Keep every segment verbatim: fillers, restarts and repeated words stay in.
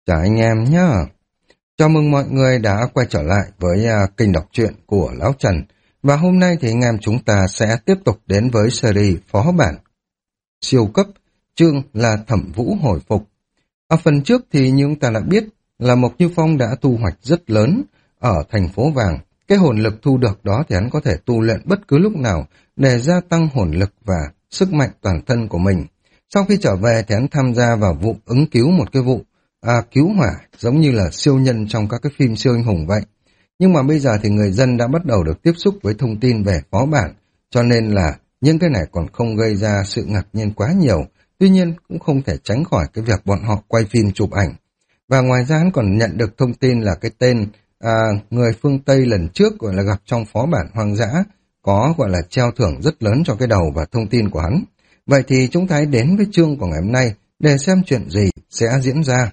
Chào anh em nhé. Chào mừng mọi người đã quay trở lại với uh, kênh đọc truyện của Lão Trần. Và hôm nay thì anh em chúng ta sẽ tiếp tục đến với series phó bản siêu cấp, chương là Thẩm Vũ hồi phục. Ở phần trước thì như chúng ta đã biết là Mộc Như Phong đã thu hoạch rất lớn ở thành phố vàng. Cái hồn lực thu được đó thì hắn có thể tu luyện bất cứ lúc nào để gia tăng hồn lực và sức mạnh toàn thân của mình. Sau khi trở về thì hắn tham gia vào vụ ứng cứu một cái vụ À, cứu hỏa giống như là siêu nhân trong các cái phim siêu anh hùng vậy. Nhưng mà bây giờ thì người dân đã bắt đầu được tiếp xúc với thông tin về phó bản, cho nên là những cái này còn không gây ra sự ngạc nhiên quá nhiều. Tuy nhiên cũng không thể tránh khỏi cái việc bọn họ quay phim chụp ảnh. Và ngoài ra hắn còn nhận được thông tin là cái tên à, người phương Tây lần trước gọi là gặp trong phó bản hoang dã có gọi là treo thưởng rất lớn cho cái đầu và thông tin của hắn. Vậy thì chúng ta hãy đến với chương của ngày hôm nay để xem chuyện gì sẽ diễn ra.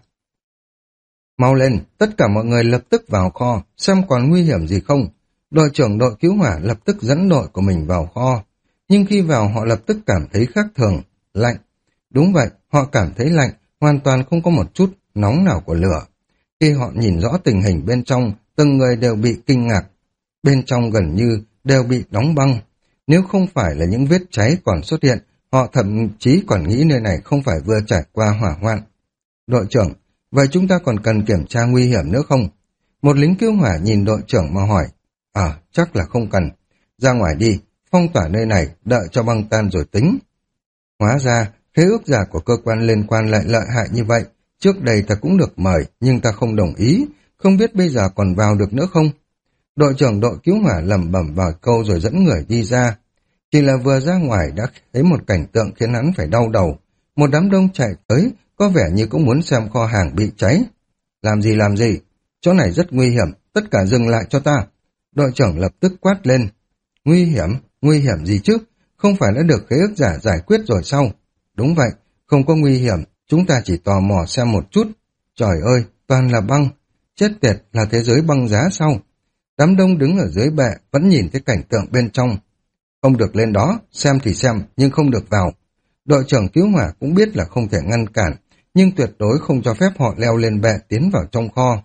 Mau lên, tất cả mọi người lập tức vào kho, xem còn nguy hiểm gì không. Đội trưởng đội cứu hỏa lập tức dẫn đội của mình vào kho. Nhưng khi vào họ lập tức cảm thấy khác thường, lạnh. Đúng vậy, họ cảm thấy lạnh, hoàn toàn không có một chút nóng nào của lửa. Khi họ nhìn rõ tình hình bên trong, từng người đều bị kinh ngạc. Bên trong gần như đều bị đóng băng. Nếu không phải là những vết cháy còn xuất hiện, họ thậm chí còn nghĩ nơi này không phải vừa trải qua hỏa hoạn. Đội trưởng, vậy chúng ta còn cần kiểm tra nguy hiểm nữa không? Một lính cứu hỏa nhìn đội trưởng mà hỏi. À, chắc là không cần. Ra ngoài đi, phong tỏa nơi này, đợi cho băng tan rồi tính. Hóa ra, khế ước giả của cơ quan liên quan lại lợi hại như vậy. Trước đây ta cũng được mời, nhưng ta không đồng ý. Không biết bây giờ còn vào được nữa không? Đội trưởng đội cứu hỏa lẩm bẩm vài câu rồi dẫn người đi ra. Chỉ là vừa ra ngoài đã thấy một cảnh tượng khiến hắn phải đau đầu. Một đám đông chạy tới, có vẻ như cũng muốn xem kho hàng bị cháy. Làm gì làm gì? Chỗ này rất nguy hiểm, tất cả dừng lại cho ta. Đội trưởng lập tức quát lên. Nguy hiểm? Nguy hiểm gì chứ? Không phải đã được khế ước giả giải quyết rồi sao? Đúng vậy, không có nguy hiểm, chúng ta chỉ tò mò xem một chút. Trời ơi, toàn là băng. Chết tiệt, là thế giới băng giá sao? Đám đông đứng ở dưới bệ vẫn nhìn thấy cảnh tượng bên trong. Không được lên đó, xem thì xem, nhưng không được vào. Đội trưởng cứu hỏa cũng biết là không thể ngăn cản, nhưng tuyệt đối không cho phép họ leo lên bệ tiến vào trong kho.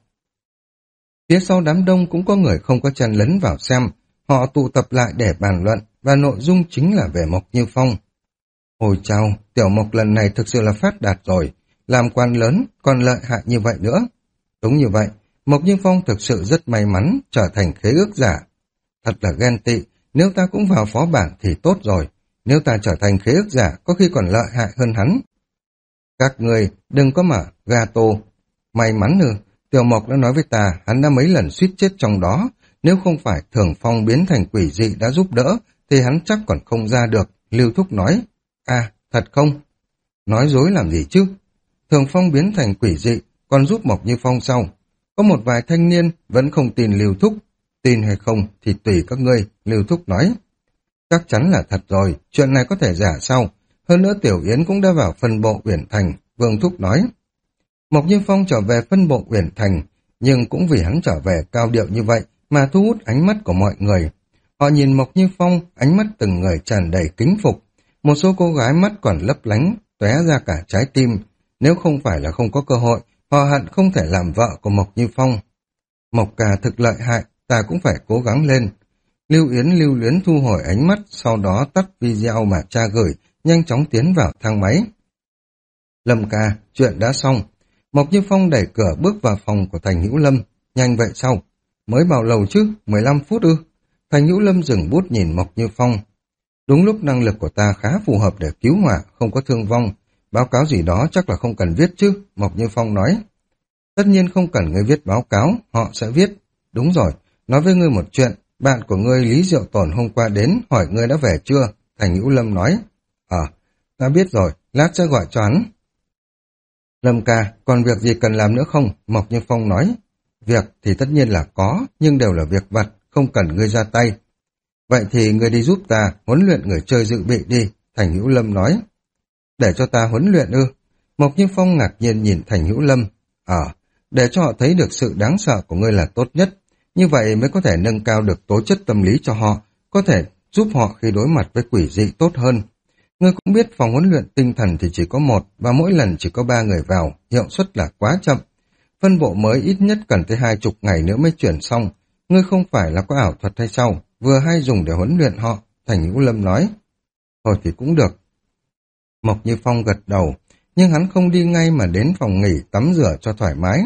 Phía sau đám đông cũng có người không có chen lấn vào xem, họ tụ tập lại để bàn luận, và nội dung chính là về Mộc Như Phong. Ôi chao, tiểu Mộc lần này thực sự là phát đạt rồi, làm quan lớn, còn lợi hại như vậy nữa. Đúng như vậy, Mộc Như Phong thực sự rất may mắn trở thành khế ước giả. Thật là ghen tị, nếu ta cũng vào phó bản thì tốt rồi. Nếu ta trở thành khế ước giả, có khi còn lợi hại hơn hắn. Các người đừng có mở gato. May mắn ư, Tiểu Mộc đã nói với ta, hắn đã mấy lần suýt chết trong đó. Nếu không phải Thường Phong biến thành quỷ dị đã giúp đỡ, thì hắn chắc còn không ra được. Lưu Thúc nói, à, thật không? Nói dối làm gì chứ? Thường Phong biến thành quỷ dị, còn giúp Mộc Như Phong sau. Có một vài thanh niên vẫn không tin Lưu Thúc. Tin hay không thì tùy các ngươi, Lưu Thúc nói. Chắc chắn là thật rồi, chuyện này có thể giả sao? Hơn nữa Tiểu Yến cũng đã vào phân bộ Uyển Thành, Vương Thúc nói. Mộc Như Phong trở về phân bộ Uyển Thành, nhưng cũng vì hắn trở về cao điệu như vậy mà thu hút ánh mắt của mọi người. Họ nhìn Mộc Như Phong, ánh mắt từng người tràn đầy kính phục. Một số cô gái mắt còn lấp lánh, tóe ra cả trái tim. Nếu không phải là không có cơ hội, họ hận không thể làm vợ của Mộc Như Phong. Mộc ca thực lợi hại, ta cũng phải cố gắng lên. Lưu Yến lưu luyến thu hồi ánh mắt, sau đó tắt video mà cha gửi, nhanh chóng tiến vào thang máy. Lâm ca, chuyện đã xong. Mộc Như Phong đẩy cửa bước vào phòng của Thành Hữu Lâm. Nhanh vậy sao? Mới bao lâu chứ? mười lăm phút ư? Thành Hữu Lâm dừng bút nhìn Mộc Như Phong. Đúng lúc năng lực của ta khá phù hợp để cứu hỏa, không có thương vong. Báo cáo gì đó chắc là không cần viết chứ, Mộc Như Phong nói. Tất nhiên không cần ngươi viết báo cáo, họ sẽ viết. Đúng rồi, nói với ngươi một chuyện. Bạn của ngươi Lý Diệu Tồn hôm qua đến hỏi ngươi đã về chưa? Thành Hữu Lâm nói. Ờ, à, ta biết rồi, lát sẽ gọi cho hắn. Lâm ca, còn việc gì cần làm nữa không? Mộc Như Phong nói. Việc thì tất nhiên là có, nhưng đều là việc vặt, không cần ngươi ra tay. Vậy thì ngươi đi giúp ta huấn luyện người chơi dự bị đi, Thành Hữu Lâm nói. Để cho ta huấn luyện ư? Mộc Như Phong ngạc nhiên nhìn Thành Hữu Lâm. Ờ, à, để cho họ thấy được sự đáng sợ của ngươi là tốt nhất. Như vậy mới có thể nâng cao được tố chất tâm lý cho họ, có thể giúp họ khi đối mặt với quỷ dị tốt hơn. Ngươi cũng biết phòng huấn luyện tinh thần thì chỉ có một, và mỗi lần chỉ có ba người vào, hiệu suất là quá chậm. phân bộ mới ít nhất cần tới hai chục ngày nữa mới chuyển xong. Ngươi không phải là có ảo thuật hay sao? Vừa hay dùng để huấn luyện họ, Thành Hữu Lâm nói. Thôi thì cũng được. Mộc Như Phong gật đầu, nhưng hắn không đi ngay mà đến phòng nghỉ tắm rửa cho thoải mái.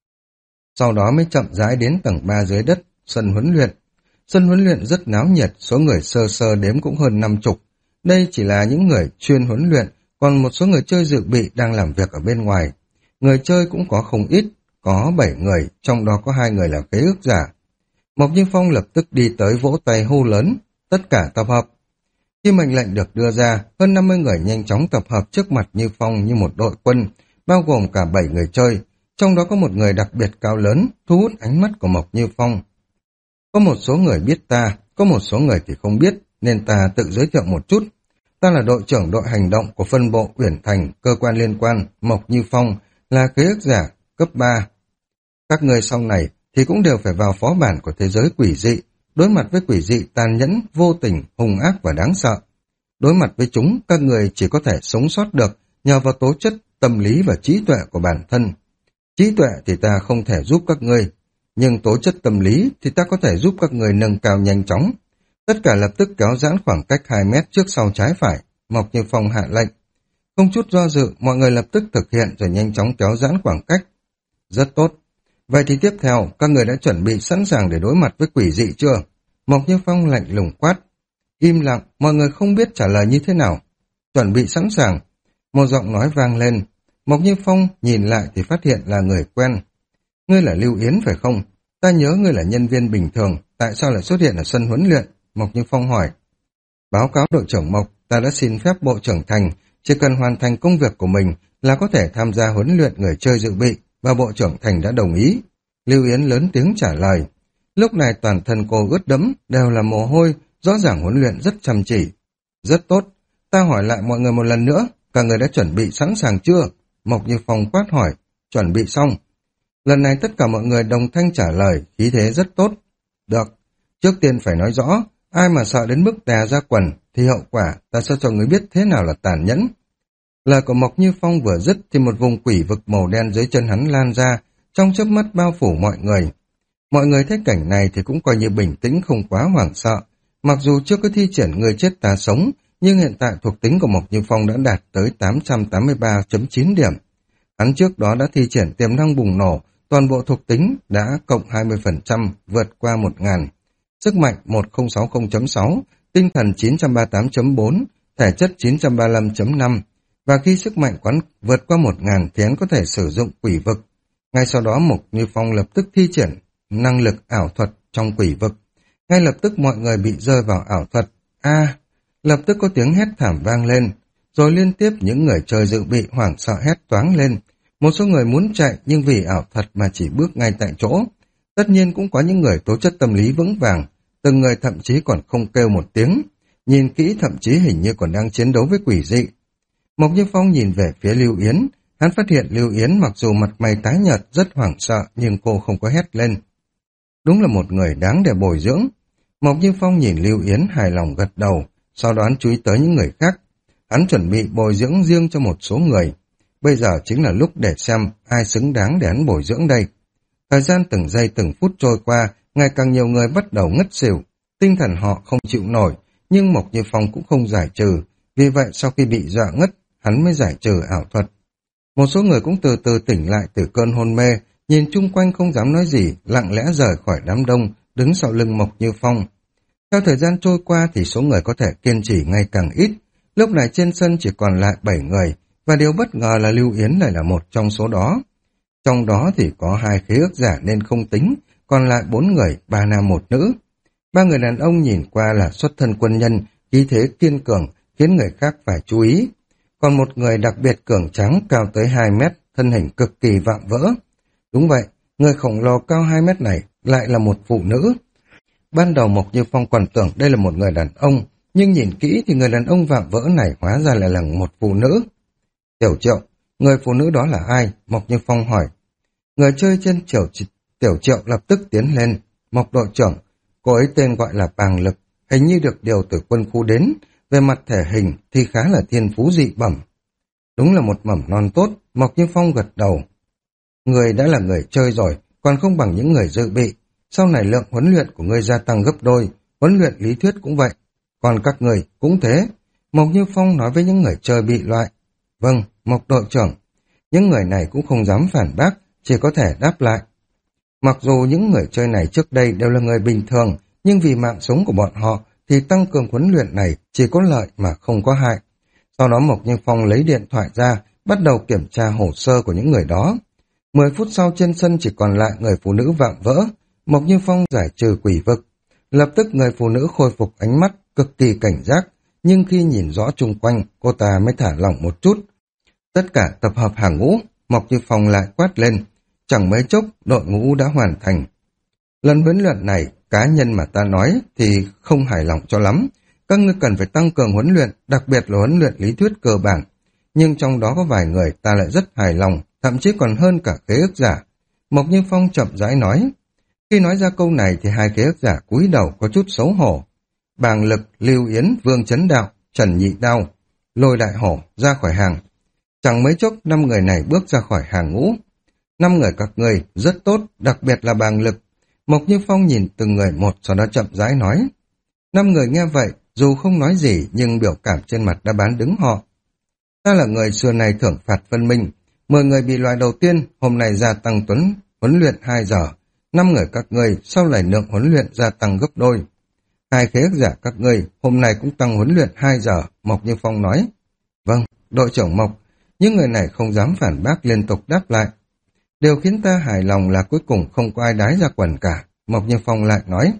Sau đó mới chậm rãi đến tầng ba dưới đất, sân huấn luyện. Sân huấn luyện rất náo nhiệt, số người sơ sơ đếm cũng hơn năm chục. Đây chỉ là những người chuyên huấn luyện, còn một số người chơi dự bị đang làm việc ở bên ngoài. Người chơi cũng có không ít, có bảy người, trong đó có hai người là khế ước giả. Mộc Như Phong lập tức đi tới vỗ tay hô lớn, tất cả tập hợp. Khi mệnh lệnh được đưa ra, hơn năm mươi người nhanh chóng tập hợp trước mặt Như Phong như một đội quân, bao gồm cả bảy người chơi, trong đó có một người đặc biệt cao lớn, thu hút ánh mắt của Mộc Như Phong. Có một số người biết ta, có một số người thì không biết, nên ta tự giới thiệu một chút. Ta là đội trưởng đội hành động của phân bộ Uyển Thành, cơ quan liên quan, Mộc Như Phong, là khế ước giả, cấp ba. Các người sau này thì cũng đều phải vào phó bản của thế giới quỷ dị, đối mặt với quỷ dị tàn nhẫn, vô tình, hung ác và đáng sợ. Đối mặt với chúng, các người chỉ có thể sống sót được nhờ vào tố chất, tâm lý và trí tuệ của bản thân. Trí tuệ thì ta không thể giúp các ngươi, nhưng tố chất tâm lý thì ta có thể giúp các người nâng cao nhanh chóng. Tất cả lập tức kéo giãn khoảng cách hai mét trước sau trái phải, Mộc Như Phong hạ lệnh. Không chút do dự, mọi người lập tức thực hiện rồi nhanh chóng kéo giãn khoảng cách. Rất tốt. Vậy thì tiếp theo, các người đã chuẩn bị sẵn sàng để đối mặt với quỷ dị chưa? Mộc Như Phong lạnh lùng quát. Im lặng, mọi người không biết trả lời như thế nào. Chuẩn bị sẵn sàng. Một giọng nói vang lên. Mộc Như Phong nhìn lại thì phát hiện là người quen. Ngươi là Lưu Yến phải không? Ta nhớ ngươi là nhân viên bình thường, tại sao lại xuất hiện ở sân huấn luyện? Mộc Như Phong hỏi. Báo cáo đội trưởng Mộc, ta đã xin phép Bộ trưởng Thành, chỉ cần hoàn thành công việc của mình là có thể tham gia huấn luyện người chơi dự bị, và Bộ trưởng Thành đã đồng ý. Lưu Yến lớn tiếng trả lời. Lúc này toàn thân cô ướt đẫm, đều là mồ hôi, rõ ràng huấn luyện rất chăm chỉ. Rất tốt, ta hỏi lại mọi người một lần nữa, cả người đã chuẩn bị sẵn sàng chưa? Mộc Như Phong quát hỏi. Chuẩn bị xong. Lần này tất cả mọi người đồng thanh trả lời, khí thế rất tốt. Được, trước tiên phải nói rõ, ai mà sợ đến mức đè ra quần, thì hậu quả ta sẽ cho người biết thế nào là tàn nhẫn. Lời của Mộc Như Phong vừa dứt thì một vùng quỷ vực màu đen dưới chân hắn lan ra, trong chớp mắt bao phủ mọi người. Mọi người thấy cảnh này thì cũng coi như bình tĩnh, không quá hoảng sợ. Mặc dù chưa có thi triển người chết ta sống, nhưng hiện tại thuộc tính của Mộc Như Phong đã đạt tới tám trăm tám mươi ba phẩy chín điểm. Hắn trước đó đã thi triển tiềm năng bùng nổ, toàn bộ thuộc tính đã cộng hai mươi phần trăm, vượt qua một nghìn. Sức mạnh một nghìn sáu mươi chấm sáu, tinh thần chín trăm ba mươi tám chấm bốn, thể chất chín trăm ba mươi lăm chấm năm. Và khi sức mạnh quán vượt qua một nghìn thì hắn có thể sử dụng quỷ vực. Ngay sau đó Mộc Như Phong lập tức thi triển năng lực ảo thuật trong quỷ vực. Ngay lập tức mọi người bị rơi vào ảo thuật. A, lập tức có tiếng hét thảm vang lên. Rồi liên tiếp những người chơi dự bị hoảng sợ hét toáng lên. Một số người muốn chạy nhưng vì ảo thuật mà chỉ bước ngay tại chỗ. Tất nhiên cũng có những người tố chất tâm lý vững vàng. Từng người thậm chí còn không kêu một tiếng. Nhìn kỹ thậm chí hình như còn đang chiến đấu với quỷ dị. Mộc Như Phong nhìn về phía Lưu Yến. Hắn phát hiện Lưu Yến mặc dù mặt mày tái nhợt rất hoảng sợ nhưng cô không có hét lên. Đúng là một người đáng để bồi dưỡng. Mộc Như Phong nhìn Lưu Yến hài lòng gật đầu, sau đó hắn chú ý tới những người khác. Hắn chuẩn bị bồi dưỡng riêng cho một số người. Bây giờ chính là lúc để xem ai xứng đáng để hắn bồi dưỡng đây. Thời gian từng giây từng phút trôi qua, ngày càng nhiều người bắt đầu ngất xỉu. Tinh thần họ không chịu nổi, nhưng Mộc Như Phong cũng không giải trừ. Vì vậy sau khi bị dọa ngất, hắn mới giải trừ ảo thuật. Một số người cũng từ từ tỉnh lại từ cơn hôn mê, nhìn chung quanh không dám nói gì, lặng lẽ rời khỏi đám đông, đứng sau lưng Mộc Như Phong. Theo thời gian trôi qua thì số người có thể kiên trì ngày càng ít. Lúc này trên sân chỉ còn lại bảy người, và điều bất ngờ là Lưu Yến lại là một trong số đó. Trong đó thì có hai khế ước giả nên không tính, còn lại bốn người, ba nam một nữ. Ba người đàn ông nhìn qua là xuất thân quân nhân, khí thế kiên cường, khiến người khác phải chú ý. Còn một người đặc biệt cường tráng cao tới hai mét, thân hình cực kỳ vạm vỡ. Đúng vậy, người khổng lồ cao hai mét này lại là một phụ nữ. Ban đầu Mộc Như Phong còn tưởng đây là một người đàn ông, nhưng nhìn kỹ thì người đàn ông vạm vỡ này hóa ra lại là một phụ nữ. Tiểu Triệu, người phụ nữ đó là ai? Mộc Như Phong hỏi. Người chơi trên triệu, Tiểu Triệu lập tức tiến lên. Mộc đội trưởng, cô ấy tên gọi là Bàng Lực, hình như được điều từ quân khu đến. Về mặt thể hình thì khá là thiên phú dị bẩm. Đúng là một mầm non tốt, Mộc Như Phong gật đầu. Người đã là người chơi rồi, còn không bằng những người dự bị. Sau này lượng huấn luyện của ngươi gia tăng gấp đôi, huấn luyện lý thuyết cũng vậy. Còn các người cũng thế. Mộc Như Phong nói với những người chơi bị loại. Vâng, Mộc đội trưởng. Những người này cũng không dám phản bác, chỉ có thể đáp lại. Mặc dù những người chơi này trước đây đều là người bình thường, nhưng vì mạng sống của bọn họ thì tăng cường huấn luyện này chỉ có lợi mà không có hại. Sau đó Mộc Như Phong lấy điện thoại ra, bắt đầu kiểm tra hồ sơ của những người đó. Mười phút sau trên sân chỉ còn lại người phụ nữ vạm vỡ. Mộc Như Phong giải trừ quỷ vực. Lập tức người phụ nữ khôi phục ánh mắt, cực kỳ cảnh giác, nhưng khi nhìn rõ chung quanh, cô ta mới thả lỏng một chút. Tất cả tập hợp hàng ngũ, Mộc Như Phong lại quát lên. Chẳng mấy chốc, đội ngũ đã hoàn thành. Lần huấn luyện này, cá nhân mà ta nói thì không hài lòng cho lắm. Các ngươi cần phải tăng cường huấn luyện, đặc biệt là huấn luyện lý thuyết cơ bản. Nhưng trong đó có vài người ta lại rất hài lòng, thậm chí còn hơn cả khế ước giả. Mộc Như Phong chậm rãi nói. Khi nói ra câu này thì hai khế ước giả cúi đầu có chút xấu hổ. Bàng Lực, Lưu Yến, Vương Chấn Đạo, Trần Nhị Đao, Lôi Đại Hổ ra khỏi hàng. Chẳng mấy chốc năm người này bước ra khỏi hàng ngũ. Năm người các người rất tốt, đặc biệt là Bàng Lực. Mộc Như Phong nhìn từng người một, sau đó chậm rãi nói. Năm người nghe vậy, dù không nói gì nhưng biểu cảm trên mặt đã bán đứng họ. Ta là người xưa này thưởng phạt phân minh. Mười người bị loại đầu tiên, hôm nay gia tăng tuấn huấn luyện hai giờ. Năm người các ngươi sau này lượng huấn luyện gia tăng gấp đôi. Hai khế ước giả các ngươi hôm nay cũng tăng huấn luyện hai giờ, Mộc Như Phong nói. Vâng, đội trưởng Mộc. Những người này không dám phản bác, liên tục đáp lại. Điều khiến ta hài lòng là cuối cùng không có ai đái ra quần cả, Mộc Như Phong lại nói.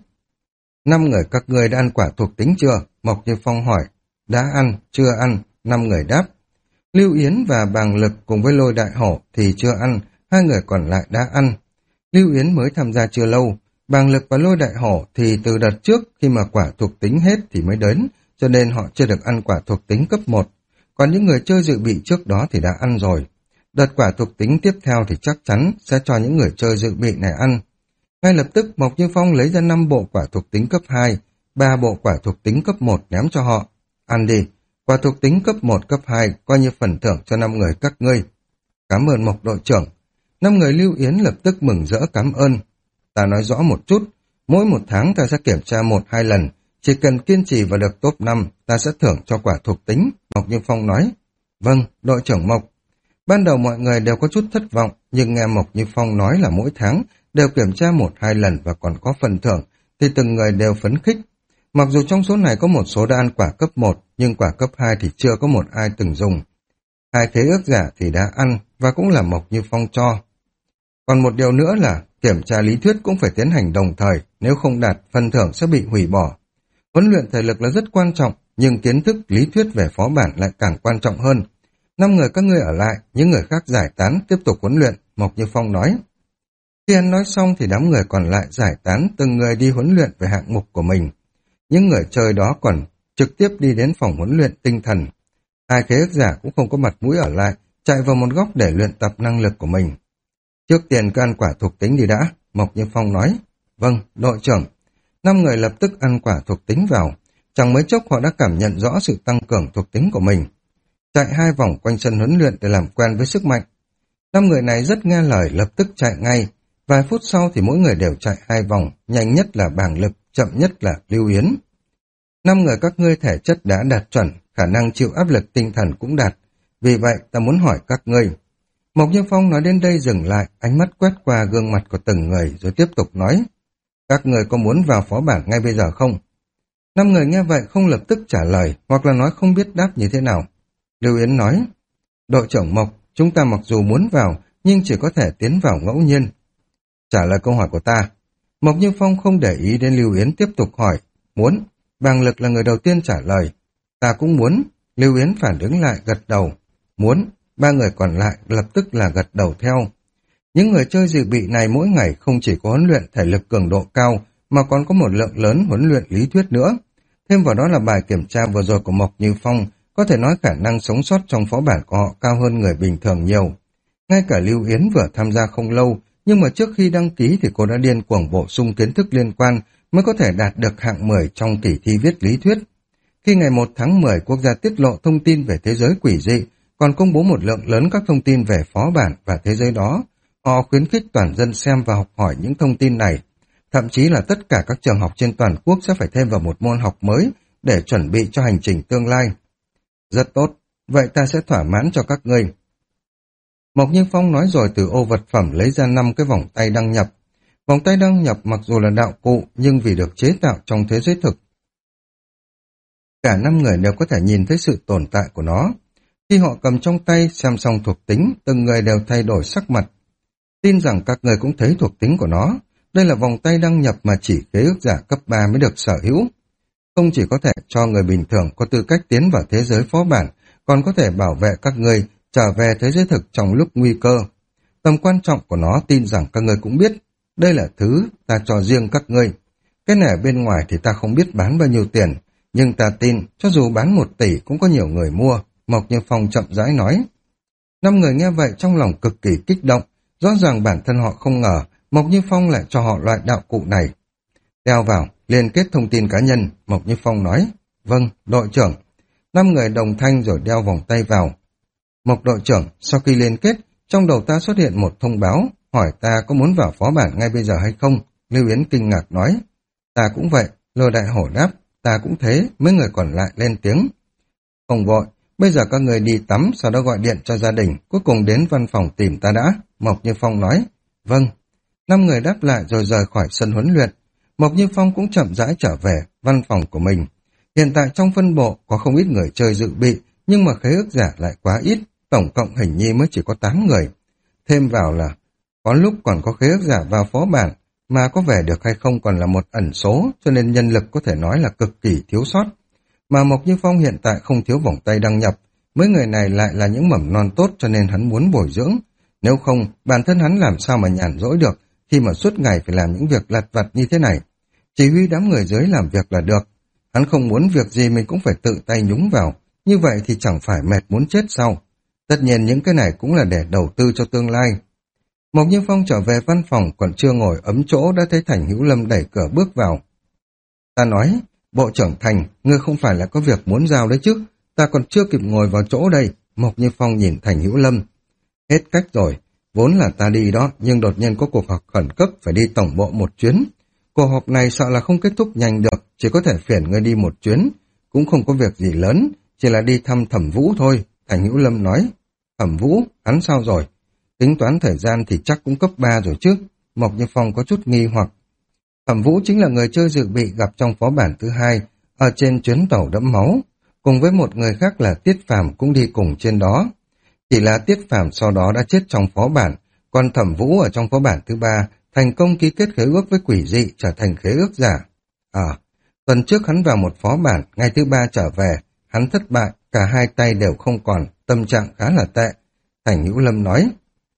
Năm người các ngươi đã ăn quả thuộc tính chưa? Mộc Như Phong hỏi. Đã ăn, chưa ăn, năm người đáp. Lưu Yến và Bàng Lực cùng với Lôi Đại Hổ thì chưa ăn, hai người còn lại đã ăn. Lưu Yến mới tham gia chưa lâu, Bàng Lực và Lôi Đại Hổ thì từ đợt trước khi mà quả thuộc tính hết thì mới đến, cho nên họ chưa được ăn quả thuộc tính cấp một. Còn những người chơi dự bị trước đó thì đã ăn rồi. Đợt quả thuộc tính tiếp theo thì chắc chắn sẽ cho những người chơi dự bị này ăn. Ngay lập tức Mộc Như Phong lấy ra năm bộ quả thuộc tính cấp hai, ba bộ quả thuộc tính cấp một ném cho họ. Ăn đi, quả thuộc tính cấp một, cấp hai coi như phần thưởng cho năm người các ngươi. Cảm ơn Mộc đội trưởng. Năm người Lưu Yến lập tức mừng rỡ cảm ơn. Ta nói rõ một chút, mỗi một tháng ta sẽ kiểm tra một hai lần, chỉ cần kiên trì và được top năm, ta sẽ thưởng cho quả thuộc tính, Mộc Như Phong nói. Vâng, đội trưởng Mộc. Ban đầu mọi người đều có chút thất vọng, nhưng nghe Mộc Như Phong nói là mỗi tháng đều kiểm tra một hai lần và còn có phần thưởng, thì từng người đều phấn khích. Mặc dù trong số này có một số đã ăn quả cấp một, nhưng quả cấp hai thì chưa có một ai từng dùng. Hai khế ước giả thì đã ăn, và cũng là Mộc Như Phong cho. Còn một điều nữa là kiểm tra lý thuyết cũng phải tiến hành đồng thời, nếu không đạt, phần thưởng sẽ bị hủy bỏ. Huấn luyện thể lực là rất quan trọng, nhưng kiến thức lý thuyết về phó bản lại càng quan trọng hơn. Năm người các ngươi ở lại, những người khác giải tán tiếp tục huấn luyện, Mộc Như Phong nói. Khi anh nói xong thì đám người còn lại giải tán, từng người đi huấn luyện về hạng mục của mình. Những người chơi đó còn trực tiếp đi đến phòng huấn luyện tinh thần. Hai khế ước giả cũng không có mặt mũi ở lại, chạy vào một góc để luyện tập năng lực của mình. Trước tiên cứ ăn quả thuộc tính đi đã, Mộc Như Phong nói. Vâng, đội trưởng. Năm người lập tức ăn quả thuộc tính vào. Chẳng mấy chốc họ đã cảm nhận rõ sự tăng cường thuộc tính của mình. Chạy hai vòng quanh sân huấn luyện để làm quen với sức mạnh. Năm người này rất nghe lời, lập tức chạy ngay. Vài phút sau thì mỗi người đều chạy hai vòng, nhanh nhất là Bàng Lực, chậm nhất là Lưu Yến. Năm người các ngươi thể chất đã đạt chuẩn, khả năng chịu áp lực tinh thần cũng đạt. Vì vậy ta muốn hỏi các ngươi. Mộc Như Phong nói đến đây dừng lại, ánh mắt quét qua gương mặt của từng người rồi tiếp tục nói. Các người có muốn vào phó bản ngay bây giờ không? Năm người nghe vậy không lập tức trả lời, hoặc là nói không biết đáp như thế nào. Lưu Yến nói, đội trưởng Mộc, chúng ta mặc dù muốn vào, nhưng chỉ có thể tiến vào ngẫu nhiên. Trả lời câu hỏi của ta. Mộc Như Phong không để ý đến Lưu Yến tiếp tục hỏi, muốn. Bàng Lực là người đầu tiên trả lời. Ta cũng muốn. Lưu Yến phản ứng lại gật đầu. Muốn. Ba người còn lại lập tức là gật đầu theo. Những người chơi dự bị này mỗi ngày không chỉ có huấn luyện thể lực cường độ cao, mà còn có một lượng lớn huấn luyện lý thuyết nữa. Thêm vào đó là bài kiểm tra vừa rồi của Mộc Như Phong, có thể nói khả năng sống sót trong phó bản của họ cao hơn người bình thường nhiều. Ngay cả Lưu Yến vừa tham gia không lâu, nhưng mà trước khi đăng ký thì cô đã điên cuồng bổ sung kiến thức liên quan mới có thể đạt được hạng mười trong kỳ thi viết lý thuyết. Khi ngày một tháng mười quốc gia tiết lộ thông tin về thế giới quỷ dị, còn công bố một lượng lớn các thông tin về phó bản và thế giới đó, Họ khuyến khích toàn dân xem và học hỏi những thông tin này. Thậm chí là tất cả các trường học trên toàn quốc sẽ phải thêm vào một môn học mới để chuẩn bị cho hành trình tương lai. Rất tốt, vậy ta sẽ thỏa mãn cho các ngươi. Mộc Như Phong nói rồi từ ô vật phẩm lấy ra năm cái vòng tay đăng nhập. Vòng tay đăng nhập mặc dù là đạo cụ nhưng vì được chế tạo trong thế giới thực. Cả năm người đều có thể nhìn thấy sự tồn tại của nó. Khi họ cầm trong tay xem xong thuộc tính, từng người đều thay đổi sắc mặt. Tin rằng các người cũng thấy thuộc tính của nó. Đây là vòng tay đăng nhập mà chỉ khế ước giả cấp ba mới được sở hữu. Không chỉ có thể cho người bình thường có tư cách tiến vào thế giới phó bản, còn có thể bảo vệ các người trở về thế giới thực trong lúc nguy cơ. Tầm quan trọng của nó tin rằng các người cũng biết. Đây là thứ ta cho riêng các ngươi. Cái này ở bên ngoài thì ta không biết bán bao nhiêu tiền, nhưng ta tin cho dù bán một tỷ cũng có nhiều người mua. Mộc Như Phong chậm rãi nói. Năm người nghe vậy trong lòng cực kỳ kích động. Rõ ràng bản thân họ không ngờ Mộc Như Phong lại cho họ loại đạo cụ này. Đeo vào, liên kết thông tin cá nhân, Mộc Như Phong nói. Vâng, đội trưởng. Năm người đồng thanh rồi đeo vòng tay vào. Mộc đội trưởng, sau khi liên kết, trong đầu ta xuất hiện một thông báo, hỏi ta có muốn vào phó bản ngay bây giờ hay không? Lưu Yến kinh ngạc nói. Ta cũng vậy, Lôi Đại Hổ đáp. Ta cũng thế, mấy người còn lại lên tiếng. Không vội, bây giờ các người đi tắm, sau đó gọi điện cho gia đình, cuối cùng đến văn phòng tìm ta đã. Mộc Như Phong nói. Vâng. Năm người đáp lại rồi rời khỏi sân huấn luyện. Mộc Như Phong cũng chậm rãi trở về văn phòng của mình. Hiện tại trong phân bộ có không ít người chơi dự bị, nhưng mà khế ước giả lại quá ít, tổng cộng hình như mới chỉ có tám người. Thêm vào là, có lúc còn có khế ước giả vào phó bản, mà có về được hay không còn là một ẩn số, cho nên nhân lực có thể nói là cực kỳ thiếu sót. Mà Mộc Như Phong hiện tại không thiếu vòng tay đăng nhập, mấy người này lại là những mầm non tốt cho nên hắn muốn bồi dưỡng. Nếu không, bản thân hắn làm sao mà nhàn rỗi được, khi mà suốt ngày phải làm những việc lặt vặt như thế này. Chỉ huy đám người dưới làm việc là được. Hắn không muốn việc gì mình cũng phải tự tay nhúng vào, như vậy thì chẳng phải mệt muốn chết sao. Tất nhiên những cái này cũng là để đầu tư cho tương lai. Mộc Như Phong trở về văn phòng còn chưa ngồi ấm chỗ đã thấy Thành Hữu Lâm đẩy cửa bước vào. Ta nói, Bộ trưởng Thành, ngươi không phải là có việc muốn giao đấy chứ, ta còn chưa kịp ngồi vào chỗ đây. Mộc Như Phong nhìn Thành Hữu Lâm. Hết cách rồi, vốn là ta đi đó, nhưng đột nhiên có cuộc họp khẩn cấp phải đi tổng bộ một chuyến. Cuộc họp này sợ là không kết thúc nhanh được, chỉ có thể phiền ngươi đi một chuyến, cũng không có việc gì lớn, chỉ là đi thăm Thẩm Vũ thôi. Thành Hữu Lâm nói. Thẩm Vũ, hắn sao rồi? Tính toán thời gian thì chắc cũng cấp ba rồi chứ. Mộc Như Phong có chút nghi hoặc. Thẩm Vũ chính là người chơi dự bị gặp trong phó bản thứ hai, ở trên chuyến tàu đẫm máu, cùng với một người khác là Tiết Phàm cũng đi cùng trên đó. Chỉ là Tiết Phàm sau đó đã chết trong phó bản, còn Thẩm Vũ ở trong phó bản thứ ba thành công ký kết khế ước với quỷ dị trở thành khế ước giả. À, tuần trước hắn vào một phó bản, ngày thứ ba trở về, hắn thất bại, cả hai tay đều không còn, tâm trạng khá là tệ. Thành Hữu Lâm nói.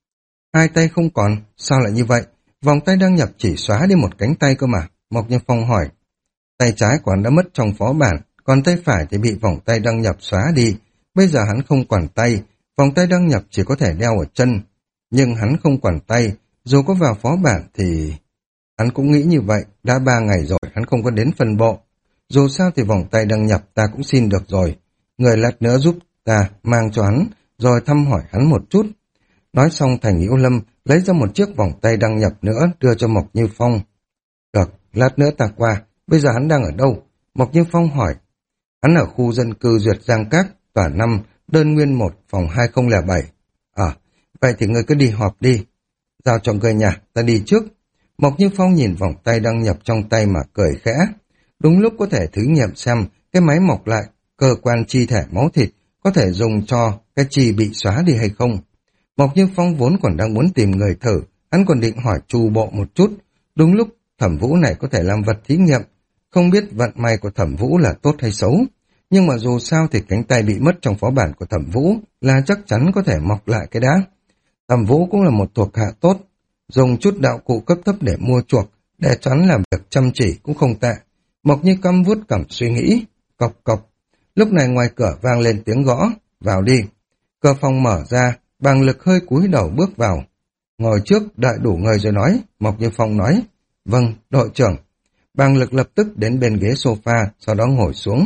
Hai tay không còn, sao lại như vậy? Vòng tay đăng nhập chỉ xóa đi một cánh tay cơ mà. Mộc Như Phong hỏi. Tay trái của hắn đã mất trong phó bản, còn tay phải thì bị vòng tay đăng nhập xóa đi. Bây giờ hắn không quản tay, vòng tay đăng nhập chỉ có thể đeo ở chân. Nhưng hắn không quản tay, dù có vào phó bản thì... Hắn cũng nghĩ như vậy, đã ba ngày rồi hắn không có đến phân bộ. Dù sao thì vòng tay đăng nhập ta cũng xin được rồi. Người lát nữa giúp ta mang cho hắn, rồi thăm hỏi hắn một chút. Nói xong Thành Hữu Lâm lấy ra một chiếc vòng tay đăng nhập nữa đưa cho Mộc Như Phong. Được, lát nữa ta qua, bây giờ hắn đang ở đâu? Mộc Như Phong hỏi. Hắn ở khu dân cư Duyệt Giang Các, tòa năm, đơn nguyên một, phòng hai không không bảy. À, vậy thì ngươi cứ đi họp đi. Giao cho người nhà, ta đi trước. Mộc Như Phong nhìn vòng tay đăng nhập trong tay mà cười khẽ. Đúng lúc có thể thử nghiệm xem cái máy mọc lại, cơ quan chi thể máu thịt, có thể dùng cho cái chi bị xóa đi hay không. Mộc Như Phong vốn còn đang muốn tìm người thử, hắn còn định hỏi Chu Bộ một chút. Đúng lúc Thẩm Vũ này có thể làm vật thí nghiệm, không biết vận may của Thẩm Vũ là tốt hay xấu. Nhưng mà dù sao thì cánh tay bị mất trong phó bản của Thẩm Vũ là chắc chắn có thể mọc lại cái đã. Thẩm Vũ cũng là một thuộc hạ tốt, dùng chút đạo cụ cấp thấp để mua chuộc, để cho hắn làm việc chăm chỉ cũng không tệ. Mộc Như Căm vuốt cằm suy nghĩ, cộc cộc. Lúc này ngoài cửa vang lên tiếng gõ, vào đi. Cửa phòng mở ra, Bàng Lực hơi cúi đầu bước vào. Ngồi trước, đợi đủ người rồi nói, Mộc Như Phong nói. Vâng, đội trưởng. Bàng Lực lập tức đến bên ghế sofa, sau đó ngồi xuống.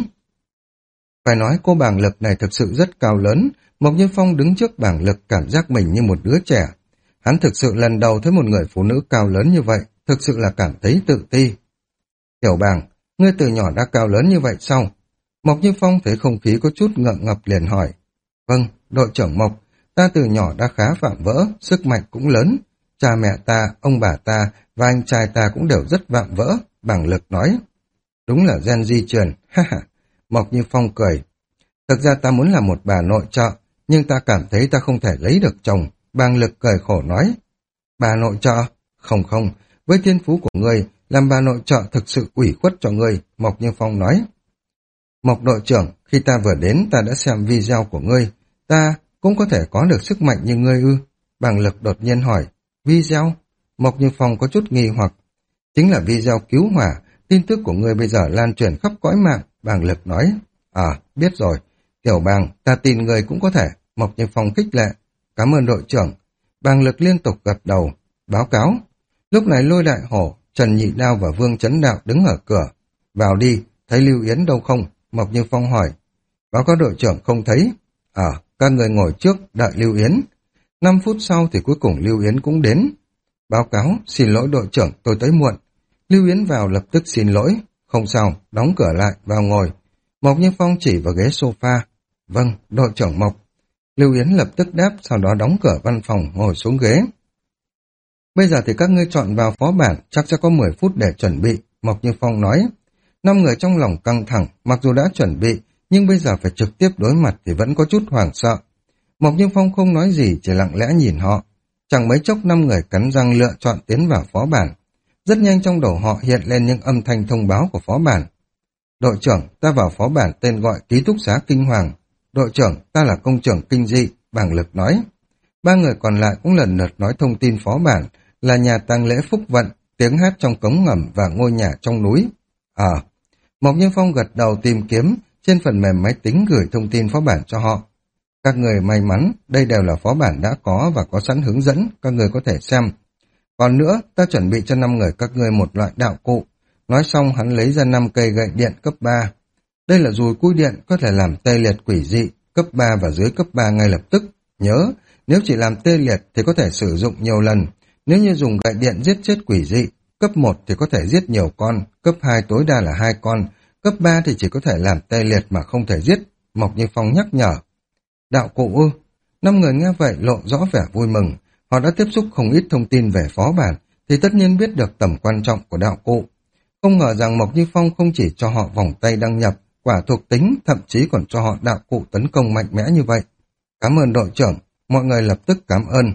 Phải nói cô Bàng Lực này thực sự rất cao lớn, Mộc Như Phong đứng trước Bàng Lực cảm giác mình như một đứa trẻ. Hắn thực sự lần đầu thấy một người phụ nữ cao lớn như vậy, thực sự là cảm thấy tự ti. Tiểu Bàng, ngươi từ nhỏ đã cao lớn như vậy sao? Mộc Như Phong thấy không khí có chút ngượng ngập liền hỏi. Vâng, đội trưởng Mộc, ta từ nhỏ đã khá vạm vỡ, sức mạnh cũng lớn. Cha mẹ ta, ông bà ta và anh trai ta cũng đều rất vạm vỡ, Bàng Lực nói. Đúng là gen di truyền, ha ha. Mộc Như Phong cười. Thực ra ta muốn làm một bà nội trợ, nhưng ta cảm thấy ta không thể lấy được chồng. Bàng Lực cười khổ nói. Bà nội trợ? Không không, với thiên phú của ngươi, làm bà nội trợ thực sự ủy khuất cho ngươi, Mộc Như Phong nói. Mộc đội trưởng, khi ta vừa đến ta đã xem video của ngươi, ta cũng có thể có được sức mạnh như ngươi ư? Bàng Lực đột nhiên hỏi. Video? Mộc Như Phong có chút nghi hoặc. Chính là video cứu hỏa, tin tức của ngươi bây giờ lan truyền khắp cõi mạng, Bàng Lực nói. À, biết rồi. Tiểu Bàng, ta tin ngươi cũng có thể, Mộc Như Phong khích lệ. Cảm ơn đội trưởng. Bàng Lực liên tục gật đầu. Báo cáo. Lúc này Lôi Đại Hổ, Trần Nhị Đao và Vương Chấn Đạo đứng ở cửa. Vào đi, thấy Lưu Yến đâu không? Mộc Như Phong hỏi. Báo cáo đội trưởng không thấy. À, các người ngồi trước, đợi Lưu Yến. Năm phút sau thì cuối cùng Lưu Yến cũng đến. Báo cáo, xin lỗi đội trưởng, tôi tới muộn. Lưu Yến vào lập tức xin lỗi. Không sao, đóng cửa lại, vào ngồi. Mộc Như Phong chỉ vào ghế sofa. Vâng, đội trưởng Mộc. Lưu Yến lập tức đáp, sau đó đóng cửa văn phòng, ngồi xuống ghế. Bây giờ thì các ngươi chọn vào phó bản, chắc sẽ có mười phút để chuẩn bị, Mộc Như Phong nói. Năm người trong lòng căng thẳng, mặc dù đã chuẩn bị, nhưng bây giờ phải trực tiếp đối mặt thì vẫn có chút hoảng sợ. Mộc Như Phong không nói gì, chỉ lặng lẽ nhìn họ. Chẳng mấy chốc năm người cắn răng lựa chọn tiến vào phó bản. Rất nhanh trong đầu họ hiện lên những âm thanh thông báo của phó bản. Đội trưởng, ta vào phó bản tên gọi ký túc xá Kinh Hoàng. Đội trưởng, ta là công trưởng Kinh Dị, Bàng Lực nói. Ba người còn lại cũng lần lượt nói thông tin phó bản là nhà tang lễ Phúc Vận, tiếng hát trong cống ngầm và ngôi nhà trong núi. À, Mộc Như Phong gật đầu tìm kiếm trên phần mềm máy tính gửi thông tin phó bản cho họ. Các người may mắn, đây đều là phó bản đã có và có sẵn hướng dẫn, các người có thể xem. Còn nữa, ta chuẩn bị cho năm người các ngươi một loại đạo cụ. Nói xong hắn lấy ra năm cây gậy điện cấp ba. Đây là dùi cui điện có thể làm tê liệt quỷ dị, cấp ba và dưới cấp ba ngay lập tức. Nhớ, nếu chỉ làm tê liệt thì có thể sử dụng nhiều lần. Nếu như dùng gậy điện giết chết quỷ dị, cấp một thì có thể giết nhiều con, cấp hai tối đa là hai con, cấp ba thì chỉ có thể làm tê liệt mà không thể giết, Mộc Như Phong nhắc nhở. Đạo cụ ư? Năm người nghe vậy lộ rõ vẻ vui mừng, họ đã tiếp xúc không ít thông tin về phó bản, thì tất nhiên biết được tầm quan trọng của đạo cụ. Không ngờ rằng Mộc Như Phong không chỉ cho họ vòng tay đăng nhập, quả thuộc tính, thậm chí còn cho họ đạo cụ tấn công mạnh mẽ như vậy. Cảm ơn đội trưởng, mọi người lập tức cảm ơn.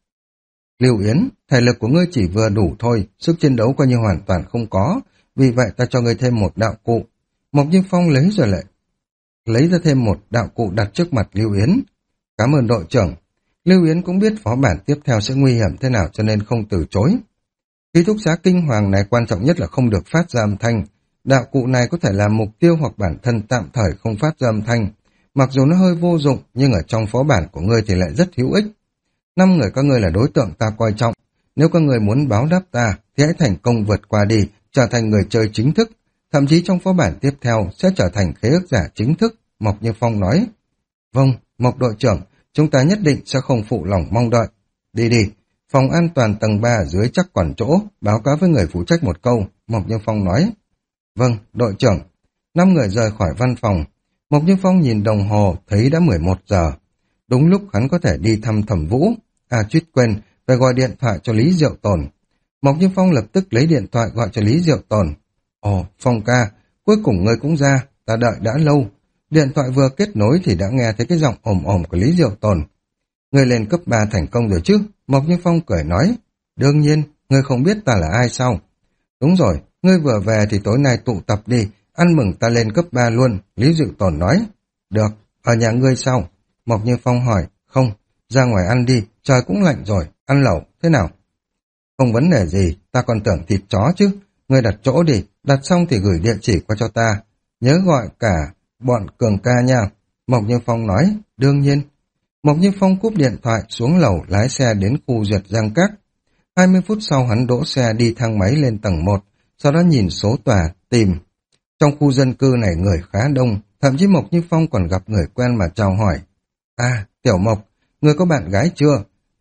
Lưu Yến, thể lực của ngươi chỉ vừa đủ thôi, sức chiến đấu coi như hoàn toàn không có, vì vậy ta cho ngươi thêm một đạo cụ. Mộc Như Phong lấy rồi lại, lấy ra thêm một đạo cụ đặt trước mặt Lưu Yến. Cảm ơn đội trưởng. Lưu Yến cũng biết phó bản tiếp theo sẽ nguy hiểm thế nào cho nên không từ chối. Ký túc xá Kinh Hoàng này quan trọng nhất là không được phát ra âm thanh. Đạo cụ này có thể làm mục tiêu hoặc bản thân tạm thời không phát ra âm thanh. Mặc dù nó hơi vô dụng, nhưng ở trong phó bản của ngươi thì lại rất hữu ích. Năm người các ngươi là đối tượng ta coi trọng. Nếu các ngươi muốn báo đáp ta, thì hãy thành công vượt qua đi, trở thành người chơi chính thức. Thậm chí trong phó bản tiếp theo sẽ trở thành khế ước giả chính thức, Mộc Như Phong nói. Vâng, Mộc đội trưởng, chúng ta nhất định sẽ không phụ lòng mong đợi. Đi đi, phòng an toàn tầng ba ở dưới chắc còn chỗ, báo cáo với người phụ trách một câu, Mộc Như Phong nói. Vâng, đội trưởng. Năm người rời khỏi văn phòng. Mộc Như Phong nhìn đồng hồ, thấy đã mười một giờ. Đúng lúc hắn có thể đi thăm Thẩm Vũ. À chuyết quên, phải gọi điện thoại cho Lý Diệu Tồn. Mộc Như Phong lập tức lấy điện thoại gọi cho Lý Diệu Tồn. Ồ, Phong ca, cuối cùng ngươi cũng ra, ta đợi đã lâu. Điện thoại vừa kết nối thì đã nghe thấy cái giọng ồm ồm của Lý Diệu Tồn. Ngươi lên cấp ba thành công rồi chứ? Mộc Như Phong cười nói. Đương nhiên, ngươi không biết ta là ai sao? Đúng rồi, ngươi vừa về thì tối nay tụ tập đi, ăn mừng ta lên cấp ba luôn, Lý Diệu Tồn nói. Được, ở nhà ngươi sao? Mộc Như Phong hỏi. Không, ra ngoài ăn đi, trời cũng lạnh rồi, ăn lẩu, thế nào? Không vấn đề gì, ta còn tưởng thịt chó chứ. Ngươi đặt chỗ đi, đặt xong thì gửi địa chỉ qua cho ta. Nhớ gọi cả bọn Cường ca nha. Mộc Như Phong nói, đương nhiên. Mộc Như Phong cúp điện thoại xuống lầu lái xe đến khu duyệt Giang Các. hai mươi phút sau hắn đỗ xe đi thang máy lên tầng một, sau đó nhìn số tòa, tìm. Trong khu dân cư này người khá đông, thậm chí Mộc Như Phong còn gặp người quen mà chào hỏi. À, Tiểu Mộc, người có bạn gái chưa?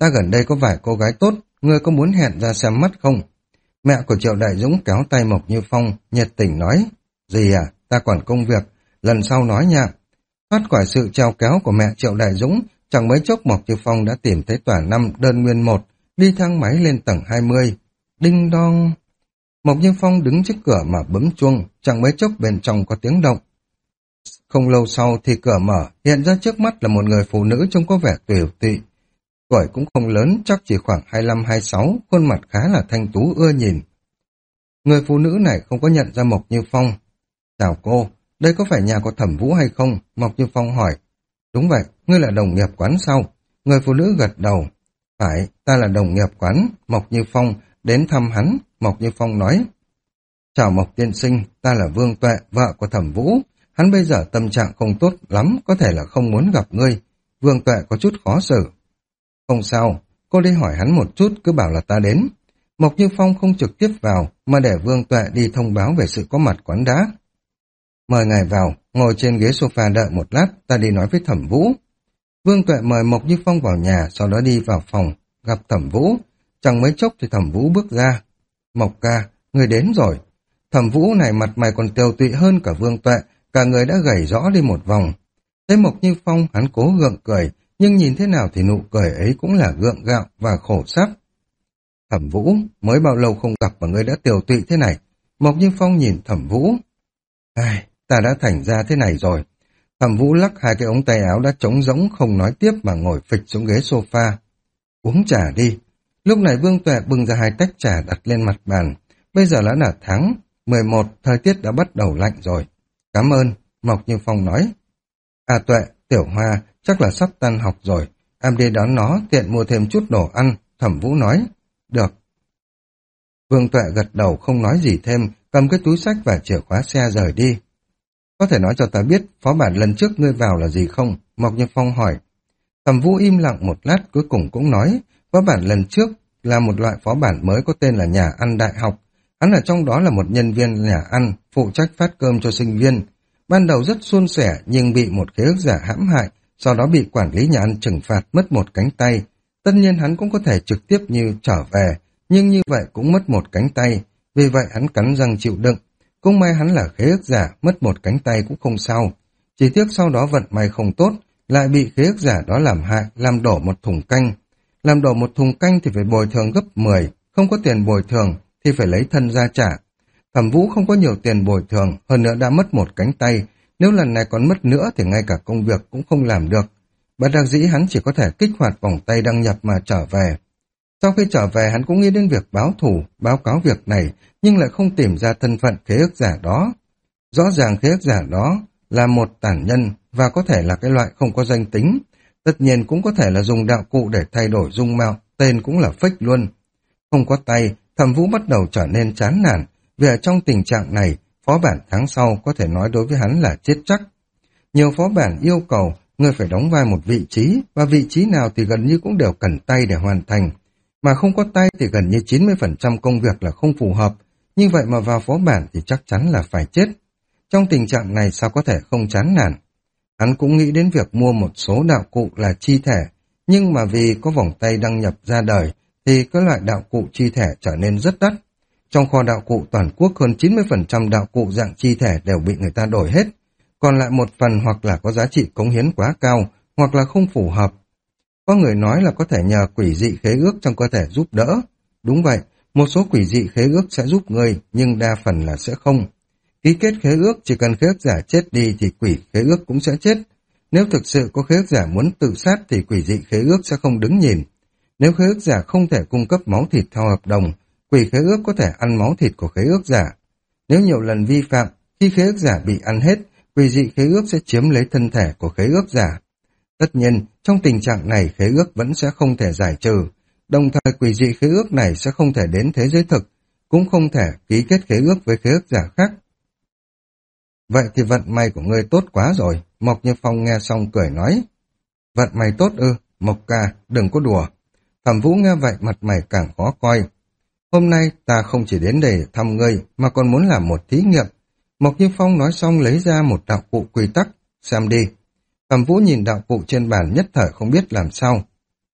ta gần đây có vài cô gái tốt, ngươi có muốn hẹn ra xem mắt không? Mẹ của Triệu Đại Dũng kéo tay Mộc Như Phong, nhiệt tình nói, gì à, ta còn công việc, lần sau nói nha. Thoát khỏi sự treo kéo của mẹ Triệu Đại Dũng, chẳng mấy chốc Mộc Như Phong đã tìm thấy tòa năm đơn nguyên một, đi thang máy lên tầng hai mươi. Đinh đong! Mộc Như Phong đứng trước cửa mà bấm chuông, chẳng mấy chốc bên trong có tiếng động. Không lâu sau thì cửa mở, hiện ra trước mắt là một người phụ nữ trông có vẻ tuyệt tụy. Tuổi cũng không lớn, chắc chỉ khoảng hai mươi lăm hai mươi sáu, khuôn mặt khá là thanh tú ưa nhìn. Người phụ nữ này không có nhận ra Mộc Như Phong. Chào cô, đây có phải nhà của Thẩm Vũ hay không? Mộc Như Phong hỏi. Đúng vậy, ngươi là đồng nghiệp quán sao? Người phụ nữ gật đầu. Phải, ta là đồng nghiệp quán. Mộc Như Phong đến thăm hắn. Mộc Như Phong nói. Chào Mộc tiên sinh, ta là Vương Tuệ, vợ của Thẩm Vũ. Hắn bây giờ tâm trạng không tốt lắm, có thể là không muốn gặp ngươi. Vương Tuệ có chút khó xử. Không sao, cô đi hỏi hắn một chút, cứ bảo là ta đến. Mộc Như Phong không trực tiếp vào, mà để Vương Tuệ đi thông báo về sự có mặt quán đá. Mời ngài vào, ngồi trên ghế sofa đợi một lát, ta đi nói với Thẩm Vũ. Vương Tuệ mời Mộc Như Phong vào nhà, sau đó đi vào phòng, gặp Thẩm Vũ. Chẳng mấy chốc thì Thẩm Vũ bước ra. Mộc ca, người đến rồi. Thẩm Vũ này mặt mày còn tiều tụy hơn cả Vương Tuệ, cả người đã gầy rõ đi một vòng. Thấy Mộc Như Phong, hắn cố gượng cười, nhưng nhìn thế nào thì nụ cười ấy cũng là gượng gạo và khổ sắp. Thẩm Vũ, mới bao lâu không gặp mà ngươi đã tiều tụy thế này? Mộc Như Phong nhìn Thẩm Vũ. Ai, ta đã thành ra thế này rồi. Thẩm Vũ lắc hai cái ống tay áo đã trống rỗng không nói tiếp mà ngồi phịch xuống ghế sofa. Uống trà đi. Lúc này Vương Tuệ bưng ra hai tách trà đặt lên mặt bàn. Bây giờ đã là tháng mười một, thời tiết đã bắt đầu lạnh rồi. Cảm ơn, Mộc Như Phong nói. À Tuệ, Tiểu Hoa, chắc là sắp tan học rồi. Em đi đón nó, tiện mua thêm chút đồ ăn. Thẩm Vũ nói. Được. Vương Tuệ gật đầu không nói gì thêm, cầm cái túi xách và chìa khóa xe rời đi. Có thể nói cho ta biết phó bản lần trước ngươi vào là gì không? Mộc Như Phong hỏi. Thẩm Vũ im lặng một lát cuối cùng cũng nói, phó bản lần trước là một loại phó bản mới có tên là nhà ăn đại học. Hắn ở trong đó là một nhân viên nhà ăn, phụ trách phát cơm cho sinh viên. Ban đầu rất suôn sẻ nhưng bị một khế ước giả hãm hại, sau đó bị quản lý nhà ăn trừng phạt mất một cánh tay. Tất nhiên hắn cũng có thể trực tiếp như trở về, nhưng như vậy cũng mất một cánh tay, vì vậy hắn cắn răng chịu đựng. Cũng may hắn là khế ước giả, mất một cánh tay cũng không sao. Chỉ tiếc sau đó vận may không tốt, lại bị khế ước giả đó làm hại, làm đổ một thùng canh. Làm đổ một thùng canh thì phải bồi thường gấp mười, không có tiền bồi thường thì phải lấy thân ra trả. Thẩm Vũ không có nhiều tiền bồi thường, hơn nữa đã mất một cánh tay, nếu lần này còn mất nữa thì ngay cả công việc cũng không làm được. Bất đắc dĩ hắn chỉ có thể kích hoạt vòng tay đăng nhập mà trở về. Sau khi trở về hắn cũng nghĩ đến việc báo thù, báo cáo việc này, nhưng lại không tìm ra thân phận khế ước giả đó. Rõ ràng khế ước giả đó là một tàn nhân và có thể là cái loại không có danh tính. Tất nhiên cũng có thể là dùng đạo cụ để thay đổi dung mạo, tên cũng là fake luôn. Không có tay, Thẩm Vũ bắt đầu trở nên chán nản, vì ở trong tình trạng này, phó bản tháng sau có thể nói đối với hắn là chết chắc. Nhiều phó bản yêu cầu người phải đóng vai một vị trí, và vị trí nào thì gần như cũng đều cần tay để hoàn thành. Mà không có tay thì gần như chín mươi phần trăm công việc là không phù hợp, như vậy mà vào phó bản thì chắc chắn là phải chết. Trong tình trạng này sao có thể không chán nản? Hắn cũng nghĩ đến việc mua một số đạo cụ là chi thể, nhưng mà vì có vòng tay đăng nhập ra đời, thì các loại đạo cụ chi thể trở nên rất đắt. Trong kho đạo cụ toàn quốc hơn chín mươi phần trăm đạo cụ dạng chi thể đều bị người ta đổi hết, còn lại một phần hoặc là có giá trị cống hiến quá cao, hoặc là không phù hợp. Có người nói là có thể nhờ quỷ dị khế ước trong cơ thể giúp đỡ. Đúng vậy, một số quỷ dị khế ước sẽ giúp người, nhưng đa phần là sẽ không. Ký kết khế ước, chỉ cần khế ước giả chết đi thì quỷ khế ước cũng sẽ chết. Nếu thực sự có khế ước giả muốn tự sát thì quỷ dị khế ước sẽ không đứng nhìn. Nếu khế ước giả không thể cung cấp máu thịt theo hợp đồng, quỷ khế ước có thể ăn máu thịt của khế ước giả. Nếu nhiều lần vi phạm, khi khế ước giả bị ăn hết, quỷ dị khế ước sẽ chiếm lấy thân thể của khế ước giả. Tất nhiên, trong tình trạng này khế ước vẫn sẽ không thể giải trừ, đồng thời quỷ dị khế ước này sẽ không thể đến thế giới thực, cũng không thể ký kết khế ước với khế ước giả khác. Vậy thì vận may của ngươi tốt quá rồi, Mộc Như Phong nghe xong cười nói. Vận may tốt ư, Mộc ca, đừng có đùa. Thẩm Vũ nghe vậy mặt mày càng khó coi. Hôm nay ta không chỉ đến để thăm ngươi mà còn muốn làm một thí nghiệm. Mộc Như Phong nói xong lấy ra một đạo cụ quy tắc, xem đi. Thẩm Vũ nhìn đạo cụ trên bàn nhất thời không biết làm sao.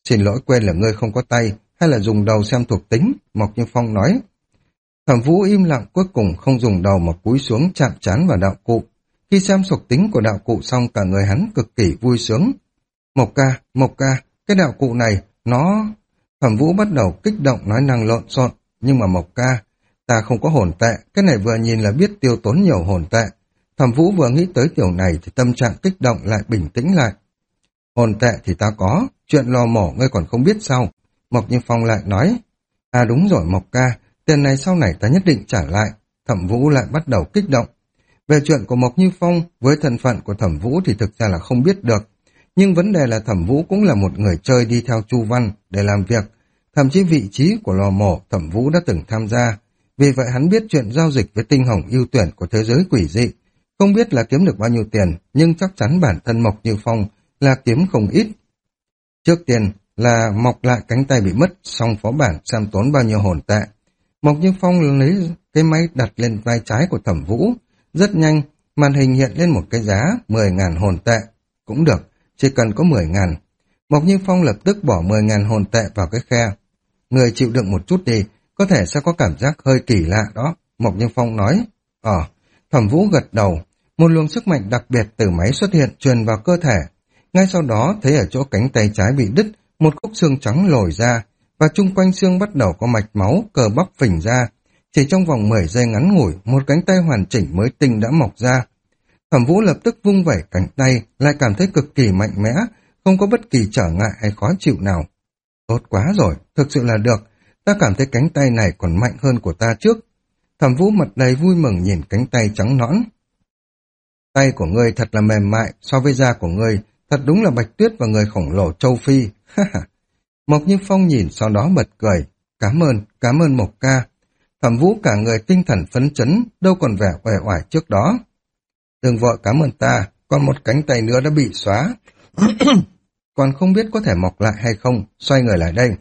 Xin lỗi, quên là ngươi không có tay, hay là dùng đầu xem thuộc tính, Mộc Như Phong nói. Thẩm Vũ im lặng, cuối cùng không dùng đầu mà cúi xuống chạm trán vào đạo cụ. Khi xem thuộc tính của đạo cụ xong, cả người hắn cực kỳ vui sướng. Mộc ca, Mộc ca, cái đạo cụ này, nó... Thẩm Vũ bắt đầu kích động nói năng lộn xộn, nhưng mà Mộc ca, ta không có hồn tệ, cái này vừa nhìn là biết tiêu tốn nhiều hồn tệ. Thẩm Vũ vừa nghĩ tới điều này thì tâm trạng kích động lại bình tĩnh lại. Hồn tệ thì ta có, chuyện lò mổ ngươi còn không biết sao? Mộc Như Phong lại nói. À đúng rồi Mộc ca, tiền này sau này ta nhất định trả lại. Thẩm Vũ lại bắt đầu kích động. Về chuyện của Mộc Như Phong, với thân phận của Thẩm Vũ thì thực ra là không biết được. Nhưng vấn đề là Thẩm Vũ cũng là một người chơi đi theo Chu Văn để làm việc. Thậm chí vị trí của lò mổ Thẩm Vũ đã từng tham gia. Vì vậy hắn biết chuyện giao dịch với tinh hồng ưu tuyển của thế giới quỷ dị. Không biết là kiếm được bao nhiêu tiền, nhưng chắc chắn bản thân Mộc Như Phong là kiếm không ít. Trước tiên là mọc lại cánh tay bị mất, xong phó bản xem tốn bao nhiêu hồn tệ. Mộc Như Phong lấy cái máy đặt lên vai trái của Thẩm Vũ. Rất nhanh, màn hình hiện lên một cái giá mười nghìn hồn tệ. Cũng được, chỉ cần có mười nghìn. Mộc Như Phong lập tức bỏ mười nghìn hồn tệ vào cái khe. Người chịu đựng một chút đi, có thể sẽ có cảm giác hơi kỳ lạ đó, Mộc Như Phong nói. Ờ, Thẩm Vũ gật đầu, một luồng sức mạnh đặc biệt từ máy xuất hiện truyền vào cơ thể. Ngay sau đó thấy ở chỗ cánh tay trái bị đứt, một khúc xương trắng lồi ra, và chung quanh xương bắt đầu có mạch máu, cơ bắp phình ra. Chỉ trong vòng mười giây ngắn ngủi, một cánh tay hoàn chỉnh mới tinh đã mọc ra. Thẩm Vũ lập tức vung vẩy cánh tay, lại cảm thấy cực kỳ mạnh mẽ, không có bất kỳ trở ngại hay khó chịu nào. Tốt quá rồi, thực sự là được, ta cảm thấy cánh tay này còn mạnh hơn của ta trước. Thẩm Vũ mặt đầy vui mừng nhìn cánh tay trắng nõn. Tay của ngươi thật là mềm mại, so với da của ngươi, thật đúng là Bạch Tuyết và người khổng lồ châu Phi. Mộc Như Phong nhìn sau đó bật cười. Cảm ơn, cảm ơn Mộc ca. Thẩm Vũ cả người tinh thần phấn chấn, đâu còn vẻ uể oải trước đó. Đừng vội cảm ơn ta, còn một cánh tay nữa đã bị xóa. Còn không biết có thể mọc lại hay không, xoay người lại đây.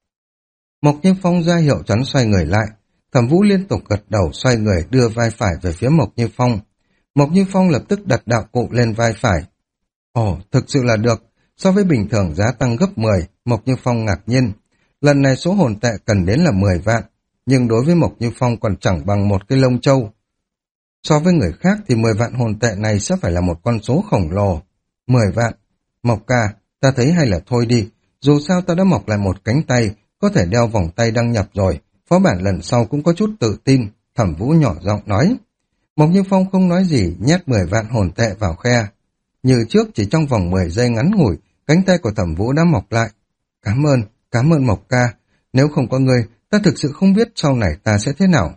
Mộc Như Phong ra hiệu chắn xoay người lại. Thẩm Vũ liên tục gật đầu xoay người đưa vai phải về phía Mộc Như Phong. Mộc Như Phong lập tức đặt đạo cụ lên vai phải. Ồ, thực sự là được. So với bình thường giá tăng gấp mười, Mộc Như Phong ngạc nhiên. Lần này số hồn tệ cần đến là mười vạn, nhưng đối với Mộc Như Phong còn chẳng bằng một cái lông trâu. So với người khác thì mười vạn hồn tệ này sẽ phải là một con số khổng lồ. mười vạn. Mộc ca, ta thấy hay là thôi đi. Dù sao ta đã mọc lại một cánh tay, có thể đeo vòng tay đăng nhập rồi. Phó bản lần sau cũng có chút tự tin. Thẩm Vũ nhỏ giọng nói. Mộc Như Phong không nói gì, nhét mười vạn hồn tệ vào khe. Như trước chỉ trong vòng mười giây ngắn ngủi, cánh tay của Thẩm Vũ đã mọc lại. Cảm ơn, cảm ơn Mộc ca. Nếu không có ngươi, ta thực sự không biết sau này ta sẽ thế nào.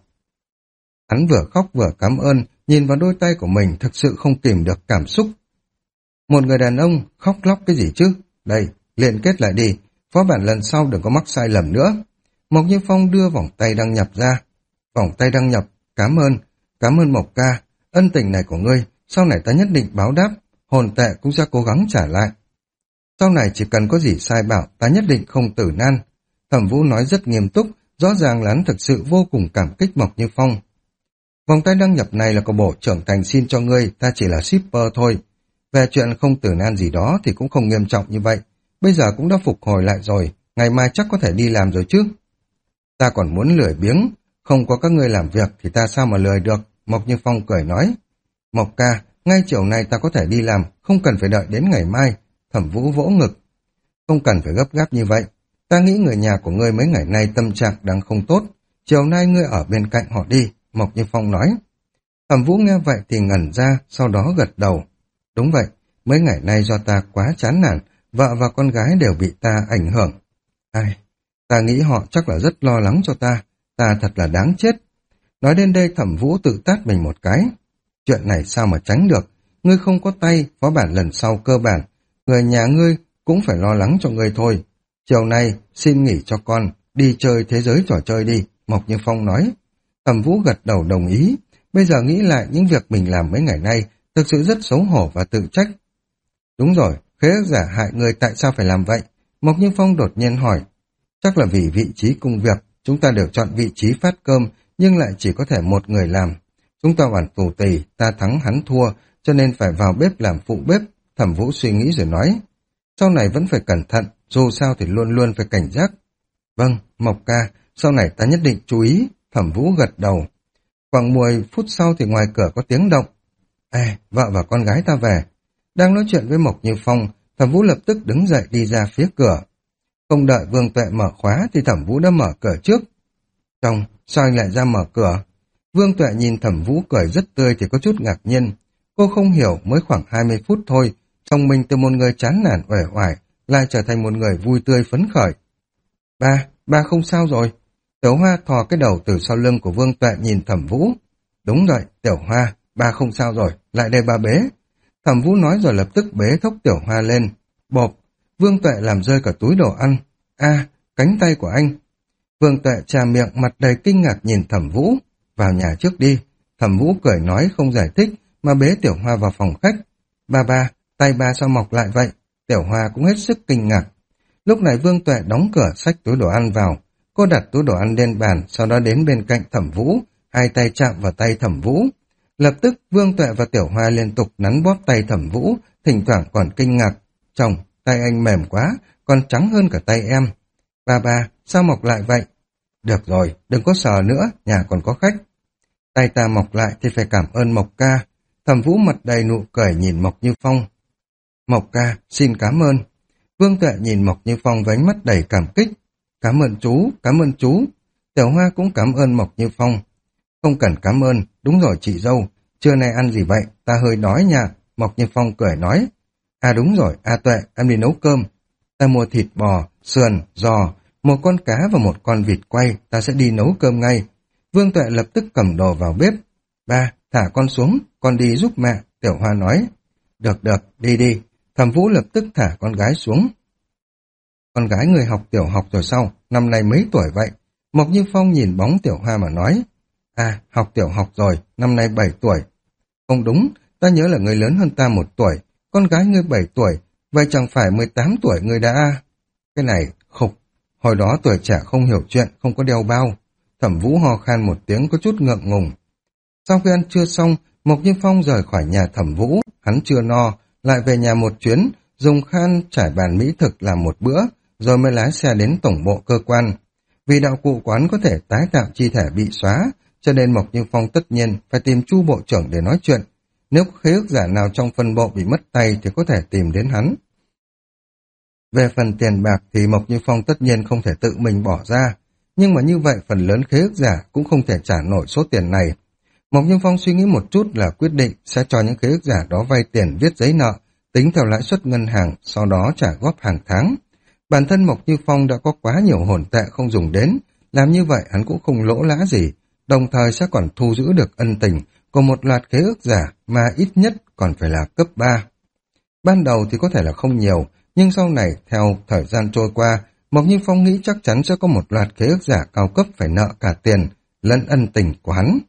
Hắn vừa khóc vừa cảm ơn, nhìn vào đôi tay của mình thực sự không kìm được cảm xúc. Một người đàn ông khóc lóc cái gì chứ? Đây, liên kết lại đi, phó bản lần sau đừng có mắc sai lầm nữa. Mộc Như Phong đưa vòng tay đăng nhập ra. Vòng tay đăng nhập, cảm ơn, cảm ơn Mộc ca, ân tình này của ngươi, sau này ta nhất định báo đáp, hồn tệ cũng sẽ cố gắng trả lại. Sau này chỉ cần có gì sai bảo, ta nhất định không tử nan. Thẩm Vũ nói rất nghiêm túc, rõ ràng là hắn thực sự vô cùng cảm kích Mộc Như Phong. Vòng tay đăng nhập này là của bộ trưởng thành xin cho ngươi, ta chỉ là shipper thôi. Về chuyện không tử nan gì đó thì cũng không nghiêm trọng như vậy. Bây giờ cũng đã phục hồi lại rồi, ngày mai chắc có thể đi làm rồi chứ. Ta còn muốn lười biếng, không có các ngươi làm việc thì ta sao mà lười được, Mộc Như Phong cười nói. Mộc ca, ngay chiều nay ta có thể đi làm, không cần phải đợi đến ngày mai. Thẩm Vũ vỗ ngực. Không cần phải gấp gáp như vậy, ta nghĩ người nhà của ngươi mấy ngày nay tâm trạng đang không tốt, chiều nay ngươi ở bên cạnh họ đi, Mộc Như Phong nói. Thẩm Vũ nghe vậy thì ngẩn ra, sau đó gật đầu. Đúng vậy, mấy ngày nay do ta quá chán nản, vợ và con gái đều bị ta ảnh hưởng. Ai, ta nghĩ họ chắc là rất lo lắng cho ta, ta thật là đáng chết. Nói đến đây Thẩm Vũ tự tát mình một cái. Chuyện này sao mà tránh được, ngươi không có tay, phó bản lần sau cơ bản, người nhà ngươi cũng phải lo lắng cho ngươi thôi. Chiều nay xin nghỉ cho con, đi chơi thế giới trò chơi đi, Mộc Như Phong nói. Thẩm Vũ gật đầu đồng ý, bây giờ nghĩ lại những việc mình làm mấy ngày nay, thực sự rất xấu hổ và tự trách. Đúng rồi, khế ước giả hại người tại sao phải làm vậy? Mộc Như Phong đột nhiên hỏi. Chắc là vì vị trí công việc, chúng ta đều chọn vị trí phát cơm, nhưng lại chỉ có thể một người làm. Chúng ta玩tù tì, ta thắng hắn thua, cho nên phải vào bếp làm phụ bếp, Thẩm Vũ suy nghĩ rồi nói. Sau này vẫn phải cẩn thận, dù sao thì luôn luôn phải cảnh giác. Vâng, Mộc ca, sau này ta nhất định chú ý, Thẩm Vũ gật đầu. Khoảng mười phút sau thì ngoài cửa có tiếng động. Ê, vợ và con gái ta về. Đang nói chuyện với Mộc Như Phong, Thẩm Vũ lập tức đứng dậy đi ra phía cửa. Không đợi Vương Tuệ mở khóa thì Thẩm Vũ đã mở cửa trước. Chồng, sao anh lại ra mở cửa? Vương Tuệ nhìn Thẩm Vũ cười rất tươi thì có chút ngạc nhiên. Cô không hiểu mới khoảng hai mươi phút thôi, chồng mình từ một người chán nản uể oải lại trở thành một người vui tươi phấn khởi. Ba, ba không sao rồi. Tiểu Hoa thò cái đầu từ sau lưng của Vương Tuệ nhìn Thẩm Vũ. Đúng vậy, Tiểu Hoa, ba không sao rồi, lại đây ba bế. Thẩm Vũ nói rồi lập tức bế thốc Tiểu Hoa lên. Bộp, Vương Tuệ làm rơi cả túi đồ ăn. A, cánh tay của anh. Vương Tuệ trà miệng mặt đầy kinh ngạc nhìn Thẩm Vũ. Vào nhà trước đi. Thẩm Vũ cười nói không giải thích mà bế Tiểu Hoa vào phòng khách. Ba ba, tay ba sao mọc lại vậy? Tiểu Hoa cũng hết sức kinh ngạc. Lúc này Vương Tuệ đóng cửa xách túi đồ ăn vào. Cô đặt túi đồ ăn lên bàn, sau đó đến bên cạnh Thẩm Vũ, hai tay chạm vào tay Thẩm Vũ. Lập tức Vương Tuệ và Tiểu Hoa liên tục nắn bóp tay Thẩm Vũ, thỉnh thoảng còn kinh ngạc. Chồng, tay anh mềm quá, còn trắng hơn cả tay em. Ba ba, sao mọc lại vậy? Được rồi, đừng có sờ nữa, nhà còn có khách. Tay ta mọc lại thì phải cảm ơn Mộc ca. Thẩm Vũ mặt đầy nụ cười nhìn Mộc Như Phong. Mộc ca, xin cảm ơn. Vương Tuệ nhìn Mộc Như Phong với ánh mắt đầy cảm kích. Cảm ơn chú, cảm ơn chú. Tiểu Hoa cũng cảm ơn Mộc Như Phong. Không cần cảm ơn, đúng rồi chị dâu. Trưa nay ăn gì vậy? Ta hơi đói nha. Mộc Như Phong cười nói. À đúng rồi, A Tuệ, em đi nấu cơm. Ta mua thịt bò, sườn, giò, một con cá và một con vịt quay, ta sẽ đi nấu cơm ngay. Vương Tuệ lập tức cầm đồ vào bếp. Ba, thả con xuống, con đi giúp mẹ. Tiểu Hoa nói. Được được, đi đi. Thẩm Vũ lập tức thả con gái xuống. Con gái người học tiểu học rồi sao? Năm nay mấy tuổi vậy? Mộc Như Phong nhìn bóng Tiểu Hoa mà nói. À, học tiểu học rồi, năm nay bảy tuổi. Không đúng, ta nhớ là người lớn hơn ta một tuổi. Con gái ngươi bảy tuổi, vậy chẳng phải mười tám tuổi người đã... Cái này, khục. Hồi đó tuổi trẻ không hiểu chuyện, không có đeo bao. Thẩm Vũ ho khan một tiếng có chút ngượng ngùng. Sau khi ăn trưa xong, Mộc Như Phong rời khỏi nhà Thẩm Vũ. Hắn chưa no, lại về nhà một chuyến, dùng khăn trải bàn mỹ thực làm một bữa, rồi mới lái xe đến tổng bộ cơ quan. Vì đạo cụ quán có thể tái tạo chi thể bị xóa, cho nên Mộc Như Phong tất nhiên phải tìm Chu bộ trưởng để nói chuyện. Nếu khế ước giả nào trong phân bộ bị mất tay thì có thể tìm đến hắn. Về phần tiền bạc thì Mộc Như Phong tất nhiên không thể tự mình bỏ ra, nhưng mà như vậy phần lớn khế ước giả cũng không thể trả nổi số tiền này. Mộc Như Phong suy nghĩ một chút là quyết định sẽ cho những khế ước giả đó vay tiền viết giấy nợ, tính theo lãi suất ngân hàng, sau đó trả góp hàng tháng. Bản thân Mộc Như Phong đã có quá nhiều hồn tệ không dùng đến, làm như vậy hắn cũng không lỗ lã gì, đồng thời sẽ còn thu giữ được ân tình của một loạt khế ước giả mà ít nhất còn phải là cấp ba. Ban đầu thì có thể là không nhiều, nhưng sau này theo thời gian trôi qua, Mộc Như Phong nghĩ chắc chắn sẽ có một loạt khế ước giả cao cấp phải nợ cả tiền lẫn ân tình của hắn.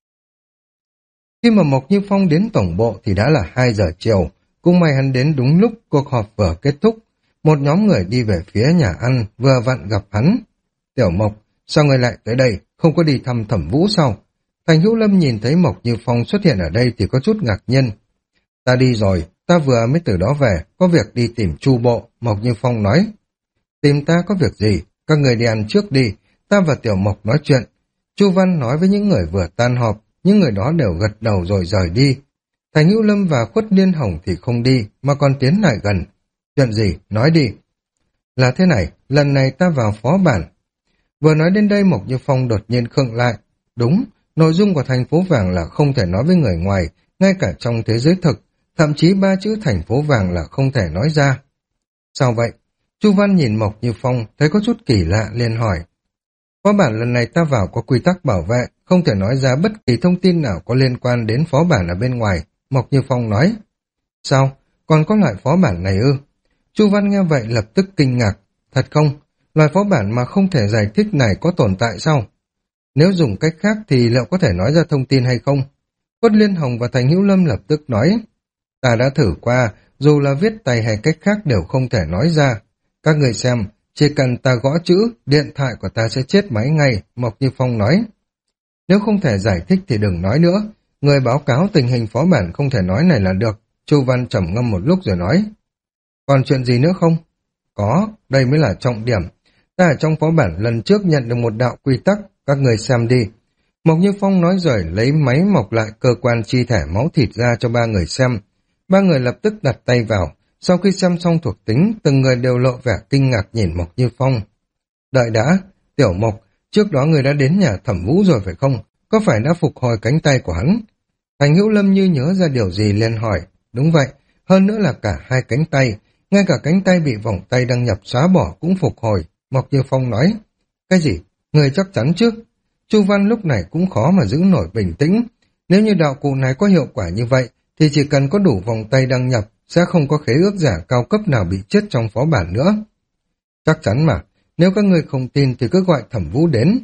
Khi mà Mộc Như Phong đến tổng bộ thì đã là hai giờ chiều, cũng may hắn đến đúng lúc cuộc họp vừa kết thúc. Một nhóm người đi về phía nhà ăn, vừa vặn gặp hắn. Tiểu Mộc, sao người lại tới đây, không có đi thăm Thẩm Vũ sao? Thành Hữu Lâm nhìn thấy Mộc Như Phong xuất hiện ở đây thì có chút ngạc nhiên. Ta đi rồi, ta vừa mới từ đó về, có việc đi tìm Chu bộ, Mộc Như Phong nói. Tìm ta có việc gì, các người đi ăn trước đi, ta và Tiểu Mộc nói chuyện. Chu Văn nói với những người vừa tan họp, những người đó đều gật đầu rồi rời đi. Thành Hữu Lâm và Khuất Liên Hồng thì không đi, mà còn tiến lại gần. Chuyện gì, nói đi. Là thế này, lần này ta vào phó bản. Vừa nói đến đây Mộc Như Phong đột nhiên khựng lại. Đúng, nội dung của thành phố vàng là không thể nói với người ngoài, ngay cả trong thế giới thực, thậm chí ba chữ thành phố vàng là không thể nói ra. Sao vậy? Chu Văn nhìn Mộc Như Phong, thấy có chút kỳ lạ liền hỏi. Phó bản lần này ta vào có quy tắc bảo vệ, không thể nói ra bất kỳ thông tin nào có liên quan đến phó bản ở bên ngoài, Mộc Như Phong nói. Sao? Còn có loại phó bản này ư? Chu Văn nghe vậy lập tức kinh ngạc. Thật không? Loại phó bản mà không thể giải thích này có tồn tại sao? Nếu dùng cách khác thì liệu có thể nói ra thông tin hay không? Khuất Liên Hồng và Thành Hữu Lâm lập tức nói. Ta đã thử qua, dù là viết tay hay cách khác đều không thể nói ra. Các người xem, chỉ cần ta gõ chữ, điện thoại của ta sẽ chết máy ngay, Mộc Như Phong nói. Nếu không thể giải thích thì đừng nói nữa. Người báo cáo tình hình phó bản không thể nói này là được. Chu Văn trầm ngâm một lúc rồi nói. Còn chuyện gì nữa không? có, đây mới là trọng điểm. Ta ở trong phó bản lần trước nhận được một đạo quy tắc, các người xem đi. Mộc Như Phong nói rồi lấy máy mọc lại cơ quan chi thể máu thịt ra cho ba người xem. Ba người lập tức đặt tay vào. Sau khi xem xong thuộc tính, từng người đều lộ vẻ kinh ngạc nhìn Mộc Như Phong. Đợi đã, Tiểu Mộc, trước đó người đã đến nhà Thẩm Vũ rồi phải không? Có phải đã phục hồi cánh tay của hắn? Thành Hữu Lâm như nhớ ra điều gì liền hỏi. Đúng vậy, hơn nữa là cả hai cánh tay. Ngay cả cánh tay bị vòng tay đăng nhập xóa bỏ cũng phục hồi. Mộc Như Phong nói. Cái gì? Người chắc chắn chứ? Chu Văn lúc này cũng khó mà giữ nổi bình tĩnh. Nếu như đạo cụ này có hiệu quả như vậy, thì chỉ cần có đủ vòng tay đăng nhập, sẽ không có khế ước giả cao cấp nào bị chết trong phó bản nữa. Chắc chắn mà, nếu các ngươi không tin thì cứ gọi Thẩm Vũ đến.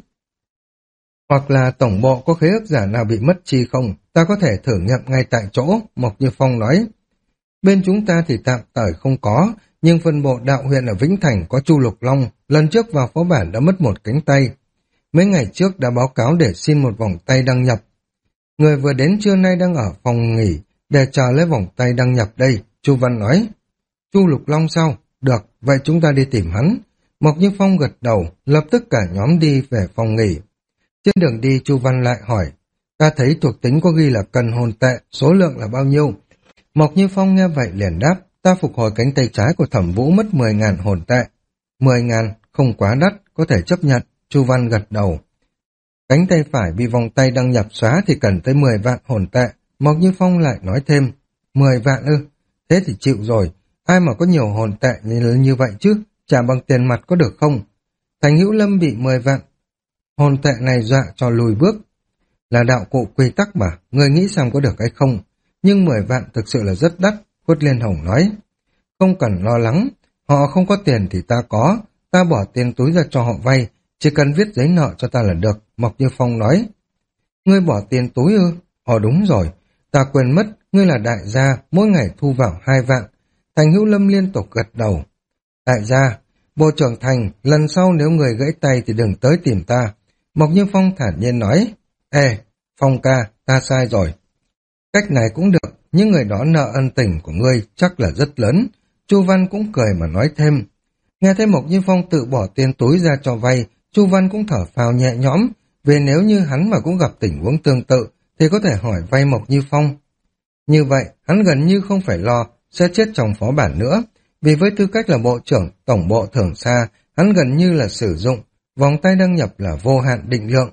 Hoặc là tổng bộ có khế ước giả nào bị mất chi không, ta có thể thử nghiệm ngay tại chỗ, Mộc Như Phong nói. Bên chúng ta thì tạm thời không có, nhưng phân bộ đạo huyện ở Vĩnh Thành có Chu Lục Long, lần trước vào phó bản đã mất một cánh tay. Mấy ngày trước đã báo cáo để xin một vòng tay đăng nhập. Người vừa đến trưa nay đang ở phòng nghỉ để chờ lấy vòng tay đăng nhập đây, Chu Văn nói. Chu Lục Long sao? Được, vậy chúng ta đi tìm hắn. Mộc Như Phong gật đầu, lập tức cả nhóm đi về phòng nghỉ. Trên đường đi Chu Văn lại hỏi, ta thấy thuộc tính có ghi là cần hồn tệ, số lượng là bao nhiêu? Mộc Như Phong nghe vậy liền đáp, ta phục hồi cánh tay trái của Thẩm Vũ mất mười ngàn hồn tệ. mười ngàn, không quá đắt, có thể chấp nhận, Chu Văn gật đầu. Cánh tay phải bị vòng tay đăng nhập xóa thì cần tới mười vạn hồn tệ. Mộc Như Phong lại nói thêm, mười vạn ư, thế thì chịu rồi, ai mà có nhiều hồn tệ như, như vậy chứ, trả bằng tiền mặt có được không? Thành Hữu Lâm bị mười vạn hồn tệ này dọa cho lùi bước. Là đạo cụ quy tắc mà, người nghĩ xem có được hay không? Nhưng mười vạn thực sự là rất đắt, Khuất Liên Hồng nói. Không cần lo lắng, họ không có tiền thì ta có, ta bỏ tiền túi ra cho họ vay, chỉ cần viết giấy nợ cho ta là được, Mộc Như Phong nói. Ngươi bỏ tiền túi ư? Ồ đúng rồi, ta quên mất, ngươi là đại gia, mỗi ngày thu vào hai vạn. Thành Hữu Lâm liên tục gật đầu. Đại gia, Bộ trưởng Thành, lần sau nếu người gãy tay thì đừng tới tìm ta. Mộc Như Phong thản nhiên nói. Ê, Phong ca, ta sai rồi. Cách này cũng được, nhưng người đó nợ ân tình của ngươi chắc là rất lớn. Chu Văn cũng cười mà nói thêm. Nghe thấy Mộc Như Phong tự bỏ tiền túi ra cho vay, Chu Văn cũng thở phào nhẹ nhõm, vì nếu như hắn mà cũng gặp tình huống tương tự, thì có thể hỏi vay Mộc Như Phong. Như vậy, hắn gần như không phải lo, sẽ chết trong phó bản nữa, vì với tư cách là bộ trưởng tổng bộ thưởng xa, hắn gần như là sử dụng, vòng tay đăng nhập là vô hạn định lượng.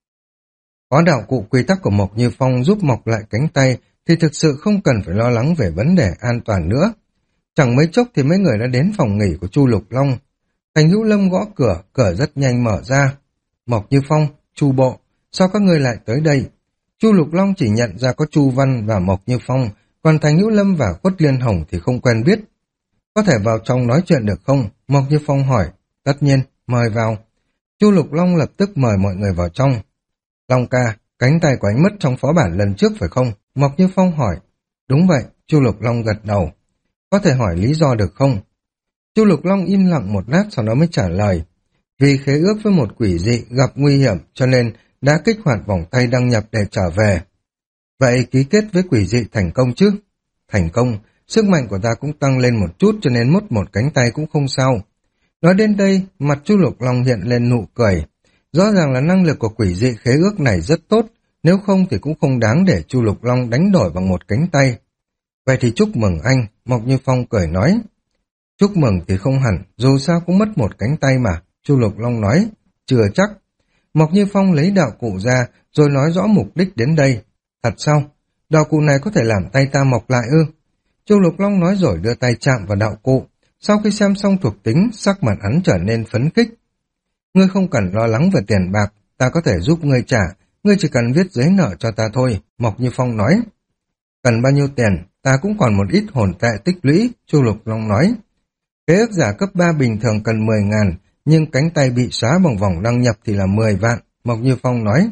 Có đạo cụ quy tắc của Mộc Như Phong giúp mọc lại cánh tay, thì thực sự không cần phải lo lắng về vấn đề an toàn nữa. Chẳng mấy chốc thì mấy người đã đến phòng nghỉ của Chu Lục Long. Thành Hữu Lâm gõ cửa, cửa rất nhanh mở ra. Mộc Như Phong, Chu Bộ, sao các ngươi lại tới đây? Chu Lục Long chỉ nhận ra có Chu Văn và Mộc Như Phong, còn Thành Hữu Lâm và Khuất Liên Hồng thì không quen biết. Có thể vào trong nói chuyện được không? Mộc Như Phong hỏi. Tất nhiên, mời vào. Chu Lục Long lập tức mời mọi người vào trong. Long ca, cánh tay của anh mất trong phó bản lần trước phải không? Mộc Như Phong hỏi. Đúng vậy, Chu Lục Long gật đầu. Có thể hỏi lý do được không? Chu Lục Long im lặng một lát sau đó mới trả lời. Vì khế ước với một quỷ dị gặp nguy hiểm cho nên đã kích hoạt vòng tay đăng nhập để trở về. Vậy ký kết với quỷ dị thành công chứ? Thành công, sức mạnh của ta cũng tăng lên một chút cho nên mất một cánh tay cũng không sao. Nói đến đây, mặt Chu Lục Long hiện lên nụ cười. Rõ ràng là năng lực của quỷ dị khế ước này rất tốt, nếu không thì cũng không đáng để Chu Lục Long đánh đổi bằng một cánh tay. Vậy thì chúc mừng anh, Mộc Như Phong cười nói. Chúc mừng thì không hẳn, dù sao cũng mất một cánh tay mà, Chu Lục Long nói. Chưa chắc. Mộc Như Phong lấy đạo cụ ra, rồi nói rõ mục đích đến đây. Thật sao? Đạo cụ này có thể làm tay ta mọc lại ư? Chu Lục Long nói rồi đưa tay chạm vào đạo cụ. Sau khi xem xong thuộc tính, sắc mặt hắn trở nên phấn khích. Ngươi không cần lo lắng về tiền bạc, ta có thể giúp ngươi trả, ngươi chỉ cần viết giấy nợ cho ta thôi, Mộc Như Phong nói. Cần bao nhiêu tiền, ta cũng còn một ít hồn tệ tích lũy, Chu Lục Long nói. Khế ước giả cấp ba bình thường cần mười ngàn, nhưng cánh tay bị xóa bằng vòng đăng nhập thì là mười vạn, Mộc Như Phong nói.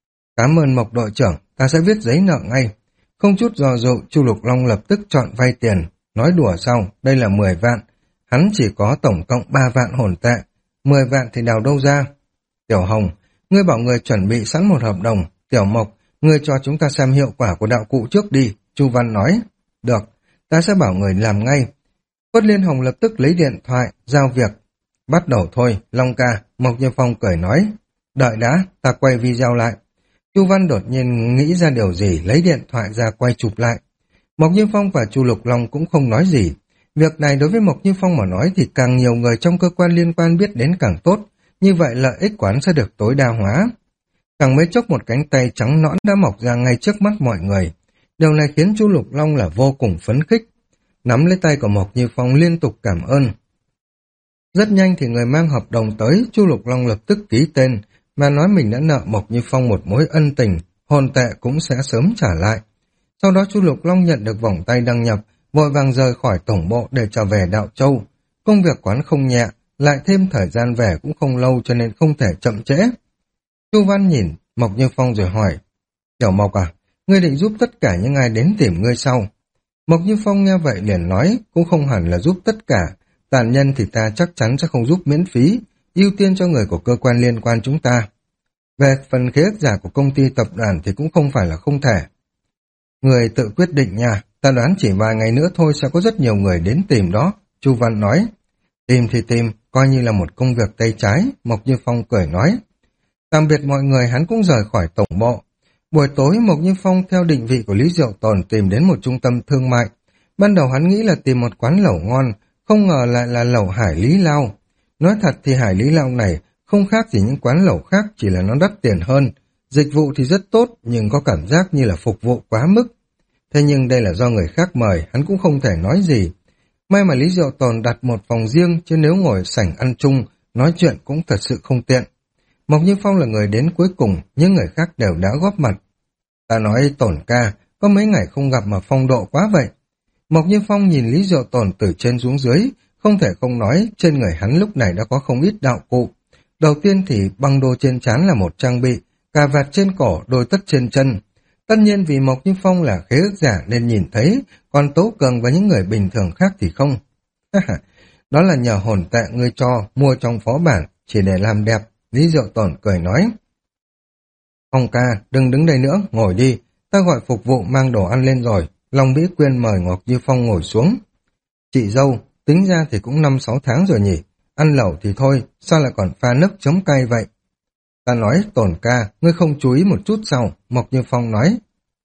Cảm ơn Mộc đội trưởng, ta sẽ viết giấy nợ ngay. Không chút do dự, Chu Lục Long lập tức chọn vay tiền, nói đùa sau, đây là mười vạn, hắn chỉ có tổng cộng ba vạn hồn tệ, mười vạn thì đào đâu ra. Tiểu Hồng, ngươi bảo người chuẩn bị sẵn một hợp đồng, Tiểu Mộc, ngươi cho chúng ta xem hiệu quả của đạo cụ trước đi, Chu Văn nói. Được, ta sẽ bảo người làm ngay. Quất Liên Hồng lập tức lấy điện thoại, giao việc. Bắt đầu thôi, Long ca, Mộc Như Phong cười nói. Đợi đã, ta quay video lại. Chu Văn đột nhiên nghĩ ra điều gì, lấy điện thoại ra quay chụp lại. Mộc Như Phong và Chu Lục Long cũng không nói gì. Việc này đối với Mộc Như Phong mà nói thì càng nhiều người trong cơ quan liên quan biết đến càng tốt, như vậy lợi ích quán sẽ được tối đa hóa. Chẳng mấy chốc một cánh tay trắng nõn đã mọc ra ngay trước mắt mọi người. Điều này khiến Chu Lục Long là vô cùng phấn khích. Nắm lấy tay của Mộc Như Phong liên tục cảm ơn. Rất nhanh thì người mang hợp đồng tới, Chu Lục Long lập tức ký tên, mà nói mình đã nợ Mộc Như Phong một mối ân tình, hồn tệ cũng sẽ sớm trả lại. Sau đó Chu Lục Long nhận được vòng tay đăng nhập, vội vàng rời khỏi tổng bộ để trở về Đạo Châu. Công việc quán không nhẹ, lại thêm thời gian về cũng không lâu cho nên không thể chậm trễ. Chu Văn nhìn Mộc Như Phong rồi hỏi, Tiểu Mộc à, ngươi định giúp tất cả những ai đến tìm ngươi sau? Mộc Như Phong nghe vậy liền nói, cũng không hẳn là giúp tất cả, tàn nhân thì ta chắc chắn sẽ không giúp miễn phí, ưu tiên cho người của cơ quan liên quan chúng ta. Về phần khế ước giả của công ty tập đoàn thì cũng không phải là không thể. Người tự quyết định nha, ta đoán chỉ vài ngày nữa thôi sẽ có rất nhiều người đến tìm đó, Chu Văn nói. Tìm thì tìm, coi như là một công việc tay trái, Mộc Như Phong cười nói. Tạm biệt mọi người, hắn cũng rời khỏi tổng bộ. Buổi tối Mộc Như Phong theo định vị của Lý Diệu Tồn tìm đến một trung tâm thương mại. Ban đầu hắn nghĩ là tìm một quán lẩu ngon, không ngờ lại là lẩu Hải Lý Lao. Nói thật thì Hải Lý Lao này không khác gì những quán lẩu khác, chỉ là nó đắt tiền hơn. Dịch vụ thì rất tốt, nhưng có cảm giác như là phục vụ quá mức. Thế nhưng đây là do người khác mời, hắn cũng không thể nói gì. May mà Lý Diệu Tồn đặt một phòng riêng, chứ nếu ngồi sảnh ăn chung, nói chuyện cũng thật sự không tiện. Mộc Như Phong là người đến cuối cùng, những người khác đều đã góp mặt. Ta nói Tồn ca, có mấy ngày không gặp mà phong độ quá vậy. Mộc Như Phong nhìn Lý Diệu Tồn từ trên xuống dưới, không thể không nói, trên người hắn lúc này đã có không ít đạo cụ. Đầu tiên thì băng đô trên trán là một trang bị, cà vạt trên cổ, đôi tất trên chân. Tất nhiên vì Mộc Như Phong là khế ước giả nên nhìn thấy, còn Tố Cường và những người bình thường khác thì không. Đó là nhờ hồn tệ ngươi cho, mua trong phó bản, chỉ để làm đẹp, Lý Diệu Tồn cười nói. Phong ca, đừng đứng đây nữa, ngồi đi, ta gọi phục vụ mang đồ ăn lên rồi. Long Mỹ Quyên mời Ngọc Như Phong ngồi xuống. Chị dâu, tính ra thì cũng năm sáu tháng rồi nhỉ, ăn lẩu thì thôi, sao lại còn pha nước chấm cay vậy? Ta nói, Tồn ca, ngươi không chú ý một chút sao? Mộc Như Phong nói.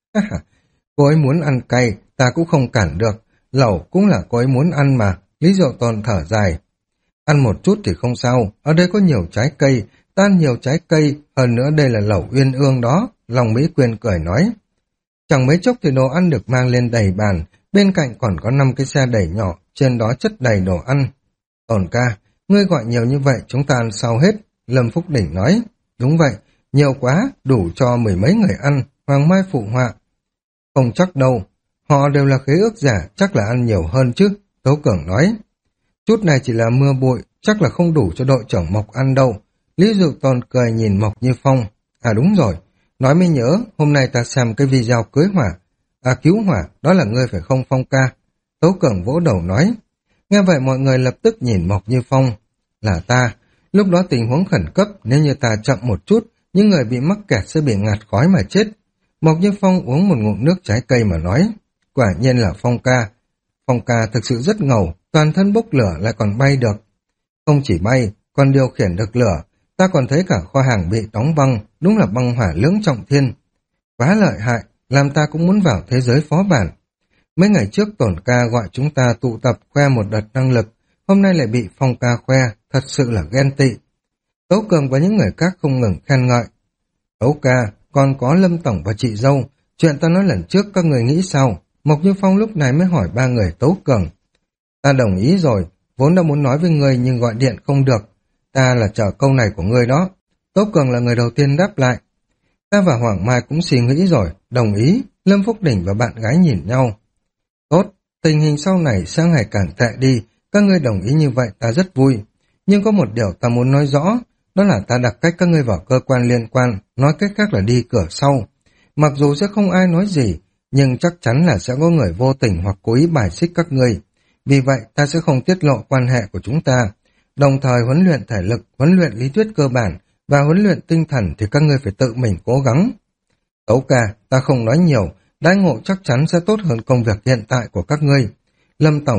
Cô ấy muốn ăn cay, ta cũng không cản được, lẩu cũng là cô ấy muốn ăn mà, Lý Diệu Tồn thở dài. Ăn một chút thì không sao, ở đây có nhiều trái cây, ta ăn nhiều trái cây, hơn nữa đây là lẩu uyên ương đó, Long Mỹ Quyên cười nói. Chẳng mấy chốc thì đồ ăn được mang lên đầy bàn, bên cạnh còn có năm cái xe đẩy nhỏ, trên đó chất đầy đồ ăn. Tồn ca, ngươi gọi nhiều như vậy chúng ta ăn sao hết, Lâm Phúc Đỉnh nói. Đúng vậy, nhiều quá, đủ cho mười mấy người ăn, Hoàng Mai phụ họa. Không chắc đâu, họ đều là khế ước giả, chắc là ăn nhiều hơn chứ, Tố Cường nói. Chút này chỉ là mưa bụi, chắc là không đủ cho đội trưởng Mộc ăn đâu. Lý Diệu Tồn cười nhìn Mộc Như Phong. À đúng rồi, nói mới nhớ, hôm nay ta xem cái video cưới hỏa. À cứu hỏa, đó là ngươi phải không Phong ca? Tố Cường vỗ đầu nói. Nghe vậy mọi người lập tức nhìn Mộc Như Phong. Là ta, lúc đó tình huống khẩn cấp, nếu như ta chậm một chút, những người bị mắc kẹt sẽ bị ngạt khói mà chết. Mộc Như Phong uống một ngụm nước trái cây mà nói. Quả nhiên là Phong ca. Phong ca thực sự rất ngầu, toàn thân bốc lửa lại còn bay được. Không chỉ bay, còn điều khiển được lửa. Ta còn thấy cả kho hàng bị đóng băng, đúng là băng hỏa lưỡng trọng thiên. Quá lợi hại, làm ta cũng muốn vào thế giới phó bản. Mấy ngày trước Tổn ca gọi chúng ta tụ tập khoe một đợt năng lực, hôm nay lại bị Phong ca khoe, thật sự là ghen tị. Tấu Cường và những người khác không ngừng khen ngợi. Tấu ca, còn có Lâm Tổng và chị dâu, chuyện ta nói lần trước các người nghĩ sao? Mộc Như Phong lúc này mới hỏi ba người Tấu Cường. Ta đồng ý rồi, vốn đã muốn nói với người nhưng gọi điện không được. Ta là chờ câu này của ngươi đó. Tấu Cường là người đầu tiên đáp lại. Ta và Hoàng Mai cũng suy nghĩ rồi, đồng ý. Lâm Phúc Đỉnh và bạn gái nhìn nhau. Tốt, tình hình sau này sẽ ngày càng tệ đi, các ngươi đồng ý như vậy ta rất vui. Nhưng có một điều ta muốn nói rõ, đó là ta đặt cách các ngươi vào cơ quan liên quan, nói cách khác là đi cửa sau. Mặc dù sẽ không ai nói gì, nhưng chắc chắn là sẽ có người vô tình hoặc cố ý bài xích các ngươi. Vì vậy ta sẽ không tiết lộ quan hệ của chúng ta. Đồng thời huấn luyện thể lực, huấn luyện lý thuyết cơ bản và huấn luyện tinh thần thì các ngươi phải tự mình cố gắng. Tấu ca, ta không nói nhiều, đãi ngộ chắc chắn sẽ tốt hơn công việc hiện tại của các ngươi. Lâm Tổng,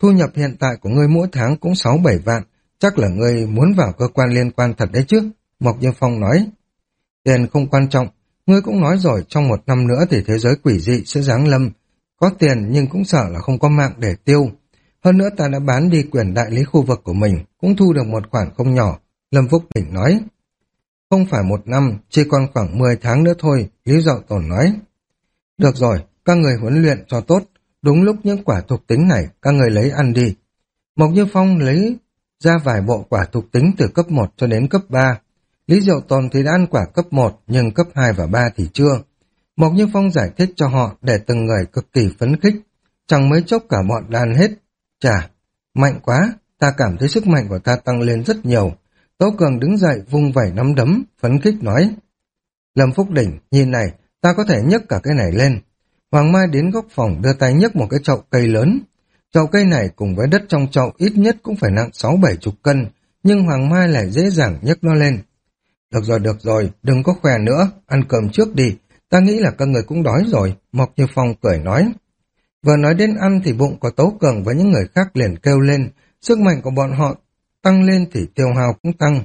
Thu nhập hiện tại của ngươi mỗi tháng cũng sáu bảy vạn, chắc là ngươi muốn vào cơ quan liên quan thật đấy chứ, Mộc Như Phong nói. Tiền không quan trọng, ngươi cũng nói rồi trong một năm nữa thì thế giới quỷ dị sẽ giáng lâm. Có tiền nhưng cũng sợ là không có mạng để tiêu. Hơn nữa ta đã bán đi quyền đại lý khu vực của mình, cũng thu được một khoản không nhỏ, Lâm Phúc Đỉnh nói. Không phải một năm, chỉ còn khoảng mười tháng nữa thôi, Lý Dậu Tồn nói. Được rồi, các người huấn luyện cho tốt, đúng lúc những quả thuộc tính này, các người lấy ăn đi. Mộc Như Phong lấy ra vài bộ quả thuộc tính từ cấp một cho đến cấp ba. Lý Diệu Tồn thì đã ăn quả cấp một, nhưng cấp hai và ba thì chưa. Mộc Như Phong giải thích cho họ để từng người cực kỳ phấn khích. Chẳng mấy chốc cả bọn đã ăn hết. Chà, mạnh quá, ta cảm thấy sức mạnh của ta tăng lên rất nhiều. Tấu Cường đứng dậy vung vẩy nắm đấm, phấn khích nói. Lâm Phúc Đỉnh, nhìn này, ta có thể nhấc cả cái này lên. Hoàng Mai đến góc phòng đưa tay nhấc một cái chậu cây lớn. Chậu cây này cùng với đất trong chậu ít nhất cũng phải nặng sáu bảy chục cân, nhưng Hoàng Mai lại dễ dàng nhấc nó lên. Được rồi, được rồi, đừng có khỏe nữa, ăn cơm trước đi, ta nghĩ là các người cũng đói rồi, Mộc Như Phong cười nói. Vừa nói đến ăn thì bụng của Tấu Cường và những người khác liền kêu lên, sức mạnh của bọn họ tăng lên thì tiêu hao cũng tăng.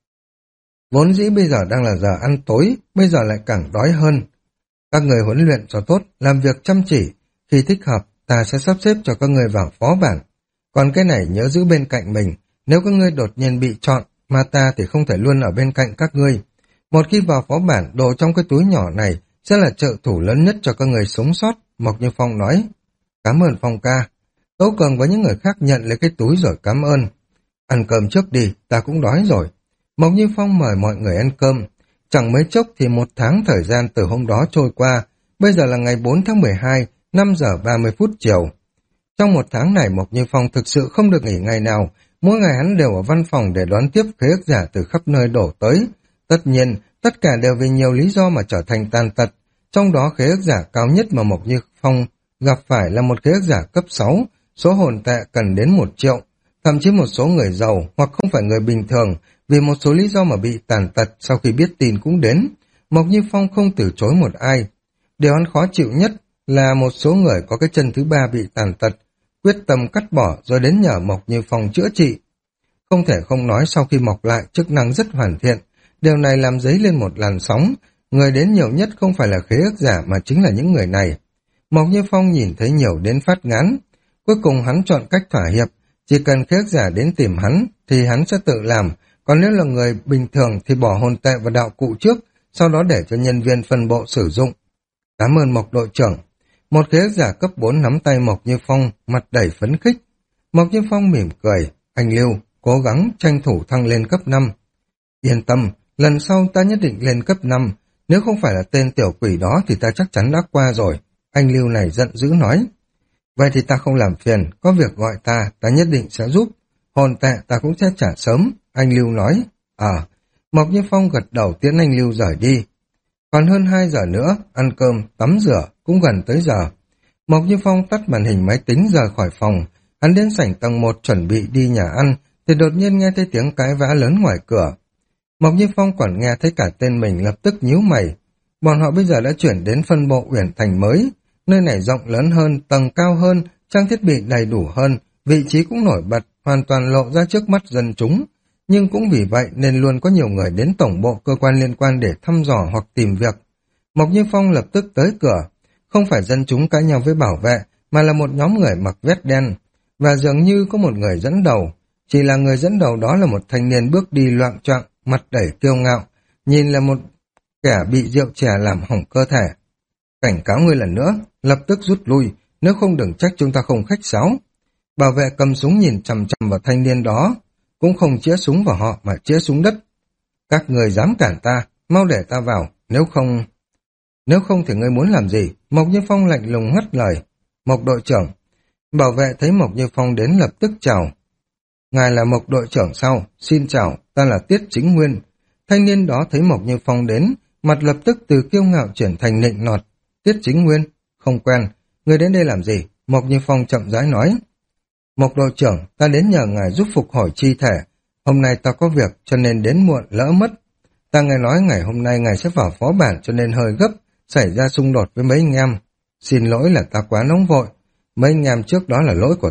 Vốn dĩ bây giờ đang là giờ ăn tối, bây giờ lại càng đói hơn. Các người huấn luyện cho tốt, làm việc chăm chỉ, khi thích hợp, ta sẽ sắp xếp cho các người vào phó bản. Còn cái này nhớ giữ bên cạnh mình, nếu các ngươi đột nhiên bị chọn, mà ta thì không thể luôn ở bên cạnh các ngươi. Một khi vào phó bản, đồ trong cái túi nhỏ này sẽ là trợ thủ lớn nhất cho các người sống sót, Mộc Như Phong nói. Cảm ơn Phong ca. Tấu Cường với những người khác nhận lấy cái túi rồi cảm ơn. Ăn cơm trước đi, ta cũng đói rồi. Mộc Như Phong mời mọi người ăn cơm. Chẳng mấy chốc thì một tháng thời gian từ hôm đó trôi qua, bây giờ là ngày bốn tháng mười hai, năm giờ ba mươi phút chiều. Trong một tháng này Mộc Như Phong thực sự không được nghỉ ngày nào, mỗi ngày hắn đều ở văn phòng để đón tiếp khế ước giả từ khắp nơi đổ tới. Tất nhiên, tất cả đều vì nhiều lý do mà trở thành tàn tật, trong đó khế ước giả cao nhất mà Mộc Như Phong gặp phải là một khế ước giả cấp sáu, số hồn tệ cần đến một triệu. Thậm chí một số người giàu hoặc không phải người bình thường vì một số lý do mà bị tàn tật sau khi biết tin cũng đến. Mộc Như Phong không từ chối một ai. Điều hắn khó chịu nhất là một số người có cái chân thứ ba bị tàn tật, quyết tâm cắt bỏ rồi đến nhờ Mộc Như Phong chữa trị. Không thể không nói sau khi mọc lại chức năng rất hoàn thiện, điều này làm dấy lên một làn sóng, người đến nhiều nhất không phải là khế ước giả mà chính là những người này. Mộc Như Phong nhìn thấy nhiều đến phát ngán, cuối cùng hắn chọn cách thỏa hiệp, chỉ cần khế ước giả đến tìm hắn thì hắn sẽ tự làm, còn nếu là người bình thường thì bỏ hồn tệ và đạo cụ trước, sau đó để cho nhân viên phân bộ sử dụng. Cảm ơn Mộc đội trưởng. Một khế ước giả cấp bốn nắm tay Mộc Như Phong, mặt đầy phấn khích. Mộc Như Phong mỉm cười, anh Lưu, cố gắng tranh thủ thăng lên cấp năm. Yên tâm, lần sau ta nhất định lên cấp năm, nếu không phải là tên tiểu quỷ đó thì ta chắc chắn đã qua rồi. Anh Lưu này giận dữ nói. Vậy thì ta không làm phiền, có việc gọi ta, ta nhất định sẽ giúp. Hồn tệ ta cũng sẽ trả sớm, anh Lưu nói. À, Mộc Như Phong gật đầu tiễn anh Lưu rời đi. Còn hơn hai giờ nữa, ăn cơm, tắm rửa, cũng gần tới giờ. Mộc Như Phong tắt màn hình máy tính rời khỏi phòng, hắn đến sảnh tầng một chuẩn bị đi nhà ăn, thì đột nhiên nghe thấy tiếng cãi vã lớn ngoài cửa. Mộc Như Phong còn nghe thấy cả tên mình lập tức nhíu mày. Bọn họ bây giờ đã chuyển đến phân bộ Uyển Thành mới, nơi này rộng lớn hơn, tầng cao hơn, trang thiết bị đầy đủ hơn, vị trí cũng nổi bật, hoàn toàn lộ ra trước mắt dân chúng. Nhưng cũng vì vậy nên luôn có nhiều người đến tổng bộ cơ quan liên quan để thăm dò hoặc tìm việc. Mộc Như Phong lập tức tới cửa, không phải dân chúng cãi nhau với bảo vệ, mà là một nhóm người mặc vest đen, và dường như có một người dẫn đầu. Chỉ là người dẫn đầu đó là một thanh niên bước đi loạng choạng, mặt đầy kiêu ngạo, nhìn là một kẻ bị rượu chè làm hỏng cơ thể. Cảnh cáo ngươi lần nữa, lập tức rút lui, nếu không đừng trách chúng ta không khách sáo. Bảo vệ cầm súng nhìn chằm chằm vào thanh niên đó, cũng không chĩa súng vào họ mà chĩa súng đất. Các người dám cản ta, mau để ta vào, nếu không... Nếu không thì ngươi muốn làm gì? Mộc Như Phong lạnh lùng ngắt lời. Mộc đội trưởng. Bảo vệ thấy Mộc Như Phong đến lập tức chào. Ngài là Mộc đội trưởng sao? Xin chào, ta là Tiết Chính Nguyên. Thanh niên đó thấy Mộc Như Phong đến, mặt lập tức từ kiêu ngạo chuyển thành nịnh nọt. Tiết Chính Nguyên? Không quen. Ngươi đến đây làm gì? Mộc Như Phong chậm rãi nói. Mộc đội trưởng, ta đến nhờ ngài giúp phục hồi chi thể. Hôm nay ta có việc cho nên đến muộn lỡ mất. Ta nghe nói ngày hôm nay ngài sẽ vào phó bản cho nên hơi gấp, xảy ra xung đột với mấy anh em. Xin lỗi là ta quá nóng vội. Mấy anh em trước đó là lỗi của ta.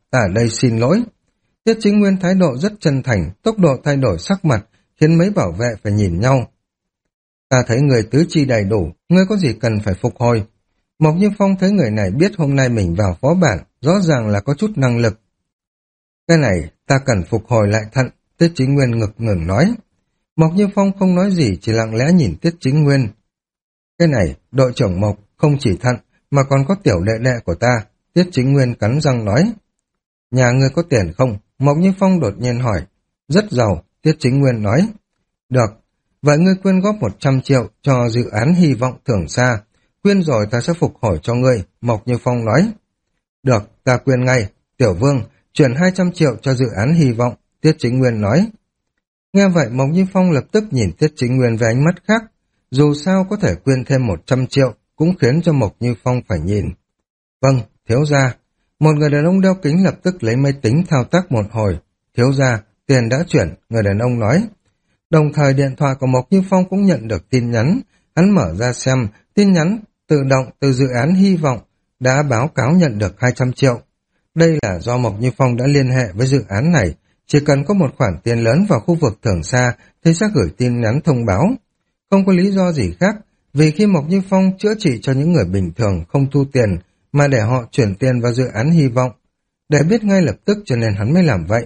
ta ở đây xin lỗi. Tiết Chính Nguyên thái độ rất chân thành, tốc độ thay đổi sắc mặt, khiến mấy bảo vệ phải nhìn nhau. Ta thấy người tứ chi đầy đủ, ngươi có gì cần phải phục hồi. Mộc Như Phong thấy người này biết hôm nay mình vào phó bản, rõ ràng là có chút năng lực. Cái này, ta cần phục hồi lại thận, Tiết Chính Nguyên ngực ngừng nói. Mộc Như Phong không nói gì, chỉ lặng lẽ nhìn Tiết Chính Nguyên. Cái này, đội trưởng Mộc, không chỉ thận, mà còn có tiểu đệ đệ của ta, Tiết Chính Nguyên cắn răng nói. Nhà ngươi có tiền không? Mộc Như Phong đột nhiên hỏi. Rất giàu, Tiết Chính Nguyên nói. Được, vậy ngươi quyên góp một trăm triệu cho dự án hy vọng thưởng xa. Quyên rồi ta sẽ phục hồi cho ngươi, Mộc Như Phong nói. Được, ta quyên ngay. Tiểu Vương, chuyển hai trăm triệu cho dự án hy vọng, Tiết Chính Nguyên nói. Nghe vậy Mộc Như Phong lập tức nhìn Tiết Chính Nguyên với ánh mắt khác. Dù sao có thể quyên thêm một trăm triệu cũng khiến cho Mộc Như Phong phải nhìn. Vâng, thiếu gia. Một người đàn ông đeo kính lập tức lấy máy tính thao tác một hồi. Thiếu gia, tiền đã chuyển, người đàn ông nói. Đồng thời điện thoại của Mộc Như Phong cũng nhận được tin nhắn. Hắn mở ra xem, tin nhắn tự động từ dự án hy vọng đã báo cáo nhận được hai trăm triệu. Đây là do Mộc Như Phong đã liên hệ với dự án này. Chỉ cần có một khoản tiền lớn vào khu vực thưởng xa thì sẽ gửi tin nhắn thông báo. Không có lý do gì khác, vì khi Mộc Như Phong chữa trị cho những người bình thường không thu tiền, mà để họ chuyển tiền vào dự án hy vọng. Để biết ngay lập tức cho nên hắn mới làm vậy.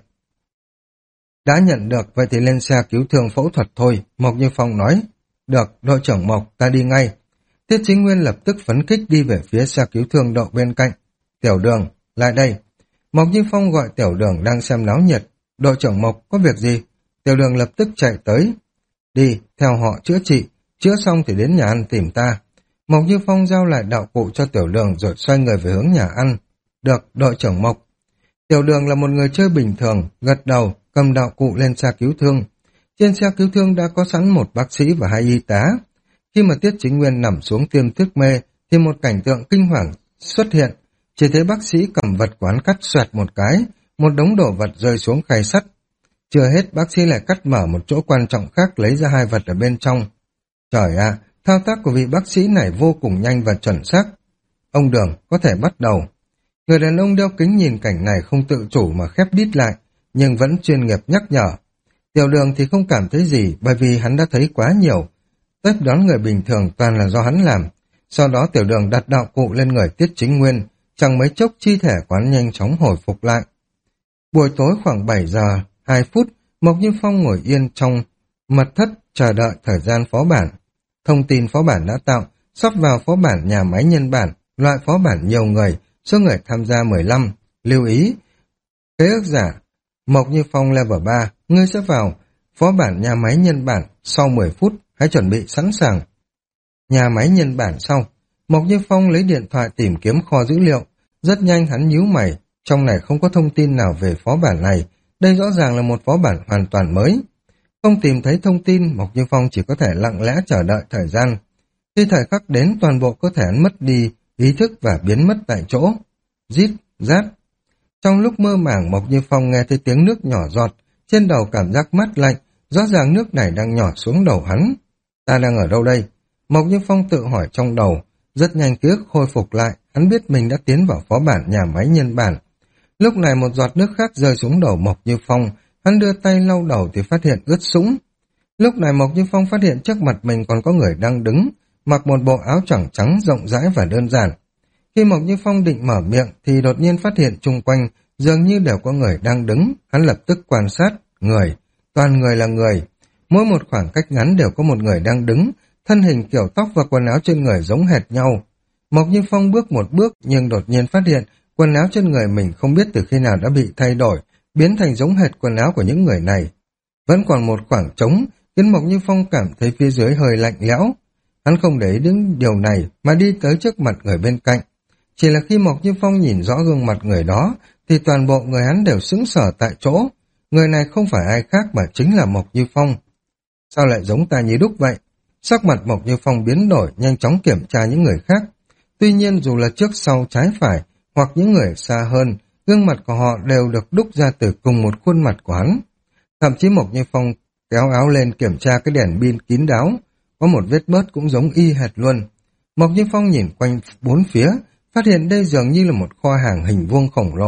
Đã nhận được, vậy thì lên xe cứu thương phẫu thuật thôi, Mộc Như Phong nói. Được, đội trưởng Mộc, ta đi ngay. Tiết Chính Nguyên lập tức phấn khích đi về phía xe cứu thương đậu bên cạnh. Tiểu Đường, lại đây. Mộc Như Phong gọi Tiểu Đường đang xem náo nhiệt. Đội trưởng Mộc, có việc gì? Tiểu Đường lập tức chạy tới. Đi, theo họ chữa trị, chữa xong thì đến nhà ăn tìm ta. Mộc Như Phong giao lại đạo cụ cho Tiểu Đường rồi xoay người về hướng nhà ăn. Được, đội trưởng Mộc. Tiểu Đường là một người chơi bình thường, gật đầu, cầm đạo cụ lên xe cứu thương. Trên xe cứu thương đã có sẵn một bác sĩ và hai y tá. Khi mà Tiết Chính Nguyên nằm xuống tiêm thuốc mê, thì một cảnh tượng kinh hoàng xuất hiện. Chỉ thấy bác sĩ cầm vật quán cắt xoẹt một cái, một đống đồ vật rơi xuống khay sắt. Chưa hết, bác sĩ lại cắt mở một chỗ quan trọng khác, lấy ra hai vật ở bên trong. Trời ạ, thao tác của vị bác sĩ này vô cùng nhanh và chuẩn xác. Ông Đường, có thể bắt đầu. Người đàn ông đeo kính nhìn cảnh này không tự chủ mà khép đít lại, nhưng vẫn chuyên nghiệp nhắc nhở. Tiểu Đường thì không cảm thấy gì, bởi vì hắn đã thấy quá nhiều. Tiếp đón người bình thường toàn là do hắn làm. Sau đó Tiểu Đường đặt đạo cụ lên người Tiết Chính Nguyên, chẳng mấy chốc chi thể quán nhanh chóng hồi phục lại. Buổi tối khoảng bảy giờ hai phút, Mộc Như Phong ngồi yên trong mật thất chờ đợi thời gian phó bản. Thông tin phó bản đã tạo, sắp vào phó bản nhà máy nhân bản, loại phó bản nhiều người, số người tham gia mười lăm. Lưu ý, kế ước giả, Mộc Như Phong level ba, ngươi sẽ vào phó bản nhà máy nhân bản sau mười phút, hãy chuẩn bị sẵn sàng. Nhà máy nhân bản sau, Mộc Như Phong lấy điện thoại tìm kiếm kho dữ liệu, rất nhanh hắn nhíu mày, trong này không có thông tin nào về phó bản này, đây rõ ràng là một phó bản hoàn toàn mới. Không tìm thấy thông tin, Mộc Như Phong chỉ có thể lặng lẽ chờ đợi thời gian. Khi thời khắc đến, toàn bộ cơ thể hắn mất đi ý thức và biến mất tại chỗ. Rít, rát. Trong lúc mơ màng, Mộc Như Phong nghe thấy tiếng nước nhỏ giọt, trên đầu cảm giác mát lạnh, rõ ràng nước này đang nhỏ xuống đầu hắn. Ta đang ở đâu đây? Mộc Như Phong tự hỏi trong đầu, rất nhanh ký ức khôi phục lại, hắn biết mình đã tiến vào phó bản nhà máy nhân bản. Lúc này một giọt nước khác rơi xuống đầu Mộc Như Phong, hắn đưa tay lau đầu thì phát hiện ướt sũng. Lúc này Mộc Như Phong phát hiện trước mặt mình còn có người đang đứng, mặc một bộ áo choàng trắng rộng rãi và đơn giản. Khi Mộc Như Phong định mở miệng thì đột nhiên phát hiện chung quanh dường như đều có người đang đứng, hắn lập tức quan sát, người, toàn người là người. Mỗi một khoảng cách ngắn đều có một người đang đứng, thân hình kiểu tóc và quần áo trên người giống hệt nhau. Mộc Như Phong bước một bước nhưng đột nhiên phát hiện quần áo trên người mình không biết từ khi nào đã bị thay đổi, biến thành giống hệt quần áo của những người này. Vẫn còn một khoảng trống, khiến Mộc Như Phong cảm thấy phía dưới hơi lạnh lẽo. Hắn không để ý đến điều này mà đi tới trước mặt người bên cạnh. Chỉ là khi Mộc Như Phong nhìn rõ gương mặt người đó, thì toàn bộ người hắn đều sững sờ tại chỗ. Người này không phải ai khác mà chính là Mộc Như Phong. Sao lại giống ta như đúc vậy? Sắc mặt Mộc Như Phong biến đổi, nhanh chóng kiểm tra những người khác. Tuy nhiên dù là trước sau trái phải, hoặc những người xa hơn, gương mặt của họ đều được đúc ra từ cùng một khuôn mặt của hắn. Thậm chí Mộc Như Phong kéo áo lên kiểm tra cái đèn pin kín đáo, có một vết bớt cũng giống y hệt luôn. Mộc Như Phong nhìn quanh bốn phía, phát hiện đây dường như là một kho hàng hình vuông khổng lồ,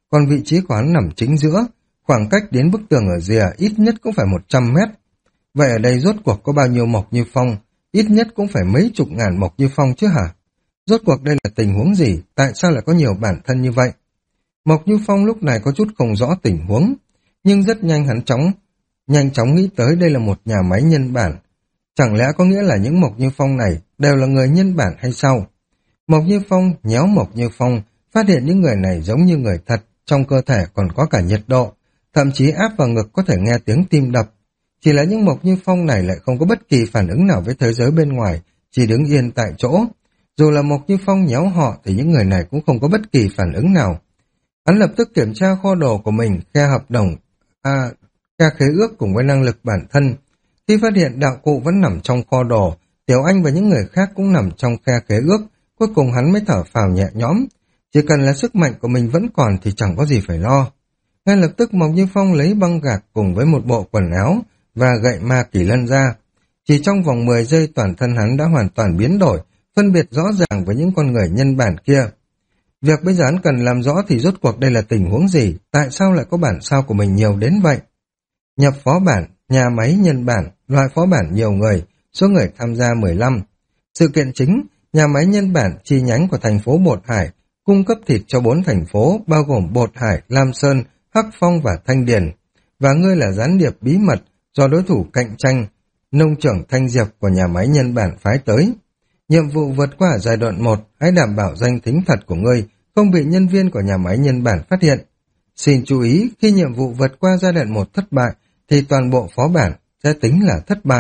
còn vị trí của hắn nằm chính giữa, khoảng cách đến bức tường ở rìa ít nhất cũng phải một trăm mét. Vậy ở đây rốt cuộc có bao nhiêu Mộc Như Phong? Ít nhất cũng phải mấy chục ngàn Mộc Như Phong chứ hả? Rốt cuộc đây là tình huống gì? Tại sao lại có nhiều bản thân như vậy? Mộc Như Phong lúc này có chút không rõ tình huống, nhưng rất nhanh hắn chóng, nhanh chóng nghĩ tới đây là một nhà máy nhân bản. Chẳng lẽ có nghĩa là những Mộc Như Phong này đều là người nhân bản hay sao? Mộc Như Phong nhéo Mộc Như Phong, phát hiện những người này giống như người thật, trong cơ thể còn có cả nhiệt độ, thậm chí áp vào ngực có thể nghe tiếng tim đập. Chỉ là những Mộc Như Phong này lại không có bất kỳ phản ứng nào với thế giới bên ngoài, chỉ đứng yên tại chỗ. Dù là Mộc Như Phong nhéo họ thì những người này cũng không có bất kỳ phản ứng nào. Hắn lập tức kiểm tra kho đồ của mình, khe hợp đồng, à, khe khế ước cùng với năng lực bản thân. Khi phát hiện đạo cụ vẫn nằm trong kho đồ, Tiểu Anh và những người khác cũng nằm trong khe khế ước, cuối cùng hắn mới thở phào nhẹ nhõm. Chỉ cần là sức mạnh của mình vẫn còn thì chẳng có gì phải lo. Ngay lập tức Mộc Như Phong lấy băng gạc cùng với một bộ quần áo và gậy ma kỳ lân ra. Chỉ trong vòng mười giây toàn thân hắn đã hoàn toàn biến đổi, phân biệt rõ ràng với những con người nhân bản kia. Việc bây giờ hắn cần làm rõ thì rốt cuộc đây là tình huống gì, tại sao lại có bản sao của mình nhiều đến vậy? Nhập phó bản, nhà máy nhân bản, loại phó bản nhiều người, số người tham gia mười lăm. Sự kiện chính, nhà máy nhân bản chi nhánh của thành phố Bột Hải, cung cấp thịt cho bốn thành phố, bao gồm Bột Hải, Lam Sơn, Hắc Phong và Thanh Điền. Và ngươi là gián điệp bí mật do đối thủ cạnh tranh, nông trưởng Thanh Diệp của nhà máy nhân bản phái tới. Nhiệm vụ vượt qua ở giai đoạn một, hãy đảm bảo danh tính thật của ngươi không bị nhân viên của nhà máy nhân bản phát hiện. Xin chú ý, khi nhiệm vụ vượt qua giai đoạn một thất bại, thì toàn bộ phó bản sẽ tính là thất bại.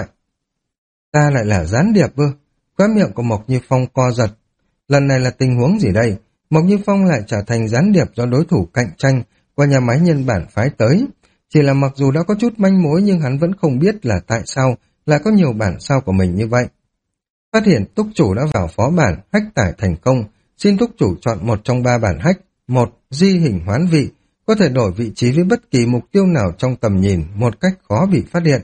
Ta lại là gián điệp ư? Khóe miệng của Mộc Như Phong co giật. Lần này là tình huống gì đây? Mộc Như Phong lại trở thành gián điệp do đối thủ cạnh tranh qua nhà máy nhân bản phái tới. Chỉ là mặc dù đã có chút manh mối nhưng hắn vẫn không biết là tại sao lại có nhiều bản sao của mình như vậy. Phát hiện túc chủ đã vào phó bản, hách tải thành công. Xin túc chủ chọn một trong ba bản hách. Một, di hình hoán vị, có thể đổi vị trí với bất kỳ mục tiêu nào trong tầm nhìn một cách khó bị phát hiện.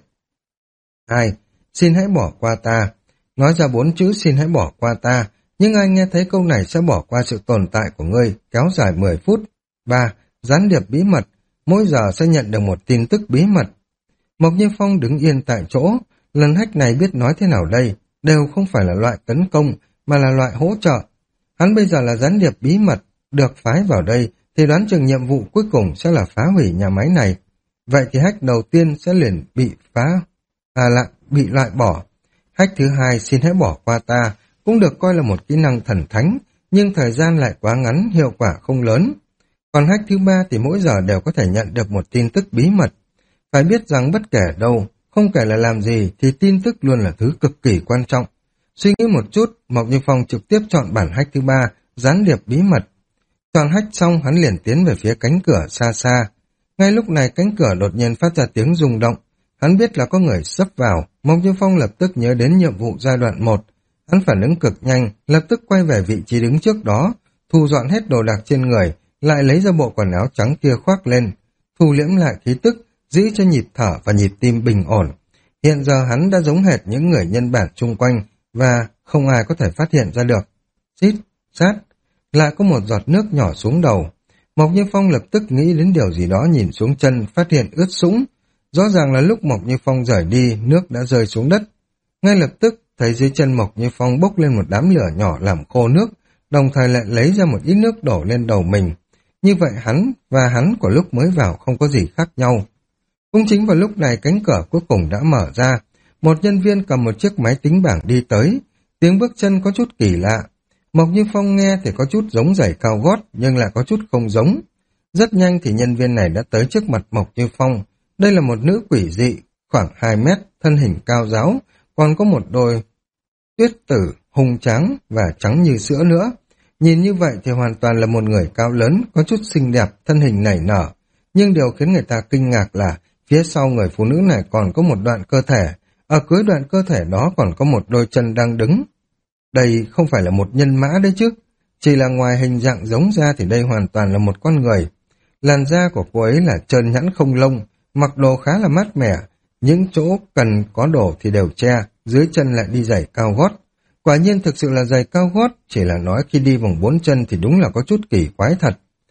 Hai, xin hãy bỏ qua ta. Nói ra bốn chữ xin hãy bỏ qua ta, nhưng ai nghe thấy câu này sẽ bỏ qua sự tồn tại của ngươi, kéo dài mười phút. Ba, gián điệp bí mật, mỗi giờ sẽ nhận được một tin tức bí mật. Mộc Như Phong đứng yên tại chỗ, lần hách này biết nói thế nào đây, đều không phải là loại tấn công, mà là loại hỗ trợ. Hắn bây giờ là gián điệp bí mật, được phái vào đây, thì đoán chừng nhiệm vụ cuối cùng sẽ là phá hủy nhà máy này. Vậy thì hách đầu tiên sẽ liền bị phá, à lại bị loại bỏ. Hách thứ hai xin hãy bỏ qua ta, cũng được coi là một kỹ năng thần thánh, nhưng thời gian lại quá ngắn, hiệu quả không lớn. Còn hách thứ ba thì mỗi giờ đều có thể nhận được một tin tức bí mật. Phải biết rằng bất kể đâu, không kể là làm gì thì tin tức luôn là thứ cực kỳ quan trọng. Suy nghĩ một chút, Mộc Như Phong trực tiếp chọn bản hách thứ ba, gián điệp bí mật. Chọn hách xong hắn liền tiến về phía cánh cửa xa xa. Ngay lúc này cánh cửa đột nhiên phát ra tiếng rung động. Hắn biết là có người sắp vào, Mộc Như Phong lập tức nhớ đến nhiệm vụ giai đoạn một. Hắn phản ứng cực nhanh, lập tức quay về vị trí đứng trước đó, thu dọn hết đồ đạc trên người, lại lấy ra bộ quần áo trắng kia khoác lên, thu liễm lại khí tức, giữ cho nhịp thở và nhịp tim bình ổn. Hiện giờ hắn đã giống hệt những người nhân bản chung quanh và không ai có thể phát hiện ra được. Xít, sát, lại có một giọt nước nhỏ xuống đầu. Mộc Như Phong lập tức nghĩ đến điều gì đó, nhìn xuống chân, phát hiện ướt sũng. Rõ ràng là lúc Mộc Như Phong rời đi, nước đã rơi xuống đất. Ngay lập tức, thấy dưới chân Mộc Như Phong bốc lên một đám lửa nhỏ làm khô nước, đồng thời lại lấy ra một ít nước đổ lên đầu mình. Như vậy hắn và hắn của lúc mới vào không có gì khác nhau. Cũng chính vào lúc này cánh cửa cuối cùng đã mở ra. Một nhân viên cầm một chiếc máy tính bảng đi tới. Tiếng bước chân có chút kỳ lạ. Mộc Như Phong nghe thì có chút giống giày cao gót, nhưng lại có chút không giống. Rất nhanh thì nhân viên này đã tới trước mặt Mộc Như Phong. Đây là một nữ quỷ dị, khoảng hai mét, thân hình cao ráo, còn có một đôi tuyết tử, hùng tráng và trắng như sữa nữa. Nhìn như vậy thì hoàn toàn là một người cao lớn, có chút xinh đẹp, thân hình nảy nở. Nhưng điều khiến người ta kinh ngạc là phía sau người phụ nữ này còn có một đoạn cơ thể, ở cuối đoạn cơ thể đó còn có một đôi chân đang đứng. Đây không phải là một nhân mã đấy chứ, chỉ là ngoài hình dạng giống ra thì đây hoàn toàn là một con người. Làn da của cô ấy là trơn nhẵn không lông, mặc đồ khá là mát mẻ, những chỗ cần có đồ thì đều che, dưới chân lại đi giày cao gót. Quả nhiên thực sự là giày cao gót, chỉ là nói khi đi bằng bốn chân thì đúng là có chút kỳ quái thật.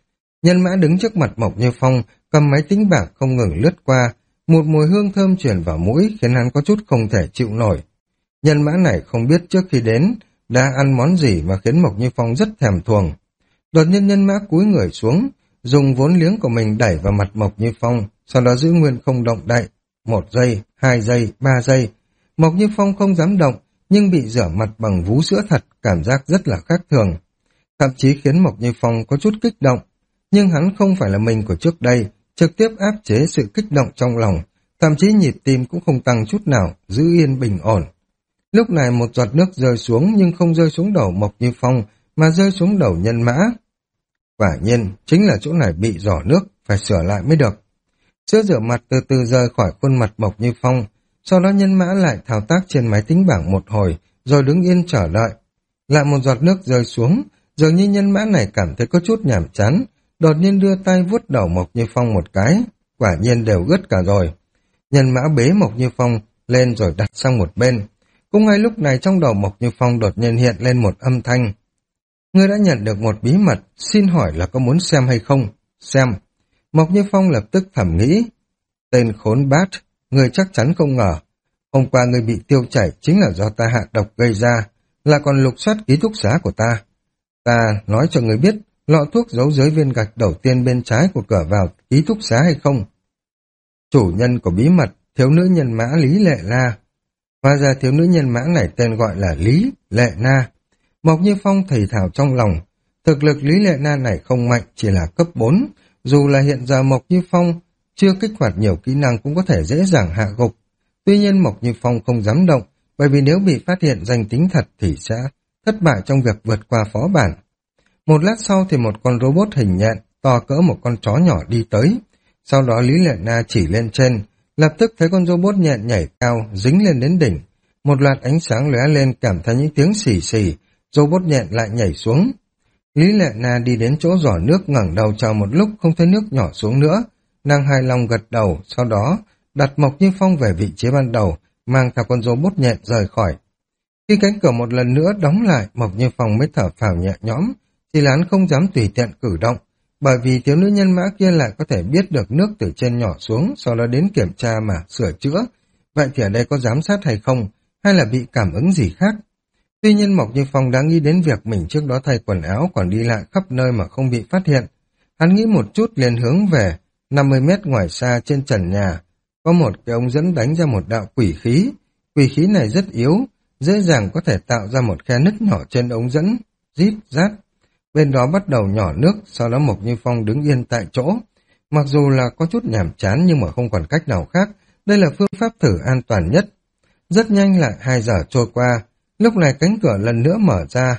Nhân mã đứng trước mặt Mộc Như Phong, cầm máy tính bảng không ngừng lướt qua, một mùi hương thơm truyền vào mũi khiến hắn có chút không thể chịu nổi. Nhân mã này không biết trước khi đến đã ăn món gì mà khiến Mộc Như Phong rất thèm thuồng. Đột nhiên nhân mã cúi người xuống, dùng vốn liếng của mình đẩy vào mặt Mộc Như Phong, sau đó giữ nguyên không động đậy. Một giây, hai giây, ba giây. Mộc Như Phong không dám động, nhưng bị rửa mặt bằng vú sữa thật, cảm giác rất là khác thường. Thậm chí khiến Mộc Như Phong có chút kích động. Nhưng hắn không phải là mình của trước đây, trực tiếp áp chế sự kích động trong lòng, thậm chí nhịp tim cũng không tăng chút nào, giữ yên bình ổn. Lúc này một giọt nước rơi xuống nhưng không rơi xuống đầu Mộc Như Phong, mà rơi xuống đầu nhân mã. Quả nhiên, chính là chỗ này bị rỏ nước, phải sửa lại mới được. Sữa rửa mặt từ từ rời khỏi khuôn mặt Mộc Như Phong, sau đó nhân mã lại thao tác trên máy tính bảng một hồi, rồi đứng yên chờ đợi. Lại một giọt nước rơi xuống, dường như nhân mã này cảm thấy có chút nhàm chán, đột nhiên đưa tay vuốt đầu Mộc Như Phong một cái, quả nhiên đều ướt cả rồi. Nhân mã bế Mộc Như Phong lên rồi đặt sang một bên. Cũng ngay lúc này trong đầu Mộc Như Phong đột nhiên hiện lên một âm thanh. Ngươi đã nhận được một bí mật, xin hỏi là có muốn xem hay không? Xem. Mộc Như Phong lập tức thầm nghĩ. Tên khốn bát, ngươi chắc chắn không ngờ. Hôm qua ngươi bị tiêu chảy chính là do ta hạ độc gây ra, là còn lục soát ký túc xá của ta. Ta nói cho ngươi biết, lọ thuốc giấu dưới viên gạch đầu tiên bên trái của cửa vào ký túc xá hay không? Chủ nhân của bí mật, thiếu nữ nhân mã Lý Lệ La. Hóa ra thiếu nữ nhân mã này tên gọi là Lý Lệ Na. Mộc Như Phong thầy thào trong lòng, thực lực Lý Lệ Na này không mạnh, chỉ là cấp bốn, dù là hiện giờ Mộc Như Phong chưa kích hoạt nhiều kỹ năng cũng có thể dễ dàng hạ gục. Tuy nhiên Mộc Như Phong không dám động, bởi vì nếu bị phát hiện danh tính thật thì sẽ thất bại trong việc vượt qua phó bản. Một lát sau thì một con robot hình nhện, to cỡ một con chó nhỏ đi tới. Sau đó Lý Lệ Na chỉ lên trên, lập tức thấy con robot nhện nhảy cao, dính lên đến đỉnh. Một loạt ánh sáng lóe lên cảm thấy những tiếng xì xì, robot nhện lại nhảy xuống. Lý Lệ Na đi đến chỗ giỏ nước ngẩng đầu chờ một lúc không thấy nước nhỏ xuống nữa. Nàng hài lòng gật đầu, sau đó đặt Mộc Như Phong về vị trí ban đầu, mang theo con robot nhện rời khỏi. Khi cánh cửa một lần nữa đóng lại, Mộc Như Phong mới thở phào nhẹ nhõm, thì hắn không dám tùy tiện cử động, bởi vì thiếu nữ nhân mã kia lại có thể biết được nước từ trên nhỏ xuống, sau đó đến kiểm tra mà sửa chữa. Vậy thì ở đây có giám sát hay không, hay là bị cảm ứng gì khác? Tuy nhiên Mộc Như Phong đã nghĩ đến việc mình trước đó thay quần áo còn đi lại khắp nơi mà không bị phát hiện. Hắn nghĩ một chút liền hướng về, năm mươi mét ngoài xa trên trần nhà, có một cái ống dẫn đánh ra một đạo quỷ khí. Quỷ khí này rất yếu, dễ dàng có thể tạo ra một khe nứt nhỏ trên ống dẫn, rít rát. Bên đó bắt đầu nhỏ nước, sau đó Mộc Như Phong đứng yên tại chỗ. Mặc dù là có chút nhàm chán nhưng mà không còn cách nào khác, đây là phương pháp thử an toàn nhất. Rất nhanh lại hai giờ trôi qua, lúc này cánh cửa lần nữa mở ra.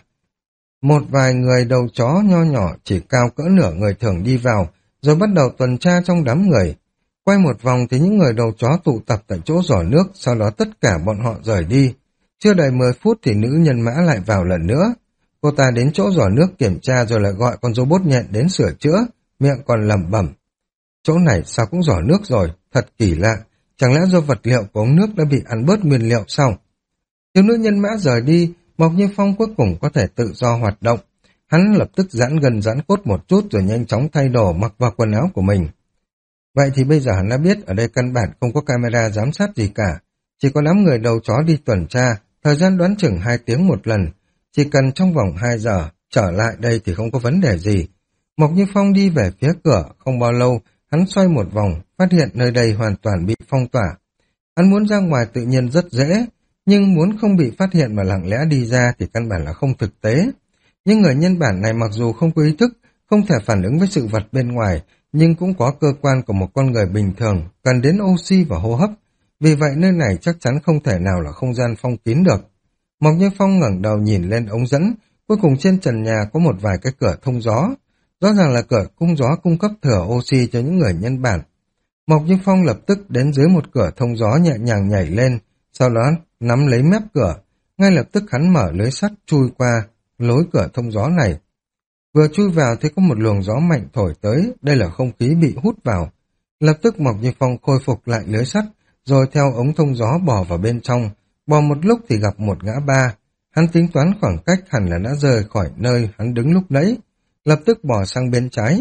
Một vài người đầu chó nho nhỏ chỉ cao cỡ nửa người thường đi vào, rồi bắt đầu tuần tra trong đám người. Quay một vòng thì những người đầu chó tụ tập tại chỗ giỏ nước, sau đó tất cả bọn họ rời đi. Chưa đầy mười phút thì nữ nhân mã lại vào lần nữa. Cô ta đến chỗ giỏ nước kiểm tra rồi lại gọi con robot nhện đến sửa chữa, miệng còn lẩm bẩm. Chỗ này sao cũng giỏ nước rồi, thật kỳ lạ, chẳng lẽ do vật liệu của ống nước đã bị ăn bớt nguyên liệu sao? Thiếu nữ nhân mã rời đi, Mộc Như Phong cuối cùng có thể tự do hoạt động. Hắn lập tức giãn gần giãn cốt một chút rồi nhanh chóng thay đồ mặc vào quần áo của mình. Vậy thì bây giờ hắn đã biết ở đây căn bản không có camera giám sát gì cả, chỉ có đám người đầu chó đi tuần tra, thời gian đoán chừng hai tiếng một lần. Chỉ cần trong vòng hai giờ, trở lại đây thì không có vấn đề gì. Mộc Như Phong đi về phía cửa, không bao lâu, hắn xoay một vòng, phát hiện nơi đây hoàn toàn bị phong tỏa. Hắn muốn ra ngoài tự nhiên rất dễ, nhưng muốn không bị phát hiện mà lặng lẽ đi ra thì căn bản là không thực tế. Nhưng người nhân bản này mặc dù không có ý thức, không thể phản ứng với sự vật bên ngoài, nhưng cũng có cơ quan của một con người bình thường, cần đến oxy và hô hấp. Vì vậy nơi này chắc chắn không thể nào là không gian phong kín được. Mộc Như Phong ngẩng đầu nhìn lên ống dẫn, cuối cùng trên trần nhà có một vài cái cửa thông gió. Rõ ràng là cửa cung gió cung cấp thừa oxy cho những người nhân bản. Mộc Như Phong lập tức đến dưới một cửa thông gió nhẹ nhàng nhảy lên, sau đó nắm lấy mép cửa. Ngay lập tức hắn mở lưới sắt chui qua lối cửa thông gió này. Vừa chui vào thì có một luồng gió mạnh thổi tới, đây là không khí bị hút vào. Lập tức Mộc Như Phong khôi phục lại lưới sắt, rồi theo ống thông gió bò vào bên trong. Bò một lúc thì gặp một ngã ba. Hắn tính toán khoảng cách hẳn là đã rời khỏi nơi hắn đứng lúc nãy. Lập tức bò sang bên trái,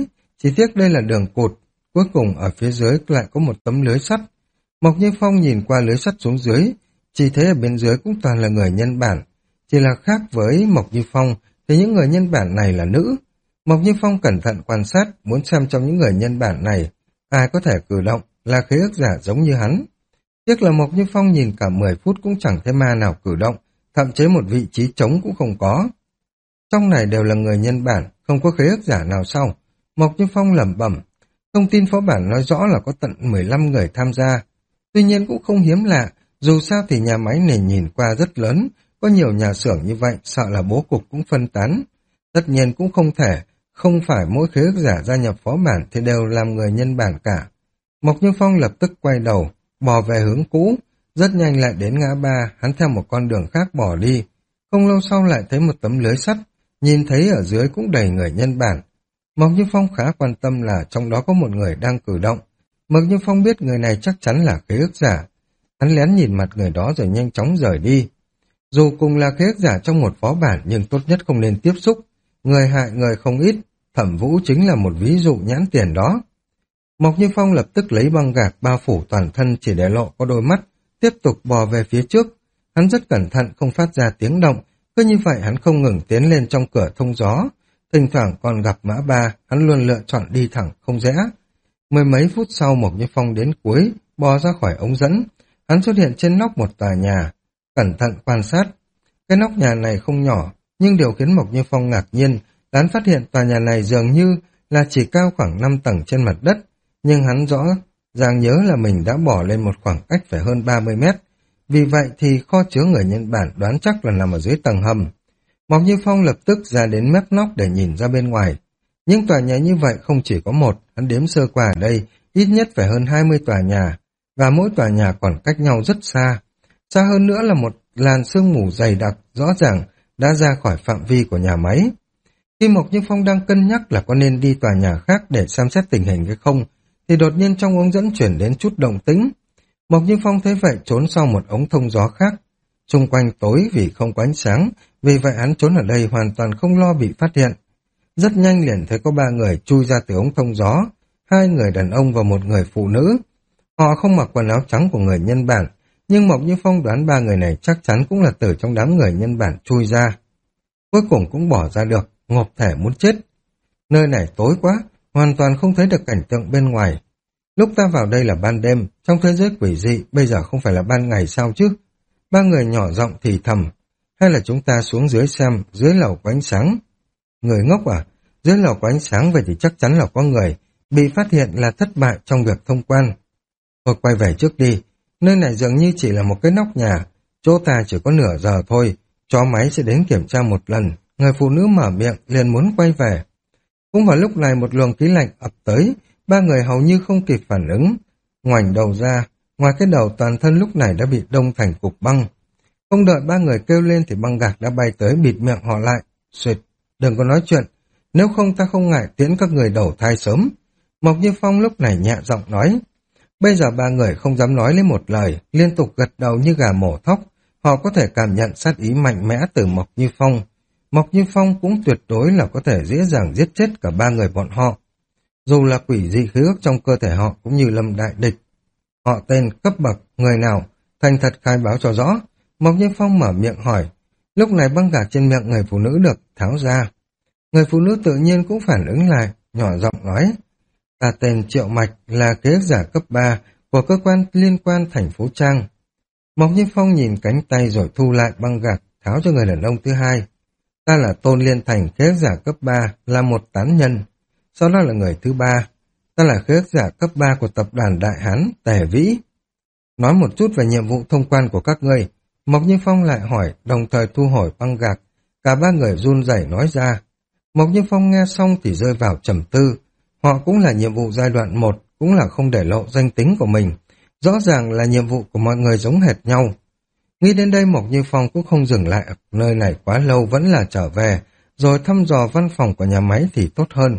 Chỉ tiếc đây là đường cụt, cuối cùng ở phía dưới lại có một tấm lưới sắt. Mộc Như Phong nhìn qua lưới sắt xuống dưới, chỉ thấy ở bên dưới cũng toàn là người nhân bản. Chỉ là khác với Mộc Như Phong thì những người nhân bản này là nữ. Mộc Như Phong cẩn thận quan sát, muốn xem trong những người nhân bản này, ai có thể cử động, là khế ước giả giống như hắn. Tiếc là Mộc Như Phong nhìn cả mười phút cũng chẳng thấy ma nào cử động, thậm chí một vị trí trống cũng không có. Trong này đều là người nhân bản, không có khế ước giả nào sau. Mộc Như Phong lẩm bẩm, thông tin phó bản nói rõ là có tận mười lăm người tham gia. Tuy nhiên cũng không hiếm lạ, dù sao thì nhà máy này nhìn qua rất lớn, có nhiều nhà xưởng như vậy, sợ là bố cục cũng phân tán. Tất nhiên cũng không thể, không phải mỗi khế ước giả gia nhập phó bản thì đều làm người nhân bản cả. Mộc Như Phong lập tức quay đầu, bò về hướng cũ, rất nhanh lại đến ngã ba, hắn theo một con đường khác bỏ đi. Không lâu sau lại thấy một tấm lưới sắt, nhìn thấy ở dưới cũng đầy người nhân bản. Mộc Như Phong khá quan tâm là trong đó có một người đang cử động. Mộc Như Phong biết người này chắc chắn là khế ước giả. Hắn lén nhìn mặt người đó rồi nhanh chóng rời đi. Dù cùng là khế ước giả trong một phó bản nhưng tốt nhất không nên tiếp xúc. Người hại người không ít, Thẩm Vũ chính là một ví dụ nhãn tiền đó. Mộc Như Phong lập tức lấy băng gạc bao phủ toàn thân chỉ để lộ có đôi mắt, tiếp tục bò về phía trước. Hắn rất cẩn thận không phát ra tiếng động, cứ như vậy hắn không ngừng tiến lên trong cửa thông gió. Thỉnh thoảng còn gặp mã ba, hắn luôn lựa chọn đi thẳng không rẽ. Mười mấy phút sau Mộc Như Phong đến cuối, bò ra khỏi ống dẫn. Hắn xuất hiện trên nóc một tòa nhà, cẩn thận quan sát. Cái nóc nhà này không nhỏ, nhưng điều khiến Mộc Như Phong ngạc nhiên là hắn phát hiện tòa nhà này dường như là chỉ cao khoảng năm tầng trên mặt đất, nhưng hắn rõ ràng nhớ là mình đã bỏ lên một khoảng cách phải hơn ba mươi mét. Vì vậy thì kho chứa người nhân bản đoán chắc là nằm ở dưới tầng hầm. Mộc Như Phong lập tức ra đến mép nóc để nhìn ra bên ngoài. Nhưng tòa nhà như vậy không chỉ có một, hắn đếm sơ qua ở đây, ít nhất phải hơn hai mươi tòa nhà, và mỗi tòa nhà còn cách nhau rất xa. Xa hơn nữa là một làn sương mù dày đặc, rõ ràng đã ra khỏi phạm vi của nhà máy. Khi Mộc Như Phong đang cân nhắc là có nên đi tòa nhà khác để xem xét tình hình hay không, thì đột nhiên trong ống dẫn chuyển đến chút động tĩnh. Mộc Như Phong thấy vậy trốn sau một ống thông gió khác. Xung quanh tối vì không có ánh sáng, vì vậy hắn trốn ở đây hoàn toàn không lo bị phát hiện. Rất nhanh liền thấy có ba người chui ra từ ống thông gió, hai người đàn ông và một người phụ nữ. Họ không mặc quần áo trắng của người nhân bản, nhưng Mộc Như Phong đoán ba người này chắc chắn cũng là từ trong đám người nhân bản chui ra. Cuối cùng cũng bỏ ra được, ngộp thể muốn chết. Nơi này tối quá, hoàn toàn không thấy được cảnh tượng bên ngoài. Lúc ta vào đây là ban đêm, trong thế giới quỷ dị, bây giờ không phải là ban ngày sao chứ? Ba người nhỏ giọng thì thầm, hay là chúng ta xuống dưới xem, dưới lầu có ánh sáng. Người ngốc à? Dưới lầu có ánh sáng vậy thì chắc chắn là có người, bị phát hiện là thất bại trong việc thông quan. Thôi quay về trước đi, nơi này dường như chỉ là một cái nóc nhà, chỗ ta chỉ có nửa giờ thôi, chó máy sẽ đến kiểm tra một lần. Người phụ nữ mở miệng liền muốn quay về. Cũng vào lúc này một luồng khí lạnh ập tới, ba người hầu như không kịp phản ứng. Ngoảnh đầu ra, ngoài cái đầu toàn thân lúc này đã bị đông thành cục băng. Không đợi ba người kêu lên thì băng gạc đã bay tới bịt miệng họ lại. Xuyệt, đừng có nói chuyện, nếu không ta không ngại tiễn các người đầu thai sớm. Mộc Như Phong lúc này nhẹ giọng nói. Bây giờ ba người không dám nói lấy một lời, liên tục gật đầu như gà mổ thóc. Họ có thể cảm nhận sát ý mạnh mẽ từ Mộc Như Phong. Mộc Như Phong cũng tuyệt đối là có thể dễ dàng giết chết cả ba người bọn họ. Dù là quỷ dị khí ước trong cơ thể họ cũng như lâm đại địch. Họ tên, cấp bậc, người nào, thành thật khai báo cho rõ. Mộc Như Phong mở miệng hỏi. Lúc này băng gạc trên miệng người phụ nữ được tháo ra. Người phụ nữ tự nhiên cũng phản ứng lại, nhỏ giọng nói. Ta tên Triệu Mạch, là kế giả cấp ba của cơ quan liên quan thành phố Trang. Mộc Như Phong nhìn cánh tay rồi thu lại băng gạc, tháo cho người đàn ông thứ hai. Ta là Tôn Liên Thành, kế giả cấp ba, là một tán nhân. Sau đó là người thứ ba. Ta là kế giả cấp ba của tập đoàn Đại Hán, Tề Vĩ. Nói một chút về nhiệm vụ thông quan của các ngươi. Mộc Như Phong lại hỏi, đồng thời thu hồi băng gạc. Cả ba người run rẩy nói ra. Mộc Như Phong nghe xong thì rơi vào trầm tư. Họ cũng là nhiệm vụ giai đoạn một, cũng là không để lộ danh tính của mình. Rõ ràng là nhiệm vụ của mọi người giống hệt nhau. Nghĩ đến đây Mộc Như Phong cũng không dừng lại ở nơi này quá lâu, vẫn là trở về, rồi thăm dò văn phòng của nhà máy thì tốt hơn.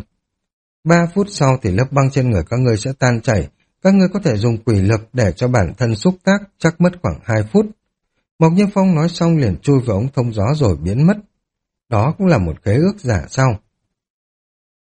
Ba phút sau thì lớp băng trên người các ngươi sẽ tan chảy, các ngươi có thể dùng quỷ lực để cho bản thân xúc tác, chắc mất khoảng hai phút. Mộc Như Phong nói xong liền chui vào ống thông gió rồi biến mất. Đó cũng là một khế ước giả sao?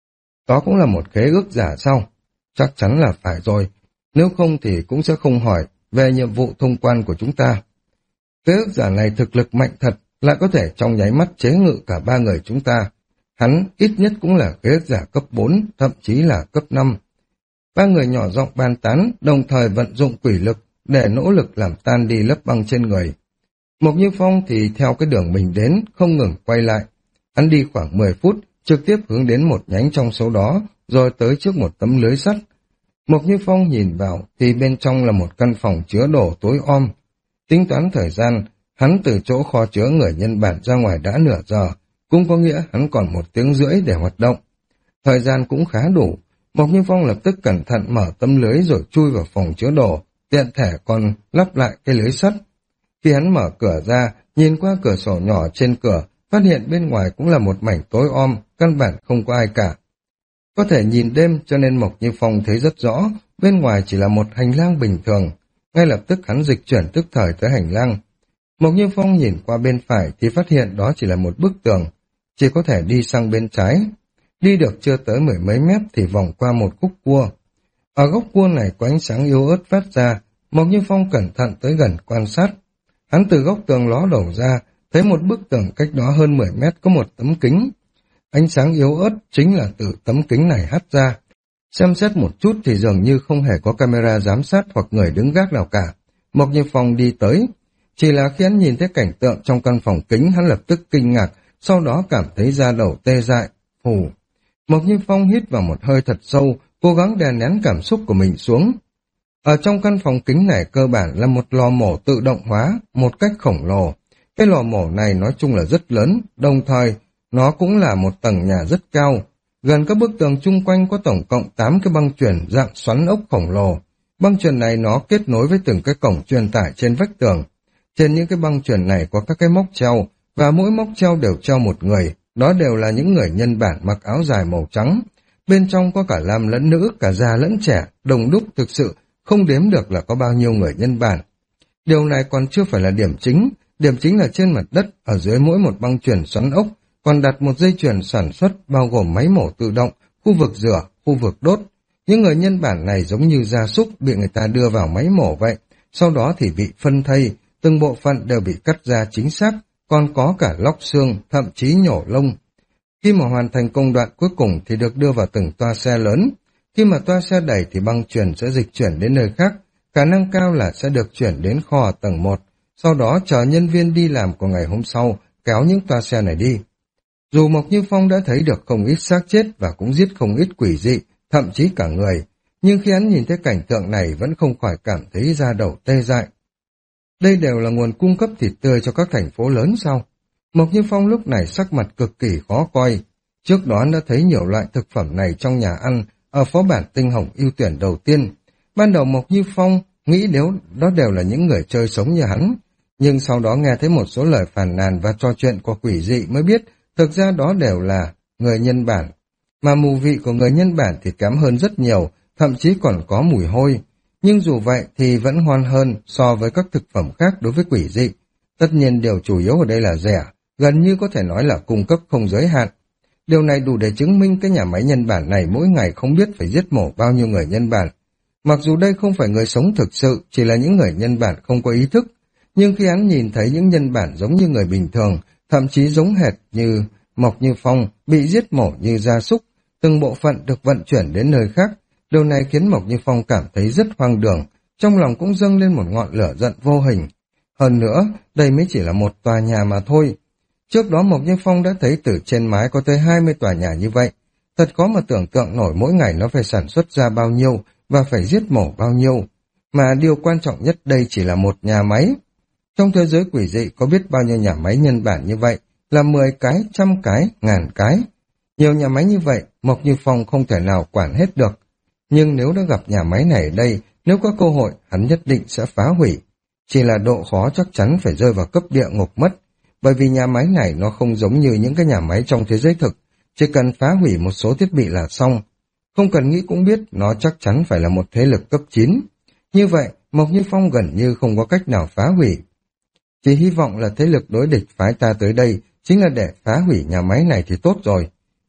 Đó cũng là một khế ước giả sao? Chắc chắn là phải rồi. Nếu không thì cũng sẽ không hỏi về nhiệm vụ thông quan của chúng ta. Khế ước giả này thực lực mạnh thật, lại có thể trong nháy mắt chế ngự cả ba người chúng ta. Hắn ít nhất cũng là khế ước giả cấp bốn, thậm chí là cấp năm. Ba người nhỏ giọng bàn tán, đồng thời vận dụng quỷ lực để nỗ lực làm tan đi lớp băng trên người. Mộc Như Phong thì theo cái đường mình đến, không ngừng quay lại. Hắn đi khoảng mười phút, trực tiếp hướng đến một nhánh trong số đó, rồi tới trước một tấm lưới sắt. Mộc Như Phong nhìn vào thì bên trong là một căn phòng chứa đồ tối om. Tính toán thời gian, hắn từ chỗ kho chứa người nhân bản ra ngoài đã nửa giờ, cũng có nghĩa hắn còn một tiếng rưỡi để hoạt động. Thời gian cũng khá đủ, Mộc Như Phong lập tức cẩn thận mở tấm lưới rồi chui vào phòng chứa đồ, tiện thể còn lắp lại cái lưới sắt. Khi hắn mở cửa ra, nhìn qua cửa sổ nhỏ trên cửa, phát hiện bên ngoài cũng là một mảnh tối om, căn bản không có ai cả. Có thể nhìn đêm cho nên Mộc Như Phong thấy rất rõ, bên ngoài chỉ là một hành lang bình thường. Ngay lập tức hắn dịch chuyển tức thời tới hành lang. Mộc Như Phong nhìn qua bên phải thì phát hiện đó chỉ là một bức tường, chỉ có thể đi sang bên trái. Đi được chưa tới mười mấy mét thì vòng qua một khúc cua. Ở góc cua này có ánh sáng yếu ớt phát ra, Mộc Như Phong cẩn thận tới gần quan sát. Hắn từ góc tường ló đầu ra, thấy một bức tường cách đó hơn mười mét có một tấm kính. Ánh sáng yếu ớt chính là từ tấm kính này hắt ra. Xem xét một chút thì dường như không hề có camera giám sát hoặc người đứng gác nào cả. Mộc Như Phong đi tới. Chỉ là khi hắn nhìn thấy cảnh tượng trong căn phòng kính, hắn lập tức kinh ngạc, sau đó cảm thấy da đầu tê dại. Hù. Mộc Như Phong hít vào một hơi thật sâu, cố gắng đè nén cảm xúc của mình xuống. Ở trong căn phòng kính này cơ bản là một lò mổ tự động hóa, một cách khổng lồ. Cái lò mổ này nói chung là rất lớn, đồng thời nó cũng là một tầng nhà rất cao. Gần các bức tường chung quanh có tổng cộng tám cái băng chuyền dạng xoắn ốc khổng lồ. Băng chuyền này nó kết nối với từng cái cổng truyền tải trên vách tường. Trên những cái băng chuyền này có các cái móc treo, và mỗi móc treo đều treo một người. Đó đều là những người nhân bản mặc áo dài màu trắng. Bên trong có cả nam lẫn nữ, cả già lẫn trẻ, đồng đúc thực sự, không đếm được là có bao nhiêu người nhân bản. Điều này còn chưa phải là điểm chính. Điểm chính là trên mặt đất, ở dưới mỗi một băng chuyền xoắn ốc, còn đặt một dây chuyền sản xuất bao gồm máy mổ tự động, khu vực rửa, khu vực đốt. Những người nhân bản này giống như gia súc bị người ta đưa vào máy mổ vậy, sau đó thì bị phân thây, từng bộ phận đều bị cắt ra chính xác, còn có cả lóc xương, thậm chí nhổ lông. Khi mà hoàn thành công đoạn cuối cùng thì được đưa vào từng toa xe lớn. Khi mà toa xe đẩy thì băng chuyền sẽ dịch chuyển đến nơi khác, khả năng cao là sẽ được chuyển đến kho tầng một, sau đó chờ nhân viên đi làm của ngày hôm sau kéo những toa xe này đi. Dù Mộc Như Phong đã thấy được không ít xác chết và cũng giết không ít quỷ dị, thậm chí cả người, nhưng khi hắn nhìn thấy cảnh tượng này vẫn không khỏi cảm thấy da đầu tê dại. Đây đều là nguồn cung cấp thịt tươi cho các thành phố lớn sao? Mộc Như Phong lúc này sắc mặt cực kỳ khó coi. Trước đó đã thấy nhiều loại thực phẩm này trong nhà ăn ở phó bản tinh hồng ưu tuyển đầu tiên. Ban đầu Mộc Như Phong nghĩ nếu đó đều là những người chơi sống như hắn, nhưng sau đó nghe thấy một số lời phàn nàn và trò chuyện của quỷ dị mới biết thực ra đó đều là người nhân bản. Mà mùi vị của người nhân bản thì kém hơn rất nhiều, thậm chí còn có mùi hôi. Nhưng dù vậy thì vẫn ngon hơn so với các thực phẩm khác đối với quỷ dị. Tất nhiên điều chủ yếu ở đây là rẻ, gần như có thể nói là cung cấp không giới hạn. Điều này đủ để chứng minh cái nhà máy nhân bản này mỗi ngày không biết phải giết mổ bao nhiêu người nhân bản. Mặc dù đây không phải người sống thực sự, chỉ là những người nhân bản không có ý thức, nhưng khi hắn nhìn thấy những nhân bản giống như người bình thường, thậm chí giống hệt như Mộc Như Phong, bị giết mổ như gia súc, từng bộ phận được vận chuyển đến nơi khác, điều này khiến Mộc Như Phong cảm thấy rất hoang đường, trong lòng cũng dâng lên một ngọn lửa giận vô hình. Hơn nữa, đây mới chỉ là một tòa nhà mà thôi. Trước đó Mộc Như Phong đã thấy từ trên mái có tới hai mươi tòa nhà như vậy. Thật khó mà tưởng tượng nổi mỗi ngày nó phải sản xuất ra bao nhiêu và phải giết mổ bao nhiêu. Mà điều quan trọng nhất đây chỉ là một nhà máy. Trong thế giới quỷ dị có biết bao nhiêu nhà máy nhân bản như vậy, là mười cái, trăm cái, ngàn cái. Nhiều nhà máy như vậy, Mộc Như Phong không thể nào quản hết được. Nhưng nếu đã gặp nhà máy này ở đây, nếu có cơ hội, hắn nhất định sẽ phá hủy. Chỉ là độ khó chắc chắn phải rơi vào cấp địa ngục mất, bởi vì nhà máy này nó không giống như những cái nhà máy trong thế giới thực, chỉ cần phá hủy một số thiết bị là xong. Không cần nghĩ cũng biết nó chắc chắn phải là một thế lực cấp chín. Như vậy, Mộc Như Phong gần như không có cách nào phá hủy. Chỉ hy vọng là thế lực đối địch phái ta tới đây chính là để phá hủy nhà máy này thì tốt rồi.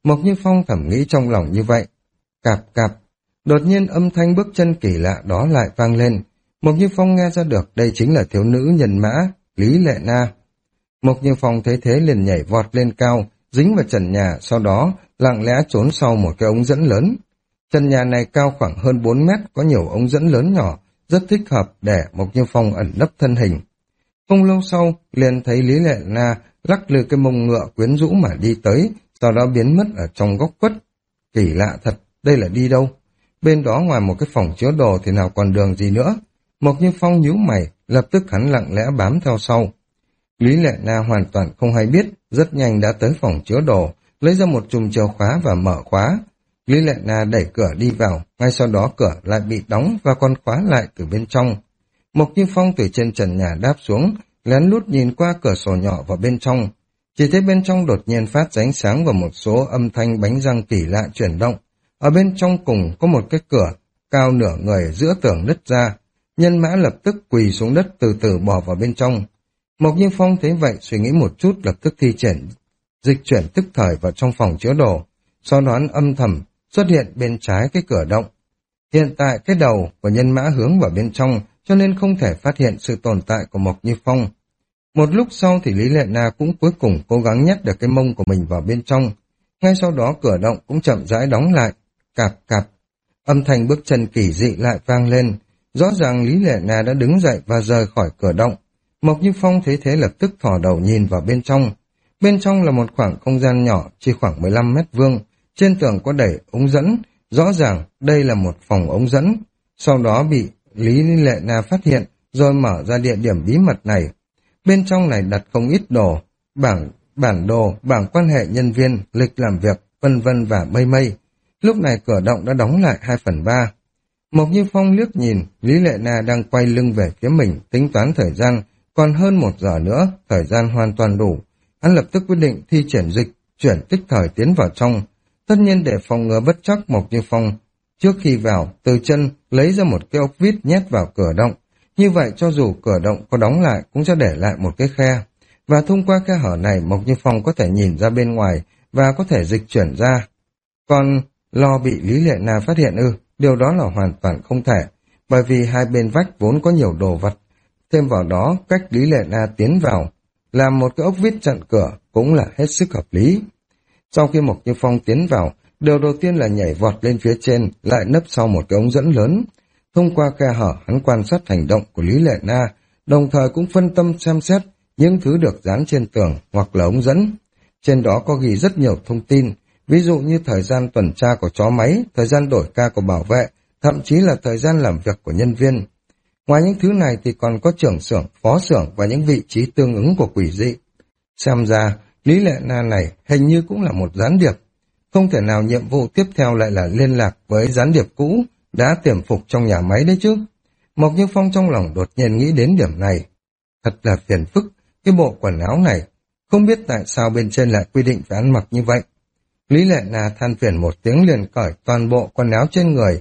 Mộc Như Phong thầm nghĩ trong lòng như vậy. Cạp cạp, đột nhiên âm thanh bước chân kỳ lạ đó lại vang lên. Mộc Như Phong nghe ra được đây chính là thiếu nữ nhân mã, Lý Lệ Na. Mộc Như Phong thấy thế liền nhảy vọt lên cao, dính vào trần nhà, sau đó lặng lẽ trốn sau một cái ống dẫn lớn. Trần nhà này cao khoảng hơn bốn mét, có nhiều ống dẫn lớn nhỏ, rất thích hợp để Mộc Như Phong ẩn nấp thân hình. Không lâu sau, liền thấy Lý Lệ Na lắc lư cái mông ngựa quyến rũ mà đi tới, sau đó biến mất ở trong góc khuất. Kỳ lạ thật, đây là đi đâu? Bên đó ngoài một cái phòng chứa đồ thì nào còn đường gì nữa? Mộc Như Phong nhíu mày, lập tức hắn lặng lẽ bám theo sau. Lý Lệ Na hoàn toàn không hay biết, rất nhanh đã tới phòng chứa đồ, lấy ra một chùm chìa khóa và mở khóa. Lý Lệ Na đẩy cửa đi vào, ngay sau đó cửa lại bị đóng và còn khóa lại từ bên trong. Mộc Như Phong từ trên trần nhà đáp xuống, lén lút nhìn qua cửa sổ nhỏ vào bên trong. Chỉ thấy bên trong đột nhiên phát ra ánh sáng và một số âm thanh bánh răng kỳ lạ chuyển động. Ở bên trong cùng có một cái cửa, cao nửa người giữa tường nứt ra. Nhân mã lập tức quỳ xuống đất từ từ bò vào bên trong. Mộc Như Phong thấy vậy suy nghĩ một chút lập tức thi triển, dịch chuyển tức thời vào trong phòng chứa đồ. Sau đó âm thầm xuất hiện bên trái cái cửa động. Hiện tại cái đầu của nhân mã hướng vào bên trong, cho nên không thể phát hiện sự tồn tại của Mộc Như Phong. Một lúc sau thì Lý Lệ Na cũng cuối cùng cố gắng nhét được cái mông của mình vào bên trong. Ngay sau đó cửa động cũng chậm rãi đóng lại. Cạp cạp, âm thanh bước chân kỳ dị lại vang lên. Rõ ràng Lý Lệ Na đã đứng dậy và rời khỏi cửa động. Mộc Như Phong thấy thế lập tức thò đầu nhìn vào bên trong. Bên trong là một khoảng không gian nhỏ, chỉ khoảng mười lăm mét vuông. Trên tường có đẩy ống dẫn. Rõ ràng đây là một phòng ống dẫn. Sau đó bị Lý Lệ Na phát hiện, rồi mở ra địa điểm bí mật này. Bên trong này đặt không ít đồ, bảng, bản đồ, bảng quan hệ nhân viên, lịch làm việc, vân vân và mây mây. Lúc này cửa động đã đóng lại hai phần ba. Mộc Như Phong liếc nhìn, Lý Lệ Na đang quay lưng về phía mình, tính toán thời gian, còn hơn một giờ nữa, thời gian hoàn toàn đủ. Hắn lập tức quyết định thi triển dịch, chuyển tích thời tiến vào trong. Tất nhiên để phòng ngừa bất trắc, Mộc Như Phong trước khi vào, từ chân lấy ra một cái ốc vít nhét vào cửa động. Như vậy cho dù cửa động có đóng lại cũng sẽ để lại một cái khe. Và thông qua khe hở này Mộc Như Phong có thể nhìn ra bên ngoài và có thể dịch chuyển ra. Còn lo bị Lý Lệ Na phát hiện ư, điều đó là hoàn toàn không thể. Bởi vì hai bên vách vốn có nhiều đồ vật. Thêm vào đó cách Lý Lệ Na tiến vào, làm một cái ốc vít chặn cửa cũng là hết sức hợp lý. Sau khi Mộc Như Phong tiến vào, điều đầu tiên là nhảy vọt lên phía trên, lại nấp sau một cái ống dẫn lớn. Thông qua khe hở, hắn quan sát hành động của Lý Lệ Na, đồng thời cũng phân tâm xem xét những thứ được dán trên tường hoặc là ống dẫn. Trên đó có ghi rất nhiều thông tin, ví dụ như thời gian tuần tra của chó máy, thời gian đổi ca của bảo vệ, thậm chí là thời gian làm việc của nhân viên. Ngoài những thứ này thì còn có trưởng xưởng, phó xưởng và những vị trí tương ứng của quỷ dị. Xem ra, Lý Lệ Na này hình như cũng là một gián điệp. Không thể nào nhiệm vụ tiếp theo lại là liên lạc với gián điệp cũ đã tiềm phục trong nhà máy đấy chứ. Mộc Như Phong trong lòng đột nhiên nghĩ đến điểm này. Thật là phiền phức, cái bộ quần áo này, không biết tại sao bên trên lại quy định phải ăn mặc như vậy. Lý Lệ Na than phiền một tiếng liền cởi toàn bộ quần áo trên người.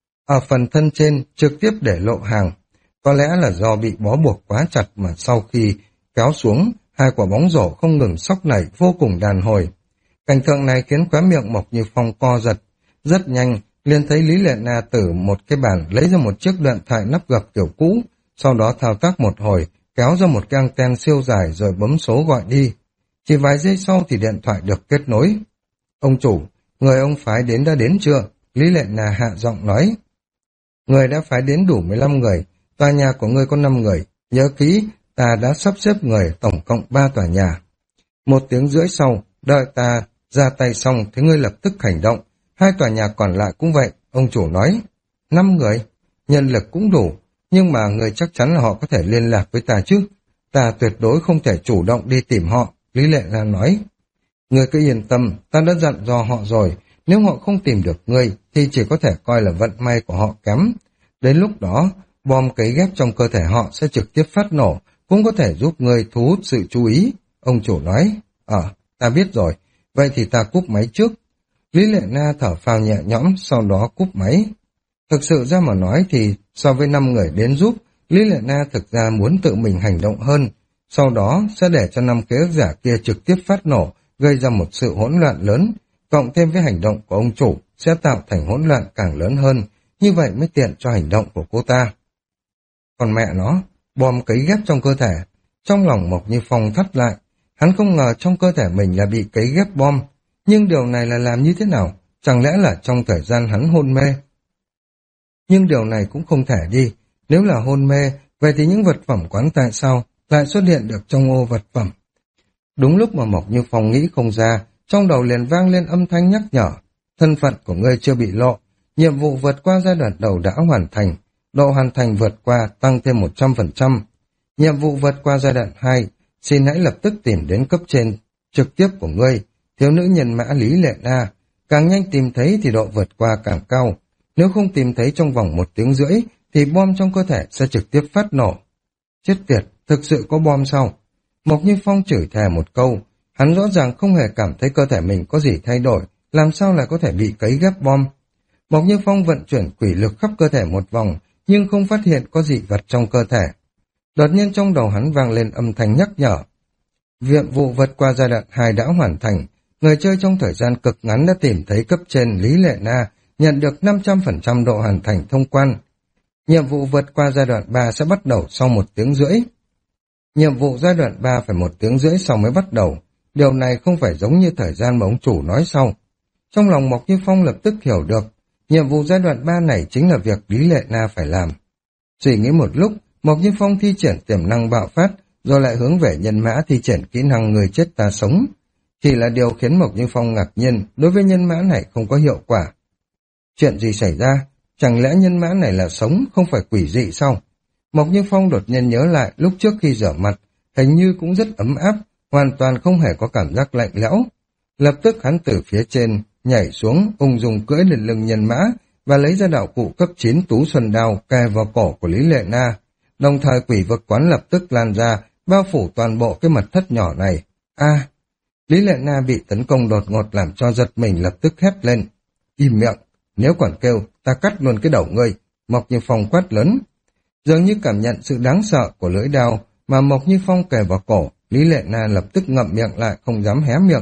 Ở phần thân trên trực tiếp để lộ hàng. Có lẽ là do bị bó buộc quá chặt mà sau khi kéo xuống, hai quả bóng rổ không ngừng sóc nảy vô cùng đàn hồi. Cảnh tượng này khiến khóe miệng Mộc Như Phong co giật. Rất nhanh, liền thấy Lý Lệ Na từ một cái bàn lấy ra một chiếc điện thoại nắp gập kiểu cũ, sau đó thao tác một hồi, kéo ra một cái anten siêu dài rồi bấm số gọi đi. Chỉ vài giây sau thì điện thoại được kết nối. Ông chủ, người ông phái đến đã đến chưa? Lý Lệ Na hạ giọng nói. Người đã phái đến đủ mười lăm người, tòa nhà của ngươi có năm người, nhớ kỹ, ta đã sắp xếp người tổng cộng ba tòa nhà. Một tiếng rưỡi sau, đợi ta ra tay xong thì ngươi lập tức hành động, hai tòa nhà còn lại cũng vậy, ông chủ nói. Năm người, nhân lực cũng đủ, nhưng mà người chắc chắn là họ có thể liên lạc với ta chứ. Ta tuyệt đối không thể chủ động đi tìm họ, Lý Lệ Na nói. Ngươi cứ yên tâm, ta đã dặn dò họ rồi, nếu họ không tìm được ngươi thì chỉ có thể coi là vận may của họ kém. Đến lúc đó, bom cấy ghép trong cơ thể họ sẽ trực tiếp phát nổ, cũng có thể giúp ngươi thu hút sự chú ý. Ông chủ nói, ờ, ta biết rồi, vậy thì ta cúp máy trước. Lý Lệ Na thở phào nhẹ nhõm, sau đó cúp máy. Thực sự ra mà nói thì so với năm người đến giúp, Lý Lệ Na thực ra muốn tự mình hành động hơn, sau đó sẽ để cho năm kế ức giả kia trực tiếp phát nổ, gây ra một sự hỗn loạn lớn. cộng thêm với hành động của ông chủ sẽ tạo thành hỗn loạn càng lớn hơn, như vậy mới tiện cho hành động của cô ta. Còn mẹ nó, bom cấy ghép trong cơ thể. Trong lòng Mộc Như Phong thắt lại, hắn không ngờ trong cơ thể mình là bị cấy ghép bom, nhưng điều này là làm như thế nào? Chẳng lẽ là trong thời gian hắn hôn mê? Nhưng điều này cũng không thể đi, nếu là hôn mê, vậy thì những vật phẩm quán tại sao lại xuất hiện được trong ô vật phẩm? Đúng lúc mà Mộc Như Phong nghĩ không ra, trong đầu liền vang lên âm thanh nhắc nhở, thân phận của ngươi chưa bị lộ, nhiệm vụ vượt qua giai đoạn đầu đã hoàn thành, độ hoàn thành vượt qua tăng thêm một trăm phần trăm. Nhiệm vụ vượt qua giai đoạn hai, xin hãy lập tức tìm đến cấp trên trực tiếp của ngươi, thiếu nữ nhân mã Lý Lệ Na, càng nhanh tìm thấy thì độ vượt qua càng cao, nếu không tìm thấy trong vòng một tiếng rưỡi thì bom trong cơ thể sẽ trực tiếp phát nổ. Chết tiệt, thực sự có bom sao? Mộc Như Phong chửi thề một câu, hắn rõ ràng không hề cảm thấy cơ thể mình có gì thay đổi, làm sao lại có thể bị cấy ghép bom. Mộc Như Phong vận chuyển quỷ lực khắp cơ thể một vòng, nhưng không phát hiện có dị vật trong cơ thể. Đột nhiên trong đầu hắn vang lên âm thanh nhắc nhở. Nhiệm vụ vượt qua giai đoạn hai đã hoàn thành, người chơi trong thời gian cực ngắn đã tìm thấy cấp trên Lý Lệ Na, nhận được năm trăm phần trăm độ hoàn thành thông quan. Nhiệm vụ vượt qua giai đoạn ba sẽ bắt đầu sau một tiếng rưỡi. Nhiệm vụ giai đoạn ba phải một tiếng rưỡi sau mới bắt đầu. Điều này không phải giống như thời gian mà ông chủ nói sau. Trong lòng Mộc Như Phong lập tức hiểu được, nhiệm vụ giai đoạn ba này chính là việc Lý Lệ Na phải làm. Suy nghĩ một lúc, Mộc Như Phong thi triển tiềm năng bạo phát, rồi lại hướng về nhân mã thi triển kỹ năng người chết ta sống. Chỉ là điều khiến Mộc Như Phong ngạc nhiên, đối với nhân mã này không có hiệu quả. Chuyện gì xảy ra? Chẳng lẽ nhân mã này là sống, không phải quỷ dị sao? Mộc Như Phong đột nhiên nhớ lại lúc trước khi rửa mặt, hình như cũng rất ấm áp, hoàn toàn không hề có cảm giác lạnh lẽo. Lập tức hắn từ phía trên, nhảy xuống, ung dung cưỡi lên lưng nhân mã, và lấy ra đạo cụ cấp chín Tú Xuân Đao kề vào cổ của Lý Lệ Na. Đồng thời quỷ vực quán lập tức lan ra, bao phủ toàn bộ cái mật thất nhỏ này. A! Lý Lệ Na bị tấn công đột ngột làm cho giật mình, lập tức hét lên. Im miệng! Nếu còn kêu, ta cắt luôn cái đầu ngươi. Mộc Như Phong quát lớn. Dường như cảm nhận sự đáng sợ của lưỡi đao mà Mộc Như Phong kề vào cổ, Lý Lệ Na lập tức ngậm miệng lại, không dám hé miệng.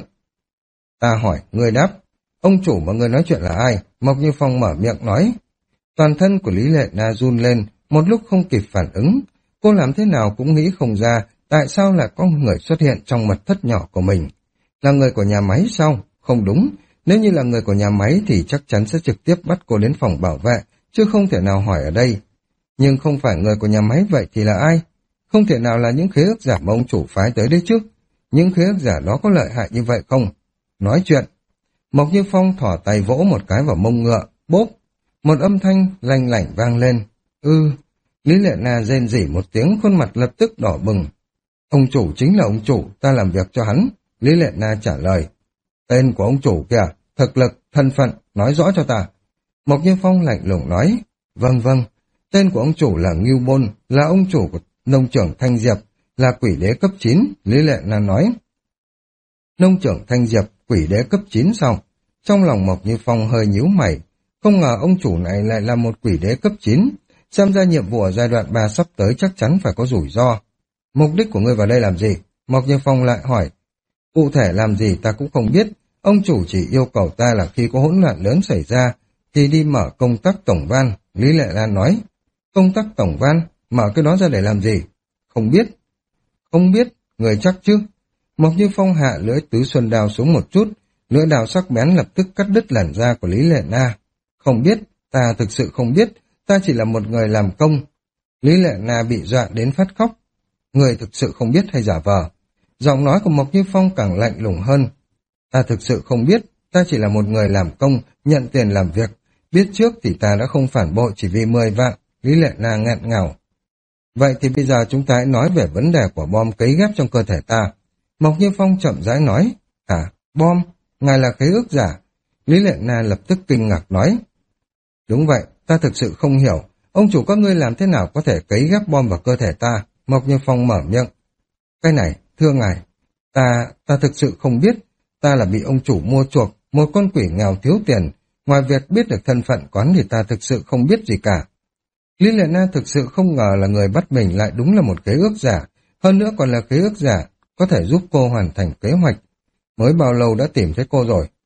Ta hỏi, ngươi đáp. Ông chủ mà ngươi nói chuyện là ai? Mộc Như Phong mở miệng nói. Toàn thân của Lý Lệ Na run lên, một lúc không kịp phản ứng. Cô làm thế nào cũng nghĩ không ra tại sao lại có người xuất hiện trong mật thất nhỏ của mình. Là người của nhà máy sao? Không đúng. Nếu như là người của nhà máy thì chắc chắn sẽ trực tiếp bắt cô đến phòng bảo vệ, chứ không thể nào hỏi ở đây. Nhưng không phải người của nhà máy vậy thì là ai? Không thể nào là những khế ước giả mà ông chủ phái tới đấy chứ. Những khế ước giả đó có lợi hại như vậy không? Nói chuyện. Mộc Như Phong thỏ tay vỗ một cái vào mông ngựa, bốp. Một âm thanh lanh lảnh vang lên. Ư, Lý Lệ Na rên rỉ một tiếng, khuôn mặt lập tức đỏ bừng. Ông chủ chính là ông chủ, ta làm việc cho hắn. Lý Lệ Na trả lời. Tên của ông chủ kìa, thực lực, thân phận, nói rõ cho ta. Mộc Như Phong lạnh lùng nói. Vâng vâng, tên của ông chủ là Ngưu Bôn, là ông chủ của nông trưởng Thanh Diệp, là quỷ đế cấp chín, Lý Lệ Na nói. Nông trưởng Thanh Diệp, quỷ đế cấp chín sao? Trong lòng Mộc Như Phong hơi nhíu mày, không ngờ ông chủ này lại là một quỷ đế cấp chín, xem ra nhiệm vụ ở giai đoạn ba sắp tới chắc chắn phải có rủi ro. Mục đích của ngươi vào đây làm gì? Mộc Như Phong lại hỏi. Cụ thể làm gì ta cũng không biết, ông chủ chỉ yêu cầu ta là khi có hỗn loạn lớn xảy ra, thì đi mở công tắc tổng van, Lý Lệ Lan nói. Công tắc tổng van, mở cái đó ra để làm gì? Không biết. Không biết, người chắc chứ. Mộc Như Phong hạ lưỡi tứ xuân đao xuống một chút, lưỡi đao sắc bén lập tức cắt đứt làn da của Lý Lệ Na. Không biết, ta thực sự không biết, ta chỉ là một người làm công. Lý Lệ Na bị dọa đến phát khóc. Người thực sự không biết hay giả vờ? Giọng nói của Mộc Như Phong càng lạnh lùng hơn. Ta thực sự không biết, ta chỉ là một người làm công, nhận tiền làm việc. Biết trước thì ta đã không phản bội chỉ vì mười vạn, Lý Lệ Na nghẹn ngào. Vậy thì bây giờ chúng ta hãy nói về vấn đề của bom cấy ghép trong cơ thể ta. Mộc Như Phong chậm rãi nói. À, bom, ngài là khế ước giả. Lý Lệ Na lập tức kinh ngạc nói. Đúng vậy, ta thực sự không hiểu, ông chủ các ngươi làm thế nào có thể cấy ghép bom vào cơ thể ta? Mộc Như Phong mở miệng. Cái này, thưa ngài, ta, ta thực sự không biết, ta là bị ông chủ mua chuộc, một con quỷ nghèo thiếu tiền, ngoài việc biết được thân phận quán thì ta thực sự không biết gì cả. Lý Lệ Na thực sự không ngờ là người bắt mình lại đúng là một khế ước giả, hơn nữa còn là khế ước giả, có thể giúp cô hoàn thành kế hoạch. Mới bao lâu đã tìm thấy cô rồi?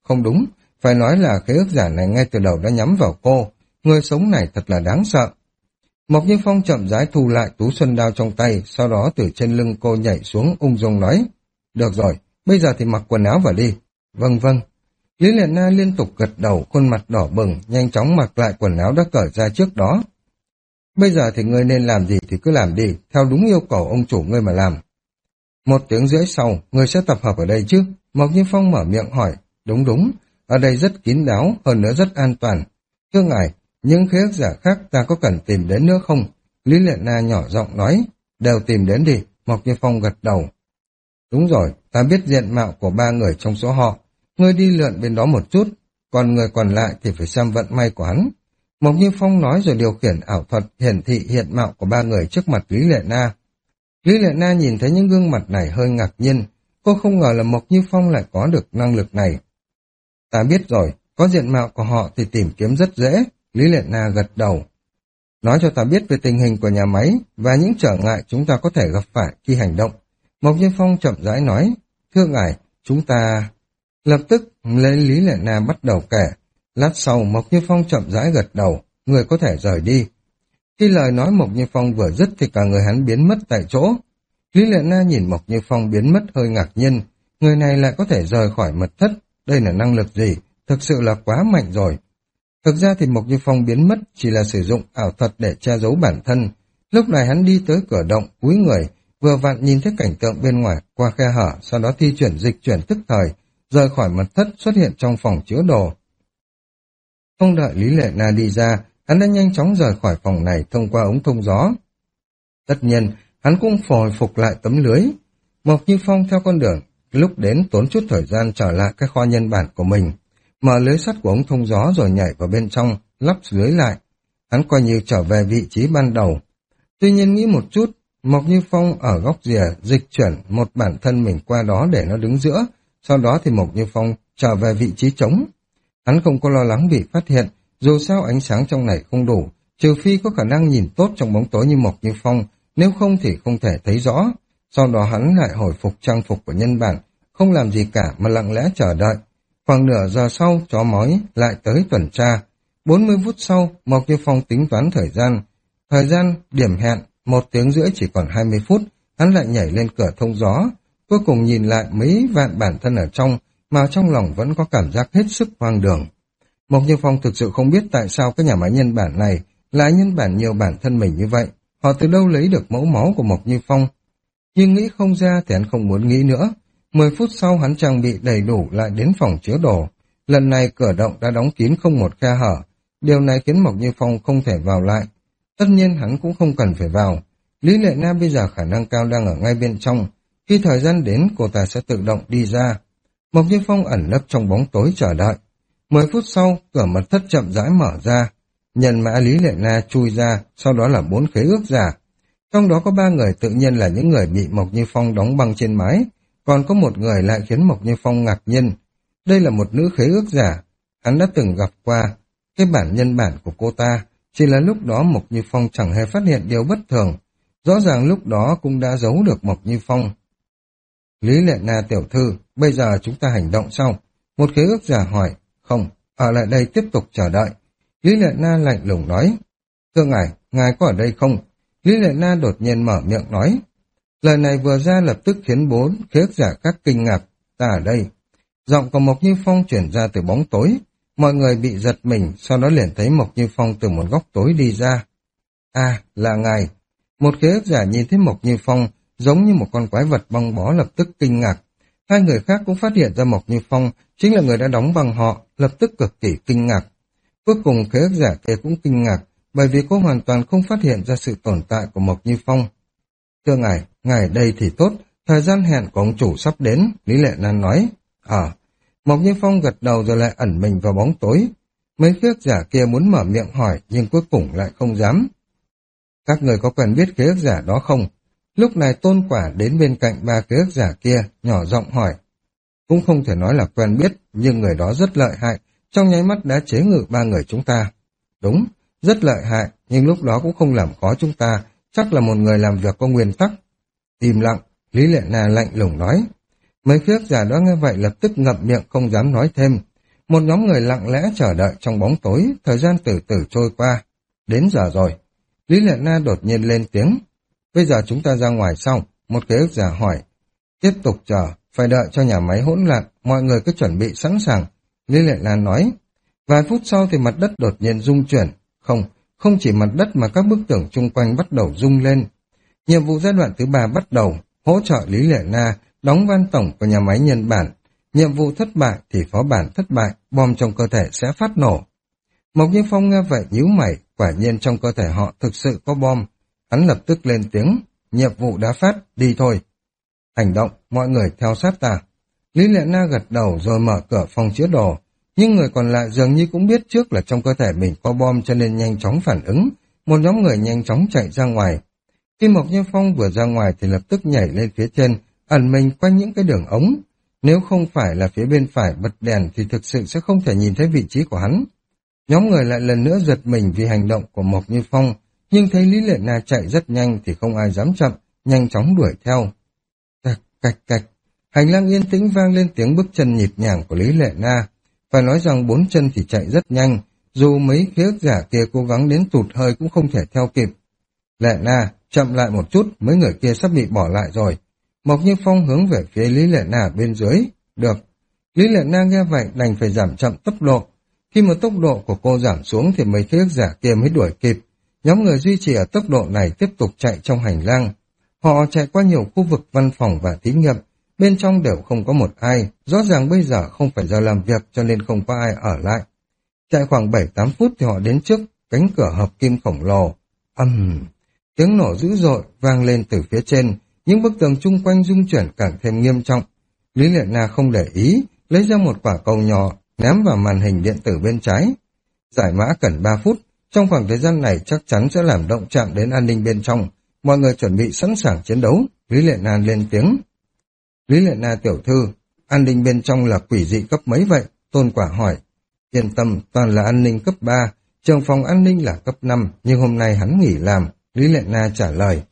không đúng, phải nói là khế ước giả này ngay từ đầu đã nhắm vào cô, người sống này thật là đáng sợ. Mộc Như Phong chậm rãi thu lại tú xuân đao trong tay, sau đó từ trên lưng cô nhảy xuống ung dung nói, được rồi, bây giờ thì mặc quần áo vào đi. Vâng vâng. Lý Lệ Na liên tục gật đầu, khuôn mặt đỏ bừng, nhanh chóng mặc lại quần áo đã cởi ra trước đó. Bây giờ thì ngươi nên làm gì thì cứ làm đi, theo đúng yêu cầu ông chủ ngươi mà làm. Một tiếng rưỡi sau, ngươi sẽ tập hợp ở đây chứ? Mộc Như Phong mở miệng hỏi, đúng đúng, ở đây rất kín đáo, hơn nữa rất an toàn. Thưa ngài, những khế ước giả khác ta có cần tìm đến nữa không? Lý Lệ Na nhỏ giọng nói, đều tìm đến đi. Mộc Như Phong gật đầu. Đúng rồi, ta biết diện mạo của ba người trong số họ, ngươi đi lượn bên đó một chút, còn người còn lại thì phải xem vận may của hắn. Mộc Như Phong nói rồi điều khiển ảo thuật hiển thị hiện mạo của ba người trước mặt Lý Lệ Na. Lý Lệ Na nhìn thấy những gương mặt này hơi ngạc nhiên, cô không ngờ là Mộc Như Phong lại có được năng lực này. Ta biết rồi, có diện mạo của họ thì tìm kiếm rất dễ, Lý Lệ Na gật đầu. Nói cho ta biết về tình hình của nhà máy và những trở ngại chúng ta có thể gặp phải khi hành động. Mộc Như Phong chậm rãi nói, thưa ngài, chúng ta... Lập tức, lấy Lý Lệ Na bắt đầu kể. Lát sau, Mộc Như Phong chậm rãi gật đầu, người có thể rời đi. Khi lời nói Mộc Như Phong vừa dứt thì cả người hắn biến mất tại chỗ. Lý Lệ Na nhìn Mộc Như Phong biến mất hơi ngạc nhiên, người này lại có thể rời khỏi mật thất, đây là năng lực gì, thực sự là quá mạnh rồi. Thực ra thì Mộc Như Phong biến mất chỉ là sử dụng ảo thuật để che giấu bản thân. Lúc này hắn đi tới cửa động, cúi người, vừa vặn nhìn thấy cảnh tượng bên ngoài qua khe hở, sau đó thi chuyển dịch chuyển tức thời, rời khỏi mật thất xuất hiện trong phòng chứa đồ. Không đợi Lý Lệ Na đi ra, hắn đã nhanh chóng rời khỏi phòng này thông qua ống thông gió. Tất nhiên, hắn cũng hồi phục lại tấm lưới. Mộc Như Phong theo con đường, lúc đến tốn chút thời gian trở lại cái kho nhân bản của mình, mở lưới sắt của ống thông gió rồi nhảy vào bên trong, lắp lưới lại. Hắn coi như trở về vị trí ban đầu. Tuy nhiên nghĩ một chút, Mộc Như Phong ở góc rìa dịch chuyển một bản thân mình qua đó để nó đứng giữa, sau đó thì Mộc Như Phong trở về vị trí trống. Hắn không có lo lắng bị phát hiện, dù sao ánh sáng trong này không đủ, trừ phi có khả năng nhìn tốt trong bóng tối như Mộc Như Phong, nếu không thì không thể thấy rõ. Sau đó hắn lại hồi phục trang phục của nhân bản, không làm gì cả mà lặng lẽ chờ đợi. Khoảng nửa giờ sau, chó mói lại tới tuần tra. bốn mươi phút sau, Mộc Như Phong tính toán thời gian. Thời gian, điểm hẹn, một tiếng rưỡi chỉ còn hai mươi phút, hắn lại nhảy lên cửa thông gió. Cuối cùng nhìn lại mấy vạn bản thân ở trong, mà trong lòng vẫn có cảm giác hết sức hoang đường. Mộc Như Phong thực sự không biết tại sao cái nhà máy nhân bản này lại nhân bản nhiều bản thân mình như vậy. Họ từ đâu lấy được mẫu máu của Mộc Như Phong? Nhưng nghĩ không ra thì hắn không muốn nghĩ nữa. Mười phút sau hắn trang bị đầy đủ lại đến phòng chứa đồ. Lần này cửa động đã đóng kín không một khe hở. Điều này khiến Mộc Như Phong không thể vào lại. Tất nhiên hắn cũng không cần phải vào. Lý Lệ Na bây giờ khả năng cao đang ở ngay bên trong. Khi thời gian đến cô ta sẽ tự động đi ra. Mộc Như Phong ẩn nấp trong bóng tối chờ đợi. Mười phút sau, cửa mật thất chậm rãi mở ra. Nhân mã Lý Lệ Na chui ra, sau đó là bốn khế ước giả. Trong đó có ba người tự nhiên là những người bị Mộc Như Phong đóng băng trên mái, còn có một người lại khiến Mộc Như Phong ngạc nhiên. Đây là một nữ khế ước giả. Hắn đã từng gặp qua cái bản nhân bản của cô ta, chỉ là lúc đó Mộc Như Phong chẳng hề phát hiện điều bất thường. Rõ ràng lúc đó cũng đã giấu được Mộc Như Phong. Lý Lệ Na tiểu thư, bây giờ chúng ta hành động sau. Một khế ước giả hỏi, không, ở lại đây tiếp tục chờ đợi. Lý Lệ Na lạnh lùng nói, thưa ngài, ngài có ở đây không? Lý Lệ Na đột nhiên mở miệng nói. Lời này vừa ra lập tức khiến bốn khế ước giả khác kinh ngạc, ta ở đây. Giọng của Mộc Như Phong chuyển ra từ bóng tối. Mọi người bị giật mình, sau đó liền thấy Mộc Như Phong từ một góc tối đi ra. À, là ngài. Một khế ước giả nhìn thấy Mộc Như Phong, giống như một con quái vật băng bó lập tức kinh ngạc. Hai người khác cũng phát hiện ra Mộc Như Phong chính là người đã đóng băng họ, lập tức cực kỳ kinh ngạc. Cuối cùng khế ước giả kia cũng kinh ngạc, bởi vì cô hoàn toàn không phát hiện ra sự tồn tại của Mộc Như Phong. Thưa ngài, ngài đây thì tốt, thời gian hẹn của ông chủ sắp đến, Lý Lệ Na nói. Ờ, Mộc Như Phong gật đầu rồi lại ẩn mình vào bóng tối. Mấy khế ước giả kia muốn mở miệng hỏi, nhưng cuối cùng lại không dám. Các người có quen biết khế ước giả đó không? Lúc này Tôn Quả đến bên cạnh ba khế ước giả kia, nhỏ giọng hỏi. Cũng không thể nói là quen biết, nhưng người đó rất lợi hại, trong nháy mắt đã chế ngự ba người chúng ta. Đúng, rất lợi hại, nhưng lúc đó cũng không làm khó chúng ta, chắc là một người làm việc có nguyên tắc. Im lặng, Lý Lệ Na lạnh lùng nói. Mấy khế ước giả đó nghe vậy lập tức ngậm miệng không dám nói thêm. Một nhóm người lặng lẽ chờ đợi trong bóng tối, thời gian từ từ trôi qua. Đến giờ rồi. Lý Lệ Na đột nhiên lên tiếng. Bây giờ chúng ta ra ngoài xong, một ký ức giả hỏi. Tiếp tục chờ, phải đợi cho nhà máy hỗn loạn, mọi người cứ chuẩn bị sẵn sàng. Lý Lệ Na nói. Vài phút sau thì mặt đất đột nhiên rung chuyển. Không, không chỉ mặt đất mà các bức tường chung quanh bắt đầu rung lên. Nhiệm vụ giai đoạn thứ ba bắt đầu, hỗ trợ Lý Lệ Na đóng van tổng của nhà máy nhân bản. Nhiệm vụ thất bại thì phó bản thất bại, bom trong cơ thể sẽ phát nổ. Mộc Như Phong nghe vậy nhíu mày, quả nhiên trong cơ thể họ thực sự có bom. Hắn lập tức lên tiếng, nhiệm vụ đã phát, đi thôi. Hành động, mọi người theo sát ta. Lý Lệ Na gật đầu rồi mở cửa phòng chứa đồ. Nhưng người còn lại dường như cũng biết trước là trong cơ thể mình có bom cho nên nhanh chóng phản ứng. Một nhóm người nhanh chóng chạy ra ngoài. Khi Mộc Như Phong vừa ra ngoài thì lập tức nhảy lên phía trên, ẩn mình quanh những cái đường ống. Nếu không phải là phía bên phải bật đèn thì thực sự sẽ không thể nhìn thấy vị trí của hắn. Nhóm người lại lần nữa giật mình vì hành động của Mộc Như Phong, nhưng thấy Lý Lệ Na chạy rất nhanh thì không ai dám chậm, nhanh chóng đuổi theo. Cạch cạch cạch, hành lang yên tĩnh vang lên tiếng bước chân nhịp nhàng của Lý Lệ Na. Phải nói rằng bốn chân thì chạy rất nhanh, dù mấy ký ức giả kia cố gắng đến tụt hơi cũng không thể theo kịp. Lệ Na, chậm lại một chút, mấy người kia sắp bị bỏ lại rồi. Mộc Như Phong hướng về phía Lý Lệ Na bên dưới. Được. Lý Lệ Na nghe vậy đành phải giảm chậm tốc độ. Khi mà tốc độ của cô giảm xuống thì mấy ký ức giả kia mới đuổi kịp. Nhóm người duy trì ở tốc độ này tiếp tục chạy trong hành lang. Họ chạy qua nhiều khu vực văn phòng và thí nghiệm. Bên trong đều không có một ai. Rõ ràng bây giờ không phải giờ làm việc cho nên không có ai ở lại. Chạy khoảng bảy tám phút thì họ đến trước cánh cửa hợp kim khổng lồ. Ầm, uhm. Tiếng nổ dữ dội vang lên từ phía trên. Những bức tường chung quanh rung chuyển càng thêm nghiêm trọng. Lý Lệ Na không để ý, lấy ra một quả cầu nhỏ, ném vào màn hình điện tử bên trái. Giải mã cần ba phút, trong khoảng thời gian này chắc chắn sẽ làm động chạm đến an ninh bên trong. Mọi người chuẩn bị sẵn sàng chiến đấu. Lý Lệ Na lên tiếng. Lý Lệ Na tiểu thư, an ninh bên trong là quỷ dị cấp mấy vậy? Tôn Quả hỏi. Yên tâm, toàn là an ninh cấp ba, trường phòng an ninh là cấp năm, nhưng hôm nay hắn nghỉ làm. Lý Lệ Na trả lời.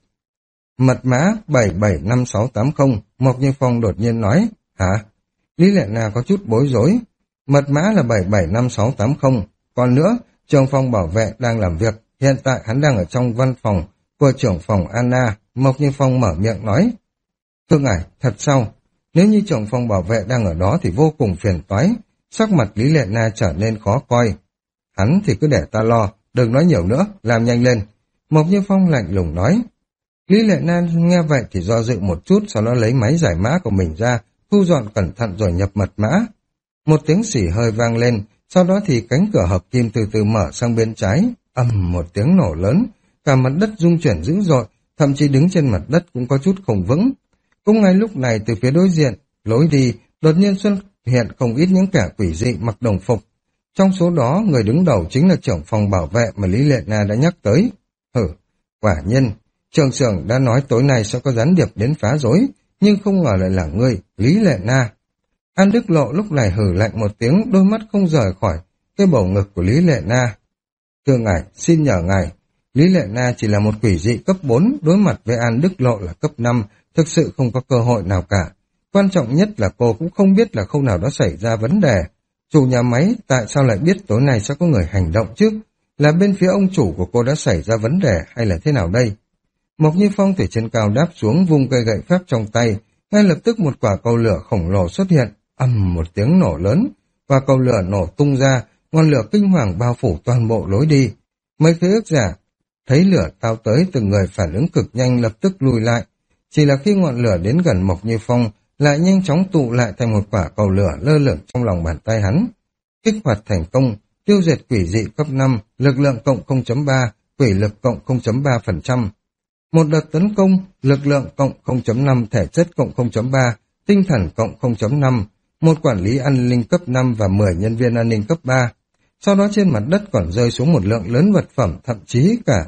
Mật mã bảy bảy năm sáu tám không, Mộc Như Phong đột nhiên nói. Hả? Lý Lệ Na có chút bối rối. Mật mã là bảy bảy năm sáu tám không. Còn nữa, trưởng phòng bảo vệ đang làm việc. Hiện tại hắn đang ở trong văn phòng của trưởng phòng Anna. Mộc Như Phong mở miệng nói. Thưa ngài, thật sao? Nếu như trưởng phòng bảo vệ đang ở đó thì vô cùng phiền toái. Sắc mặt Lý Lệ Na trở nên khó coi. Hắn thì cứ để ta lo, đừng nói nhiều nữa, làm nhanh lên. Mộc Như Phong lạnh lùng nói. Lý Lệ Na nghe vậy thì do dự một chút, sau đó lấy máy giải mã của mình ra, thu dọn cẩn thận rồi nhập mật mã. Một tiếng xỉ hơi vang lên, sau đó thì cánh cửa hợp kim từ từ mở sang bên trái, ầm một tiếng nổ lớn, cả mặt đất rung chuyển dữ dội, thậm chí đứng trên mặt đất cũng có chút không vững. Cũng ngay lúc này từ phía đối diện, lối đi, đột nhiên xuất hiện không ít những kẻ quỷ dị mặc đồng phục. Trong số đó, người đứng đầu chính là trưởng phòng bảo vệ mà Lý Lệ Na đã nhắc tới. Hử, quả nhiên, trưởng xưởng đã nói tối nay sẽ có gián điệp đến phá rối, nhưng không ngờ lại là ngươi, Lý Lệ Na. An Đức Lộ lúc này hử lạnh một tiếng, đôi mắt không rời khỏi cái bầu ngực của Lý Lệ Na. Thưa ngài, xin nhờ ngài, Lý Lệ Na chỉ là một quỷ dị cấp bốn, đối mặt với An Đức Lộ là cấp năm, thực sự không có cơ hội nào cả. Quan trọng nhất là cô cũng không biết là khâu nào đó xảy ra vấn đề. Chủ nhà máy tại sao lại biết tối nay sẽ có người hành động chứ? Là bên phía ông chủ của cô đã xảy ra vấn đề hay là thế nào đây? Mộc Như Phong từ trên cao đáp xuống vung cây gậy phép trong tay, ngay lập tức một quả cầu lửa khổng lồ xuất hiện, ầm một tiếng nổ lớn, quả cầu lửa nổ tung ra, ngọn lửa kinh hoàng bao phủ toàn bộ lối đi. Mấy ký ức giả thấy lửa tao tới, từng người phản ứng cực nhanh lập tức lùi lại. Chỉ là khi ngọn lửa đến gần Mộc Như Phong, lại nhanh chóng tụ lại thành một quả cầu lửa lơ lửng trong lòng bàn tay hắn. Kích hoạt thành công, tiêu diệt quỷ dị cấp năm, lực lượng cộng không chấm ba, quỷ lực cộng không chấm ba phần trăm. Một đợt tấn công, lực lượng cộng không chấm năm, thể chất cộng không chấm ba, tinh thần cộng không chấm năm, một quản lý an ninh cấp năm và mười nhân viên an ninh cấp ba. Sau đó trên mặt đất còn rơi xuống một lượng lớn vật phẩm, thậm chí cả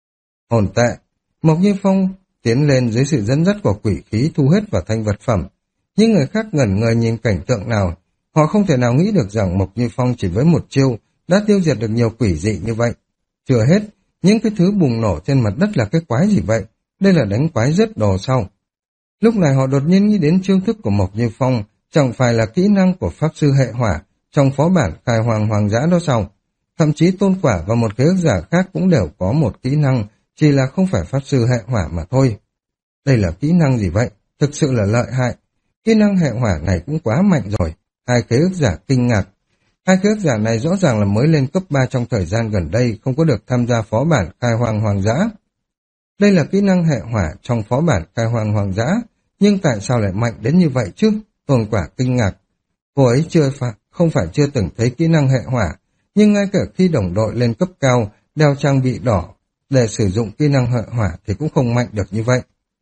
hồn tệ. Mộc Như Phong tiến lên dưới sự dẫn dắt của quỷ khí thu hết vào thanh vật phẩm. Những người khác ngẩn người nhìn cảnh tượng nào, họ không thể nào nghĩ được rằng Mộc Như Phong chỉ với một chiêu đã tiêu diệt được nhiều quỷ dị như vậy. Chưa hết, những cái thứ bùng nổ trên mặt đất là cái quái gì vậy? Đây là đánh quái rớt đồ sao? Lúc này họ đột nhiên nghĩ đến chiêu thức của Mộc Như Phong, chẳng phải là kỹ năng của pháp sư hệ hỏa, trong phó bản khai hoàng hoàng dã đó sao? Thậm chí Tôn Quả và một khế ước giả khác cũng đều có một kỹ năng, chỉ là không phải pháp sư hệ hỏa mà thôi. Đây là kỹ năng gì vậy? Thực sự là lợi hại. Kỹ năng hệ hỏa này cũng quá mạnh rồi. Hai khế ước giả kinh ngạc. Hai khế ước giả này rõ ràng là mới lên cấp ba trong thời gian gần đây, không có được tham gia phó bản khai hoàng hoàng dã. Đây là kỹ năng hệ hỏa trong phó bản khai hoàng hoàng dã, nhưng tại sao lại mạnh đến như vậy chứ? Tôn Quả kinh ngạc. Cô ấy chưa phải, không phải chưa từng thấy kỹ năng hệ hỏa, nhưng ngay cả khi đồng đội lên cấp cao, đeo trang bị đỏ, để sử dụng kỹ năng hệ hỏa thì cũng không mạnh được như vậy.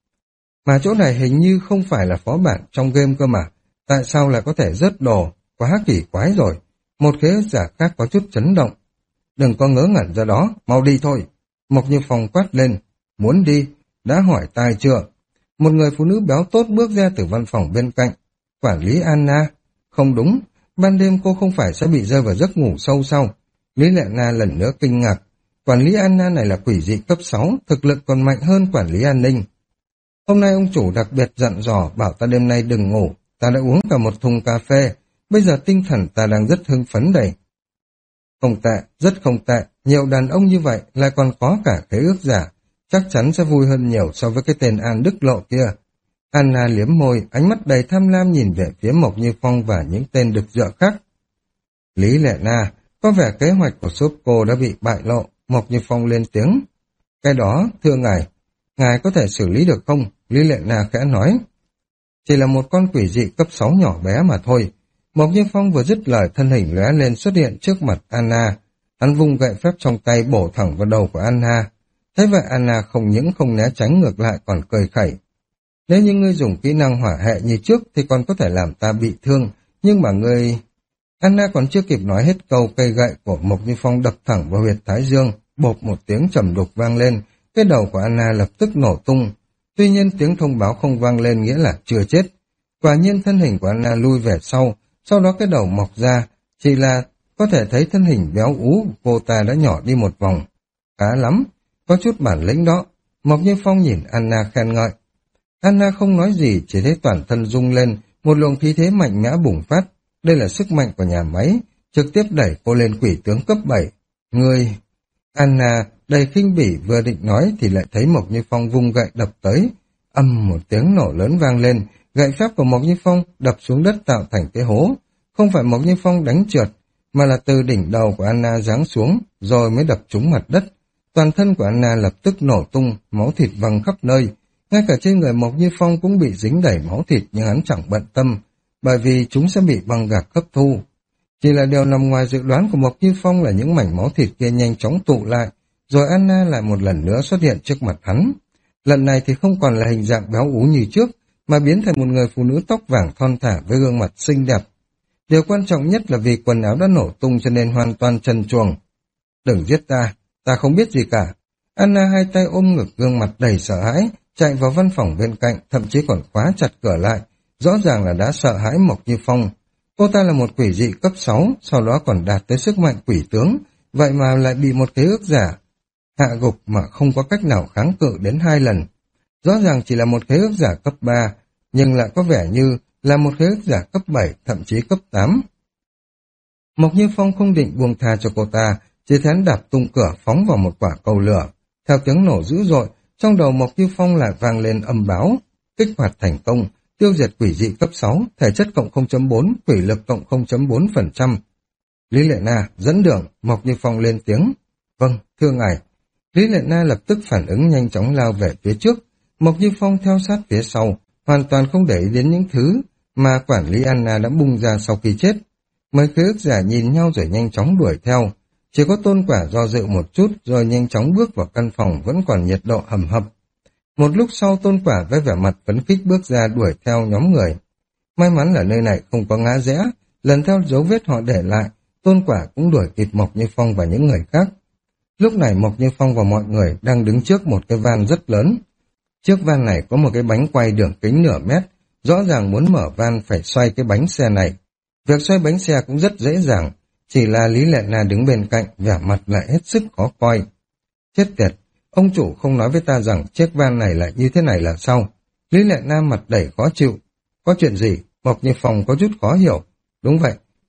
Mà chỗ này hình như không phải là phó bản trong game cơ mà, tại sao lại có thể rớt đồ, quá kỳ quái rồi. Một khế ước giả khác có chút chấn động. Đừng có ngớ ngẩn ra đó, mau đi thôi. Mộc Như Phong quát lên, muốn đi, đã hỏi tài chưa? Một người phụ nữ béo tốt bước ra từ văn phòng bên cạnh. Quản lý Anna, không đúng, ban đêm cô không phải sẽ bị rơi vào giấc ngủ sâu sao? Lý Lệ Na lần nữa kinh ngạc. Quản lý Anna này là quỷ dị cấp sáu, thực lực còn mạnh hơn quản lý an ninh. Hôm nay ông chủ đặc biệt dặn dò bảo ta đêm nay đừng ngủ, ta đã uống cả một thùng cà phê, bây giờ tinh thần ta đang rất hưng phấn đây. Không tệ, rất không tệ, nhiều đàn ông như vậy lại còn có cả khế ước giả, chắc chắn sẽ vui hơn nhiều so với cái tên An Đức Lộ kia. Anna liếm môi, ánh mắt đầy tham lam nhìn về phía Mộc Như Phong và những tên đực dựa khác. Lý Lệ Na, có vẻ kế hoạch của shop cô đã bị bại lộ, Mộc Như Phong lên tiếng. Cái đó, thưa ngài, ngài có thể xử lý được không? Lý Lệ Na khẽ nói. Chỉ là một con quỷ dị cấp sáu nhỏ bé mà thôi. Mộc Như Phong vừa dứt lời, thân hình lóe lên xuất hiện trước mặt Anna. Hắn vung gậy phép trong tay bổ thẳng vào đầu của Anna. Thế vậy Anna không những không né tránh, ngược lại còn cười khẩy. Nếu như ngươi dùng kỹ năng hỏa hệ như trước thì còn có thể làm ta bị thương, nhưng mà ngươi... Anna còn chưa kịp nói hết câu, cây gậy của Mộc Như Phong đập thẳng vào huyệt thái dương, bộp một tiếng trầm đục vang lên, cái đầu của Anna lập tức nổ tung. Tuy nhiên tiếng thông báo không vang lên nghĩa là chưa chết. Quả nhiên thân hình của Anna lui về sau, sau đó cái đầu mọc ra, chỉ là có thể thấy thân hình béo ú cô ta đã nhỏ đi một vòng. Khá lắm, có chút bản lĩnh đó. Mộc Như Phong nhìn Anna khen ngợi. Anna không nói gì, chỉ thấy toàn thân rung lên, một luồng khí thế mạnh mẽ bùng phát. Đây là sức mạnh của nhà máy, trực tiếp đẩy cô lên quỷ tướng cấp bảy. Ngươi... Anna đầy khinh bỉ vừa định nói thì lại thấy Mộc Như Phong vung gậy đập tới. Âm một tiếng nổ lớn vang lên, gậy pháp của Mộc Như Phong đập xuống đất tạo thành cái hố. Không phải Mộc Như Phong đánh trượt, mà là từ đỉnh đầu của Anna giáng xuống, rồi mới đập trúng mặt đất. Toàn thân của Anna lập tức nổ tung, máu thịt văng khắp nơi. Ngay cả trên người Mộc Như Phong cũng bị dính đầy máu thịt, nhưng hắn chẳng bận tâm, bởi vì chúng sẽ bị băng gạc hấp thu. Chỉ là điều nằm ngoài dự đoán của Mộc Như Phong là những mảnh máu thịt kia nhanh chóng tụ lại, rồi Anna lại một lần nữa xuất hiện trước mặt hắn. Lần này thì không còn là hình dạng béo ú như trước, mà biến thành một người phụ nữ tóc vàng thon thả với gương mặt xinh đẹp. Điều quan trọng nhất là vì quần áo đã nổ tung cho nên hoàn toàn trần truồng. Đừng giết ta, ta không biết gì cả. Anna hai tay ôm ngực, gương mặt đầy sợ hãi, chạy vào văn phòng bên cạnh, thậm chí còn khóa chặt cửa lại, rõ ràng là đã sợ hãi Mộc Như Phong. Cô ta là một quỷ dị cấp sáu, sau đó còn đạt tới sức mạnh quỷ tướng, vậy mà lại bị một khế ước giả hạ gục mà không có cách nào kháng cự đến hai lần. Rõ ràng chỉ là một khế ước giả cấp ba, nhưng lại có vẻ như là một khế ước giả cấp bảy, thậm chí cấp tám. Mộc Như Phong không định buông tha cho cô ta, chỉ thấy đạp tung cửa phóng vào một quả cầu lửa. Theo tiếng nổ dữ dội, trong đầu Mộc Như Phong lại vang lên âm báo, kích hoạt thành công, tiêu diệt quỷ dị cấp sáu, thể chất cộng không chấm bốn, quỷ lực cộng không chấm bốn phần trăm. Lý Lệ Na dẫn đường, Mộc Như Phong lên tiếng. Vâng, thưa ngài. Lý Lệ Na lập tức phản ứng nhanh chóng lao về phía trước, Mộc Như Phong theo sát phía sau, hoàn toàn không để ý đến những thứ mà quản lý Anna đã bung ra sau khi chết. Mấy khế ước giả nhìn nhau rồi nhanh chóng đuổi theo, chỉ có Tôn Quả do dự một chút rồi nhanh chóng bước vào căn phòng vẫn còn nhiệt độ hầm hập. Một lúc sau Tôn Quả với vẻ mặt phấn khích bước ra đuổi theo nhóm người. May mắn là nơi này không có ngã rẽ, lần theo dấu vết họ để lại, Tôn Quả cũng đuổi kịp Mộc Như Phong và những người khác. Lúc này Mộc Như Phong và mọi người đang đứng trước một cái van rất lớn. Trước van này có một cái bánh quay đường kính nửa mét, rõ ràng muốn mở van phải xoay cái bánh xe này. Việc xoay bánh xe cũng rất dễ dàng, chỉ là Lý Lệ Na đứng bên cạnh, vẻ mặt lại hết sức khó coi. Chết tiệt, ông chủ không nói với ta rằng chiếc van này lại như thế này là sao? Lý Lệ Na mặt đầy khó chịu. Có chuyện gì? Mộc Như Phong có chút khó hiểu. Đúng vậy,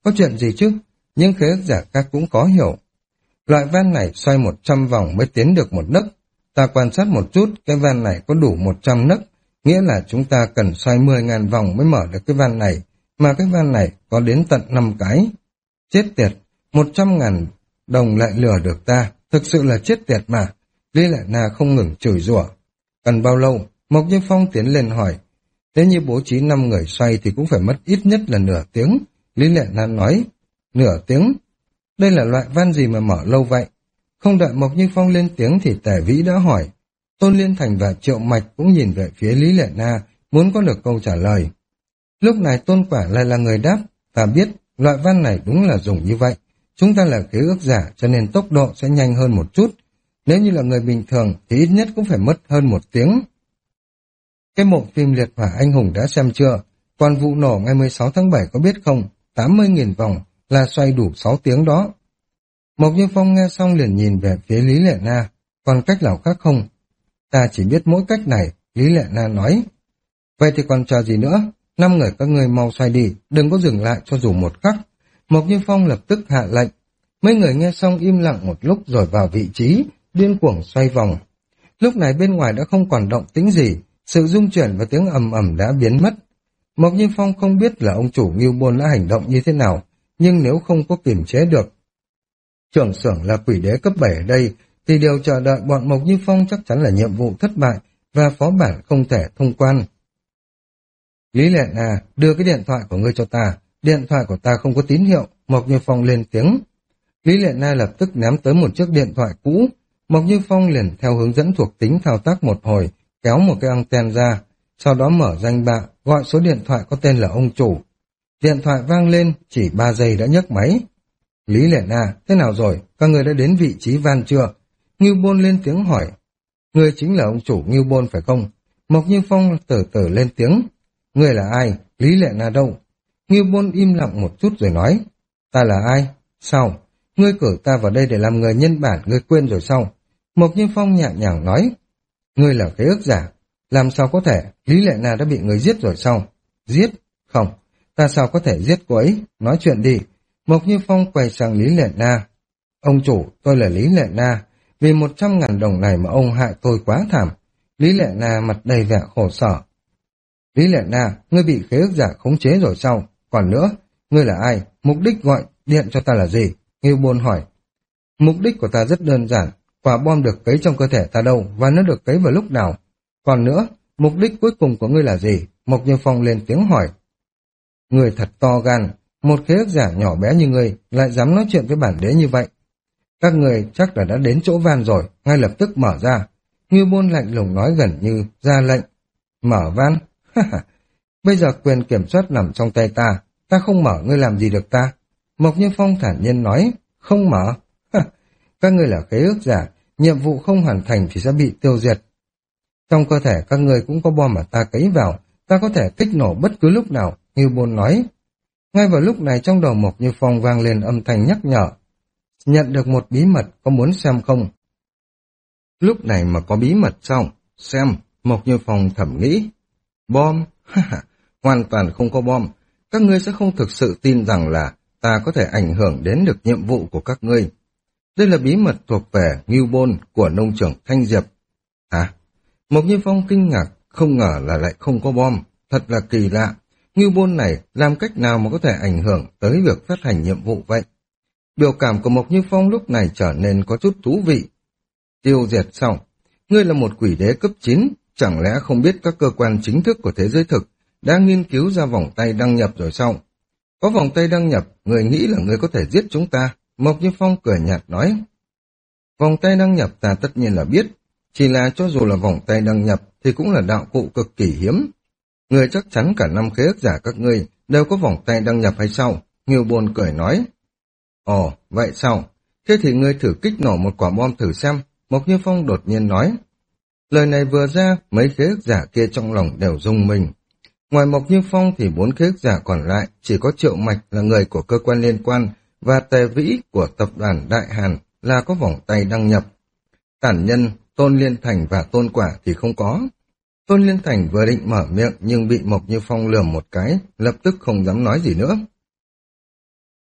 có chuyện gì chứ? Những khế ước giả khác cũng có hiểu. Loại van này xoay một trăm vòng mới tiến được một nấc. Ta quan sát một chút, cái van này có đủ một trăm nấc, nghĩa là chúng ta cần xoay mười nghìn vòng mới mở được cái van này, mà cái van này có đến tận năm cái. Chết tiệt, một trăm ngàn đồng lại lừa được ta, thực sự là chết tiệt mà. Lý Lệ Na không ngừng chửi rủa. Cần bao lâu? Mộc Như Phong tiến lên hỏi. Nếu như bố trí năm người xoay thì cũng phải mất ít nhất là nửa tiếng. Lý Lệ Na nói. Nửa tiếng? Đây là loại van gì mà mở lâu vậy? Không đợi Mộc Như Phong lên tiếng thì Tề Vĩ đã hỏi. Tôn Liên Thành và Triệu Mạch cũng nhìn về phía Lý Lệ Na, muốn có được câu trả lời. Lúc này Tôn Quả lại là người đáp. Ta biết, loại van này đúng là dùng như vậy. Chúng ta là khế ước giả cho nên tốc độ sẽ nhanh hơn một chút. Nếu như là người bình thường thì ít nhất cũng phải mất hơn một tiếng. Cái bộ phim Liệt Hỏa Anh Hùng đã xem chưa? Còn vụ nổ ngày mười sáu tháng bảy có biết không? tám mươi nghìn vòng là xoay đủ sáu tiếng đó. Mộc Như Phong nghe xong liền nhìn về phía Lý Lệ Na. Còn cách nào khác không? Ta chỉ biết mỗi cách này, Lý Lệ Na nói. Vậy thì còn chờ gì nữa? Năm người các ngươi mau xoay đi, đừng có dừng lại cho dù một khắc. Mộc Như Phong lập tức hạ lệnh. Mấy người nghe xong im lặng một lúc rồi vào vị trí, điên cuồng xoay vòng. Lúc này bên ngoài đã không còn động tĩnh gì, sự rung chuyển và tiếng ầm ầm đã biến mất. Mộc Như Phong không biết là ông chủ Ngưu Bôn đã hành động như thế nào, nhưng nếu không có kiềm chế được trưởng xưởng là quỷ đế cấp bảy ở đây, thì điều chờ đợi bọn Mộc Như Phong chắc chắn là nhiệm vụ thất bại và phó bản không thể thông quan. Lý Lệ Na, đưa cái điện thoại của ngươi cho ta, điện thoại của ta không có tín hiệu. Mộc Như Phong lên tiếng. Lý Lệ Na lập tức ném tới một chiếc điện thoại cũ. Mộc Như Phong liền theo hướng dẫn thuộc tính thao tác một hồi, kéo một cái anten ra, sau đó mở danh bạ, gọi số điện thoại có tên là ông chủ. Điện thoại vang lên, chỉ ba giây đã nhấc máy. Lý Lệ Na, thế nào rồi? Các người đã đến vị trí van chưa? Ngưu Bôn lên tiếng hỏi. Người chính là ông chủ Ngưu Bôn phải không? Mộc Như Phong từ từ lên tiếng. Người là ai? Lý Lệ Na đâu? Ngưu Bôn im lặng một chút rồi nói. Ta là ai? Sao? Ngươi cử ta vào đây để làm người nhân bản, ngươi quên rồi sao? Mộc Như Phong nhẹ nhàng nói. Ngươi là khế ước giả. Làm sao có thể? Lý Lệ Na đã bị người giết rồi sao? Giết? Không. Ta sao có thể giết cô ấy? Nói chuyện đi. Mộc Như Phong quay sang Lý Lệ Na. Ông chủ, tôi là Lý Lệ Na. Vì một trăm ngàn đồng này mà ông hại tôi quá thảm. Lý Lệ Na mặt đầy vẻ khổ sở. Lý Lệ Na, ngươi bị khế ước giả khống chế rồi sao? Còn nữa, ngươi là ai? Mục đích gọi điện cho ta là gì? Ngưu Bôn hỏi. Mục đích của ta rất đơn giản. Quả bom được cấy trong cơ thể ta đâu và nó được cấy vào lúc nào? Còn nữa, mục đích cuối cùng của ngươi là gì? Mộc Như Phong lên tiếng hỏi. Ngươi thật to gan. Một khế ước giả nhỏ bé như ngươi lại dám nói chuyện với bản đế như vậy. Các người chắc là đã đến chỗ van rồi, ngay lập tức mở ra. Ngưu Bôn lạnh lùng nói gần như ra lệnh. Mở van? Bây giờ quyền kiểm soát nằm trong tay ta, ta không mở ngươi làm gì được ta? Mộc Như Phong thản nhiên nói, không mở. Các ngươi là khế ước giả, nhiệm vụ không hoàn thành thì sẽ bị tiêu diệt. Trong cơ thể các ngươi cũng có bom mà ta cấy vào, ta có thể kích nổ bất cứ lúc nào, Ngưu Bôn nói. Ngay vào lúc này trong đầu Mộc Như Phong vang lên âm thanh nhắc nhở. Nhận được một bí mật, có muốn xem không? Lúc này mà có bí mật sao? Xem, Mộc Như Phong thầm nghĩ. Bom? Hoàn toàn không có bom. Các ngươi sẽ không thực sự tin rằng là ta có thể ảnh hưởng đến được nhiệm vụ của các ngươi. Đây là bí mật thuộc về Ngưu Bôn của nông trưởng Thanh Diệp. Hả? Mộc Như Phong kinh ngạc, không ngờ là lại không có bom. Thật là kỳ lạ. Ngưu Bôn này làm cách nào mà có thể ảnh hưởng tới việc phát hành nhiệm vụ vậy? Biểu cảm của Mộc Như Phong lúc này trở nên có chút thú vị. Tiêu diệt xong. Ngươi là một quỷ đế cấp chín, chẳng lẽ không biết các cơ quan chính thức của thế giới thực đã nghiên cứu ra vòng tay đăng nhập rồi sao? Có vòng tay đăng nhập, người nghĩ là người có thể giết chúng ta? Mộc Như Phong cười nhạt nói. Vòng tay đăng nhập ta tất nhiên là biết, chỉ là cho dù là vòng tay đăng nhập thì cũng là đạo cụ cực kỳ hiếm. Người chắc chắn cả năm khế ước giả các ngươi đều có vòng tay đăng nhập hay sao? Ngưu Bôn cười nói. Ồ, vậy sao? Thế thì ngươi thử kích nổ một quả bom thử xem, Mộc Như Phong đột nhiên nói. Lời này vừa ra, mấy khế ước giả kia trong lòng đều rung mình. Ngoài Mộc Như Phong thì bốn khế ước giả còn lại chỉ có Triệu Mạch là người của cơ quan liên quan và Tề Vĩ của tập đoàn Đại Hàn là có vòng tay đăng nhập. Tản Nhân, Tôn Liên Thành và Tôn Quả thì không có. Tôn Liên Thành vừa định mở miệng nhưng bị Mộc Như Phong lườm một cái, lập tức không dám nói gì nữa.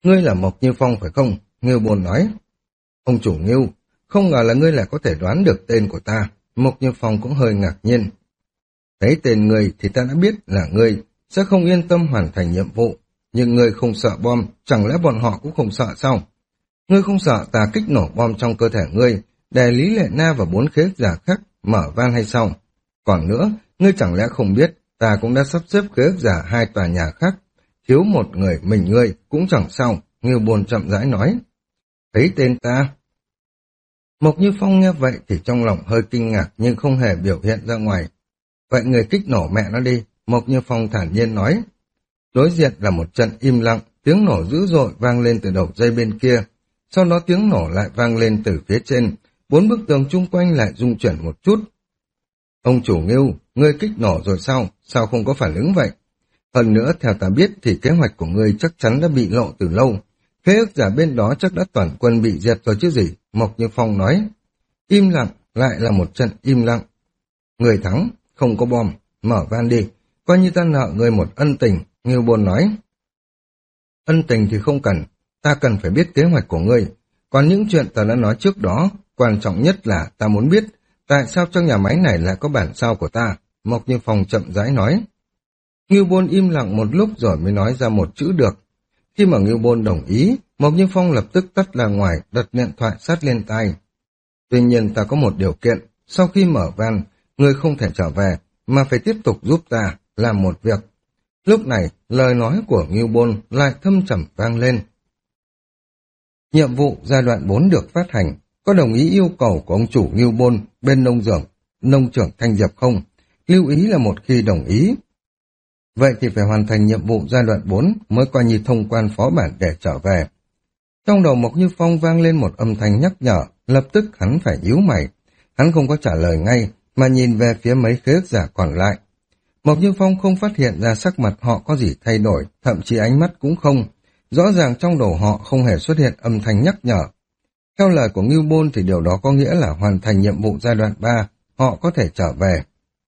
Ngươi là Mộc Như Phong phải không? Ngưu Bôn nói. Ông chủ Ngưu, không ngờ là ngươi lại có thể đoán được tên của ta. Mộc Như Phong cũng hơi ngạc nhiên. Thấy tên ngươi thì ta đã biết là ngươi sẽ không yên tâm hoàn thành nhiệm vụ. Nhưng ngươi không sợ bom, chẳng lẽ bọn họ cũng không sợ sao? Ngươi không sợ ta kích nổ bom trong cơ thể ngươi, để Lý Lệ Na và bốn khế ước giả khác mở van hay sao? Còn nữa, ngươi chẳng lẽ không biết, ta cũng đã sắp xếp khế ước giả hai tòa nhà khác. Thiếu một người mình ngươi cũng chẳng sao, Ngưu Bôn chậm rãi nói. Thấy tên ta. Mộc Như Phong nghe vậy thì trong lòng hơi kinh ngạc nhưng không hề biểu hiện ra ngoài. Vậy người kích nổ mẹ nó đi, Mộc Như Phong thản nhiên nói. Đối diện là một trận im lặng, tiếng nổ dữ dội vang lên từ đầu dây bên kia. Sau đó tiếng nổ lại vang lên từ phía trên, bốn bức tường chung quanh lại rung chuyển một chút. Ông chủ Ngưu, ngươi kích nổ rồi sao? Sao không có phản ứng vậy? Hơn nữa, theo ta biết thì kế hoạch của ngươi chắc chắn đã bị lộ từ lâu. Khế ước giả bên đó chắc đã toàn quân bị diệt rồi chứ gì? Mộc Như Phong nói. Im lặng, lại là một trận im lặng. Người thắng, không có bom, mở van đi. Coi như ta nợ ngươi một ân tình, Ngưu Bôn nói. Ân tình thì không cần, ta cần phải biết kế hoạch của ngươi. Còn những chuyện ta đã nói trước đó, quan trọng nhất là ta muốn biết tại sao trong nhà máy này lại có bản sao của ta. Mộc Như Phong chậm rãi nói. Ngưu Bôn im lặng một lúc rồi mới nói ra một chữ được. Khi mà Ngưu Bôn đồng ý, Mộc Như Phong lập tức tắt ra ngoài, đặt điện thoại sát lên tai. Tuy nhiên ta có một điều kiện, sau khi mở van, ngươi không thể trở về, mà phải tiếp tục giúp ta làm một việc. Lúc này, lời nói của Ngưu Bôn lại thâm trầm vang lên. Nhiệm vụ giai đoạn bốn được phát hành, có đồng ý yêu cầu của ông chủ Ngưu Bôn bên nông dưỡng, nông trưởng Thanh Diệp không? Lưu ý là một khi đồng ý. Vậy thì phải hoàn thành nhiệm vụ giai đoạn bốn mới coi như thông quan phó bản để trở về. Trong đầu Mộc Như Phong vang lên một âm thanh nhắc nhở, lập tức hắn phải nhíu mày. Hắn không có trả lời ngay, mà nhìn về phía mấy khế ước giả còn lại. Mộc Như Phong không phát hiện ra sắc mặt họ có gì thay đổi, thậm chí ánh mắt cũng không. Rõ ràng trong đầu họ không hề xuất hiện âm thanh nhắc nhở. Theo lời của Ngưu Bôn thì điều đó có nghĩa là hoàn thành nhiệm vụ giai đoạn ba, họ có thể trở về.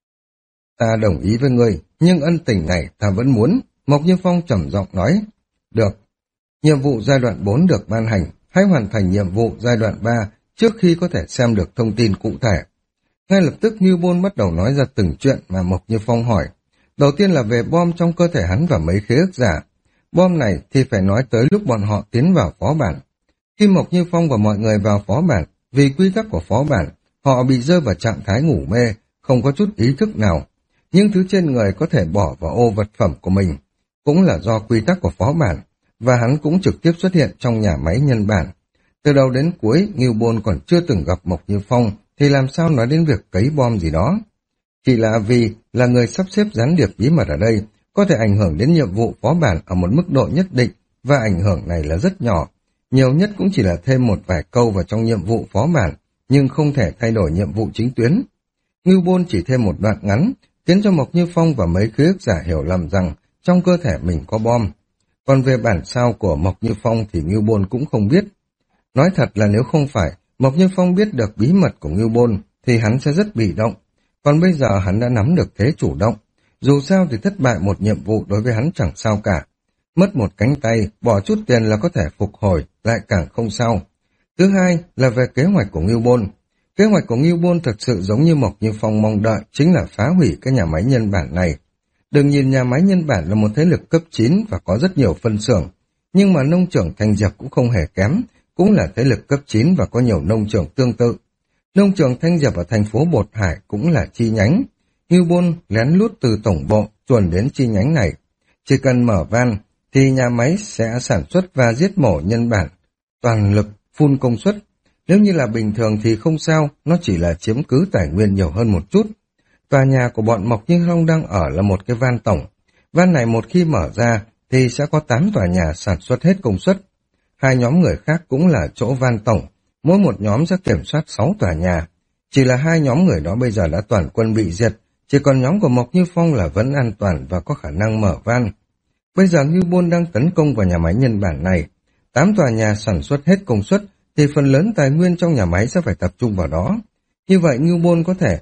Ta đồng ý với ngươi, nhưng ân tình này ta vẫn muốn, Mộc Như Phong trầm giọng nói. Được. Nhiệm vụ giai đoạn bốn được ban hành, hãy hoàn thành nhiệm vụ giai đoạn ba trước khi có thể xem được thông tin cụ thể. Ngay lập tức Ngưu Bôn bắt đầu nói ra từng chuyện mà Mộc Như Phong hỏi. Đầu tiên là về bom trong cơ thể hắn và mấy khế ước giả. Bom này thì phải nói tới lúc bọn họ tiến vào phó bản. Khi Mộc Như Phong và mọi người vào phó bản, vì quy tắc của phó bản, họ bị rơi vào trạng thái ngủ mê, không có chút ý thức nào. Những thứ trên người có thể bỏ vào ô vật phẩm của mình, cũng là do quy tắc của phó bản, và hắn cũng trực tiếp xuất hiện trong nhà máy nhân bản. Từ đầu đến cuối, Ngưu Bôn còn chưa từng gặp Mộc Như Phong, thì làm sao nói đến việc cấy bom gì đó. Chỉ là vì là người sắp xếp gián điệp bí mật ở đây, có thể ảnh hưởng đến nhiệm vụ phó bản ở một mức độ nhất định, và ảnh hưởng này là rất nhỏ. Nhiều nhất cũng chỉ là thêm một vài câu vào trong nhiệm vụ phó bản, nhưng không thể thay đổi nhiệm vụ chính tuyến. Ngưu Bôn chỉ thêm một đoạn ngắn, khiến cho Mộc Như Phong và mấy khế ước giả hiểu lầm rằng trong cơ thể mình có bom. Còn về bản sao của Mộc Như Phong thì Ngưu Bôn cũng không biết. Nói thật là nếu không phải Mộc Như Phong biết được bí mật của Ngưu Bôn thì hắn sẽ rất bị động. Còn bây giờ hắn đã nắm được thế chủ động. Dù sao thì thất bại một nhiệm vụ đối với hắn chẳng sao cả. Mất một cánh tay, bỏ chút tiền là có thể phục hồi, lại càng không sao. Thứ hai là về kế hoạch của Ngưu Bôn. Kế hoạch của Ngưu Bôn thực sự giống như Mộc Như Phong mong đợi, chính là phá hủy cái nhà máy nhân bản này. Đừng nhìn nhà máy nhân bản là một thế lực cấp chín và có rất nhiều phân xưởng, nhưng mà nông trưởng Thanh Diệp cũng không hề kém, cũng là thế lực cấp chín và có nhiều nông trường tương tự. Nông trường Thanh Diệp ở thành phố Bột Hải cũng là chi nhánh. Ngưu Bôn lén lút từ tổng bộ chuồn đến chi nhánh này. Chỉ cần mở van thì nhà máy sẽ sản xuất và giết mổ nhân bản, toàn lực, phun công suất. Nếu như là bình thường thì không sao, nó chỉ là chiếm cứ tài nguyên nhiều hơn một chút. Tòa nhà của bọn Mộc Như Long đang ở là một cái van tổng. Van này một khi mở ra thì sẽ có tám tòa nhà sản xuất hết công suất. Hai nhóm người khác cũng là chỗ van tổng, mỗi một nhóm sẽ kiểm soát sáu tòa nhà. Chỉ là hai nhóm người đó bây giờ đã toàn quân bị diệt, chỉ còn nhóm của Mộc Như Phong là vẫn an toàn và có khả năng mở van. Bây giờ Ngưu Bôn đang tấn công vào nhà máy nhân bản này. Tám tòa nhà sản xuất hết công suất thì phần lớn tài nguyên trong nhà máy sẽ phải tập trung vào đó. Như vậy Ngưu Bôn có thể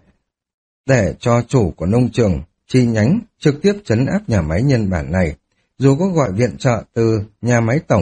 để cho chủ của nông trường, chi nhánh trực tiếp trấn áp nhà máy nhân bản này. Dù có gọi viện trợ từ nhà máy tổng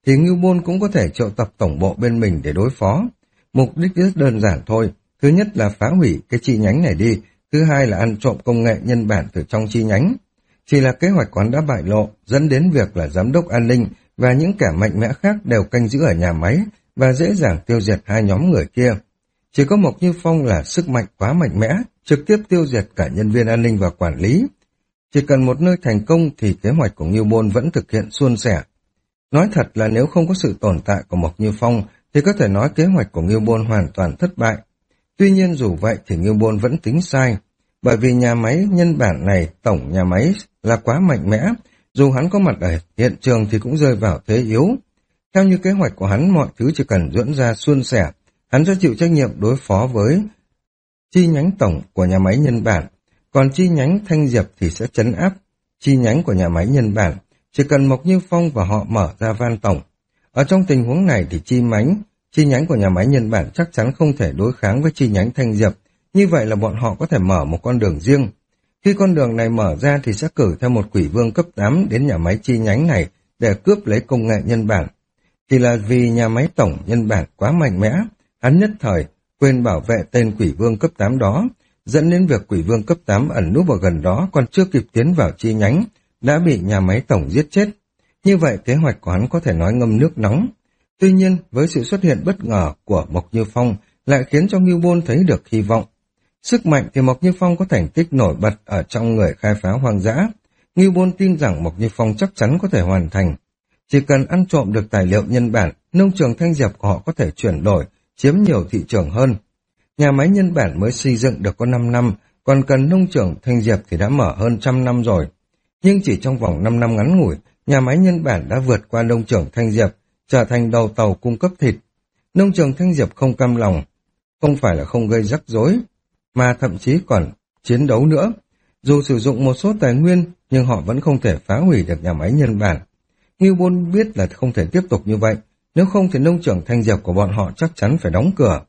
thì Ngưu Bôn cũng có thể triệu tập tổng bộ bên mình để đối phó. Mục đích rất đơn giản thôi. Thứ nhất là phá hủy cái chi nhánh này đi, thứ hai là ăn trộm công nghệ nhân bản từ trong chi nhánh. Chỉ là kế hoạch quán đã bại lộ, dẫn đến việc là giám đốc an ninh và những kẻ mạnh mẽ khác đều canh giữ ở nhà máy và dễ dàng tiêu diệt hai nhóm người kia. Chỉ có Mộc Như Phong là sức mạnh quá mạnh mẽ, trực tiếp tiêu diệt cả nhân viên an ninh và quản lý. Chỉ cần một nơi thành công thì kế hoạch của Ngưu Bôn vẫn thực hiện suôn sẻ. Nói thật là nếu không có sự tồn tại của Mộc Như Phong thì có thể nói kế hoạch của Ngưu Bôn hoàn toàn thất bại. Tuy nhiên dù vậy thì Ngưu Bôn vẫn tính sai, bởi vì nhà máy nhân bản này, tổng nhà máy là quá mạnh mẽ, dù hắn có mặt ở hiện trường thì cũng rơi vào thế yếu. Theo như kế hoạch của hắn, mọi thứ chỉ cần diễn ra suôn sẻ, hắn sẽ chịu trách nhiệm đối phó với chi nhánh tổng của nhà máy nhân bản, còn chi nhánh Thanh Diệp thì sẽ trấn áp chi nhánh của nhà máy nhân bản, chỉ cần Mộc Như Phong và họ mở ra van tổng. Ở trong tình huống này thì chi nhánh, chi nhánh của nhà máy nhân bản chắc chắn không thể đối kháng với chi nhánh Thanh Diệp, như vậy là bọn họ có thể mở một con đường riêng. Khi con đường này mở ra thì sẽ cử theo một quỷ vương cấp tám đến nhà máy chi nhánh này để cướp lấy công nghệ nhân bản. Chỉ là vì nhà máy tổng nhân bản quá mạnh mẽ, hắn nhất thời quên bảo vệ tên quỷ vương cấp tám đó, dẫn đến việc quỷ vương cấp tám ẩn núp ở gần đó còn chưa kịp tiến vào chi nhánh, đã bị nhà máy tổng giết chết. Như vậy kế hoạch của hắn có thể nói ngâm nước nóng. Tuy nhiên, với sự xuất hiện bất ngờ của Mộc Như Phong lại khiến cho Ngưu Bôn thấy được hy vọng. Sức mạnh thì Mộc Như Phong có thành tích nổi bật ở trong người khai phá hoang dã. Ngưu Bôn tin rằng Mộc Như Phong chắc chắn có thể hoàn thành. Chỉ cần ăn trộm được tài liệu nhân bản, nông trường Thanh Diệp của họ có thể chuyển đổi, chiếm nhiều thị trường hơn. Nhà máy nhân bản mới xây dựng được có năm năm, còn cần nông trường Thanh Diệp thì đã mở hơn trăm năm rồi. Nhưng chỉ trong vòng năm năm ngắn ngủi, nhà máy nhân bản đã vượt qua nông trường Thanh Diệp, trở thành đầu tàu cung cấp thịt. Nông trường Thanh Diệp không cam lòng, không phải là không gây rắc rối, mà thậm chí còn chiến đấu nữa. Dù sử dụng một số tài nguyên, nhưng họ vẫn không thể phá hủy được nhà máy nhân bản. Ngưu Bôn biết là không thể tiếp tục như vậy, nếu không thì nông trường Thanh Diệp của bọn họ chắc chắn phải đóng cửa.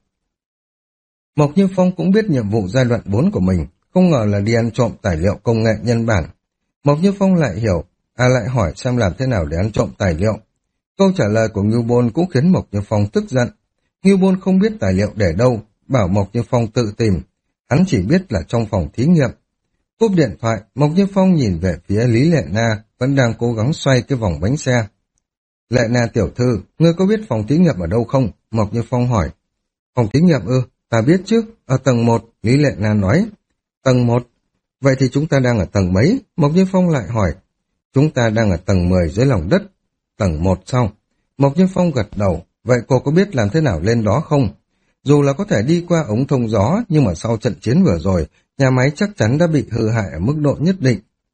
Mộc Như Phong cũng biết nhiệm vụ giai đoạn bốn của mình, không ngờ là đi ăn trộm tài liệu công nghệ nhân bản. Mộc Như Phong lại hiểu, à lại hỏi xem làm thế nào để ăn trộm tài liệu. Câu trả lời của Ngưu Bôn cũng khiến Mộc Như Phong tức giận. Ngưu Bôn không biết tài liệu để đâu, bảo Mộc Như Phong tự tìm. Hắn chỉ biết là trong phòng thí nghiệm. Cúp điện thoại, Mộc Như Phong nhìn về phía Lý Lệ Na, vẫn đang cố gắng xoay cái vòng bánh xe. Lệ Na tiểu thư, ngươi có biết phòng thí nghiệm ở đâu không? Mộc Như Phong hỏi. Phòng thí nghiệm ư? Ta biết chứ, ở tầng một, Lý Lệ Na nói. Tầng một? Vậy thì chúng ta đang ở tầng mấy? Mộc Như Phong lại hỏi. Chúng ta đang ở tầng mười dưới lòng đất. Tầng một sao? Mộc Như Phong gật đầu. Vậy cô có biết làm thế nào lên đó không? Dù là có thể đi qua ống thông gió, nhưng mà sau trận chiến vừa rồi, nhà máy chắc chắn đã bị hư hại ở mức độ nhất định.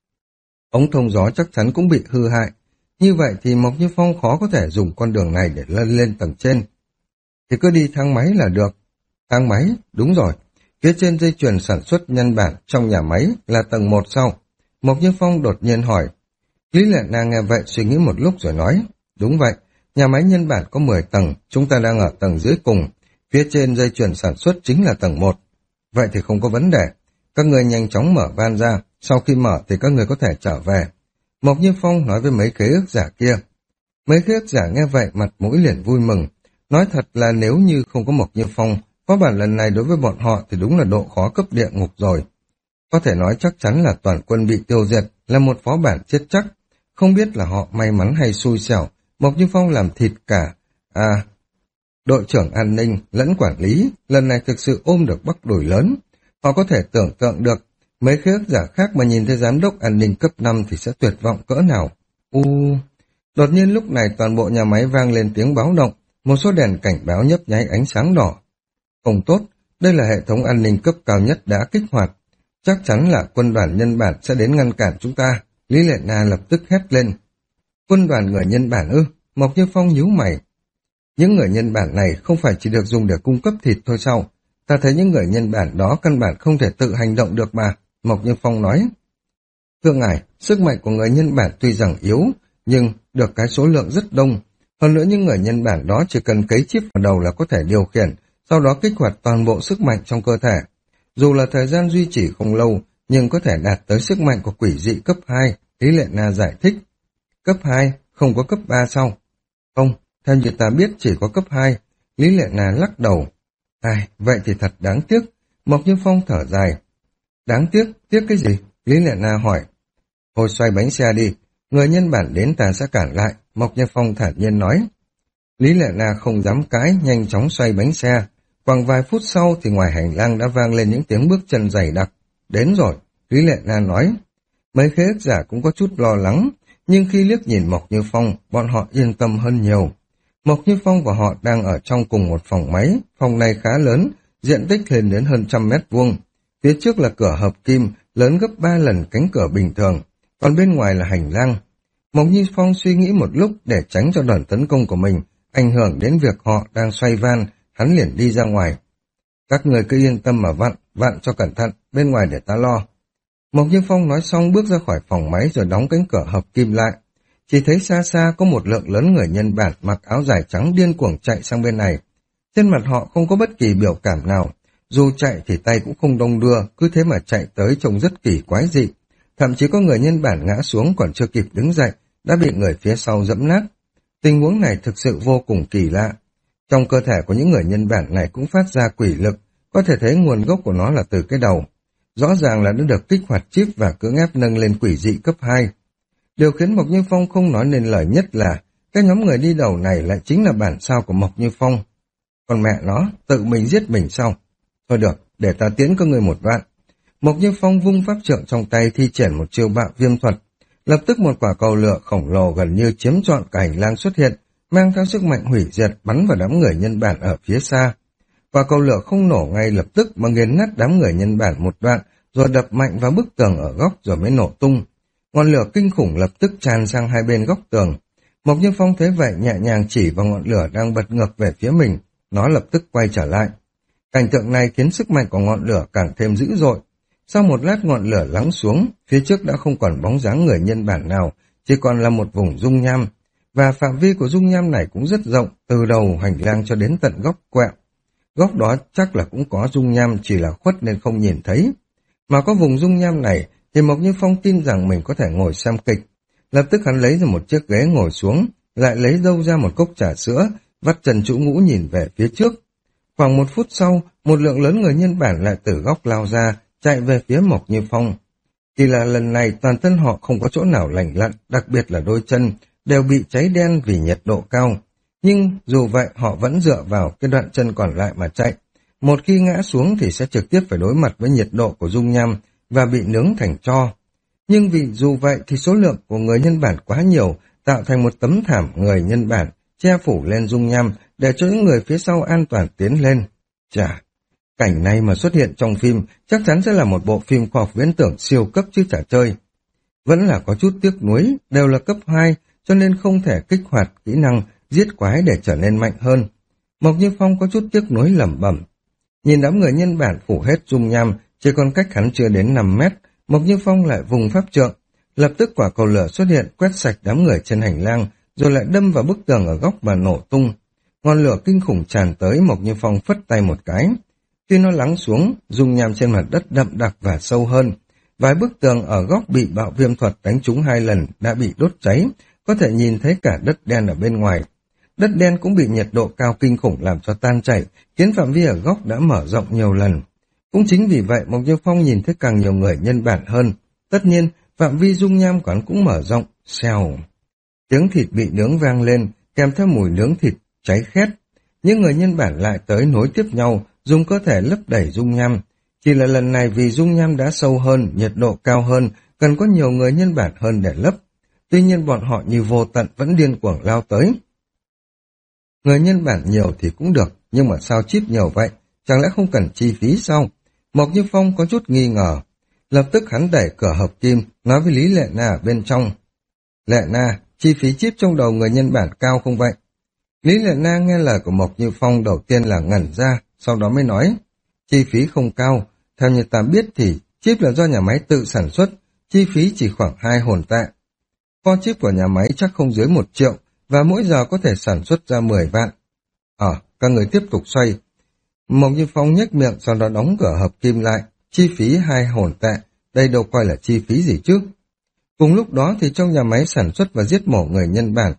Ống thông gió chắc chắn cũng bị hư hại. Như vậy thì Mộc Như Phong khó có thể dùng con đường này để lên lên tầng trên. Thì cứ đi thang máy là được. Thang máy, đúng rồi. Phía trên dây chuyền sản xuất nhân bản trong nhà máy là tầng một sau. Mộc Như Phong đột nhiên hỏi. Lý Lệ Na nghe vậy suy nghĩ một lúc rồi nói. Đúng vậy, nhà máy nhân bản có mười tầng, chúng ta đang ở tầng dưới cùng. Phía trên dây chuyền sản xuất chính là tầng một. Vậy thì không có vấn đề. Các người nhanh chóng mở van ra, sau khi mở thì các người có thể trở về. Mộc Như Phong nói với mấy khế ước giả kia. Mấy khế ước giả nghe vậy mặt mũi liền vui mừng. Nói thật là nếu như không có Mộc Như Phong, phó bản lần này đối với bọn họ thì đúng là độ khó cấp địa ngục rồi. Có thể nói chắc chắn là toàn quân bị tiêu diệt, là một phó bản chết chắc. Không biết là họ may mắn hay xui xẻo, Mộc Như Phong làm thịt cả. À, đội trưởng an ninh lẫn quản lý, lần này thực sự ôm được bắp đùi lớn. Họ có thể tưởng tượng được, mấy khế ước giả khác mà nhìn thấy giám đốc an ninh cấp năm thì sẽ tuyệt vọng cỡ nào. U... Đột nhiên lúc này toàn bộ nhà máy vang lên tiếng báo động, một số đèn cảnh báo nhấp nháy ánh sáng đỏ. Không tốt, đây là hệ thống an ninh cấp cao nhất đã kích hoạt. Chắc chắn là quân đoàn nhân bản sẽ đến ngăn cản chúng ta. Lý Lệ Na lập tức hét lên. Quân đoàn người nhân bản ư? Mộc Như Phong nhíu mày. Những người nhân bản này không phải chỉ được dùng để cung cấp thịt thôi sao? Ta thấy những người nhân bản đó căn bản không thể tự hành động được mà. Mộc Như Phong nói. Thưa ngài, sức mạnh của người nhân bản tuy rằng yếu, nhưng được cái số lượng rất đông. Hơn nữa những người nhân bản đó chỉ cần cấy chip vào đầu là có thể điều khiển, sau đó kích hoạt toàn bộ sức mạnh trong cơ thể. Dù là thời gian duy trì không lâu, nhưng có thể đạt tới sức mạnh của quỷ dị cấp hai, Lý Lệ Na giải thích. Cấp hai, không có cấp ba sao? Không, Theo như ta biết chỉ có cấp hai. Lý Lệ Na lắc đầu. Ai, vậy thì thật đáng tiếc. Mộc Như Phong thở dài. Đáng tiếc, tiếc cái gì? Lý Lệ Na hỏi. Thôi xoay bánh xe đi, người nhân bản đến ta sẽ cản lại, Mộc Như Phong thản nhiên nói. Lý Lệ Na không dám cãi, nhanh chóng xoay bánh xe. Khoảng vài phút sau thì ngoài hành lang đã vang lên những tiếng bước chân dày đặc. Đến rồi, Lý Lệ Na nói. Mấy khế ước giả cũng có chút lo lắng, nhưng khi liếc nhìn Mộc Như Phong, bọn họ yên tâm hơn nhiều. Mộc Như Phong và họ đang ở trong cùng một phòng máy, phòng này khá lớn, diện tích lên đến hơn trăm mét vuông. Phía trước là cửa hợp kim, lớn gấp ba lần cánh cửa bình thường, còn bên ngoài là hành lang. Mộc Như Phong suy nghĩ một lúc để tránh cho đòn tấn công của mình ảnh hưởng đến việc họ đang xoay van, hắn liền đi ra ngoài. Các người cứ yên tâm mà vặn, vặn cho cẩn thận, bên ngoài để ta lo. Mộc Như Phong nói xong bước ra khỏi phòng máy rồi đóng cánh cửa hợp kim lại. Chỉ thấy xa xa có một lượng lớn người nhân bản mặc áo dài trắng điên cuồng chạy sang bên này. Trên mặt họ không có bất kỳ biểu cảm nào, dù chạy thì tay cũng không đong đưa, cứ thế mà chạy tới trông rất kỳ quái dị. Thậm chí có người nhân bản ngã xuống còn chưa kịp đứng dậy, đã bị người phía sau dẫm nát. Tình huống này thực sự vô cùng kỳ lạ. Trong cơ thể của những người nhân bản này cũng phát ra quỷ lực, có thể thấy nguồn gốc của nó là từ cái đầu. Rõ ràng là đã được kích hoạt chip và cưỡng ép nâng lên quỷ dị cấp hai. Điều khiến Mộc Như Phong không nói nên lời nhất là cái nhóm người đi đầu này lại chính là bản sao của Mộc Như Phong. Còn mẹ nó, tự mình giết mình sao? Thôi được, để ta tiễn các người một vạn. Mộc Như Phong vung pháp trượng trong tay thi triển một chiêu bạo viêm thuật. Lập tức một quả cầu lửa khổng lồ gần như chiếm trọn cả hành lang xuất hiện, mang theo sức mạnh hủy diệt bắn vào đám người nhân bản ở phía xa. Quả cầu lửa không nổ ngay lập tức mà nghiền nát đám người nhân bản một đoạn, rồi đập mạnh vào bức tường ở góc rồi mới nổ tung. Ngọn lửa kinh khủng lập tức tràn sang hai bên góc tường. Mộc Như Phong thấy vậy nhẹ nhàng chỉ vào ngọn lửa đang bật ngược về phía mình, nó lập tức quay trở lại. Cảnh tượng này khiến sức mạnh của ngọn lửa càng thêm dữ dội. Sau một lát ngọn lửa lắng xuống, phía trước đã không còn bóng dáng người nhân bản nào, chỉ còn là một vùng dung nham. Và phạm vi của dung nham này cũng rất rộng, từ đầu hành lang cho đến tận góc quẹo. Góc đó chắc là cũng có dung nham, chỉ là khuất nên không nhìn thấy. Mà có vùng dung nham này thì Mộc Như Phong tin rằng mình có thể ngồi xem kịch. Lập tức hắn lấy ra một chiếc ghế ngồi xuống, lại lấy dâu ra một cốc trà sữa, vắt chân Chủ Ngũ nhìn về phía trước. Khoảng một phút sau, một lượng lớn người nhân bản lại từ góc lao ra, chạy về phía Mộc Như Phong. Chỉ là lần này toàn thân họ không có chỗ nào lành lặn, đặc biệt là đôi chân, đều bị cháy đen vì nhiệt độ cao. Nhưng dù vậy họ vẫn dựa vào cái đoạn chân còn lại mà chạy. Một khi ngã xuống thì sẽ trực tiếp phải đối mặt với nhiệt độ của dung nham và bị nướng thành tro. Nhưng vì dù vậy thì số lượng của người nhân bản quá nhiều, tạo thành một tấm thảm người nhân bản, che phủ lên dung nham để cho những người phía sau an toàn tiến lên. Chà, cảnh này mà xuất hiện trong phim chắc chắn sẽ là một bộ phim khoa học viễn tưởng siêu cấp chứ chả chơi. Vẫn là có chút tiếc nuối, đều là cấp hai cho nên không thể kích hoạt kỹ năng giết quái để trở nên mạnh hơn. Mộc Như Phong có chút tiếc nuối lẩm bẩm. Nhìn đám người nhân bản phủ hết dung nham, chỉ còn cách hắn chưa đến năm mét, Mộc Như Phong lại vùng pháp trượng. Lập tức quả cầu lửa xuất hiện quét sạch đám người trên hành lang, rồi lại đâm vào bức tường ở góc và nổ tung. Ngọn lửa kinh khủng tràn tới, Mộc Như Phong phất tay một cái. Khi nó lắng xuống, dung nham trên mặt đất đậm đặc và sâu hơn. Vài bức tường ở góc bị bạo viêm thuật đánh trúng hai lần đã bị đốt cháy, có thể nhìn thấy cả đất đen ở bên ngoài. Đất đen cũng bị nhiệt độ cao kinh khủng làm cho tan chảy, khiến phạm vi ở góc đã mở rộng nhiều lần. Cũng chính vì vậy Mộc Như Phong nhìn thấy càng nhiều người nhân bản hơn. Tất nhiên, phạm vi dung nham của hắn cũng mở rộng, xèo. Tiếng thịt bị nướng vang lên, kèm theo mùi nướng thịt cháy khét. Những người nhân bản lại tới nối tiếp nhau, dùng cơ thể lấp đẩy dung nham. Chỉ là lần này vì dung nham đã sâu hơn, nhiệt độ cao hơn, cần có nhiều người nhân bản hơn để lấp. Tuy nhiên bọn họ như vô tận vẫn điên cuồng lao tới. Người nhân bản nhiều thì cũng được, nhưng mà sao chip nhiều vậy? Chẳng lẽ không cần chi phí sao? Mộc Như Phong có chút nghi ngờ. Lập tức hắn đẩy cửa hợp kim, nói với Lý Lệ Na ở bên trong. Lệ Na, chi phí chip trong đầu người nhân bản cao không vậy? Lý Lệ Na nghe lời của Mộc Như Phong đầu tiên là ngẩn ra, sau đó mới nói. Chi phí không cao, theo như ta biết thì chip là do nhà máy tự sản xuất, chi phí chỉ khoảng hai hồn tệ. Kho chip của nhà máy chắc không dưới một triệu, và mỗi giờ có thể sản xuất ra mười vạn. Ờ, các người tiếp tục xoay. Mộc Như Phong nhếch miệng, sau đó đóng cửa hợp kim lại, chi phí hai hồn tệ, đây đâu coi là chi phí gì chứ. Cùng lúc đó thì trong nhà máy sản xuất và giết mổ người nhân bản,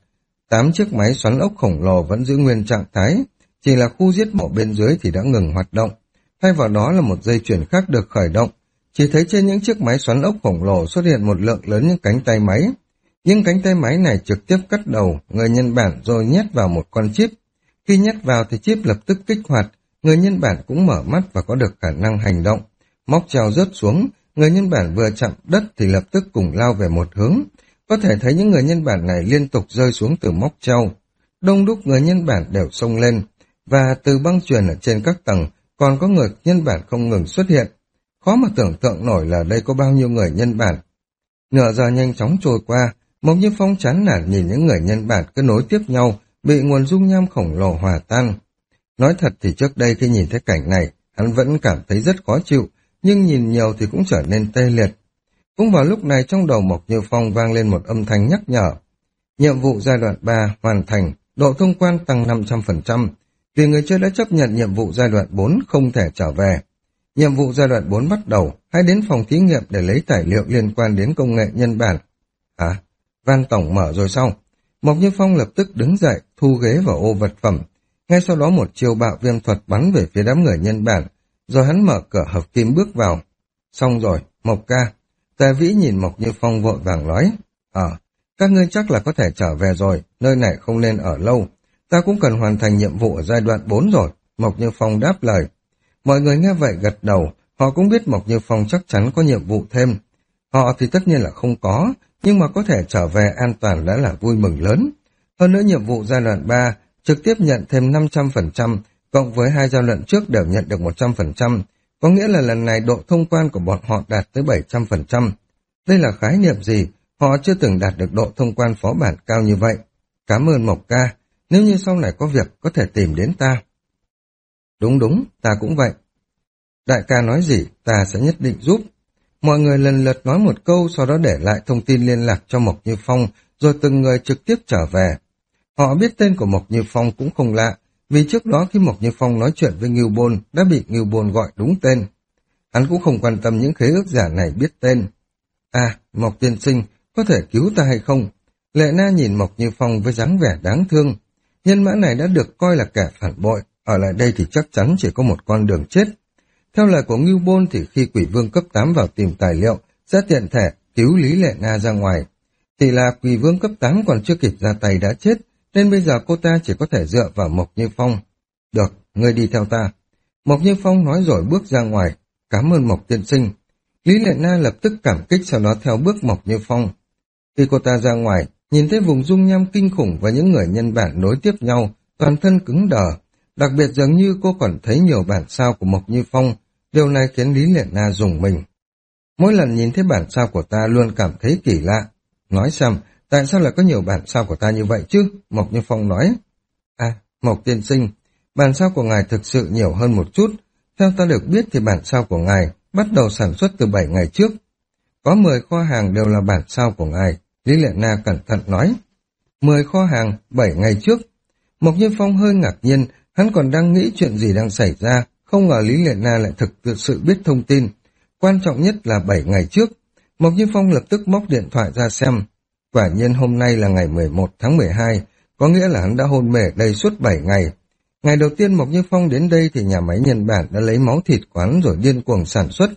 Tám chiếc máy xoắn ốc khổng lồ vẫn giữ nguyên trạng thái, chỉ là khu giết mổ bên dưới thì đã ngừng hoạt động. Thay vào đó là một dây chuyền khác được khởi động. Chỉ thấy trên những chiếc máy xoắn ốc khổng lồ xuất hiện một lượng lớn những cánh tay máy. Những cánh tay máy này trực tiếp cắt đầu người nhân bản rồi nhét vào một con chip. Khi nhét vào thì chip lập tức kích hoạt, người nhân bản cũng mở mắt và có được khả năng hành động. Móc treo rớt xuống, người nhân bản vừa chạm đất thì lập tức cùng lao về một hướng. Có thể thấy những người nhân bản này liên tục rơi xuống từ móc treo. Đông đúc người nhân bản đều xông lên, và từ băng chuyền ở trên các tầng còn có người nhân bản không ngừng xuất hiện. Khó mà tưởng tượng nổi là đây có bao nhiêu người nhân bản. Nửa giờ nhanh chóng trôi qua, Mộc Như Phong chán nản nhìn những người nhân bản cứ nối tiếp nhau, bị nguồn dung nham khổng lồ hòa tan. Nói thật thì trước đây khi nhìn thấy cảnh này, hắn vẫn cảm thấy rất khó chịu, nhưng nhìn nhiều thì cũng trở nên tê liệt. Cũng vào lúc này trong đầu Mộc Như Phong vang lên một âm thanh nhắc nhở. Nhiệm vụ giai đoạn ba hoàn thành, độ thông quan tăng năm trăm phần trăm. Vì người chơi đã chấp nhận nhiệm vụ giai đoạn bốn không thể trở về. Nhiệm vụ giai đoạn bốn bắt đầu, hãy đến phòng thí nghiệm để lấy tài liệu liên quan đến công nghệ nhân bản. À, van tổng mở rồi sao? Mộc Như Phong lập tức đứng dậy, thu ghế vào ô vật phẩm. Ngay sau đó một chiêu bạo viêm thuật bắn về phía đám người nhân bản, rồi hắn mở cửa hợp kim bước vào. Xong rồi, Mộc ca. Tề Vĩ nhìn Mộc Như Phong vội vàng nói. Ờ, à, các ngươi chắc là có thể trở về rồi, nơi này không nên ở lâu. Ta cũng cần hoàn thành nhiệm vụ ở giai đoạn bốn rồi, Mộc Như Phong đáp lời. Mọi người nghe vậy gật đầu, họ cũng biết Mộc Như Phong chắc chắn có nhiệm vụ thêm. Họ thì tất nhiên là không có, nhưng mà có thể trở về an toàn đã là vui mừng lớn. Hơn nữa nhiệm vụ giai đoạn ba trực tiếp nhận thêm năm trăm phần trăm, cộng với hai giai đoạn trước đều nhận được một trăm phần trăm, có nghĩa là lần này độ thông quan của bọn họ đạt tới bảy trăm phần trăm. Đây là khái niệm gì? Họ chưa từng đạt được độ thông quan phó bản cao như vậy. Cảm ơn Mộc ca, nếu như sau này có việc có thể tìm đến ta. Đúng đúng, ta cũng vậy. Đại ca nói gì, ta sẽ nhất định giúp. Mọi người lần lượt nói một câu, sau đó để lại thông tin liên lạc cho Mộc Như Phong, rồi từng người trực tiếp trở về. Họ biết tên của Mộc Như Phong cũng không lạ, vì trước đó khi Mộc Như Phong nói chuyện với Ngưu Bôn, đã bị Ngưu Bôn gọi đúng tên. Hắn cũng không quan tâm những khế ước giả này biết tên. À, Mộc tiên sinh, có thể cứu ta hay không? Lệ Na nhìn Mộc Như Phong với dáng vẻ đáng thương. Nhân mã này đã được coi là kẻ phản bội, ở lại đây thì chắc chắn chỉ có một con đường chết. Theo lời của Ngưu Bôn thì khi quỷ vương cấp tám vào tìm tài liệu, sẽ tiện thể cứu Lý Lệ Na ra ngoài. Thì là quỷ vương cấp tám còn chưa kịp ra tay đã chết, nên bây giờ cô ta chỉ có thể dựa vào Mộc Như Phong. Được, ngươi đi theo ta. Mộc Như Phong nói rồi bước ra ngoài. Cảm ơn Mộc tiên sinh. Lý Lệ Na lập tức cảm kích, sau đó theo bước Mộc Như Phong. Khi cô ta ra ngoài, nhìn thấy vùng dung nham kinh khủng và những người nhân bản nối tiếp nhau, toàn thân cứng đờ. Đặc biệt dường như cô còn thấy nhiều bản sao của Mộc Như Phong. Điều này khiến Lý Lệ Na rùng mình. Mỗi lần nhìn thấy bản sao của ta luôn cảm thấy kỳ lạ. Nói xem, tại sao lại có nhiều bản sao của ta như vậy chứ? Mộc Như Phong nói. À, Mộc tiên sinh, bản sao của ngài thực sự nhiều hơn một chút. Theo ta được biết thì bản sao của ngài bắt đầu sản xuất từ bảy ngày trước. Có mười kho hàng đều là bản sao của ngài. Lý Lệ Na cẩn thận nói. mười kho hàng, bảy ngày trước. Mộc Như Phong hơi ngạc nhiên, hắn còn đang nghĩ chuyện gì đang xảy ra, không ngờ Lý Lệ Na lại thực sự biết thông tin. Quan trọng nhất là bảy ngày trước. Mộc Như Phong lập tức móc điện thoại ra xem. Quả nhiên hôm nay là ngày mười một tháng mười hai, có nghĩa là hắn đã hôn mê ở đây suốt bảy ngày. Ngày đầu tiên Mộc Như Phong đến đây thì nhà máy nhân bản đã lấy máu thịt quán rồi điên cuồng sản xuất.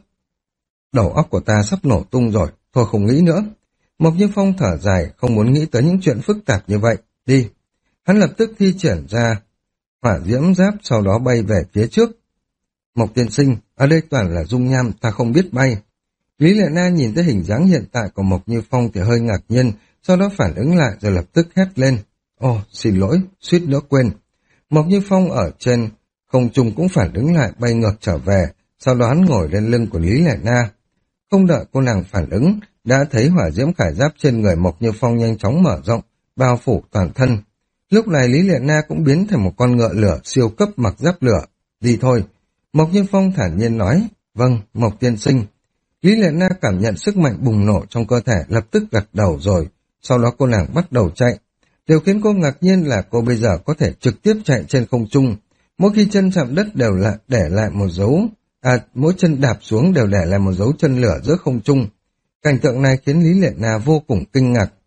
Đầu óc của ta sắp nổ tung rồi, thôi không nghĩ nữa. Mộc Như Phong thở dài, không muốn nghĩ tới những chuyện phức tạp như vậy. Đi. Hắn lập tức thi triển ra hỏa diễm giáp, sau đó bay về phía trước. Mộc tiên sinh, ở đây toàn là dung nham, ta không biết bay. Lý Lệ Na nhìn thấy hình dáng hiện tại của Mộc Như Phong thì hơi ngạc nhiên, sau đó phản ứng lại rồi lập tức hét lên. Ồ, oh, xin lỗi, suýt nữa quên. Mộc Như Phong ở trên không trung cũng phản ứng lại, bay ngược trở về, sau đó hắn ngồi lên lưng của Lý Lệ Na. Không đợi cô nàng phản ứng, đã thấy hỏa diễm khải giáp trên người Mộc Như Phong nhanh chóng mở rộng, bao phủ toàn thân. Lúc này Lý Lệ Na cũng biến thành một con ngựa lửa siêu cấp mặc giáp lửa. Đi thôi. Mộc Như Phong thản nhiên nói. Vâng, Mộc tiên sinh. Lý Lệ Na cảm nhận sức mạnh bùng nổ trong cơ thể, lập tức gật đầu rồi. Sau đó cô nàng bắt đầu chạy. Điều khiến cô ngạc nhiên là cô bây giờ có thể trực tiếp chạy trên không trung. Mỗi khi chân chạm đất đều là để lại một dấu, à, mỗi chân đạp xuống đều để lại một dấu chân lửa giữa không trung. Cảnh tượng này khiến Lý Lệ Na vô cùng kinh ngạc.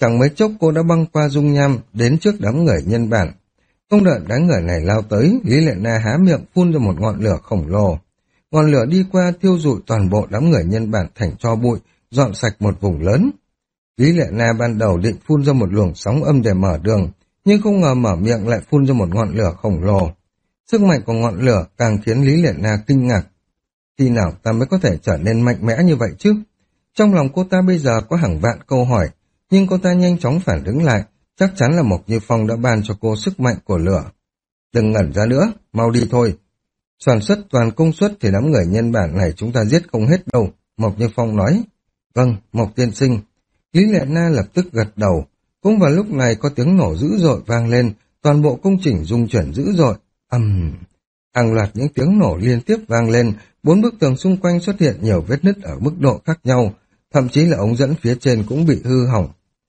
Chẳng mấy chốc cô đã băng qua dung nham đến trước đám người nhân bản. Không đợi đám người này lao tới, Lý Lệ Na há miệng phun ra một ngọn lửa khổng lồ. Ngọn lửa đi qua thiêu rụi toàn bộ đám người nhân bản thành tro bụi, dọn sạch một vùng lớn. Lý Lệ Na ban đầu định phun ra một luồng sóng âm để mở đường, nhưng không ngờ mở miệng lại phun ra một ngọn lửa khổng lồ. Sức mạnh của ngọn lửa càng khiến Lý Lệ Na kinh ngạc. Khi nào ta mới có thể trở nên mạnh mẽ như vậy chứ? Trong lòng cô ta bây giờ có hàng vạn câu hỏi, nhưng cô ta nhanh chóng phản ứng lại, chắc chắn là Mộc Như Phong đã ban cho cô sức mạnh của lửa. Đừng ngẩn ra nữa, mau đi thôi. Sản xuất toàn công suất thì đám người nhân bản này chúng ta giết không hết đâu, Mộc Như Phong nói. Vâng, Mộc tiên sinh. Lý Lệ Na lập tức gật đầu. Cũng vào lúc này có tiếng nổ dữ dội vang lên, toàn bộ công trình rung chuyển dữ dội. Ầm, um, hàng loạt những tiếng nổ liên tiếp vang lên, bốn bức tường xung quanh xuất hiện nhiều vết nứt ở mức độ khác nhau, thậm chí là ống dẫn phía trên cũng bị hư hỏng.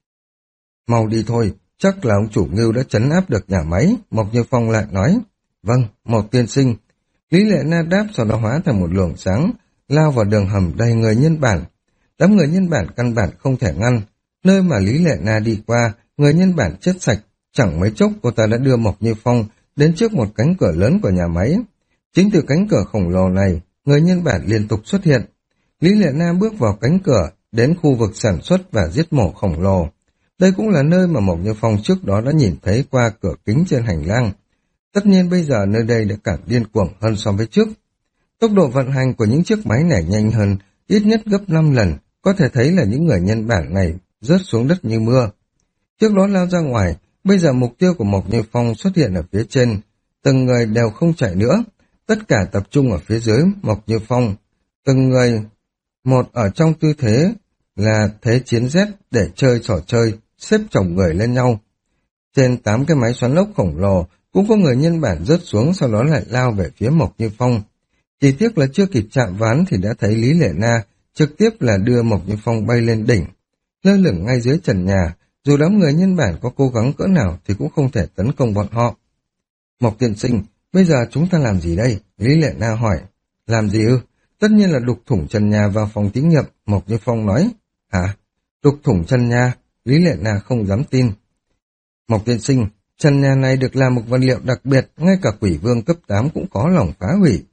Mau đi thôi, chắc là ông chủ Ngưu đã trấn áp được nhà máy, Mộc Như Phong lại nói. Vâng, Mộc tiên sinh. Lý Lệ Na đáp, sau đó hóa thành một luồng sáng, lao vào đường hầm đầy người nhân bản. Đám người nhân bản căn bản không thể ngăn. Nơi mà Lý Lệ Na đi qua, người nhân bản chết sạch. Chẳng mấy chốc cô ta đã đưa Mộc Như Phong đến trước một cánh cửa lớn của nhà máy. Chính từ cánh cửa khổng lồ này, người nhân bản liên tục xuất hiện. Lý Lệ Na bước vào cánh cửa, đến khu vực sản xuất và giết mổ khổng lồ. Đây cũng là nơi mà Mộc Như Phong trước đó đã nhìn thấy qua cửa kính trên hành lang. Tất nhiên bây giờ nơi đây đã càng điên cuồng hơn so với trước. Tốc độ vận hành của những chiếc máy này nhanh hơn, ít nhất gấp năm lần, có thể thấy là những người nhân bản này rớt xuống đất như mưa. Trước đó lao ra ngoài, bây giờ mục tiêu của Mộc Như Phong xuất hiện ở phía trên, từng người đều không chạy nữa, tất cả tập trung ở phía dưới Mộc Như Phong, từng người một ở trong tư thế là thế chiến Z để chơi trò chơi, xếp chồng người lên nhau. Trên tám cái máy xoắn ốc khổng lồ, cũng có người nhân bản rớt xuống sau đó lại lao về phía Mộc Như Phong. Chỉ tiếc là chưa kịp chạm ván thì đã thấy Lý Lệ Na trực tiếp là đưa Mộc Như Phong bay lên đỉnh, lơ lửng ngay dưới trần nhà, dù đám người nhân bản có cố gắng cỡ nào thì cũng không thể tấn công bọn họ. Mộc tiên sinh, bây giờ chúng ta làm gì đây? Lý Lệ Na hỏi. Làm gì ư? Tất nhiên là đục thủng trần nhà vào phòng thí nghiệm, Mộc Như Phong nói. Hả? Đục thủng trần nhà? Lý Lệ Na không dám tin. Mộc tiên sinh, trần nhà này được làm một vật liệu đặc biệt, ngay cả quỷ vương cấp tám cũng có lòng phá hủy.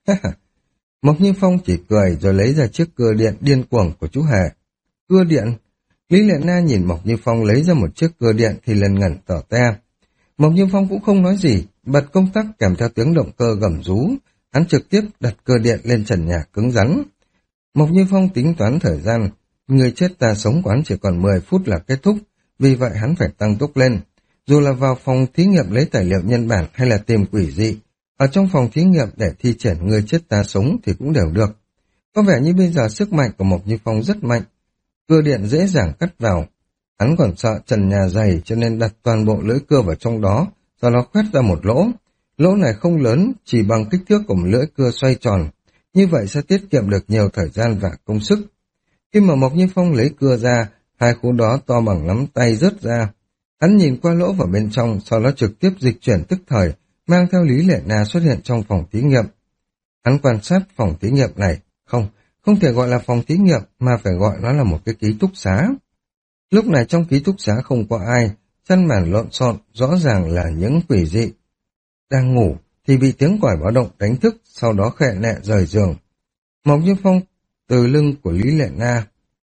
Mộc Như Phong chỉ cười rồi lấy ra chiếc cưa điện điên cuồng của chú Hề. Cưa điện? Lý Lệ Na nhìn Mộc Như Phong lấy ra một chiếc cưa điện thì lần ngẩn tỏ te. Mộc Như Phong cũng không nói gì, bật công tắc kèm theo tiếng động cơ gầm rú, hắn trực tiếp đặt cưa điện lên trần nhà cứng rắn. Mộc Như Phong tính toán thời gian, người chết ta sống của hắn chỉ còn mười phút là kết thúc, vì vậy hắn phải tăng tốc lên. Dù là vào phòng thí nghiệm lấy tài liệu nhân bản hay là tìm quỷ dị, ở trong phòng thí nghiệm để thi triển người chết ta sống thì cũng đều được. Có vẻ như bây giờ sức mạnh của Mộc Như Phong rất mạnh, cưa điện dễ dàng cắt vào. Hắn còn sợ trần nhà dày cho nên đặt toàn bộ lưỡi cưa vào trong đó, sau đó khoét ra một lỗ. Lỗ này không lớn, chỉ bằng kích thước của một lưỡi cưa xoay tròn, như vậy sẽ tiết kiệm được nhiều thời gian và công sức. Khi mà Mộc Như Phong lấy cưa ra, hai khúc đó to bằng nắm tay rớt ra. Hắn nhìn qua lỗ vào bên trong, sau đó trực tiếp dịch chuyển tức thời, mang theo Lý Lệ Na xuất hiện trong phòng thí nghiệm. Hắn quan sát phòng thí nghiệm này, không, không thể gọi là phòng thí nghiệm, mà phải gọi nó là một cái ký túc xá. Lúc này trong ký túc xá không có ai, chăn màn lộn xộn, rõ ràng là những quỷ dị. Đang ngủ, thì bị tiếng còi báo động đánh thức, sau đó khệ nệ rời giường. Mộc Như Phong từ lưng của Lý Lệ Na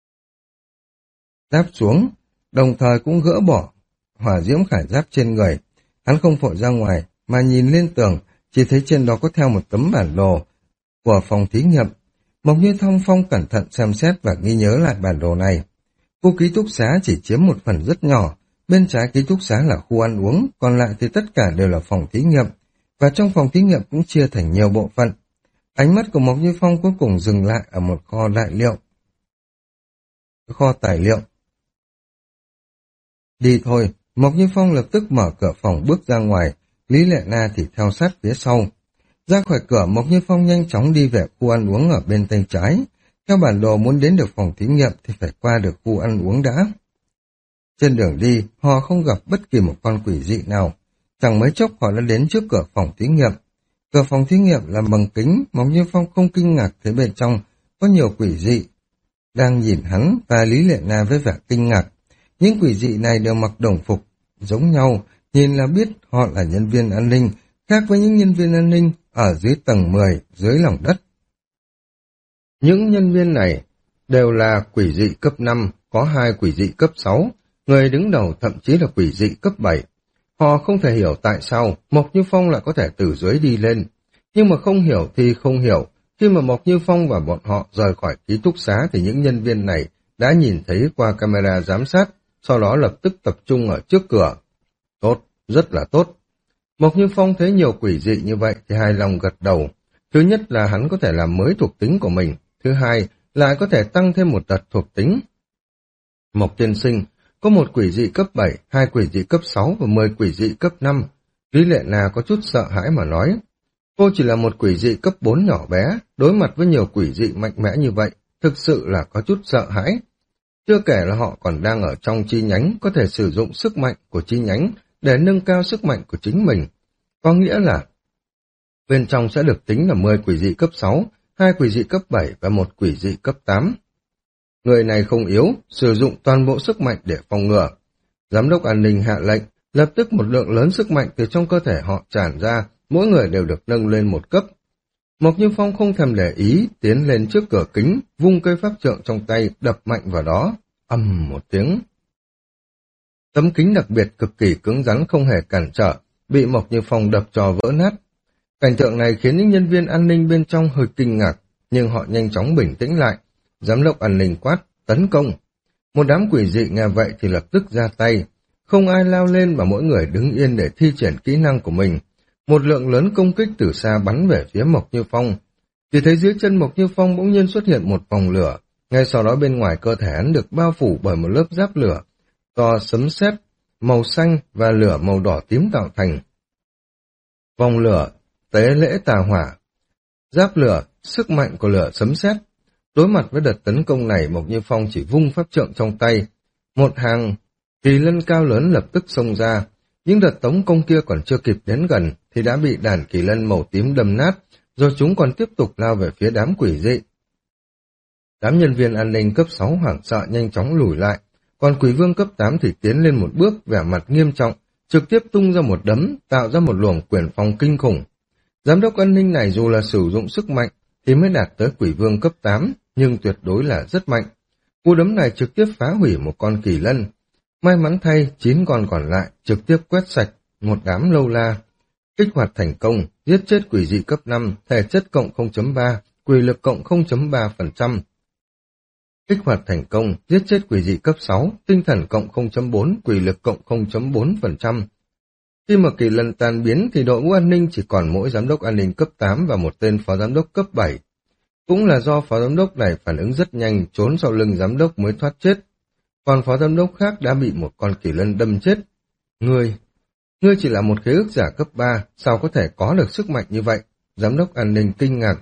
đáp xuống, đồng thời cũng gỡ bỏ hỏa diễm khải giáp trên người. Hắn không vội ra ngoài, mà nhìn lên tường, chỉ thấy trên đó có theo một tấm bản đồ của phòng thí nghiệm. Mộc Như Thông Phong cẩn thận xem xét và ghi nhớ lại bản đồ này. Khu ký túc xá chỉ chiếm một phần rất nhỏ, bên trái ký túc xá là khu ăn uống, còn lại thì tất cả đều là phòng thí nghiệm, và trong phòng thí nghiệm cũng chia thành nhiều bộ phận. Ánh mắt của Mộc Như Phong cuối cùng dừng lại ở một kho đại liệu. Kho tài liệu. Đi thôi, Mộc Như Phong lập tức mở cửa phòng bước ra ngoài, Lý Lệ Na thì theo sát phía sau. Ra khỏi cửa, Mộc Như Phong nhanh chóng đi về khu ăn uống ở bên tay trái. Theo bản đồ muốn đến được phòng thí nghiệm thì phải qua được khu ăn uống đã. Trên đường đi, họ không gặp bất kỳ một con quỷ dị nào. Chẳng mấy chốc họ đã đến trước cửa phòng thí nghiệm. Cửa phòng thí nghiệm là bằng kính, Mộc Như Phong không kinh ngạc thấy bên trong có nhiều quỷ dị đang nhìn hắn và Lý Lệ Na với vẻ kinh ngạc. Những quỷ dị này đều mặc đồng phục giống nhau, nhìn là biết họ là nhân viên an ninh, khác với những nhân viên an ninh ở dưới tầng mười, dưới lòng đất. Những nhân viên này đều là quỷ dị cấp năm, có hai quỷ dị cấp sáu, người đứng đầu thậm chí là quỷ dị cấp bảy. Họ không thể hiểu tại sao Mộc Như Phong lại có thể từ dưới đi lên. Nhưng mà không hiểu thì không hiểu, khi mà Mộc Như Phong và bọn họ rời khỏi ký túc xá thì những nhân viên này đã nhìn thấy qua camera giám sát, sau đó lập tức tập trung ở trước cửa. Tốt, rất là tốt. Mộc Như Phong thấy nhiều quỷ dị như vậy thì hài lòng gật đầu. Thứ nhất là hắn có thể làm mới thuộc tính của mình, thứ hai lại có thể tăng thêm một đợt thuộc tính. Mộc tiên sinh, có một quỷ dị cấp bảy, hai quỷ dị cấp sáu và mười quỷ dị cấp năm. Lý Lệ Na có chút sợ hãi mà nói. Cô chỉ là một quỷ dị cấp bốn nhỏ bé, đối mặt với nhiều quỷ dị mạnh mẽ như vậy, thực sự là có chút sợ hãi. Chưa kể là họ còn đang ở trong chi nhánh, có thể sử dụng sức mạnh của chi nhánh để nâng cao sức mạnh của chính mình. Có nghĩa là bên trong sẽ được tính là mười quỷ dị cấp sáu, hai quỷ dị cấp bảy và một quỷ dị cấp tám. Người này không yếu, sử dụng toàn bộ sức mạnh để phòng ngừa. Giám đốc an ninh hạ lệnh, lập tức một lượng lớn sức mạnh từ trong cơ thể họ tràn ra, mỗi người đều được nâng lên một cấp. Mộc Như Phong không thèm để ý, tiến lên trước cửa kính, vung cây pháp trượng trong tay, đập mạnh vào đó, ầm một tiếng. Tấm kính đặc biệt cực kỳ cứng rắn không hề cản trở, bị Mộc Như Phong đập cho vỡ nát. Cảnh tượng này khiến những nhân viên an ninh bên trong hơi kinh ngạc, nhưng họ nhanh chóng bình tĩnh lại. Giám đốc an ninh quát, tấn công. Một đám quỷ dị nghe vậy thì lập tức ra tay. Không ai lao lên mà mỗi người đứng yên để thi triển kỹ năng của mình. Một lượng lớn công kích từ xa bắn về phía Mộc Như Phong. Chỉ thấy dưới chân Mộc Như Phong bỗng nhiên xuất hiện một vòng lửa. Ngay sau đó bên ngoài cơ thể hắn được bao phủ bởi một lớp giáp lửa. To sấm sét, màu xanh và lửa màu đỏ tím tạo thành. Vòng lửa, tế lễ tà hỏa. Giáp lửa, sức mạnh của lửa sấm sét. Đối mặt với đợt tấn công này, Mộc Như Phong chỉ vung pháp trượng trong tay. Một hàng kỳ lân cao lớn lập tức xông ra. Những đợt tống công kia còn chưa kịp đến gần thì đã bị đàn kỳ lân màu tím đâm nát, rồi chúng còn tiếp tục lao về phía đám quỷ dị. Đám nhân viên an ninh cấp sáu hoảng sợ nhanh chóng lùi lại, còn quỷ vương cấp tám thì tiến lên một bước vẻ mặt nghiêm trọng, trực tiếp tung ra một đấm, tạo ra một luồng quyền phong kinh khủng. Giám đốc an ninh này dù là sử dụng sức mạnh thì mới đạt tới quỷ vương cấp tám, nhưng tuyệt đối là rất mạnh. Cú đấm này trực tiếp phá hủy một con kỳ lân. May mắn thay, chín con còn lại trực tiếp quét sạch một đám lâu la. Kích hoạt thành công, giết chết quỷ dị cấp năm, thể chất cộng không chấm ba, quỷ lực cộng không chấm ba phần trăm. Kích hoạt thành công, giết chết quỷ dị cấp sáu, tinh thần cộng không chấm bốn, quỷ lực cộng không chấm bốn phần trăm. Khi mà kỳ lân tan biến thì đội ngũ an ninh chỉ còn mỗi giám đốc an ninh cấp tám và một tên phó giám đốc cấp bảy. Cũng là do phó giám đốc này phản ứng rất nhanh, trốn sau lưng giám đốc mới thoát chết. Còn phó giám đốc khác đã bị một con kỳ lân đâm chết. Ngươi, ngươi chỉ là một khế ước giả cấp ba, sao có thể có được sức mạnh như vậy? Giám đốc an ninh kinh ngạc.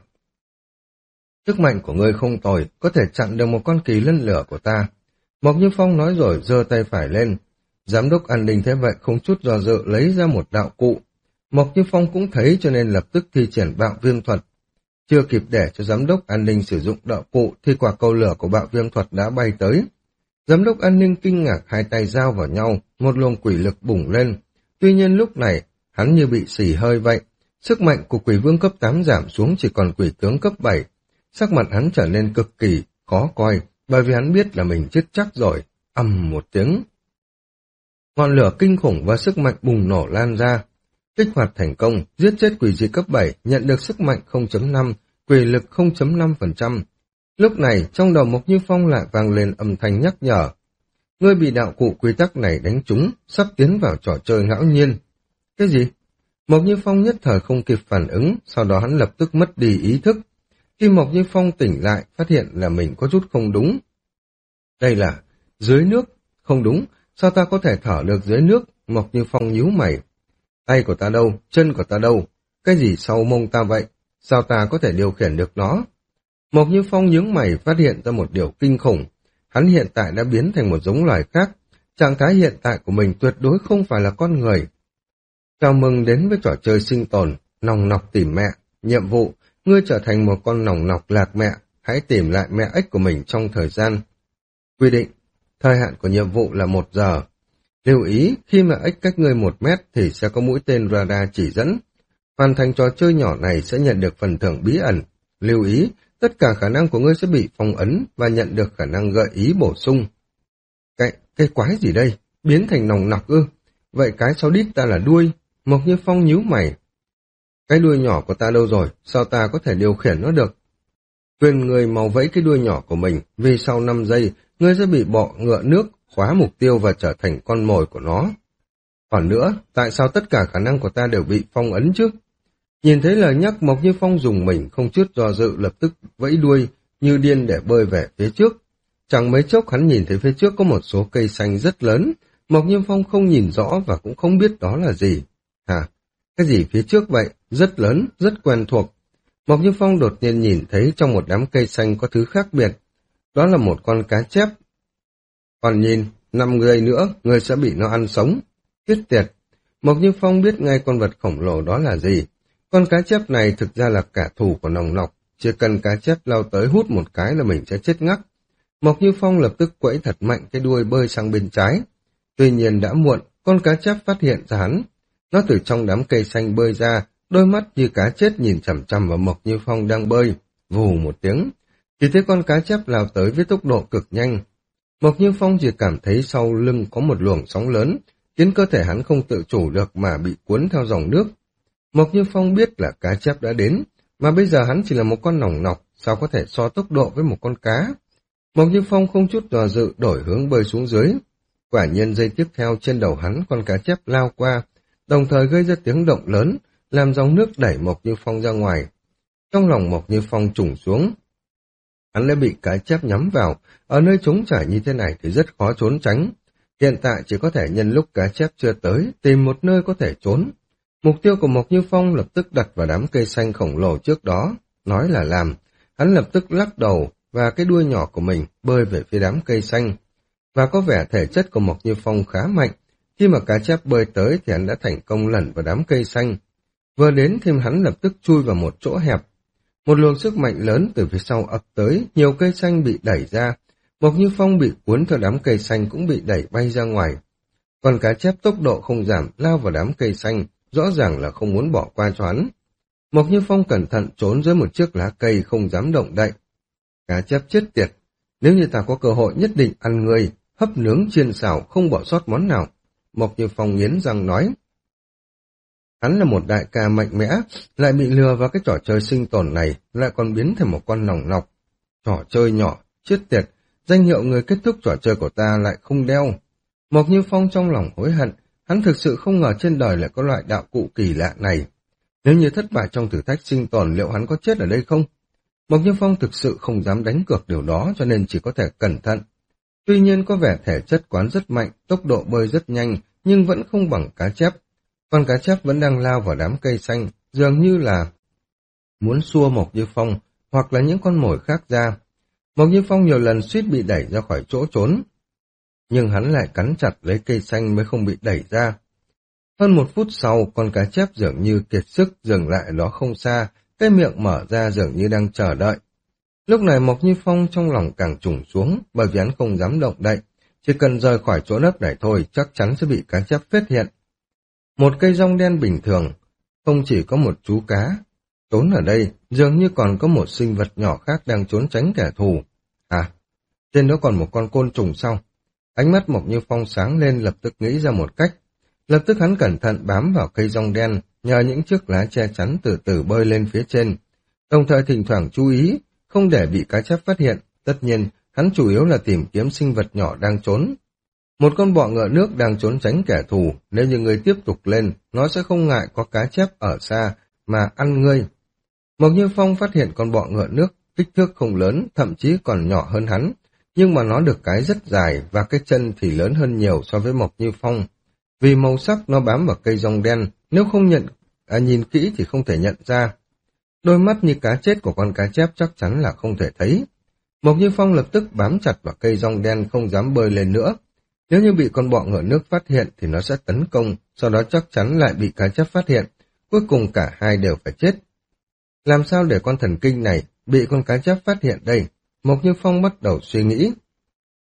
Sức mạnh của ngươi không tồi, có thể chặn được một con kỳ lân lửa của ta. Mộc Như Phong nói rồi giơ tay phải lên. Giám đốc an ninh thế vậy không chút do dự lấy ra một đạo cụ. Mộc Như Phong cũng thấy cho nên lập tức thi triển bạo viêm thuật. Chưa kịp để cho giám đốc an ninh sử dụng đạo cụ thì quả cầu lửa của bạo viêm thuật đã bay tới. Giám đốc an ninh kinh ngạc, hai tay giao vào nhau, một luồng quỷ lực bùng lên. Tuy nhiên lúc này, hắn như bị xì hơi vậy. Sức mạnh của quỷ vương cấp tám giảm xuống chỉ còn quỷ tướng cấp bảy. Sắc mặt hắn trở nên cực kỳ khó coi, bởi vì hắn biết là mình chết chắc rồi. Ầm một tiếng. Ngọn lửa kinh khủng và sức mạnh bùng nổ lan ra. Kích hoạt thành công, giết chết quỷ dị cấp bảy, nhận được sức mạnh không chấm năm, quỷ lực không chấm năm phần trăm. Lúc này, trong đầu Mộc Như Phong lại vang lên âm thanh nhắc nhở. Ngươi bị đạo cụ quy tắc này đánh trúng, sắp tiến vào trò chơi ngẫu nhiên. Cái gì? Mộc Như Phong nhất thời không kịp phản ứng, sau đó hắn lập tức mất đi ý thức. Khi Mộc Như Phong tỉnh lại, phát hiện là mình có chút không đúng. Đây là dưới nước, không đúng, sao ta có thể thở được dưới nước? Mộc Như Phong nhíu mày. Tay của ta đâu, chân của ta đâu, cái gì sau mông ta vậy? Sao ta có thể điều khiển được nó? Mộc Như Phong nhướng mày phát hiện ra một điều kinh khủng. Hắn hiện tại đã biến thành một giống loài khác. Trạng thái hiện tại của mình tuyệt đối không phải là con người. Chào mừng đến với trò chơi sinh tồn, nòng nọc tìm mẹ. Nhiệm vụ, ngươi trở thành một con nòng nọc lạc mẹ. Hãy tìm lại mẹ ếch của mình trong thời gian quy định. thời hạn của nhiệm vụ là một giờ. Lưu ý, khi mà ếch cách ngươi một mét thì sẽ có mũi tên radar chỉ dẫn. Hoàn thành trò chơi nhỏ này sẽ nhận được phần thưởng bí ẩn. Lưu ý, tất cả khả năng của ngươi sẽ bị phong ấn và nhận được khả năng gợi ý bổ sung. Cái, cái quái gì đây? Biến thành nòng nọc ư? Vậy cái sau đít ta là đuôi. Mộc Như Phong nhíu mày. Cái đuôi nhỏ của ta đâu rồi? Sao ta có thể điều khiển nó được? Quyền người mau vẫy cái đuôi nhỏ của mình, vì sau năm giây, ngươi sẽ bị bọ ngựa nước khóa mục tiêu và trở thành con mồi của nó. Còn nữa, tại sao tất cả khả năng của ta đều bị phong ấn chứ? Nhìn thấy lời nhắc, Mộc Như Phong dùng mình không chút do dự lập tức vẫy đuôi như điên để bơi về phía trước. Chẳng mấy chốc hắn nhìn thấy phía trước có một số cây xanh rất lớn, Mộc Như Phong không nhìn rõ và cũng không biết đó là gì. Hả? Cái gì phía trước vậy? Rất lớn, rất quen thuộc. Mộc Như Phong đột nhiên nhìn thấy trong một đám cây xanh có thứ khác biệt. Đó là một con cá chép. Còn nhìn, năm giây nữa, người sẽ bị nó ăn sống. Chết tiệt. Mộc Như Phong biết ngay con vật khổng lồ đó là gì. Con cá chép này thực ra là kẻ thù của nòng nọc. Chỉ cần cá chép lao tới hút một cái là mình sẽ chết ngắc. Mộc Như Phong lập tức quẫy thật mạnh cái đuôi bơi sang bên trái. Tuy nhiên đã muộn, con cá chép phát hiện ra hắn. Nó từ trong đám cây xanh bơi ra, đôi mắt như cá chết nhìn chằm chằm vào Mộc Như Phong đang bơi. Vù một tiếng, chỉ thấy con cá chép lao tới với tốc độ cực nhanh. Mộc Như Phong chỉ cảm thấy sau lưng có một luồng sóng lớn, khiến cơ thể hắn không tự chủ được mà bị cuốn theo dòng nước. Mộc Như Phong biết là cá chép đã đến, mà bây giờ hắn chỉ là một con nòng nọc, sao có thể so tốc độ với một con cá. Mộc Như Phong không chút do dự đổi hướng bơi xuống dưới. Quả nhiên giây tiếp theo trên đầu hắn con cá chép lao qua, đồng thời gây ra tiếng động lớn, làm dòng nước đẩy Mộc Như Phong ra ngoài. Trong lòng Mộc Như Phong trùng xuống. Hắn đã bị cá chép nhắm vào, ở nơi trống trải như thế này thì rất khó trốn tránh. Hiện tại chỉ có thể nhân lúc cá chép chưa tới, tìm một nơi có thể trốn. Mục tiêu của Mộc Như Phong lập tức đặt vào đám cây xanh khổng lồ trước đó, nói là làm. Hắn lập tức lắc đầu và cái đuôi nhỏ của mình bơi về phía đám cây xanh. Và có vẻ thể chất của Mộc Như Phong khá mạnh, khi mà cá chép bơi tới thì hắn đã thành công lẩn vào đám cây xanh. Vừa đến thêm hắn lập tức chui vào một chỗ hẹp. Một luồng sức mạnh lớn từ phía sau ập tới, nhiều cây xanh bị đẩy ra. Mộc Như Phong bị cuốn theo đám cây xanh cũng bị đẩy bay ra ngoài. Còn cá chép tốc độ không giảm lao vào đám cây xanh, rõ ràng là không muốn bỏ qua cho hắn. Mộc Như Phong cẩn thận trốn dưới một chiếc lá cây không dám động đậy. Cá chép chết tiệt, nếu như ta có cơ hội nhất định ăn ngươi, hấp nướng chiên xào không bỏ sót món nào. Mộc Như Phong nghiến răng nói. Hắn là một đại ca mạnh mẽ, lại bị lừa vào cái trò chơi sinh tồn này, lại còn biến thành một con nòng nọc. Trò chơi nhỏ, chết tiệt, danh hiệu người kết thúc trò chơi của ta lại không đeo. Mộc Như Phong trong lòng hối hận, hắn thực sự không ngờ trên đời lại có loại đạo cụ kỳ lạ này. Nếu như thất bại trong thử thách sinh tồn liệu hắn có chết ở đây không? Mộc Như Phong thực sự không dám đánh cược điều đó cho nên chỉ có thể cẩn thận. Tuy nhiên có vẻ thể chất quán rất mạnh, tốc độ bơi rất nhanh, nhưng vẫn không bằng cá chép. Con cá chép vẫn đang lao vào đám cây xanh, dường như là muốn xua Mộc Như Phong, hoặc là những con mồi khác ra. Mộc Như Phong nhiều lần suýt bị đẩy ra khỏi chỗ trốn, nhưng hắn lại cắn chặt lấy cây xanh mới không bị đẩy ra. Hơn một phút sau, con cá chép dường như kiệt sức dừng lại ở đó không xa, cái miệng mở ra dường như đang chờ đợi. Lúc này Mộc Như Phong trong lòng càng trùng xuống, bởi vì hắn không dám động đậy, chỉ cần rời khỏi chỗ nấp này thôi chắc chắn sẽ bị cá chép phát hiện. Một cây rong đen bình thường, không chỉ có một chú cá trốn ở đây, dường như còn có một sinh vật nhỏ khác đang trốn tránh kẻ thù. À, trên đó còn một con côn trùng sao? Ánh mắt Mộc Như Phong sáng lên lập tức nghĩ ra một cách. Lập tức hắn cẩn thận bám vào cây rong đen, nhờ những chiếc lá che chắn từ từ bơi lên phía trên. Đồng thời thỉnh thoảng chú ý, không để bị cá chép phát hiện. Tất nhiên, hắn chủ yếu là tìm kiếm sinh vật nhỏ đang trốn. Một con bọ ngựa nước đang trốn tránh kẻ thù, nếu như người tiếp tục lên, nó sẽ không ngại có cá chép ở xa mà ăn ngươi. Mộc Như Phong phát hiện con bọ ngựa nước kích thước không lớn, thậm chí còn nhỏ hơn hắn, nhưng mà nó được cái rất dài và cái chân thì lớn hơn nhiều so với Mộc Như Phong. Vì màu sắc nó bám vào cây rong đen, nếu không nhận à, nhìn kỹ thì không thể nhận ra. Đôi mắt như cá chết của con cá chép chắc chắn là không thể thấy. Mộc Như Phong lập tức bám chặt vào cây rong đen không dám bơi lên nữa. Nếu như bị con bọ ngựa nước phát hiện thì nó sẽ tấn công, sau đó chắc chắn lại bị cá chép phát hiện, cuối cùng cả hai đều phải chết. Làm sao để con thần kinh này bị con cá chép phát hiện đây? Mộc Như Phong bắt đầu suy nghĩ.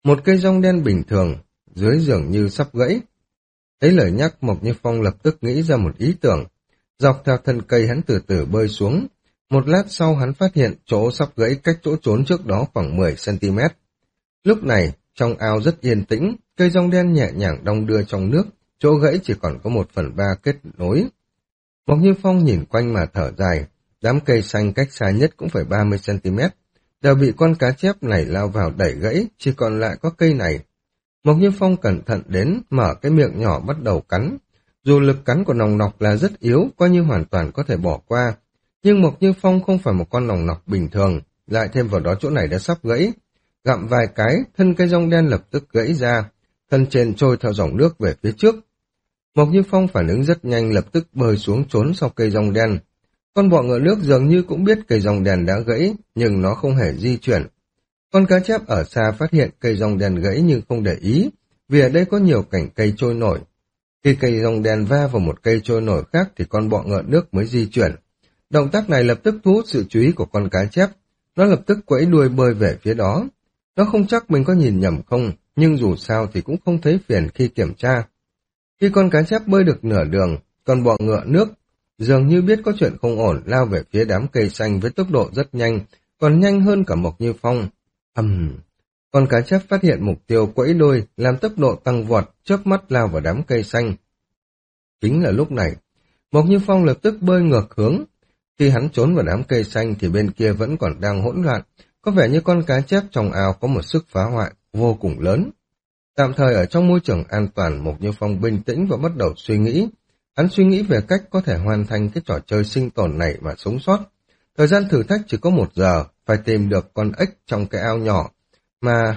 Một cây rong đen bình thường, dưới dường như sắp gãy. Thấy lời nhắc, Mộc Như Phong lập tức nghĩ ra một ý tưởng. Dọc theo thân cây hắn từ từ bơi xuống. Một lát sau hắn phát hiện chỗ sắp gãy cách chỗ trốn trước đó khoảng mười xăng-ti-mét. Lúc này, trong ao rất yên tĩnh, cây rong đen nhẹ nhàng đong đưa trong nước, chỗ gãy chỉ còn có một phần ba kết nối. Mộc Như Phong nhìn quanh mà thở dài, đám cây xanh cách xa nhất cũng phải ba mươi xăng-ti-mét, đều bị con cá chép này lao vào đẩy gãy, chỉ còn lại có cây này. Mộc Như Phong cẩn thận đến, mở cái miệng nhỏ bắt đầu cắn. Dù lực cắn của nòng nọc là rất yếu, coi như hoàn toàn có thể bỏ qua, nhưng Mộc Như Phong không phải một con nòng nọc bình thường, lại thêm vào đó chỗ này đã sắp gãy. Gặm vài cái, thân cây rong đen lập tức gãy ra, thân trên trôi theo dòng nước về phía trước. Mộc Như Phong phản ứng rất nhanh, lập tức bơi xuống trốn sau cây rong đen. Con bọ ngựa nước dường như cũng biết cây rong đen đã gãy, nhưng nó không hề di chuyển. Con cá chép ở xa phát hiện cây rong đen gãy nhưng không để ý, vì ở đây có nhiều cành cây trôi nổi. Khi cây rong đen va vào một cây trôi nổi khác thì con bọ ngựa nước mới di chuyển. Động tác này lập tức thu hút sự chú ý của con cá chép, nó lập tức quẫy đuôi bơi về phía đó. Nó không chắc mình có nhìn nhầm không, nhưng dù sao thì cũng không thấy phiền khi kiểm tra. Khi con cá chép bơi được nửa đường, con bọ ngựa nước dường như biết có chuyện không ổn, lao về phía đám cây xanh với tốc độ rất nhanh, còn nhanh hơn cả Mộc Như Phong. Ầm, con cá chép phát hiện mục tiêu quẫy đuôi, làm tốc độ tăng vọt, chớp mắt lao vào đám cây xanh. Chính là lúc này, Mộc Như Phong lập tức bơi ngược hướng. Khi hắn trốn vào đám cây xanh thì bên kia vẫn còn đang hỗn loạn, có vẻ như con cá chép trong ao có một sức phá hoại vô cùng lớn. Tạm thời ở trong môi trường an toàn, Mộc Như Phong bình tĩnh và bắt đầu suy nghĩ. Hắn suy nghĩ về cách có thể hoàn thành cái trò chơi sinh tồn này mà sống sót. Thời gian thử thách chỉ có một giờ, phải tìm được con ếch trong cái ao nhỏ, mà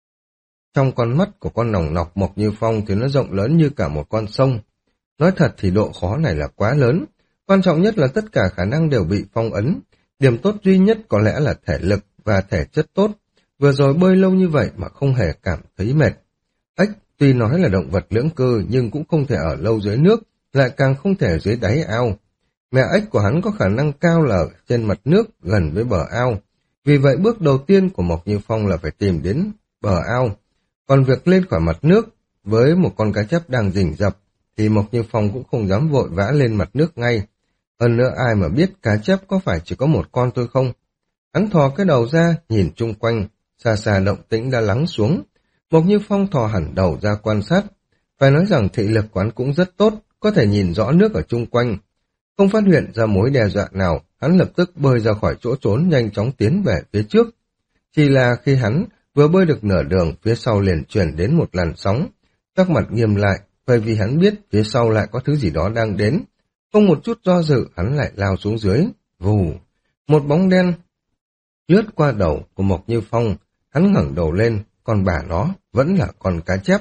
trong con mắt của con nòng nọc Mộc Như Phong thì nó rộng lớn như cả một con sông. Nói thật thì độ khó này là quá lớn, quan trọng nhất là tất cả khả năng đều bị phong ấn. Điểm tốt duy nhất có lẽ là thể lực và thể chất tốt, vừa rồi bơi lâu như vậy mà không hề cảm thấy mệt. Ếch tuy nói là động vật lưỡng cư nhưng cũng không thể ở lâu dưới nước, lại càng không thể dưới đáy ao. Mẹ ếch của hắn có khả năng cao là ở trên mặt nước gần với bờ ao, vì vậy bước đầu tiên của Mộc Như Phong là phải tìm đến bờ ao. Còn việc lên khỏi mặt nước với một con cá chép đang rình rập thì Mộc Như Phong cũng không dám vội vã lên mặt nước ngay. Hơn nữa ai mà biết cá chép có phải chỉ có một con thôi không? Hắn thò cái đầu ra, nhìn chung quanh, xa xa động tĩnh đã lắng xuống. Mộc Như Phong thò hẳn đầu ra quan sát. Phải nói rằng thị lực quán cũng rất tốt, có thể nhìn rõ nước ở chung quanh. Không phát hiện ra mối đe dọa nào, hắn lập tức bơi ra khỏi chỗ trốn, nhanh chóng tiến về phía trước. Chỉ là khi hắn vừa bơi được nửa đường, phía sau liền chuyển đến một làn sóng. Sắc mặt nghiêm lại, bởi vì hắn biết phía sau lại có thứ gì đó đang đến. Không một chút do dự, hắn lại lao xuống dưới. Vù, một bóng đen lướt qua đầu của Mộc Như Phong. Hắn ngẩng đầu lên, còn bà nó vẫn là con cá chép.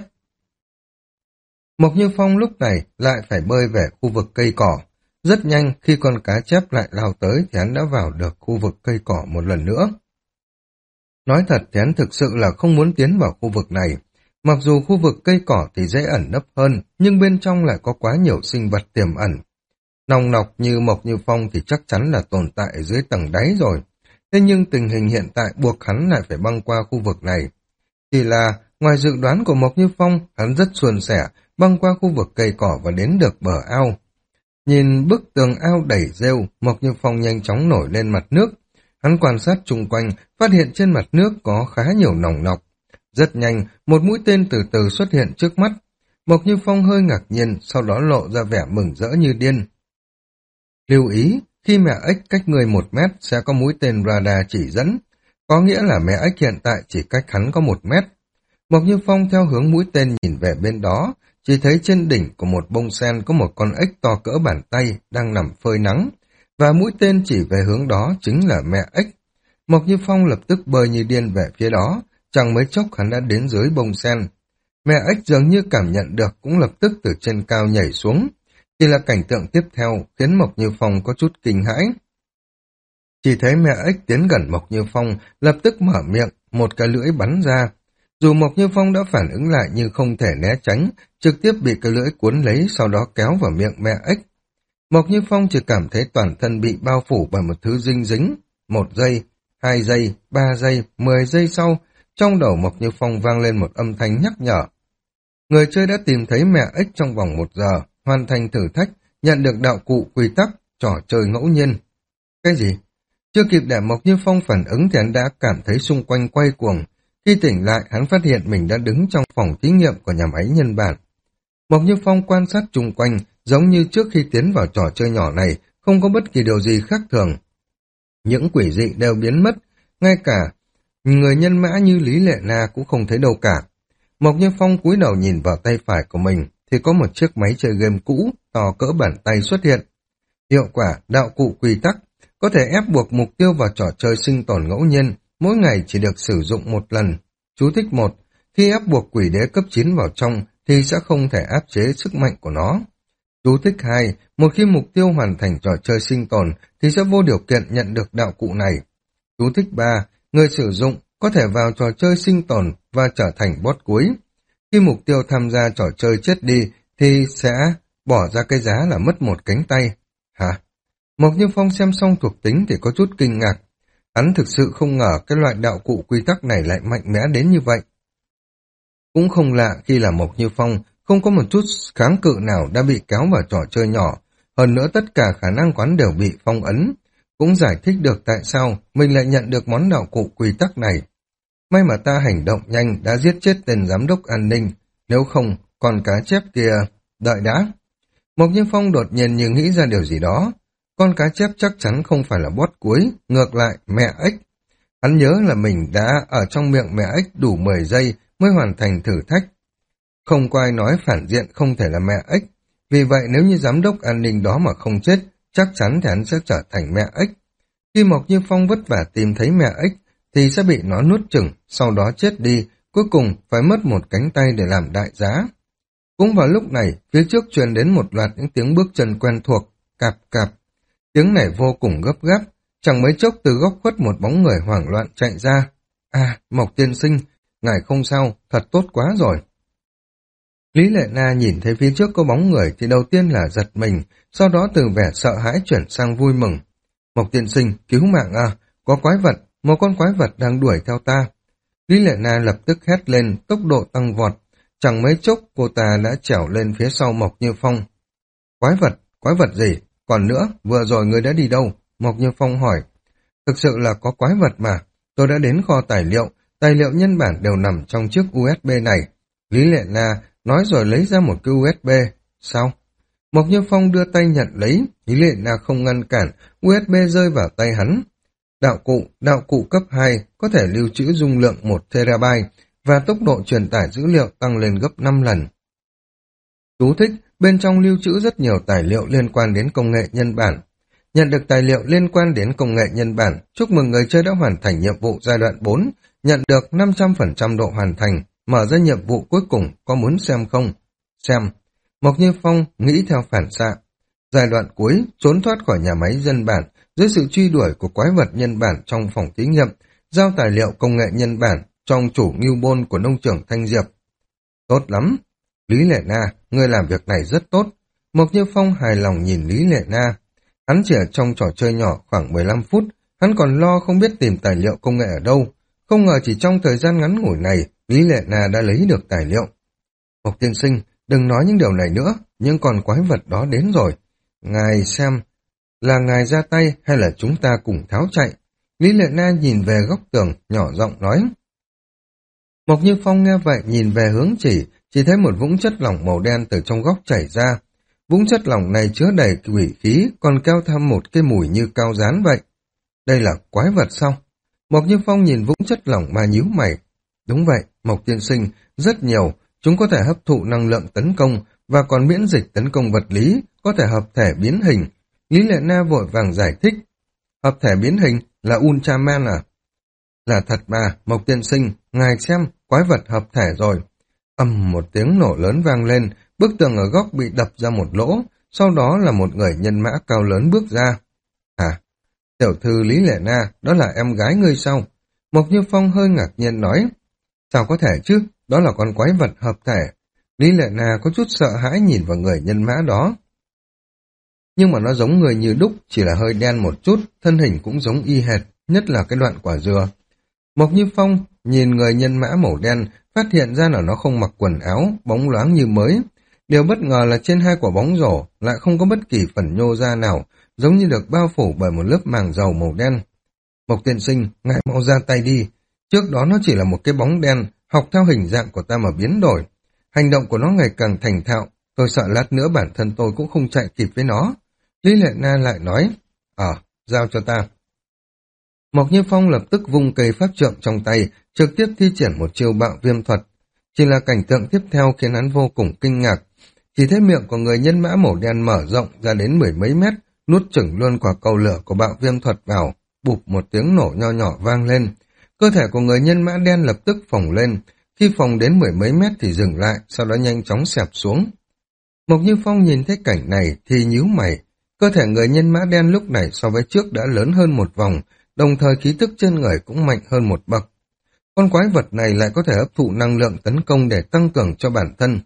Mộc Như Phong lúc này lại phải bơi về khu vực cây cỏ. Rất nhanh, khi con cá chép lại lao tới thì hắn đã vào được khu vực cây cỏ một lần nữa. Nói thật thì hắn thực sự là không muốn tiến vào khu vực này. Mặc dù khu vực cây cỏ thì dễ ẩn nấp hơn, nhưng bên trong lại có quá nhiều sinh vật tiềm ẩn. Nòng nọc như Mộc Như Phong thì chắc chắn là tồn tại ở dưới tầng đáy rồi. Thế nhưng tình hình hiện tại buộc hắn lại phải băng qua khu vực này. Chỉ là, ngoài dự đoán của Mộc Như Phong, hắn rất suôn sẻ, băng qua khu vực cây cỏ và đến được bờ ao. Nhìn bức tường ao đầy rêu, Mộc Như Phong nhanh chóng nổi lên mặt nước. Hắn quan sát chung quanh, phát hiện trên mặt nước có khá nhiều nòng nọc. Rất nhanh, một mũi tên từ từ xuất hiện trước mắt. Mộc Như Phong hơi ngạc nhiên, sau đó lộ ra vẻ mừng rỡ như điên. Lưu ý, khi mẹ ếch cách người một mét sẽ có mũi tên radar chỉ dẫn, có nghĩa là mẹ ếch hiện tại chỉ cách hắn có một mét. Mộc Như Phong theo hướng mũi tên nhìn về bên đó, chỉ thấy trên đỉnh của một bông sen có một con ếch to cỡ bàn tay đang nằm phơi nắng, và mũi tên chỉ về hướng đó chính là mẹ ếch. Mộc Như Phong lập tức bơi như điên về phía đó, chẳng mấy chốc hắn đã đến dưới bông sen. Mẹ ếch dường như cảm nhận được cũng lập tức từ trên cao nhảy xuống. Chỉ là cảnh tượng tiếp theo khiến Mộc Như Phong có chút kinh hãi. Chỉ thấy mẹ ếch tiến gần Mộc Như Phong, lập tức mở miệng, một cái lưỡi bắn ra. Dù Mộc Như Phong đã phản ứng lại nhưng không thể né tránh, trực tiếp bị cái lưỡi cuốn lấy, sau đó kéo vào miệng mẹ ếch. Mộc Như Phong chỉ cảm thấy toàn thân bị bao phủ bởi một thứ dinh dính. Một giây, hai giây, ba giây, mười giây sau, trong đầu Mộc Như Phong vang lên một âm thanh nhắc nhở. Người chơi đã tìm thấy mẹ ếch trong vòng một giờ, hoàn thành thử thách, nhận được đạo cụ quy tắc, trò chơi ngẫu nhiên. Cái gì? Chưa kịp để Mộc Như Phong phản ứng thì hắn đã cảm thấy xung quanh quay cuồng. Khi tỉnh lại, hắn phát hiện mình đã đứng trong phòng thí nghiệm của nhà máy nhân bản. Mộc Như Phong quan sát chung quanh, giống như trước khi tiến vào trò chơi nhỏ này, không có bất kỳ điều gì khác thường. Những quỷ dị đều biến mất, ngay cả người nhân mã như Lý Lệ Na cũng không thấy đâu cả. Mộc Như Phong cúi đầu nhìn vào tay phải của mình, thì có một chiếc máy chơi game cũ, to cỡ bàn tay xuất hiện. Hiệu quả đạo cụ quy tắc, có thể ép buộc mục tiêu vào trò chơi sinh tồn ngẫu nhiên, mỗi ngày chỉ được sử dụng một lần. Chú thích một, khi ép buộc quỷ đế cấp chín vào trong, thì sẽ không thể áp chế sức mạnh của nó. Chú thích hai, một khi mục tiêu hoàn thành trò chơi sinh tồn, thì sẽ vô điều kiện nhận được đạo cụ này. Chú thích ba, người sử dụng có thể vào trò chơi sinh tồn và trở thành boss cuối. Khi mục tiêu tham gia trò chơi chết đi, thì sẽ bỏ ra cái giá là mất một cánh tay. Hả? Mộc Như Phong xem xong thuộc tính thì có chút kinh ngạc. Hắn thực sự không ngờ cái loại đạo cụ quy tắc này lại mạnh mẽ đến như vậy. Cũng không lạ khi là Mộc Như Phong không có một chút kháng cự nào đã bị kéo vào trò chơi nhỏ. Hơn nữa tất cả khả năng quán đều bị phong ấn. Cũng giải thích được tại sao mình lại nhận được món đạo cụ quy tắc này. May mà ta hành động nhanh đã giết chết tên giám đốc an ninh. Nếu không, con cá chép kia... Đợi đã. Mộc Như Phong đột nhiên như nghĩ ra điều gì đó. Con cá chép chắc chắn không phải là boss cuối, ngược lại mẹ ếch. Hắn nhớ là mình đã ở trong miệng mẹ ếch đủ mười giây mới hoàn thành thử thách. Không có ai nói phản diện không thể là mẹ ếch. Vì vậy nếu như giám đốc an ninh đó mà không chết, chắc chắn thì hắn sẽ trở thành mẹ ếch. Khi Mộc Như Phong vất vả tìm thấy mẹ ếch, thì sẽ bị nó nuốt chửng, sau đó chết đi, cuối cùng phải mất một cánh tay để làm đại giá. Cũng vào lúc này, phía trước truyền đến một loạt những tiếng bước chân quen thuộc, cạp cạp. Tiếng này vô cùng gấp gáp, chẳng mấy chốc từ góc khuất một bóng người hoảng loạn chạy ra. À, Mộc tiên sinh, ngài không sao, thật tốt quá rồi. Lý Lệ Na nhìn thấy phía trước có bóng người thì đầu tiên là giật mình, sau đó từ vẻ sợ hãi chuyển sang vui mừng. Mộc tiên sinh, cứu mạng à, có quái vật, một con quái vật đang đuổi theo ta. Lý Lệ Na lập tức hét lên, tốc độ tăng vọt. Chẳng mấy chốc cô ta đã trèo lên phía sau Mộc Như Phong. Quái vật, quái vật gì? Còn nữa, vừa rồi ngươi đã đi đâu? Mộc Như Phong hỏi. Thực sự là có quái vật mà. Tôi đã đến kho tài liệu, tài liệu nhân bản đều nằm trong chiếc u ét bê này. Lý Lệ Na nói rồi lấy ra một cái u ét bê. Sao? Mộc Như Phong đưa tay nhận lấy, Lý Lệ Na không ngăn cản, u ét bê rơi vào tay hắn. Đạo cụ, đạo cụ cấp hai có thể lưu trữ dung lượng một terabyte và tốc độ truyền tải dữ liệu tăng lên gấp năm lần. Chú thích, bên trong lưu trữ rất nhiều tài liệu liên quan đến công nghệ nhân bản. Nhận được tài liệu liên quan đến công nghệ nhân bản, chúc mừng người chơi đã hoàn thành nhiệm vụ giai đoạn bốn, nhận được năm trăm phần trăm độ hoàn thành, mở ra nhiệm vụ cuối cùng, có muốn xem không? Xem. Mộc Như Phong nghĩ theo phản xạ. Giai đoạn cuối, trốn thoát khỏi nhà máy dân bản, dưới sự truy đuổi của quái vật nhân bản trong phòng thí nghiệm, giao tài liệu công nghệ nhân bản trong chủ ngưu bôn của nông trưởng Thanh Diệp. Tốt lắm. Lý Lệ Na, ngươi làm việc này rất tốt. Mộc Như Phong hài lòng nhìn Lý Lệ Na. Hắn chỉ ở trong trò chơi nhỏ khoảng mười lăm phút, hắn còn lo không biết tìm tài liệu công nghệ ở đâu. Không ngờ chỉ trong thời gian ngắn ngủi này, Lý Lệ Na đã lấy được tài liệu. Mộc tiên sinh, đừng nói những điều này nữa, nhưng còn quái vật đó đến rồi. Ngài xem, là ngài ra tay hay là chúng ta cùng tháo chạy? Lý Lệ Na nhìn về góc tường, nhỏ giọng nói. Mộc Như Phong nghe vậy nhìn về hướng chỉ, chỉ thấy một vũng chất lỏng màu đen từ trong góc chảy ra. Vũng chất lỏng này chứa đầy quỷ khí, còn kéo theo một cái mùi như cao dán vậy. Đây là quái vật sao? Mộc Như Phong nhìn vũng chất lỏng mà nhíu mày. Đúng vậy, Mộc tiên sinh, rất nhiều, chúng có thể hấp thụ năng lượng tấn công và còn miễn dịch tấn công vật lý, có thể hợp thể biến hình. Lý Lệ Na vội vàng giải thích. Hợp thể biến hình là Ultraman à? Là thật mà, Mộc tiên sinh, ngài xem, quái vật hợp thể rồi. Ầm một tiếng nổ lớn vang lên, bức tường ở góc bị đập ra một lỗ, sau đó là một người nhân mã cao lớn bước ra. Hả? Tiểu thư Lý Lệ Na, đó là em gái ngươi sao? Mộc Như Phong hơi ngạc nhiên nói. Sao có thể chứ? Đó là con quái vật hợp thể. Lý Lệ Na có chút sợ hãi nhìn vào người nhân mã đó. Nhưng mà nó giống người như đúc, chỉ là hơi đen một chút, thân hình cũng giống y hệt, nhất là cái đoạn quả dừa. Mộc Như Phong nhìn người nhân mã màu đen, phát hiện ra là nó không mặc quần áo, bóng loáng như mới. Điều bất ngờ là trên hai quả bóng rổ lại không có bất kỳ phần nhô ra nào, giống như được bao phủ bởi một lớp màng dầu màu đen. Mộc tiên sinh, ngài mau ra tay đi. Trước đó nó chỉ là một cái bóng đen, học theo hình dạng của ta mà biến đổi. Hành động của nó ngày càng thành thạo, tôi sợ lát nữa bản thân tôi cũng không chạy kịp với nó. Lý Lệ Na lại nói, ờ, giao cho ta. Mộc Như Phong lập tức vung cây pháp trượng trong tay, trực tiếp thi triển một chiêu bạo viêm thuật. Chỉ là cảnh tượng tiếp theo khiến hắn vô cùng kinh ngạc. Chỉ thấy miệng của người nhân mã màu đen mở rộng ra đến mười mấy mét, nuốt chửng luôn quả cầu lửa của bạo viêm thuật vào, bụp một tiếng nổ nho nhỏ vang lên. Cơ thể của người nhân mã đen lập tức phồng lên, khi phồng đến mười mấy mét thì dừng lại, sau đó nhanh chóng xẹp xuống. Mộc Như Phong nhìn thấy cảnh này thì nhíu mày, cơ thể người nhân mã đen lúc này so với trước đã lớn hơn một vòng, đồng thời khí tức trên người cũng mạnh hơn một bậc. Con quái vật này lại có thể hấp thụ năng lượng tấn công để tăng cường cho bản thân.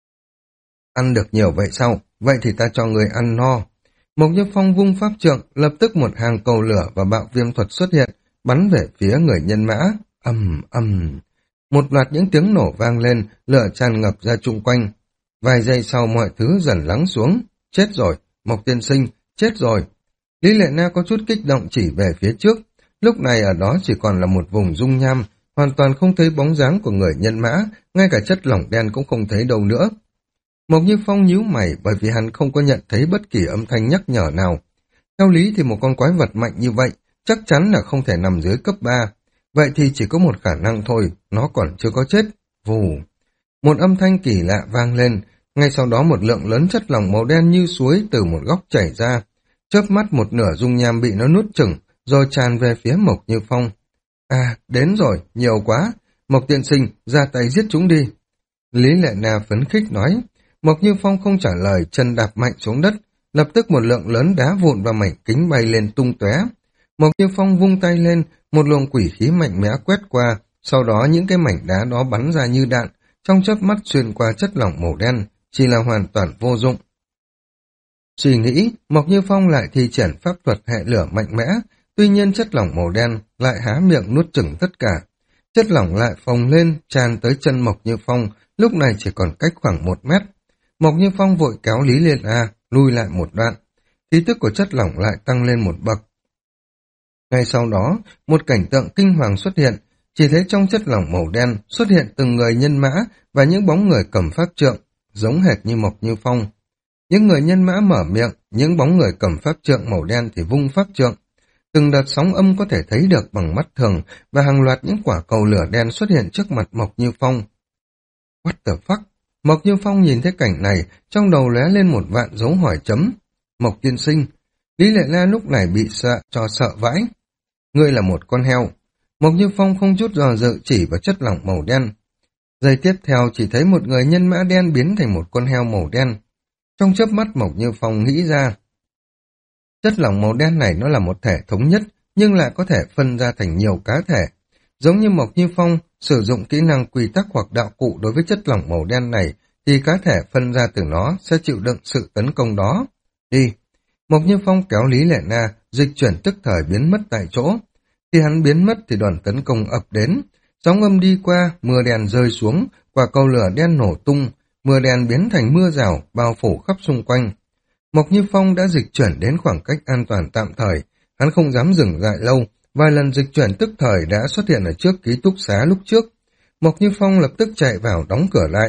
Ăn được nhiều vậy sao? Vậy thì ta cho người ăn no. Mộc Như Phong vung pháp trượng, lập tức một hàng cầu lửa và bạo viêm thuật xuất hiện, bắn về phía người nhân mã. Ầm ầm. Một loạt những tiếng nổ vang lên, lửa tràn ngập ra chung quanh. Vài giây sau mọi thứ dần lắng xuống. Chết rồi, Mộc tiên sinh, chết rồi. Lý Lệ Na có chút kích động chỉ về phía trước. Lúc này ở đó chỉ còn là một vùng dung nham, hoàn toàn không thấy bóng dáng của người nhân mã, ngay cả chất lỏng đen cũng không thấy đâu nữa. Mộc Như Phong nhíu mày bởi vì hắn không có nhận thấy bất kỳ âm thanh nhắc nhở nào. Theo lý thì một con quái vật mạnh như vậy chắc chắn là không thể nằm dưới cấp ba. Vậy thì chỉ có một khả năng thôi, nó còn chưa có chết. Vù. Một âm thanh kỳ lạ vang lên, ngay sau đó một lượng lớn chất lỏng màu đen như suối từ một góc chảy ra. Chớp mắt một nửa dung nham bị nó nuốt chửng, rồi tràn về phía Mộc Như Phong. À, đến rồi, nhiều quá. Mộc tiên sinh, ra tay giết chúng đi. Lý Lệ Na phấn khích nói. Mộc Như Phong không trả lời, chân đạp mạnh xuống đất, lập tức một lượng lớn đá vụn và mảnh kính bay lên tung tóe. Mộc Như Phong vung tay lên, một luồng quỷ khí mạnh mẽ quét qua, sau đó những cái mảnh đá đó bắn ra như đạn, trong chớp mắt xuyên qua chất lỏng màu đen, chỉ là hoàn toàn vô dụng. Suy nghĩ, Mộc Như Phong lại thi triển pháp thuật hệ lửa mạnh mẽ, tuy nhiên chất lỏng màu đen lại há miệng nuốt chửng tất cả. Chất lỏng lại phồng lên, tràn tới chân Mộc Như Phong, lúc này chỉ còn cách khoảng một mét. Mộc Như Phong vội kéo Lý Liên A, lui lại một đoạn. Khí tức của chất lỏng lại tăng lên một bậc. Ngay sau đó, một cảnh tượng kinh hoàng xuất hiện, chỉ thấy trong chất lỏng màu đen xuất hiện từng người nhân mã và những bóng người cầm pháp trượng, giống hệt như Mộc Như Phong. Những người nhân mã mở miệng, những bóng người cầm pháp trượng màu đen thì vung pháp trượng. Từng đợt sóng âm có thể thấy được bằng mắt thường và hàng loạt những quả cầu lửa đen xuất hiện trước mặt Mộc Như Phong. What the fuck? Mộc Như Phong nhìn thấy cảnh này, trong đầu lóe lên một vạn dấu hỏi chấm. Mộc tiên sinh, Lý Lệ Na lúc này bị sợ cho sợ vãi. Ngươi là một con heo. Mộc Như Phong không chút dò dự chỉ vào chất lỏng màu đen. Giây tiếp theo chỉ thấy một người nhân mã đen biến thành một con heo màu đen. Trong chớp mắt Mộc Như Phong nghĩ ra, chất lỏng màu đen này nó là một thể thống nhất, nhưng lại có thể phân ra thành nhiều cá thể. Giống như Mộc Như Phong sử dụng kỹ năng quy tắc hoặc đạo cụ đối với chất lỏng màu đen này, thì cá thể phân ra từ nó sẽ chịu đựng sự tấn công đó. Đi! Mộc Như Phong kéo Lý Lệ Na, dịch chuyển tức thời biến mất tại chỗ. Khi hắn biến mất thì đoàn tấn công ập đến. Sóng âm đi qua, mưa đen rơi xuống, quả cầu lửa đen nổ tung, mưa đen biến thành mưa rào, bao phủ khắp xung quanh. Mộc Như Phong đã dịch chuyển đến khoảng cách an toàn tạm thời, hắn không dám dừng lại lâu, vài lần dịch chuyển tức thời đã xuất hiện ở trước ký túc xá lúc trước. Mộc Như Phong lập tức chạy vào đóng cửa lại.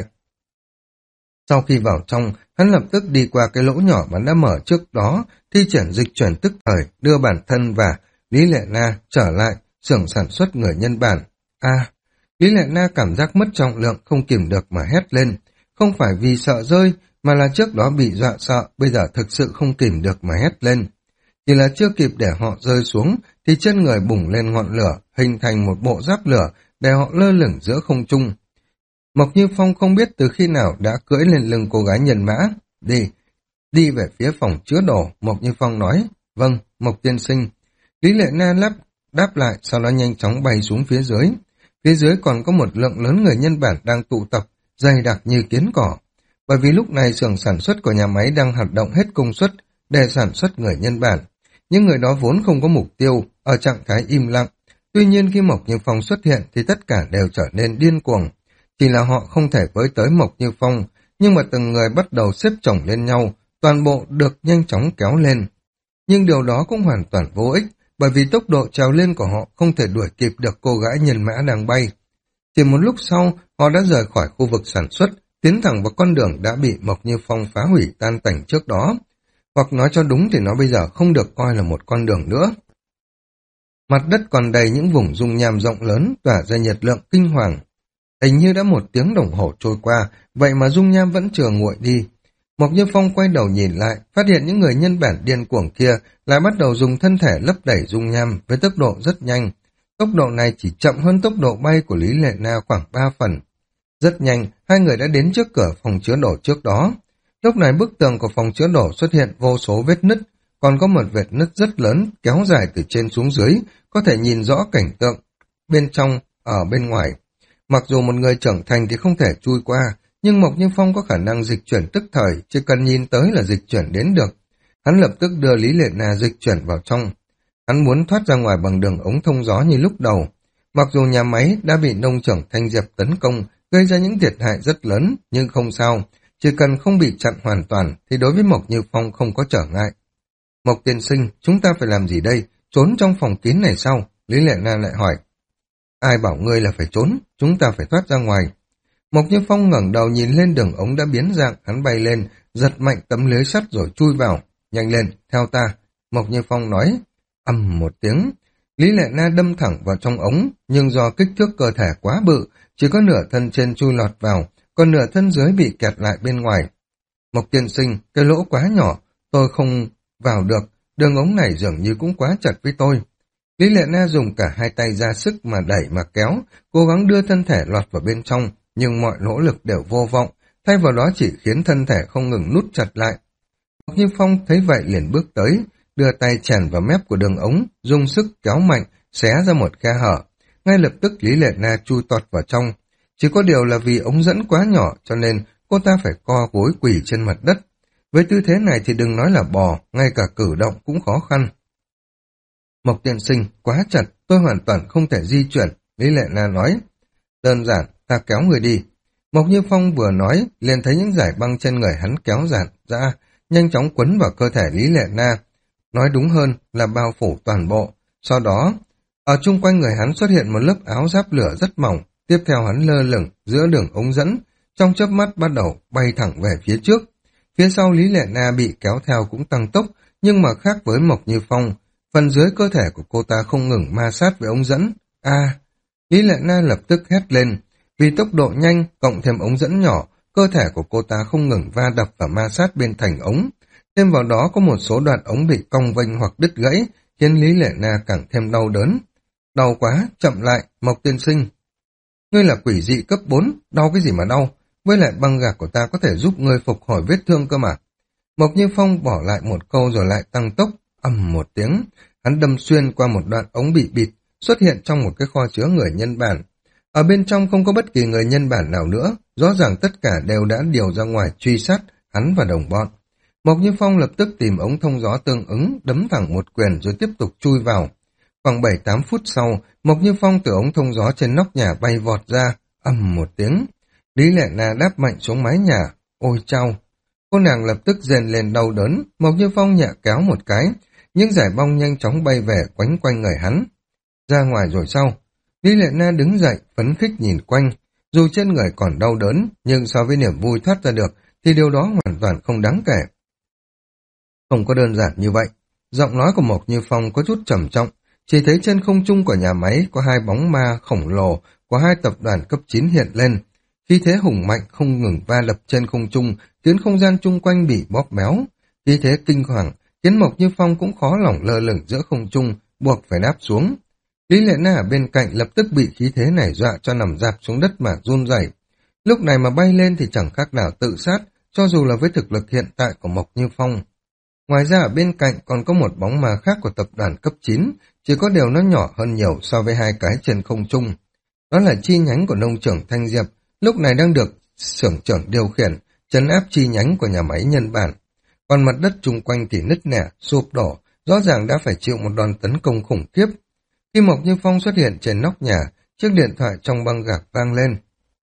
Sau khi vào trong, hắn lập tức đi qua cái lỗ nhỏ mà đã mở trước đó, thi triển dịch chuyển tức thời, đưa bản thân và Lý Lệ Na trở lại xưởng sản xuất người nhân bản. À, Lý Lệ Na cảm giác mất trọng lượng không kìm được mà hét lên, không phải vì sợ rơi, mà là trước đó bị dọa sợ, bây giờ thực sự không kìm được mà hét lên. Chỉ là chưa kịp để họ rơi xuống, thì trên người bùng lên ngọn lửa, hình thành một bộ giáp lửa, để họ lơ lửng giữa không trung. Mộc Như Phong không biết từ khi nào đã cưỡi lên lưng cô gái nhân mã. Đi, đi về phía phòng chứa đồ, Mộc Như Phong nói. Vâng, Mộc tiên sinh. Lý Lệ Na lắp đáp lại, sau đó nhanh chóng bay xuống phía dưới. Phía dưới còn có một lượng lớn người nhân bản đang tụ tập, dày đặc như kiến cỏ. Bởi vì lúc này xưởng sản xuất của nhà máy đang hoạt động hết công suất để sản xuất người nhân bản. Những người đó vốn không có mục tiêu, ở trạng thái im lặng. Tuy nhiên khi Mộc Như Phong xuất hiện thì tất cả đều trở nên điên cuồng. Chỉ là họ không thể với tới Mộc Như Phong, nhưng mà từng người bắt đầu xếp chồng lên nhau, toàn bộ được nhanh chóng kéo lên. Nhưng điều đó cũng hoàn toàn vô ích, bởi vì tốc độ trèo lên của họ không thể đuổi kịp được cô gái nhân mã đang bay. Chỉ một lúc sau, họ đã rời khỏi khu vực sản xuất, tiến thẳng vào con đường đã bị Mộc Như Phong phá hủy tan tành trước đó. Hoặc nói cho đúng thì nó bây giờ không được coi là một con đường nữa. Mặt đất còn đầy những vùng dung nham rộng lớn, tỏa ra nhiệt lượng kinh hoàng. Hình như đã một tiếng đồng hồ trôi qua, vậy mà dung nham vẫn chưa nguội đi. Mộc Như Phong quay đầu nhìn lại, phát hiện những người nhân bản điên cuồng kia lại bắt đầu dùng thân thể lấp đẩy dung nham với tốc độ rất nhanh. Tốc độ này chỉ chậm hơn tốc độ bay của Lý Lệ Na khoảng ba phần. Rất nhanh, hai người đã đến trước cửa phòng chứa đổ trước đó. Lúc này bức tường của phòng chứa đổ xuất hiện vô số vết nứt, còn có một vệt nứt rất lớn kéo dài từ trên xuống dưới, có thể nhìn rõ cảnh tượng bên trong, ở bên ngoài. Mặc dù một người trưởng thành thì không thể chui qua, nhưng Mộc Như Phong có khả năng dịch chuyển tức thời, chỉ cần nhìn tới là dịch chuyển đến được. Hắn lập tức đưa Lý Lệ Na dịch chuyển vào trong. Hắn muốn thoát ra ngoài bằng đường ống thông gió như lúc đầu. Mặc dù nhà máy đã bị nông trưởng Thanh Diệp tấn công, gây ra những thiệt hại rất lớn, nhưng không sao. Chỉ cần không bị chặn hoàn toàn thì đối với Mộc Như Phong không có trở ngại. Mộc tiên sinh, chúng ta phải làm gì đây? Trốn trong phòng kín này sao? Lý Lệ Na lại hỏi. Ai bảo ngươi là phải trốn? Chúng ta phải thoát ra ngoài. Mộc Như Phong ngẩng đầu nhìn lên đường ống đã biến dạng, hắn bay lên, giật mạnh tấm lưới sắt rồi chui vào. Nhanh lên, theo ta. Mộc Như Phong nói. Ầm một tiếng. Lý Lệ Na đâm thẳng vào trong ống, nhưng do kích thước cơ thể quá bự, chỉ có nửa thân trên chui lọt vào, còn nửa thân dưới bị kẹt lại bên ngoài. Mộc tiên sinh, cái lỗ quá nhỏ, tôi không vào được, đường ống này dường như cũng quá chặt với tôi. Lý Lệ Na dùng cả hai tay ra sức mà đẩy mà kéo, cố gắng đưa thân thể lọt vào bên trong, nhưng mọi nỗ lực đều vô vọng, thay vào đó chỉ khiến thân thể không ngừng nút chặt lại. Mộc Như Phong thấy vậy liền bước tới, đưa tay chèn vào mép của đường ống, dùng sức kéo mạnh, xé ra một khe hở. Ngay lập tức Lý Lệ Na chui tọt vào trong. Chỉ có điều là vì ống dẫn quá nhỏ cho nên cô ta phải co gối quỳ trên mặt đất. Với tư thế này thì đừng nói là bò, ngay cả cử động cũng khó khăn. Mộc tiên sinh, quá chặt, tôi hoàn toàn không thể di chuyển, Lý Lệ Na nói. Đơn giản, ta kéo người đi. Mộc Như Phong vừa nói, liền thấy những dải băng trên người hắn kéo giãn ra, nhanh chóng quấn vào cơ thể Lý Lệ Na. Nói đúng hơn là bao phủ toàn bộ. Sau đó, ở chung quanh người hắn xuất hiện một lớp áo giáp lửa rất mỏng, tiếp theo hắn lơ lửng giữa đường ống dẫn, trong chớp mắt bắt đầu bay thẳng về phía trước. Phía sau Lý Lệ Na bị kéo theo cũng tăng tốc, nhưng mà khác với Mộc Như Phong, phần dưới cơ thể của cô ta không ngừng ma sát với ống dẫn. A, à, Lý Lệ Na lập tức hét lên, vì tốc độ nhanh cộng thêm ống dẫn nhỏ, cơ thể của cô ta không ngừng va đập và ma sát bên thành ống. Thêm vào đó có một số đoạn ống bị cong vênh hoặc đứt gãy, khiến Lý Lệ Na càng thêm đau đớn. Đau quá, chậm lại, Mộc tiên sinh. Ngươi là quỷ dị cấp bốn, đau cái gì mà đau, với lại băng gạc của ta có thể giúp ngươi phục hồi vết thương cơ mà. Mộc Như Phong bỏ lại một câu rồi lại tăng tốc, ầm một tiếng, hắn đâm xuyên qua một đoạn ống bị bịt, xuất hiện trong một cái kho chứa người nhân bản. Ở bên trong không có bất kỳ người nhân bản nào nữa, rõ ràng tất cả đều đã điều ra ngoài truy sát hắn và đồng bọn. Mộc Như Phong lập tức tìm ống thông gió tương ứng, đấm thẳng một quyền rồi tiếp tục chui vào. Khoảng bảy tám phút sau, Mộc Như Phong từ ống thông gió trên nóc nhà bay vọt ra, ầm một tiếng. Lý Lệ Na đáp mạnh xuống mái nhà, ôi chao! Cô nàng lập tức rền lên đau đớn, Mộc Như Phong nhẹ kéo một cái, những giải bong nhanh chóng bay về quánh quanh người hắn. Ra ngoài rồi sau, Lý Lệ Na đứng dậy, phấn khích nhìn quanh, dù trên người còn đau đớn, nhưng so với niềm vui thoát ra được, thì điều đó hoàn toàn không đáng kể. Không có đơn giản như vậy, giọng nói của Mộc Như Phong có chút trầm trọng, chỉ thấy trên không trung của nhà máy có hai bóng ma khổng lồ của hai tập đoàn cấp chín hiện lên. Khí thế hùng mạnh không ngừng va đập trên không trung, khiến không gian chung quanh bị bóp méo. Khí thế kinh hoàng, khiến Mộc Như Phong cũng khó lỏng lơ lửng giữa không trung, buộc phải đáp xuống. Lý Lệ Na ở bên cạnh lập tức bị khí thế này dọa cho nằm dạp xuống đất mà run rẩy. Lúc này mà bay lên thì chẳng khác nào tự sát, cho dù là với thực lực hiện tại của Mộc Như Phong. Ngoài ra ở bên cạnh còn có một bóng ma khác của tập đoàn cấp chín, chỉ có điều nó nhỏ hơn nhiều so với hai cái trên không trung. Đó là chi nhánh của nông trưởng Thanh Diệp, lúc này đang được xưởng trưởng điều khiển, trấn áp chi nhánh của nhà máy nhân bản. Còn mặt đất chung quanh thì nứt nẻ, sụp đổ, rõ ràng đã phải chịu một đòn tấn công khủng khiếp. Khi Mộc Như Phong xuất hiện trên nóc nhà, chiếc điện thoại trong băng gạc vang lên.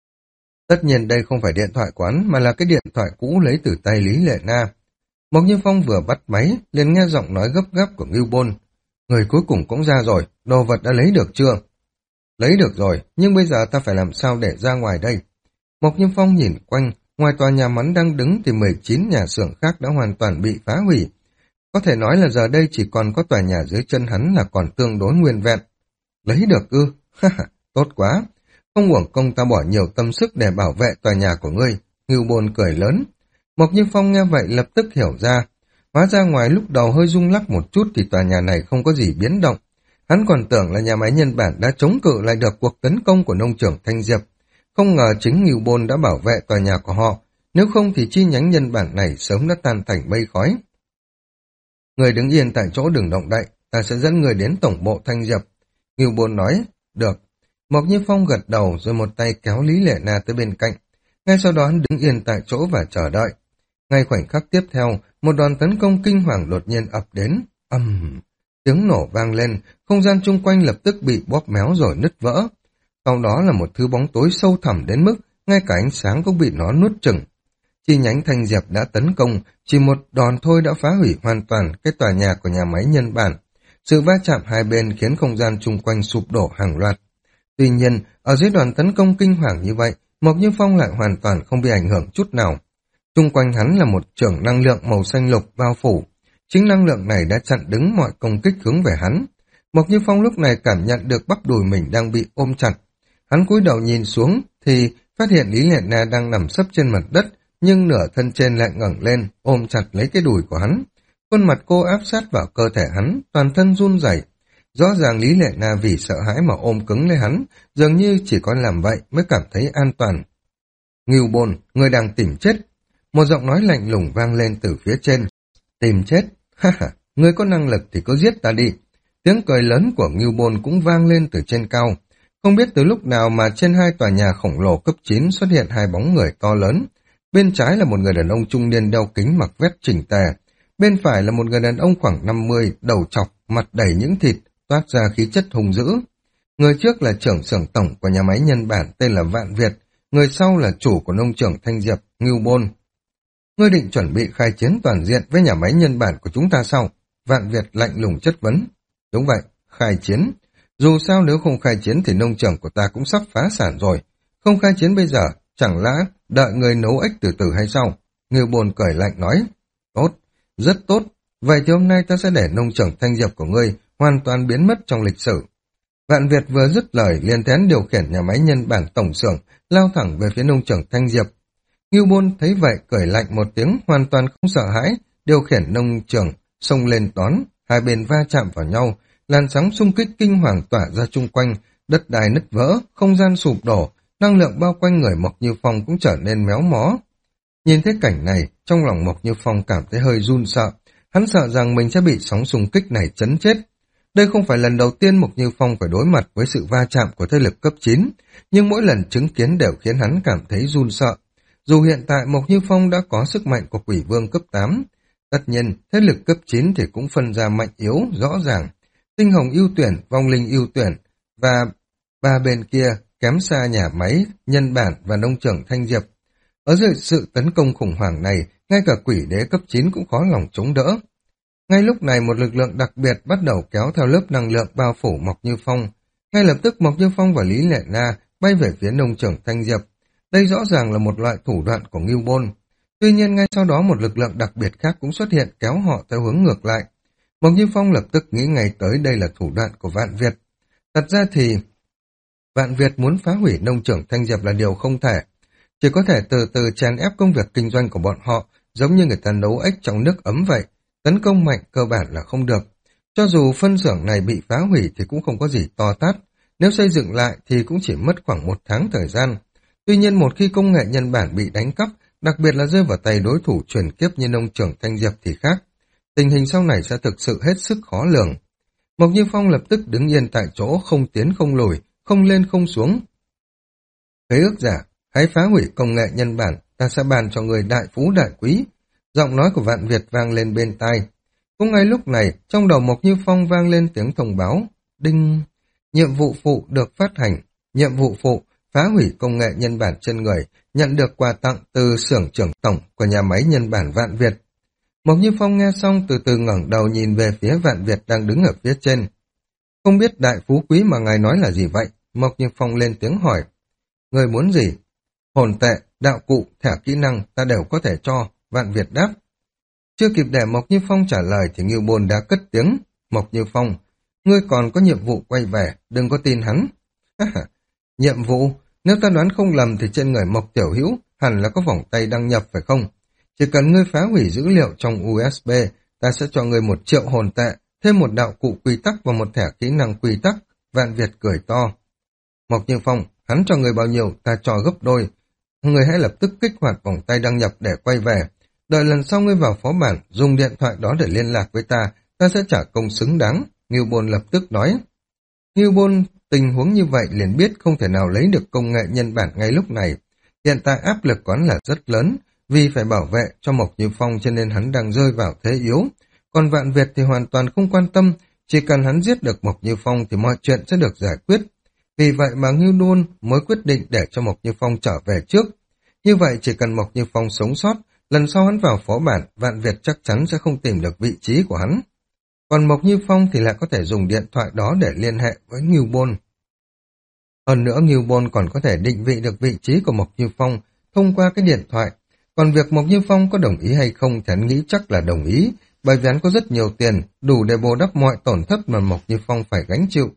Tất nhiên đây không phải điện thoại quán mà là cái điện thoại cũ lấy từ tay Lý Lệ Na. Mộc Như Phong vừa bắt máy, liền nghe giọng nói gấp gáp của Ngưu Bôn. Người cuối cùng cũng ra rồi, đồ vật đã lấy được chưa? Lấy được rồi, nhưng bây giờ ta phải làm sao để ra ngoài đây? Mộc Như Phong nhìn quanh, ngoài tòa nhà hắn đang đứng thì mười chín nhà xưởng khác đã hoàn toàn bị phá hủy. Có thể nói là giờ đây chỉ còn có tòa nhà dưới chân hắn là còn tương đối nguyên vẹn. Lấy được ư? Ha ha, tốt quá. Không uổng công ta bỏ nhiều tâm sức để bảo vệ tòa nhà của ngươi. Ngưu Bôn cười lớn. Mộc Như Phong nghe vậy lập tức hiểu ra. Hóa ra ngoài lúc đầu hơi rung lắc một chút thì tòa nhà này không có gì biến động. Hắn còn tưởng là nhà máy nhân bản đã chống cự lại được cuộc tấn công của nông trưởng Thanh Diệp. Không ngờ chính Ngưu Bôn đã bảo vệ tòa nhà của họ. Nếu không thì chi nhánh nhân bản này sớm đã tan thành mây khói. Người đứng yên tại chỗ đừng động đậy, ta sẽ dẫn người đến tổng bộ Thanh Diệp. Ngưu Bôn nói, được. Mộc Như Phong gật đầu rồi một tay kéo Lý Lệ Na tới bên cạnh. Ngay sau đó hắn đứng yên tại chỗ và chờ đợi. Ngay khoảnh khắc tiếp theo, một đòn tấn công kinh hoàng đột nhiên ập đến. Ầm, um, tiếng nổ vang lên, không gian chung quanh lập tức bị bóp méo rồi nứt vỡ. Sau đó là một thứ bóng tối sâu thẳm đến mức ngay cả ánh sáng cũng bị nó nuốt chửng. Chi nhánh Thanh Diệp đã tấn công, chỉ một đòn thôi đã phá hủy hoàn toàn cái tòa nhà của nhà máy nhân bản. Sự va chạm hai bên khiến không gian chung quanh sụp đổ hàng loạt. Tuy nhiên, ở dưới đòn tấn công kinh hoàng như vậy, Mộc Như Phong lại hoàn toàn không bị ảnh hưởng chút nào. Chung quanh hắn là một chưởng năng lượng màu xanh lục bao phủ. Chính năng lượng này đã chặn đứng mọi công kích hướng về hắn. Mộc Như Phong lúc này cảm nhận được bắp đùi mình đang bị ôm chặt. Hắn cúi đầu nhìn xuống thì phát hiện Lý Lệ Na đang nằm sấp trên mặt đất, nhưng nửa thân trên lại ngẩng lên, ôm chặt lấy cái đùi của hắn. Khuôn mặt cô áp sát vào cơ thể hắn, toàn thân run rẩy. Rõ ràng Lý Lệ Na vì sợ hãi mà ôm cứng lấy hắn, dường như chỉ có làm vậy mới cảm thấy an toàn. Ngưu Bôn, người đang tìm chết. Một giọng nói lạnh lùng vang lên từ phía trên. Tìm chết? Ha ha, ngươi có năng lực thì cứ giết ta đi. Tiếng cười lớn của Ngưu Bôn cũng vang lên từ trên cao. Không biết từ lúc nào mà trên hai tòa nhà khổng lồ cấp chín xuất hiện hai bóng người to lớn. Bên trái là một người đàn ông trung niên đeo kính mặc vest chỉnh tề. Bên phải là một người đàn ông khoảng năm mươi, đầu trọc, mặt đầy những thịt, toát ra khí chất hung dữ. Người trước là trưởng xưởng tổng của nhà máy nhân bản tên là Vạn Việt, người sau là chủ của nông trường Thanh Diệp, Ngưu Bôn. Ngươi định chuẩn bị khai chiến toàn diện với nhà máy nhân bản của chúng ta sao? Vạn Việt lạnh lùng chất vấn. Đúng vậy, khai chiến. Dù sao nếu không khai chiến thì nông trường của ta cũng sắp phá sản rồi. Không khai chiến bây giờ, chẳng lẽ đợi người nấu ếch từ từ hay sao? Ngưu Bôn cười lạnh nói. Tốt, rất tốt. Vậy thì hôm nay ta sẽ để nông trường Thanh Diệp của ngươi hoàn toàn biến mất trong lịch sử. Vạn Việt vừa dứt lời liền thén điều khiển nhà máy nhân bản tổng xưởng lao thẳng về phía nông trường Thanh Diệp. Ngưu Bôn thấy vậy cười lạnh một tiếng, hoàn toàn không sợ hãi, điều khiển nông trường xông lên đón, hai bên va chạm vào nhau, làn sóng xung kích kinh hoàng tỏa ra chung quanh, đất đai nứt vỡ, không gian sụp đổ, năng lượng bao quanh người Mộc Như Phong cũng trở nên méo mó. Nhìn thấy cảnh này, trong lòng Mộc Như Phong cảm thấy hơi run sợ, hắn sợ rằng mình sẽ bị sóng xung kích này chấn chết. Đây không phải lần đầu tiên Mộc Như Phong phải đối mặt với sự va chạm của thế lực cấp chín, nhưng mỗi lần chứng kiến đều khiến hắn cảm thấy run sợ. Dù hiện tại Mộc Như Phong đã có sức mạnh của quỷ vương cấp tám, tất nhiên thế lực cấp chín thì cũng phân ra mạnh yếu rõ ràng. Tinh hồng ưu tuyển, vong linh ưu tuyển, và ba bên kia kém xa nhà máy, nhân bản và nông trường Thanh Diệp. Ở dưới sự tấn công khủng hoảng này, ngay cả quỷ đế cấp chín cũng khó lòng chống đỡ. Ngay lúc này một lực lượng đặc biệt bắt đầu kéo theo lớp năng lượng bao phủ Mộc Như Phong. Ngay lập tức Mộc Như Phong và Lý Lệ Na bay về phía nông trường Thanh Diệp. Đây rõ ràng là một loại thủ đoạn của Ngưu Bôn. Tuy nhiên ngay sau đó một lực lượng đặc biệt khác cũng xuất hiện kéo họ theo hướng ngược lại. Mộc Như Phong lập tức nghĩ ngay tới đây là thủ đoạn của Vạn Việt. Thật ra thì Vạn Việt muốn phá hủy nông trường Thanh Diệp là điều không thể. Chỉ có thể từ từ chèn ép công việc kinh doanh của bọn họ, giống như người ta nấu ếch trong nước ấm vậy. Tấn công mạnh cơ bản là không được. Cho dù phân xưởng này bị phá hủy thì cũng không có gì to tát. Nếu xây dựng lại thì cũng chỉ mất khoảng một tháng thời gian. Tuy nhiên một khi công nghệ nhân bản bị đánh cắp, đặc biệt là rơi vào tay đối thủ chuyển kiếp như nông trường Thanh Diệp thì khác. Tình hình sau này sẽ thực sự hết sức khó lường. Mộc Như Phong lập tức đứng yên tại chỗ, không tiến không lùi, không lên không xuống. Khế ước giả, hãy phá hủy công nghệ nhân bản, ta sẽ bàn cho người đại phú đại quý. Giọng nói của Vạn Việt vang lên bên tai. Cũng ngay lúc này, trong đầu Mộc Như Phong vang lên tiếng thông báo. Đinh! Nhiệm vụ phụ được phát hành. Nhiệm vụ phụ phá hủy công nghệ nhân bản trên người, nhận được quà tặng từ xưởng trưởng tổng của nhà máy nhân bản Vạn Việt. Mộc Như Phong nghe xong từ từ ngẩng đầu nhìn về phía Vạn Việt đang đứng ở phía trên. Không biết đại phú quý mà ngài nói là gì vậy? Mộc Như Phong lên tiếng hỏi. Người muốn gì? Hồn tệ, đạo cụ, thẻ kỹ năng ta đều có thể cho, Vạn Việt đáp. Chưa kịp để Mộc Như Phong trả lời thì Ngưu Bôn đã cất tiếng. Mộc Như Phong, ngươi còn có nhiệm vụ quay về, đừng có tin hắn. Nhiệm vụ? Nếu ta đoán không lầm thì trên người Mộc Tiểu Hữu hẳn là có vòng tay đăng nhập phải không? Chỉ cần ngươi phá hủy dữ liệu trong u ét bê, ta sẽ cho ngươi một triệu hồn tệ, thêm một đạo cụ quy tắc và một thẻ kỹ năng quy tắc. Vạn Việt cười to. Mộc Như Phong, hắn cho người bao nhiêu, ta cho gấp đôi. Người hãy lập tức kích hoạt vòng tay đăng nhập để quay về. Đợi lần sau ngươi vào phó bản, dùng điện thoại đó để liên lạc với ta, ta sẽ trả công xứng đáng. Ngưu Bôn lập tức nói. Ngưu Bôn tình huống như vậy liền biết không thể nào lấy được công nghệ nhân bản ngay lúc này. Hiện tại áp lực của hắn là rất lớn, vì phải bảo vệ cho Mộc Như Phong cho nên hắn đang rơi vào thế yếu. Còn Vạn Việt thì hoàn toàn không quan tâm, chỉ cần hắn giết được Mộc Như Phong thì mọi chuyện sẽ được giải quyết. Vì vậy mà Ngưu Đôn mới quyết định để cho Mộc Như Phong trở về trước. Như vậy chỉ cần Mộc Như Phong sống sót, lần sau hắn vào phó bản, Vạn Việt chắc chắn sẽ không tìm được vị trí của hắn. Còn Mộc Như Phong thì lại có thể dùng điện thoại đó để liên hệ với Ngưu Bôn. Hơn nữa Ngưu Bôn còn có thể định vị được vị trí của Mộc Như Phong thông qua cái điện thoại. Còn việc Mộc Như Phong có đồng ý hay không thì hắn nghĩ chắc là đồng ý, bởi vì hắn có rất nhiều tiền, đủ để bù đắp mọi tổn thất mà Mộc Như Phong phải gánh chịu.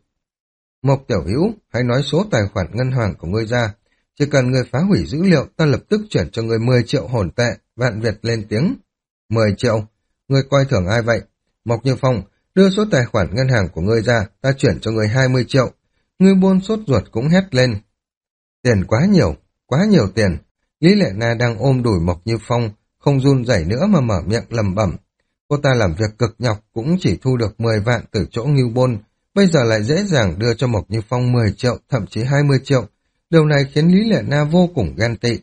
Mộc Tiểu Hữu, hãy nói số tài khoản ngân hàng của ngươi ra. Chỉ cần ngươi phá hủy dữ liệu, ta lập tức chuyển cho ngươi mười triệu hồn tệ. Vạn Việt lên tiếng. mười triệu? Ngươi coi thường ai vậy? Mộc Như Phong, đưa số tài khoản ngân hàng của ngươi ra, ta chuyển cho ngươi hai mươi triệu. Ngưu Bôn sốt ruột cũng hét lên. Tiền quá nhiều, quá nhiều tiền. Lý Lệ Na đang ôm đùi Mộc Như Phong, không run rẩy nữa mà mở miệng lẩm bẩm. Cô ta làm việc cực nhọc cũng chỉ thu được mười vạn từ chỗ Ngưu Bôn, bây giờ lại dễ dàng đưa cho Mộc Như Phong mười triệu, thậm chí hai mươi triệu. Điều này khiến Lý Lệ Na vô cùng ghen tị.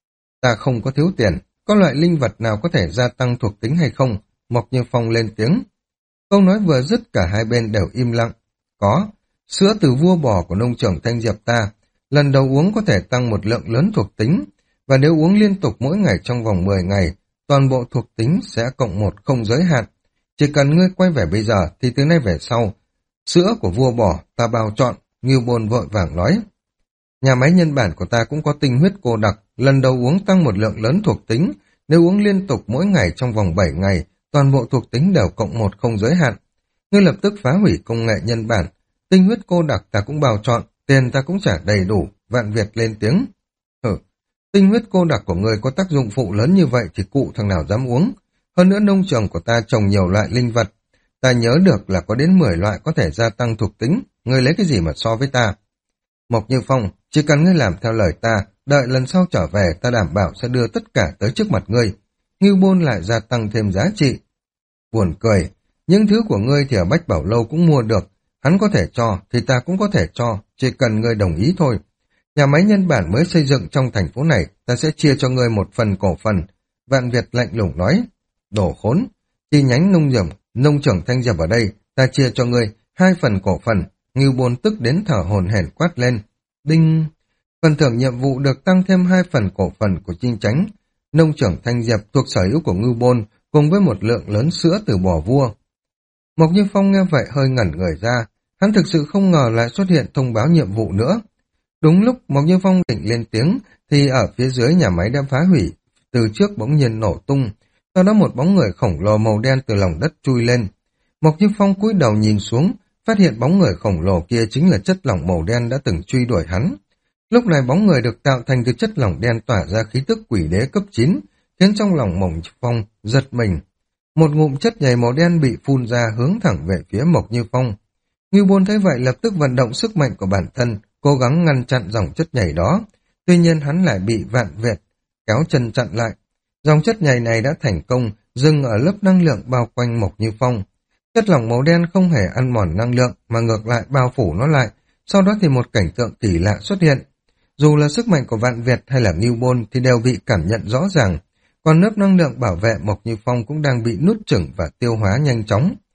Ta không có thiếu tiền, có loại linh vật nào có thể gia tăng thuộc tính hay không? Mộc Như Phong lên tiếng. Câu nói vừa dứt cả hai bên đều im lặng. Có, sữa từ vua bò của nông trường Thanh Diệp ta, lần đầu uống có thể tăng một lượng lớn thuộc tính, và nếu uống liên tục mỗi ngày trong vòng mười ngày, toàn bộ thuộc tính sẽ cộng một không giới hạn. Chỉ cần ngươi quay về bây giờ thì từ nay về sau, sữa của vua bò ta bao chọn, Ngưu Bôn vội vàng nói. Nhà máy nhân bản của ta cũng có tinh huyết cô đặc, lần đầu uống tăng một lượng lớn thuộc tính, nếu uống liên tục mỗi ngày trong vòng bảy ngày, toàn bộ thuộc tính đều cộng một không giới hạn. Ngươi lập tức phá hủy công nghệ nhân bản, tinh huyết cô đặc ta cũng bao chọn, tiền ta cũng trả đầy đủ. Vạn Việt lên tiếng. Hử, tinh huyết cô đặc của ngươi có tác dụng phụ lớn như vậy thì cụ thằng nào dám uống. Hơn nữa nông trường của ta trồng nhiều loại linh vật, ta nhớ được là có đến mười loại có thể gia tăng thuộc tính, ngươi lấy cái gì mà so với ta? Mộc Như Phong, chỉ cần ngươi làm theo lời ta, đợi lần sau trở về ta đảm bảo sẽ đưa tất cả tới trước mặt ngươi. Ngưu Bôn lại gia tăng thêm giá trị. Buồn cười, những thứ của ngươi thì ở Bách Bảo Lâu cũng mua được, hắn có thể cho thì ta cũng có thể cho, chỉ cần ngươi đồng ý thôi. Nhà máy nhân bản mới xây dựng trong thành phố này, ta sẽ chia cho ngươi một phần cổ phần. Vạn Việt lạnh lùng nói. Đổ khốn, chi nhánh nông trường, nông trưởng Thanh Diệp ở đây, ta chia cho ngươi hai phần cổ phần. Ngưu Bôn tức đến thở hổn hển quát lên. Đinh! Phần thưởng nhiệm vụ được tăng thêm hai phần cổ phần của chi nhánh nông trưởng Thanh Diệp thuộc sở hữu của Ngưu Bôn, cùng với một lượng lớn sữa từ bò vua. Mộc Như Phong nghe vậy hơi ngẩn người ra, hắn thực sự không ngờ lại xuất hiện thông báo nhiệm vụ nữa. Đúng lúc Mộc Như Phong định lên tiếng, thì ở phía dưới nhà máy đã phá hủy, từ trước bỗng nhiên nổ tung, sau đó một bóng người khổng lồ màu đen từ lòng đất chui lên. Mộc Như Phong cúi đầu nhìn xuống, phát hiện bóng người khổng lồ kia chính là chất lỏng màu đen đã từng truy đuổi hắn. Lúc này bóng người được tạo thành từ chất lỏng đen tỏa ra khí tức quỷ đế cấp chín, khiến trong lòng Mộc Như Phong giật mình. Một ngụm chất nhầy màu đen bị phun ra hướng thẳng về phía Mộc Như Phong. Ngưu Bôn thấy vậy lập tức vận động sức mạnh của bản thân, cố gắng ngăn chặn dòng chất nhầy đó. Tuy nhiên hắn lại bị Vạn Việt kéo chân chặn lại. Dòng chất nhầy này đã thành công dừng ở lớp năng lượng bao quanh Mộc Như Phong. Chất lỏng màu đen không hề ăn mòn năng lượng mà ngược lại bao phủ nó lại. Sau đó thì một cảnh tượng kỳ lạ xuất hiện. Dù là sức mạnh của Vạn Việt hay là Ngưu Bôn thì đều bị cảm nhận rõ ràng. Còn lớp năng lượng bảo vệ Mộc Như Phong cũng đang bị nuốt chửng và tiêu hóa nhanh chóng.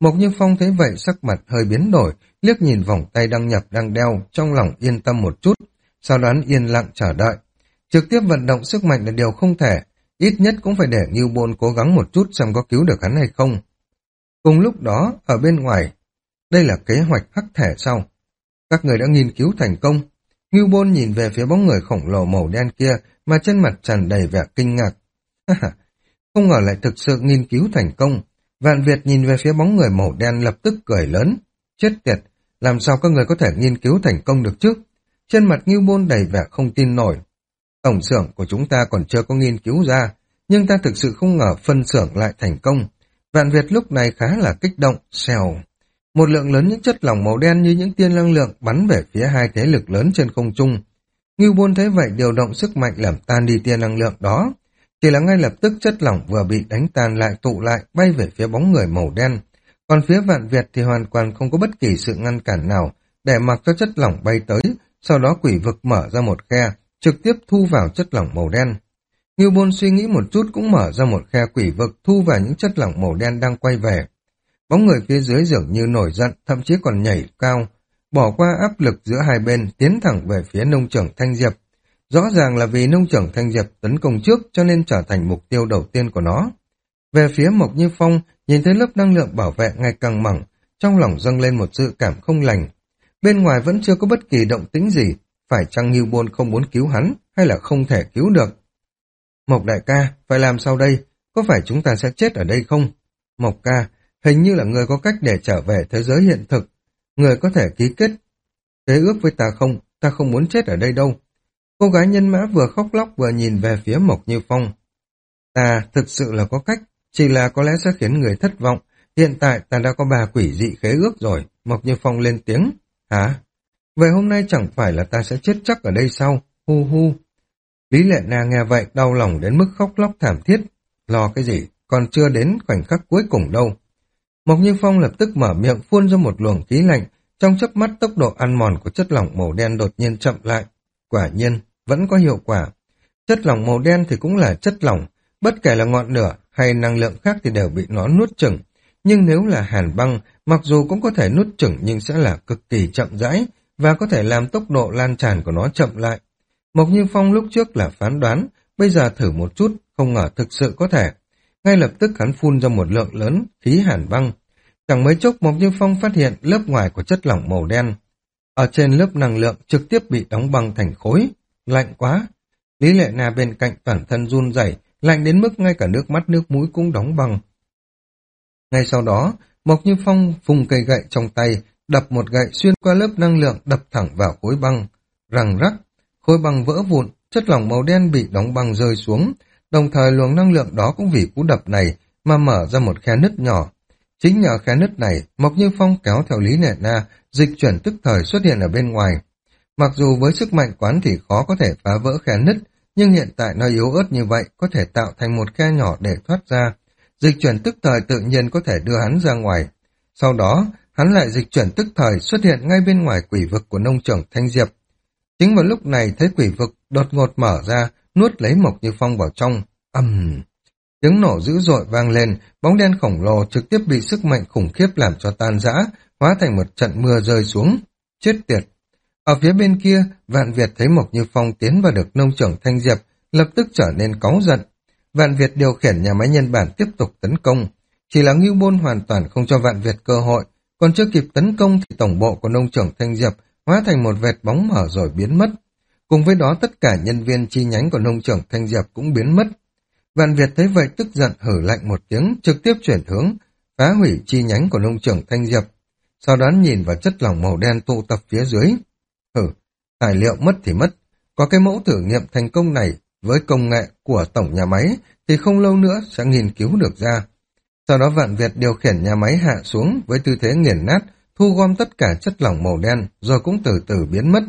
Mộc Như Phong thấy vậy sắc mặt hơi biến đổi, liếc nhìn vòng tay đăng nhập đang đeo, trong lòng yên tâm một chút, sau đó yên lặng chờ đợi. Trực tiếp vận động sức mạnh là điều không thể, ít nhất cũng phải để Ngưu Bôn cố gắng một chút xem có cứu được hắn hay không. Cùng lúc đó, ở bên ngoài, đây là kế hoạch hắc thể sau. Các người đã nghiên cứu thành công. Ngưu Bôn nhìn về phía bóng người khổng lồ màu đen kia mà trên mặt tràn đầy vẻ kinh ngạc. Không ngờ lại thực sự nghiên cứu thành công. Vạn Việt nhìn về phía bóng người màu đen lập tức cười lớn. Chết tiệt, làm sao các người có thể nghiên cứu thành công được chứ? Trên mặt Ngưu Bôn đầy vẻ không tin nổi. Tổng xưởng của chúng ta còn chưa có nghiên cứu ra, nhưng ta thực sự không ngờ phân xưởng lại thành công. Vạn Việt lúc này khá là kích động, xèo. Một lượng lớn những chất lỏng màu đen như những tia năng lượng bắn về phía hai thế lực lớn trên không trung. Ngưu Bôn thấy vậy điều động sức mạnh làm tan đi tia năng lượng đó. Chỉ là ngay lập tức chất lỏng vừa bị đánh tan lại tụ lại bay về phía bóng người màu đen. Còn phía Vạn Việt thì hoàn toàn không có bất kỳ sự ngăn cản nào để mặc cho chất lỏng bay tới, sau đó quỷ vực mở ra một khe, trực tiếp thu vào chất lỏng màu đen. Ngưu Bôn suy nghĩ một chút cũng mở ra một khe quỷ vực thu vào những chất lỏng màu đen đang quay về. Bóng người phía dưới dường như nổi giận, thậm chí còn nhảy cao, bỏ qua áp lực giữa hai bên, tiến thẳng về phía nông trưởng Thanh Diệp. Rõ ràng là vì nông trưởng Thanh Diệp tấn công trước cho nên trở thành mục tiêu đầu tiên của nó. Về phía Mộc Như Phong, nhìn thấy lớp năng lượng bảo vệ ngày càng mỏng, trong lòng dâng lên một sự cảm không lành. Bên ngoài vẫn chưa có bất kỳ động tĩnh gì, phải chăng Ngưu Bôn không muốn cứu hắn, hay là không thể cứu được? Mộc đại ca, phải làm sao đây? Có phải chúng ta sẽ chết ở đây không? Mộc ca, hình như là người có cách để trở về thế giới hiện thực. Người có thể ký kết khế ước với ta không? Ta không muốn chết ở đây đâu. Cô gái nhân mã vừa khóc lóc vừa nhìn về phía Mộc Như Phong. Ta thực sự là có cách, chỉ là có lẽ sẽ khiến người thất vọng. Hiện tại ta đã có ba quỷ dị khế ước rồi. Mộc Như Phong lên tiếng. Hả? Vậy hôm nay chẳng phải là ta sẽ chết chắc ở đây sao? Hu hu. Lý Lệ Na nghe vậy đau lòng đến mức khóc lóc thảm thiết. Lo cái gì? Còn chưa đến khoảnh khắc cuối cùng đâu. Mộc Như Phong lập tức mở miệng phun ra một luồng khí lạnh. Trong chớp mắt tốc độ ăn mòn của chất lỏng màu đen đột nhiên chậm lại. Quả nhiên, vẫn có hiệu quả. Chất lỏng màu đen thì cũng là chất lỏng. Bất kể là ngọn lửa hay năng lượng khác thì đều bị nó nuốt chửng. Nhưng nếu là hàn băng, mặc dù cũng có thể nuốt chửng nhưng sẽ là cực kỳ chậm rãi và có thể làm tốc độ lan tràn của nó chậm lại. Mộc Như Phong lúc trước là phán đoán, bây giờ thử một chút, không ngờ thực sự có thể. Ngay lập tức hắn phun ra một lượng lớn khí hàn băng. Chẳng mấy chốc Mộc Như Phong phát hiện lớp ngoài của chất lỏng màu đen. Ở trên lớp năng lượng trực tiếp bị đóng băng thành khối. Lạnh quá. Lý Lệ Na bên cạnh toàn thân run rẩy, lạnh đến mức ngay cả nước mắt nước mũi cũng đóng băng. Ngay sau đó, Mộc Như Phong vùng cây gậy trong tay, đập một gậy xuyên qua lớp năng lượng đập thẳng vào khối băng. Răng rắc, khối băng vỡ vụn, chất lỏng màu đen bị đóng băng rơi xuống, đồng thời luồng năng lượng đó cũng vì cú đập này mà mở ra một khe nứt nhỏ. Chính nhờ khe nứt này, Mộc Như Phong kéo theo Lý Lệ Na, dịch chuyển tức thời xuất hiện ở bên ngoài. Mặc dù với sức mạnh quán thì khó có thể phá vỡ khe nứt, nhưng hiện tại nó yếu ớt như vậy có thể tạo thành một khe nhỏ để thoát ra. Dịch chuyển tức thời tự nhiên có thể đưa hắn ra ngoài. Sau đó, hắn lại dịch chuyển tức thời xuất hiện ngay bên ngoài quỷ vực của nông trưởng Thanh Diệp. Chính vào lúc này thấy quỷ vực đột ngột mở ra, nuốt lấy Mộc Như Phong vào trong. Ầm! Uhm. Tiếng nổ dữ dội vang lên, bóng đen khổng lồ trực tiếp bị sức mạnh khủng khiếp làm cho tan rã, hóa thành một trận mưa rơi xuống. Chết tiệt! Ở phía bên kia, Vạn Việt thấy Mộc Như Phong tiến vào được nông trưởng Thanh Diệp, lập tức trở nên cáu giận. Vạn Việt điều khiển nhà máy nhân bản tiếp tục tấn công. Chỉ là Ngưu Bôn hoàn toàn không cho Vạn Việt cơ hội, còn chưa kịp tấn công thì tổng bộ của nông trưởng Thanh Diệp hóa thành một vệt bóng mở rồi biến mất. Cùng với đó tất cả nhân viên chi nhánh của nông trưởng Thanh Diệp cũng biến mất. Vạn Việt thấy vậy tức giận hử lạnh một tiếng, trực tiếp chuyển hướng, phá hủy chi nhánh của nông trưởng Thanh Diệp. Sau đó nhìn vào chất lỏng màu đen tụ tập phía dưới. Hử, tài liệu mất thì mất. Có cái mẫu thử nghiệm thành công này với công nghệ của tổng nhà máy thì không lâu nữa sẽ nghiên cứu được ra. Sau đó Vạn Việt điều khiển nhà máy hạ xuống với tư thế nghiền nát, thu gom tất cả chất lỏng màu đen rồi cũng từ từ biến mất.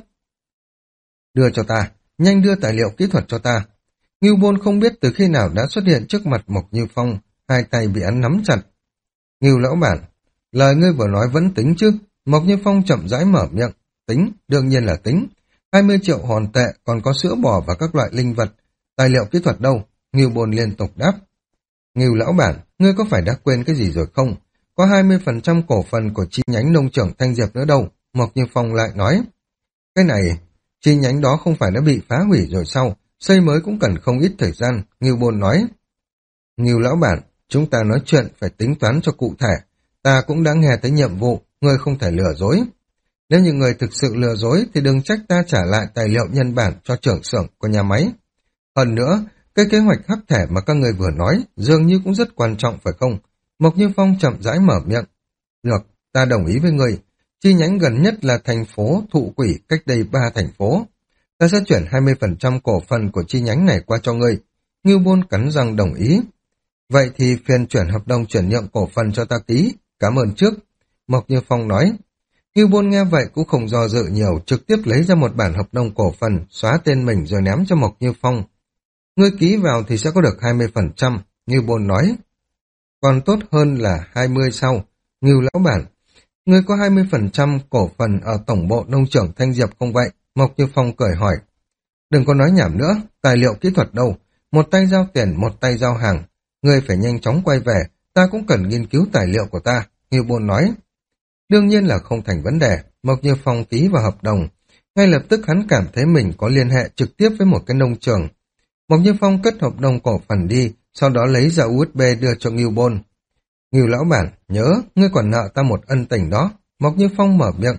Đưa cho ta, nhanh đưa tài liệu kỹ thuật cho ta. Ngưu Bôn không biết từ khi nào đã xuất hiện trước mặt Mộc Như Phong, hai tay bị hắn nắm chặt. Ngưu lão bản, lời ngươi vừa nói vẫn tính chứ? Mộc Như Phong chậm rãi mở miệng. Tính, đương nhiên là tính. hai mươi triệu hòn tệ, còn có sữa bò và các loại linh vật. Tài liệu kỹ thuật đâu? Ngưu Bôn liên tục đáp. Ngưu lão bản, ngươi có phải đã quên cái gì rồi không? có hai mươi phần trăm cổ phần của chi nhánh nông trường Thanh Diệp nữa đâu, Mộc Như Phong lại nói. Cái này, chi nhánh đó không phải đã bị phá hủy rồi sao, xây mới cũng cần không ít thời gian, Ngưu Bôn nói. Ngưu lão bản, chúng ta nói chuyện phải tính toán cho cụ thể, ta cũng đã nghe tới nhiệm vụ, ngươi không thể lừa dối. Nếu như người thực sự lừa dối thì đừng trách ta trả lại tài liệu nhân bản cho trưởng xưởng của nhà máy. Hơn nữa, cái kế hoạch hắc thẻ mà các người vừa nói dường như cũng rất quan trọng phải không? Mộc Như Phong chậm rãi mở miệng. Được, ta đồng ý với người. Chi nhánh gần nhất là thành phố Thụ Quỷ cách đây ba thành phố. Ta sẽ chuyển hai mươi phần trăm cổ phần của chi nhánh này qua cho ngươi. Ngưu Bôn cắn răng đồng ý. Vậy thì phiền chuyển hợp đồng chuyển nhượng cổ phần cho ta ký. Cảm ơn trước. Mộc Như Phong nói. Ngưu Bôn nghe vậy cũng không do dự nhiều, trực tiếp lấy ra một bản hợp đồng cổ phần, xóa tên mình rồi ném cho Mộc Như Phong. Ngươi ký vào thì sẽ có được hai mươi phần trăm, Ngưu Bôn nói. Còn tốt hơn là hai mươi sau, Ngưu lão bản. Ngươi có hai mươi phần trăm cổ phần ở tổng bộ nông trường Thanh Diệp không vậy? Mộc Như Phong cười hỏi. Đừng có nói nhảm nữa, tài liệu kỹ thuật đâu. Một tay giao tiền, một tay giao hàng. Ngươi phải nhanh chóng quay về, ta cũng cần nghiên cứu tài liệu của ta, Ngưu Bôn nói. Đương nhiên là không thành vấn đề, Mộc Như Phong ký vào hợp đồng. Ngay lập tức hắn cảm thấy mình có liên hệ trực tiếp với một cái nông trường. Mộc Như Phong cất hợp đồng cổ phần đi, sau đó lấy ra u ét bê đưa cho Ngưu Bôn. Ngưu lão bản, nhớ, ngươi còn nợ ta một ân tình đó. Mộc Như Phong mở miệng.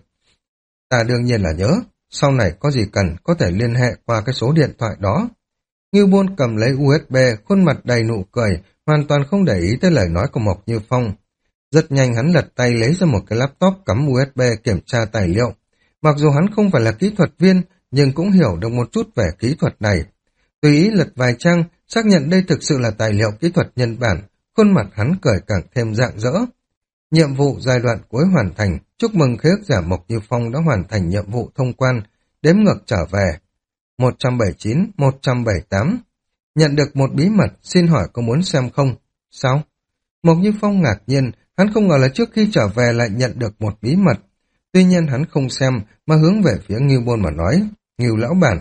Ta đương nhiên là nhớ, sau này có gì cần có thể liên hệ qua cái số điện thoại đó. Ngưu Bôn cầm lấy u ét bê, khuôn mặt đầy nụ cười, hoàn toàn không để ý tới lời nói của Mộc Như Phong. Rất nhanh hắn lật tay lấy ra một cái laptop cắm u ét bê kiểm tra tài liệu. Mặc dù hắn không phải là kỹ thuật viên, nhưng cũng hiểu được một chút về kỹ thuật này. Tùy ý lật vài trang, xác nhận đây thực sự là tài liệu kỹ thuật nhân bản, khuôn mặt hắn cười càng thêm rạng rỡ. Nhiệm vụ giai đoạn cuối hoàn thành, chúc mừng khế ước giả Mộc Như Phong đã hoàn thành nhiệm vụ thông quan, đếm ngược trở về. một trăm bảy mươi chín, một trăm bảy mươi tám. Nhận được một bí mật, xin hỏi có muốn xem không? Sao? Mộc Như Phong ngạc nhiên, hắn không ngờ là trước khi trở về lại nhận được một bí mật. Tuy nhiên hắn không xem, mà hướng về phía Ngưu Bôn mà nói. Ngưu lão bản,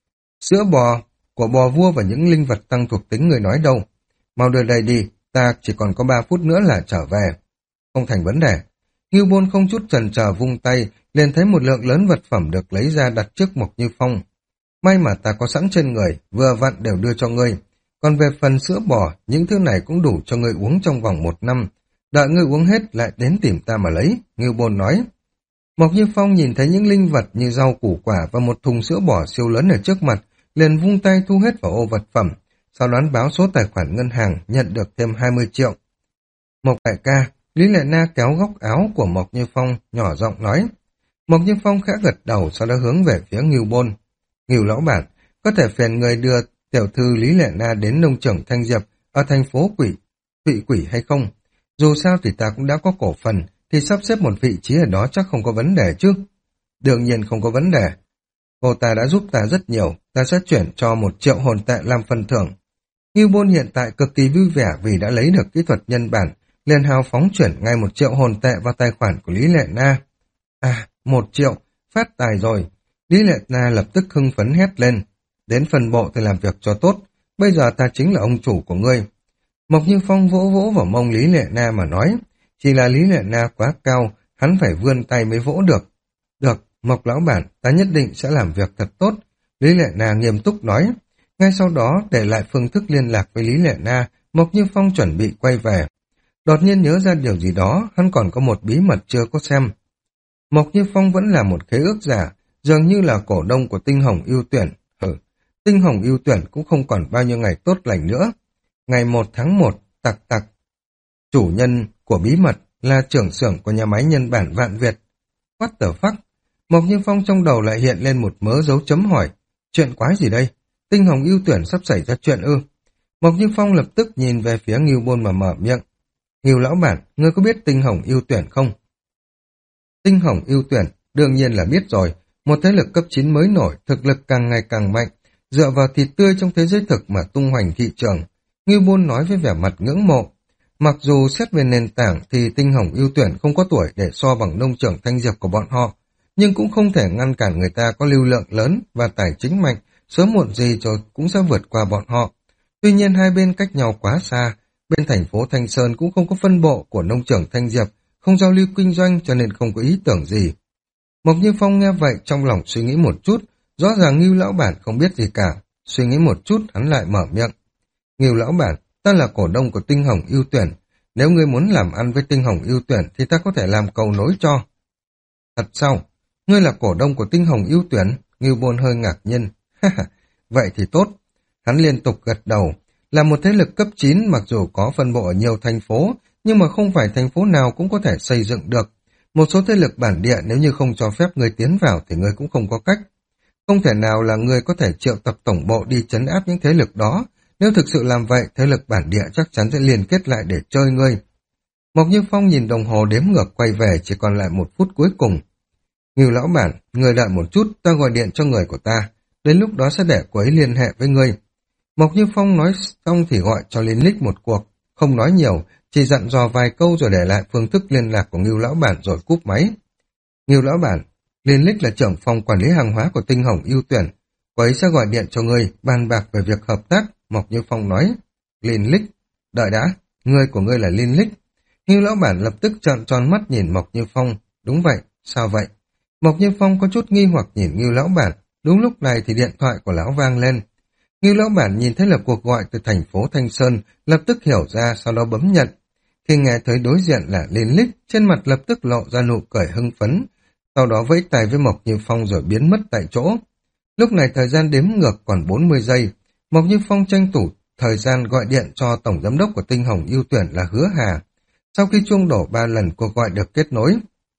sữa bò của bò vua và những linh vật tăng thuộc tính người nói đâu. Mau đưa đây đi, ta chỉ còn có ba phút nữa là trở về. Không thành vấn đề. Ngưu Bôn không chút chần chờ vung tay, liền thấy một lượng lớn vật phẩm được lấy ra đặt trước Mộc Như Phong. May mà ta có sẵn trên người, vừa vặn đều đưa cho ngươi. Còn về phần sữa bò, những thứ này cũng đủ cho ngươi uống trong vòng một năm. Đợi ngươi uống hết lại đến tìm ta mà lấy, Ngưu Bôn nói. Mộc Như Phong nhìn thấy những linh vật như rau củ quả và một thùng sữa bò siêu lớn ở trước mặt, liền vung tay thu hết vào ô vật phẩm, sau đó báo số tài khoản ngân hàng, nhận được thêm hai mươi triệu. Mộc đại ca, Lý Lệ Na kéo góc áo của Mộc Như Phong, nhỏ giọng nói. Mộc Như Phong khẽ gật đầu, sau đó hướng về phía Ngưu Bôn. Ngưu lão bản, có thể phiền người đưa tiểu thư Lý Lệ Na đến nông trường Thanh Diệp ở thành phố Quỷ, Thụy Quỷ hay không? Dù sao thì ta cũng đã có cổ phần, thì sắp xếp một vị trí ở đó chắc không có vấn đề chứ. Đương nhiên không có vấn đề. Cô ta đã giúp ta rất nhiều, ta sẽ chuyển cho một triệu hồn tệ làm phần thưởng. Ngưu Bôn hiện tại cực kỳ vui vẻ vì đã lấy được kỹ thuật nhân bản, liền hào phóng chuyển ngay một triệu hồn tệ vào tài khoản của Lý Lệ Na. À, một triệu, phát tài rồi. Lý Lệ Na lập tức hưng phấn hét lên. Đến phần bộ thì làm việc cho tốt, bây giờ ta chính là ông chủ của ngươi. Mộc Như Phong vỗ vỗ vào mông Lý Lệ Na mà nói, chỉ là Lý Lệ Na quá cao, hắn phải vươn tay mới vỗ được. Được, Mộc lão bản, ta nhất định sẽ làm việc thật tốt. Lý Lệ Na nghiêm túc nói. Ngay sau đó, để lại phương thức liên lạc với Lý Lệ Na, Mộc Như Phong chuẩn bị quay về. Đột nhiên nhớ ra điều gì đó, hắn còn có một bí mật chưa có xem. Mộc Như Phong vẫn là một khế ước giả, dường như là cổ đông của Tinh Hồng ưu tuyển. Hừ, Tinh Hồng ưu tuyển cũng không còn bao nhiêu ngày tốt lành nữa. Ngày một tháng một, tặc tặc. Chủ nhân của bí mật là trưởng xưởng của nhà máy nhân bản Vạn Việt. What the fuck? Mộc Như Phong trong đầu lại hiện lên một mớ dấu chấm hỏi. Chuyện quái gì đây? Tinh Hồng ưu tuyển sắp xảy ra chuyện ư? Mộc Như Phong lập tức nhìn về phía Ngưu Bôn mà mở miệng. Ngưu lão bản, ngươi có biết Tinh Hồng ưu tuyển không? Tinh Hồng ưu tuyển, đương nhiên là biết rồi. Một thế lực cấp chín mới nổi, thực lực càng ngày càng mạnh, dựa vào thịt tươi trong thế giới thực mà tung hoành thị trường. Ngưu Bôn nói với vẻ mặt ngưỡng mộ. Mặc dù xét về nền tảng thì Tinh Hồng ưu tuyển không có tuổi để so bằng nông trường Thanh Diệp của bọn họ, nhưng cũng không thể ngăn cản người ta có lưu lượng lớn và tài chính mạnh, sớm muộn gì rồi cũng sẽ vượt qua bọn họ. Tuy nhiên hai bên cách nhau quá xa, bên thành phố Thanh Sơn cũng không có phân bộ của nông trường Thanh Diệp, không giao lưu kinh doanh cho nên không có ý tưởng gì. Mộc Như Phong nghe vậy trong lòng suy nghĩ một chút, rõ ràng Ngưu lão bản không biết gì cả. Suy nghĩ một chút hắn lại mở miệng. Ngưu lão bản, ta là cổ đông của Tinh Hồng Ưu Tuyển. Nếu ngươi muốn làm ăn với Tinh Hồng Ưu Tuyển thì ta có thể làm cầu nối cho. Thật sao? Ngươi là cổ đông của Tinh Hồng Ưu Tuyển? Ngưu Bôn hơi ngạc nhiên. Vậy thì tốt. Hắn liên tục gật đầu. Là một thế lực cấp chín mặc dù có phân bộ ở nhiều thành phố, nhưng mà không phải thành phố nào cũng có thể xây dựng được. Một số thế lực bản địa nếu như không cho phép ngươi tiến vào thì ngươi cũng không có cách. Không thể nào là ngươi có thể triệu tập tổng bộ đi trấn áp những thế lực đó. Nếu thực sự làm vậy, thế lực bản địa chắc chắn sẽ liên kết lại để chơi ngươi. Mộc Như Phong nhìn đồng hồ đếm ngược quay về chỉ còn lại một phút cuối cùng. Ngưu lão bản, ngươi đợi một chút, ta gọi điện cho người của ta. Đến lúc đó sẽ để cô ấy liên hệ với ngươi. Mộc Như Phong nói xong thì gọi cho Liên Lích một cuộc. Không nói nhiều, chỉ dặn dò vài câu rồi để lại phương thức liên lạc của Ngưu lão bản rồi cúp máy. Ngưu lão bản, Liên Lích là trưởng phòng quản lý hàng hóa của Tinh Hồng Ưu Tuyển. Cô ấy sẽ gọi điện cho ngươi, bàn bạc về việc hợp tác, Mộc Như Phong nói. Liên Lích, đợi đã, người của ngươi là Liên Lích. Ngưu lão bản lập tức trợn tròn mắt nhìn Mộc Như Phong. Đúng vậy, sao vậy? Mộc Như Phong có chút nghi hoặc nhìn Ngưu lão bản. Đúng lúc này thì điện thoại của lão vang lên. Ngưu lão bản nhìn thấy là cuộc gọi từ thành phố Thanh Sơn, lập tức hiểu ra, sau đó bấm nhận. Khi nghe thấy đối diện là Liên Lích, trên mặt lập tức lộ ra nụ cười hưng phấn, sau đó vẫy tay với Mộc Như Phong rồi biến mất tại chỗ. Lúc này thời gian đếm ngược còn bốn mươi giây, Mộc Như Phong tranh thủ thời gian gọi điện cho tổng giám đốc của Tinh Hồng Ưu Tuyển là Hứa Hà. Sau khi chuông đổ ba lần, cuộc gọi được kết nối.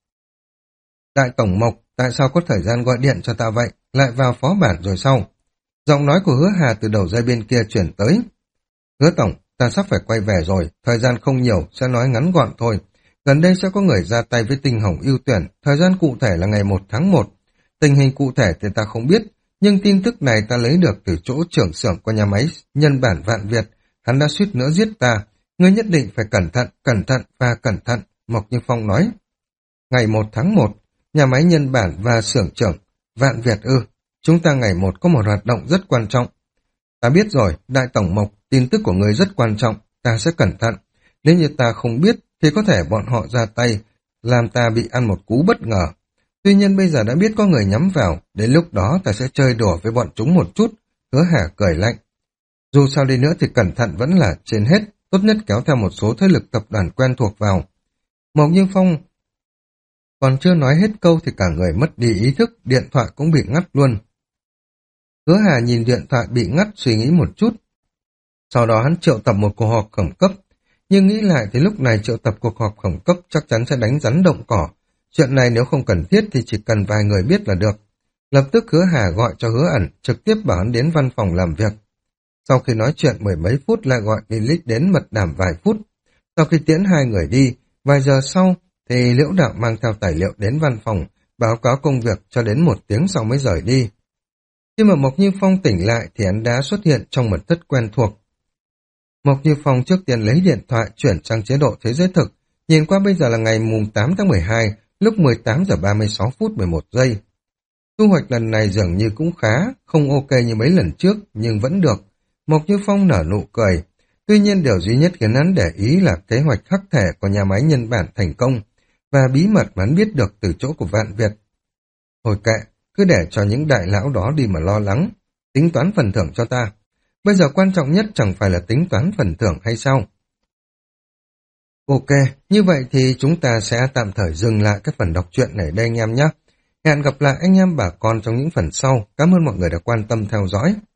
Đại tổng Mộc, tại sao có thời gian gọi điện cho ta vậy? Lại vào phó bản rồi sau. Giọng nói của Hứa Hà từ đầu dây bên kia chuyển tới. Hứa tổng, ta sắp phải quay về rồi, thời gian không nhiều, sẽ nói ngắn gọn thôi. Gần đây sẽ có người ra tay với Tinh Hồng Ưu Tuyển, thời gian cụ thể là ngày một tháng một. Tình hình cụ thể thì ta không biết, nhưng tin tức này ta lấy được từ chỗ trưởng xưởng của nhà máy nhân bản Vạn Việt. Hắn đã suýt nữa giết ta. Ngươi nhất định phải cẩn thận, cẩn thận và cẩn thận, Mộc Như Phong nói. Ngày một tháng một, nhà máy nhân bản và xưởng trưởng Vạn Việt ư. Chúng ta ngày một có một hoạt động rất quan trọng. Ta biết rồi, Đại Tổng Mộc, tin tức của ngươi rất quan trọng, ta sẽ cẩn thận. Nếu như ta không biết, thì có thể bọn họ ra tay, làm ta bị ăn một cú bất ngờ. Tuy nhiên bây giờ đã biết có người nhắm vào, đến lúc đó ta sẽ chơi đùa với bọn chúng một chút, Hứa Hà cười lạnh. Dù sao đi nữa thì cẩn thận vẫn là trên hết, tốt nhất kéo theo một số thế lực tập đoàn quen thuộc vào. Mộc Như Phong còn chưa nói hết câu thì cả người mất đi ý thức, điện thoại cũng bị ngắt luôn. Hứa Hà nhìn điện thoại bị ngắt suy nghĩ một chút. Sau đó hắn triệu tập một cuộc họp khẩn cấp, nhưng nghĩ lại thì lúc này triệu tập cuộc họp khẩn cấp chắc chắn sẽ đánh rắn động cỏ. Chuyện này nếu không cần thiết thì chỉ cần vài người biết là được. Lập tức Hứa Hà gọi cho Hứa Ẩn, trực tiếp bảo hắn đến văn phòng làm việc. Sau khi nói chuyện mười mấy phút lại gọi Lilith đến mật đàm vài phút. Sau khi tiễn hai người đi, vài giờ sau thì Liễu Đạo mang theo tài liệu đến văn phòng, báo cáo công việc cho đến một tiếng sau mới rời đi. Khi mà Mộc Như Phong tỉnh lại thì hắn đã xuất hiện trong mật thất quen thuộc. Mộc Như Phong trước tiên lấy điện thoại chuyển sang chế độ thế giới thực, nhìn qua bây giờ là ngày mùng tám tháng mười hai, lúc mười tám giờ ba mươi sáu phút mười một giây. Thu hoạch lần này dường như cũng khá, không ok như mấy lần trước, nhưng vẫn được. Mộc Như Phong nở nụ cười. Tuy nhiên điều duy nhất khiến hắn để ý là kế hoạch hắc thể của nhà máy nhân bản thành công, và bí mật mà hắn biết được từ chỗ của Vạn Việt. Hồi kệ, cứ để cho những đại lão đó đi mà lo lắng. Tính toán phần thưởng cho ta. Bây giờ quan trọng nhất chẳng phải là tính toán phần thưởng hay sao? Ok, như vậy thì chúng ta sẽ tạm thời dừng lại cái phần đọc truyện này đây anh em nhé. Hẹn gặp lại anh em bà con trong những phần sau. Cảm ơn mọi người đã quan tâm theo dõi.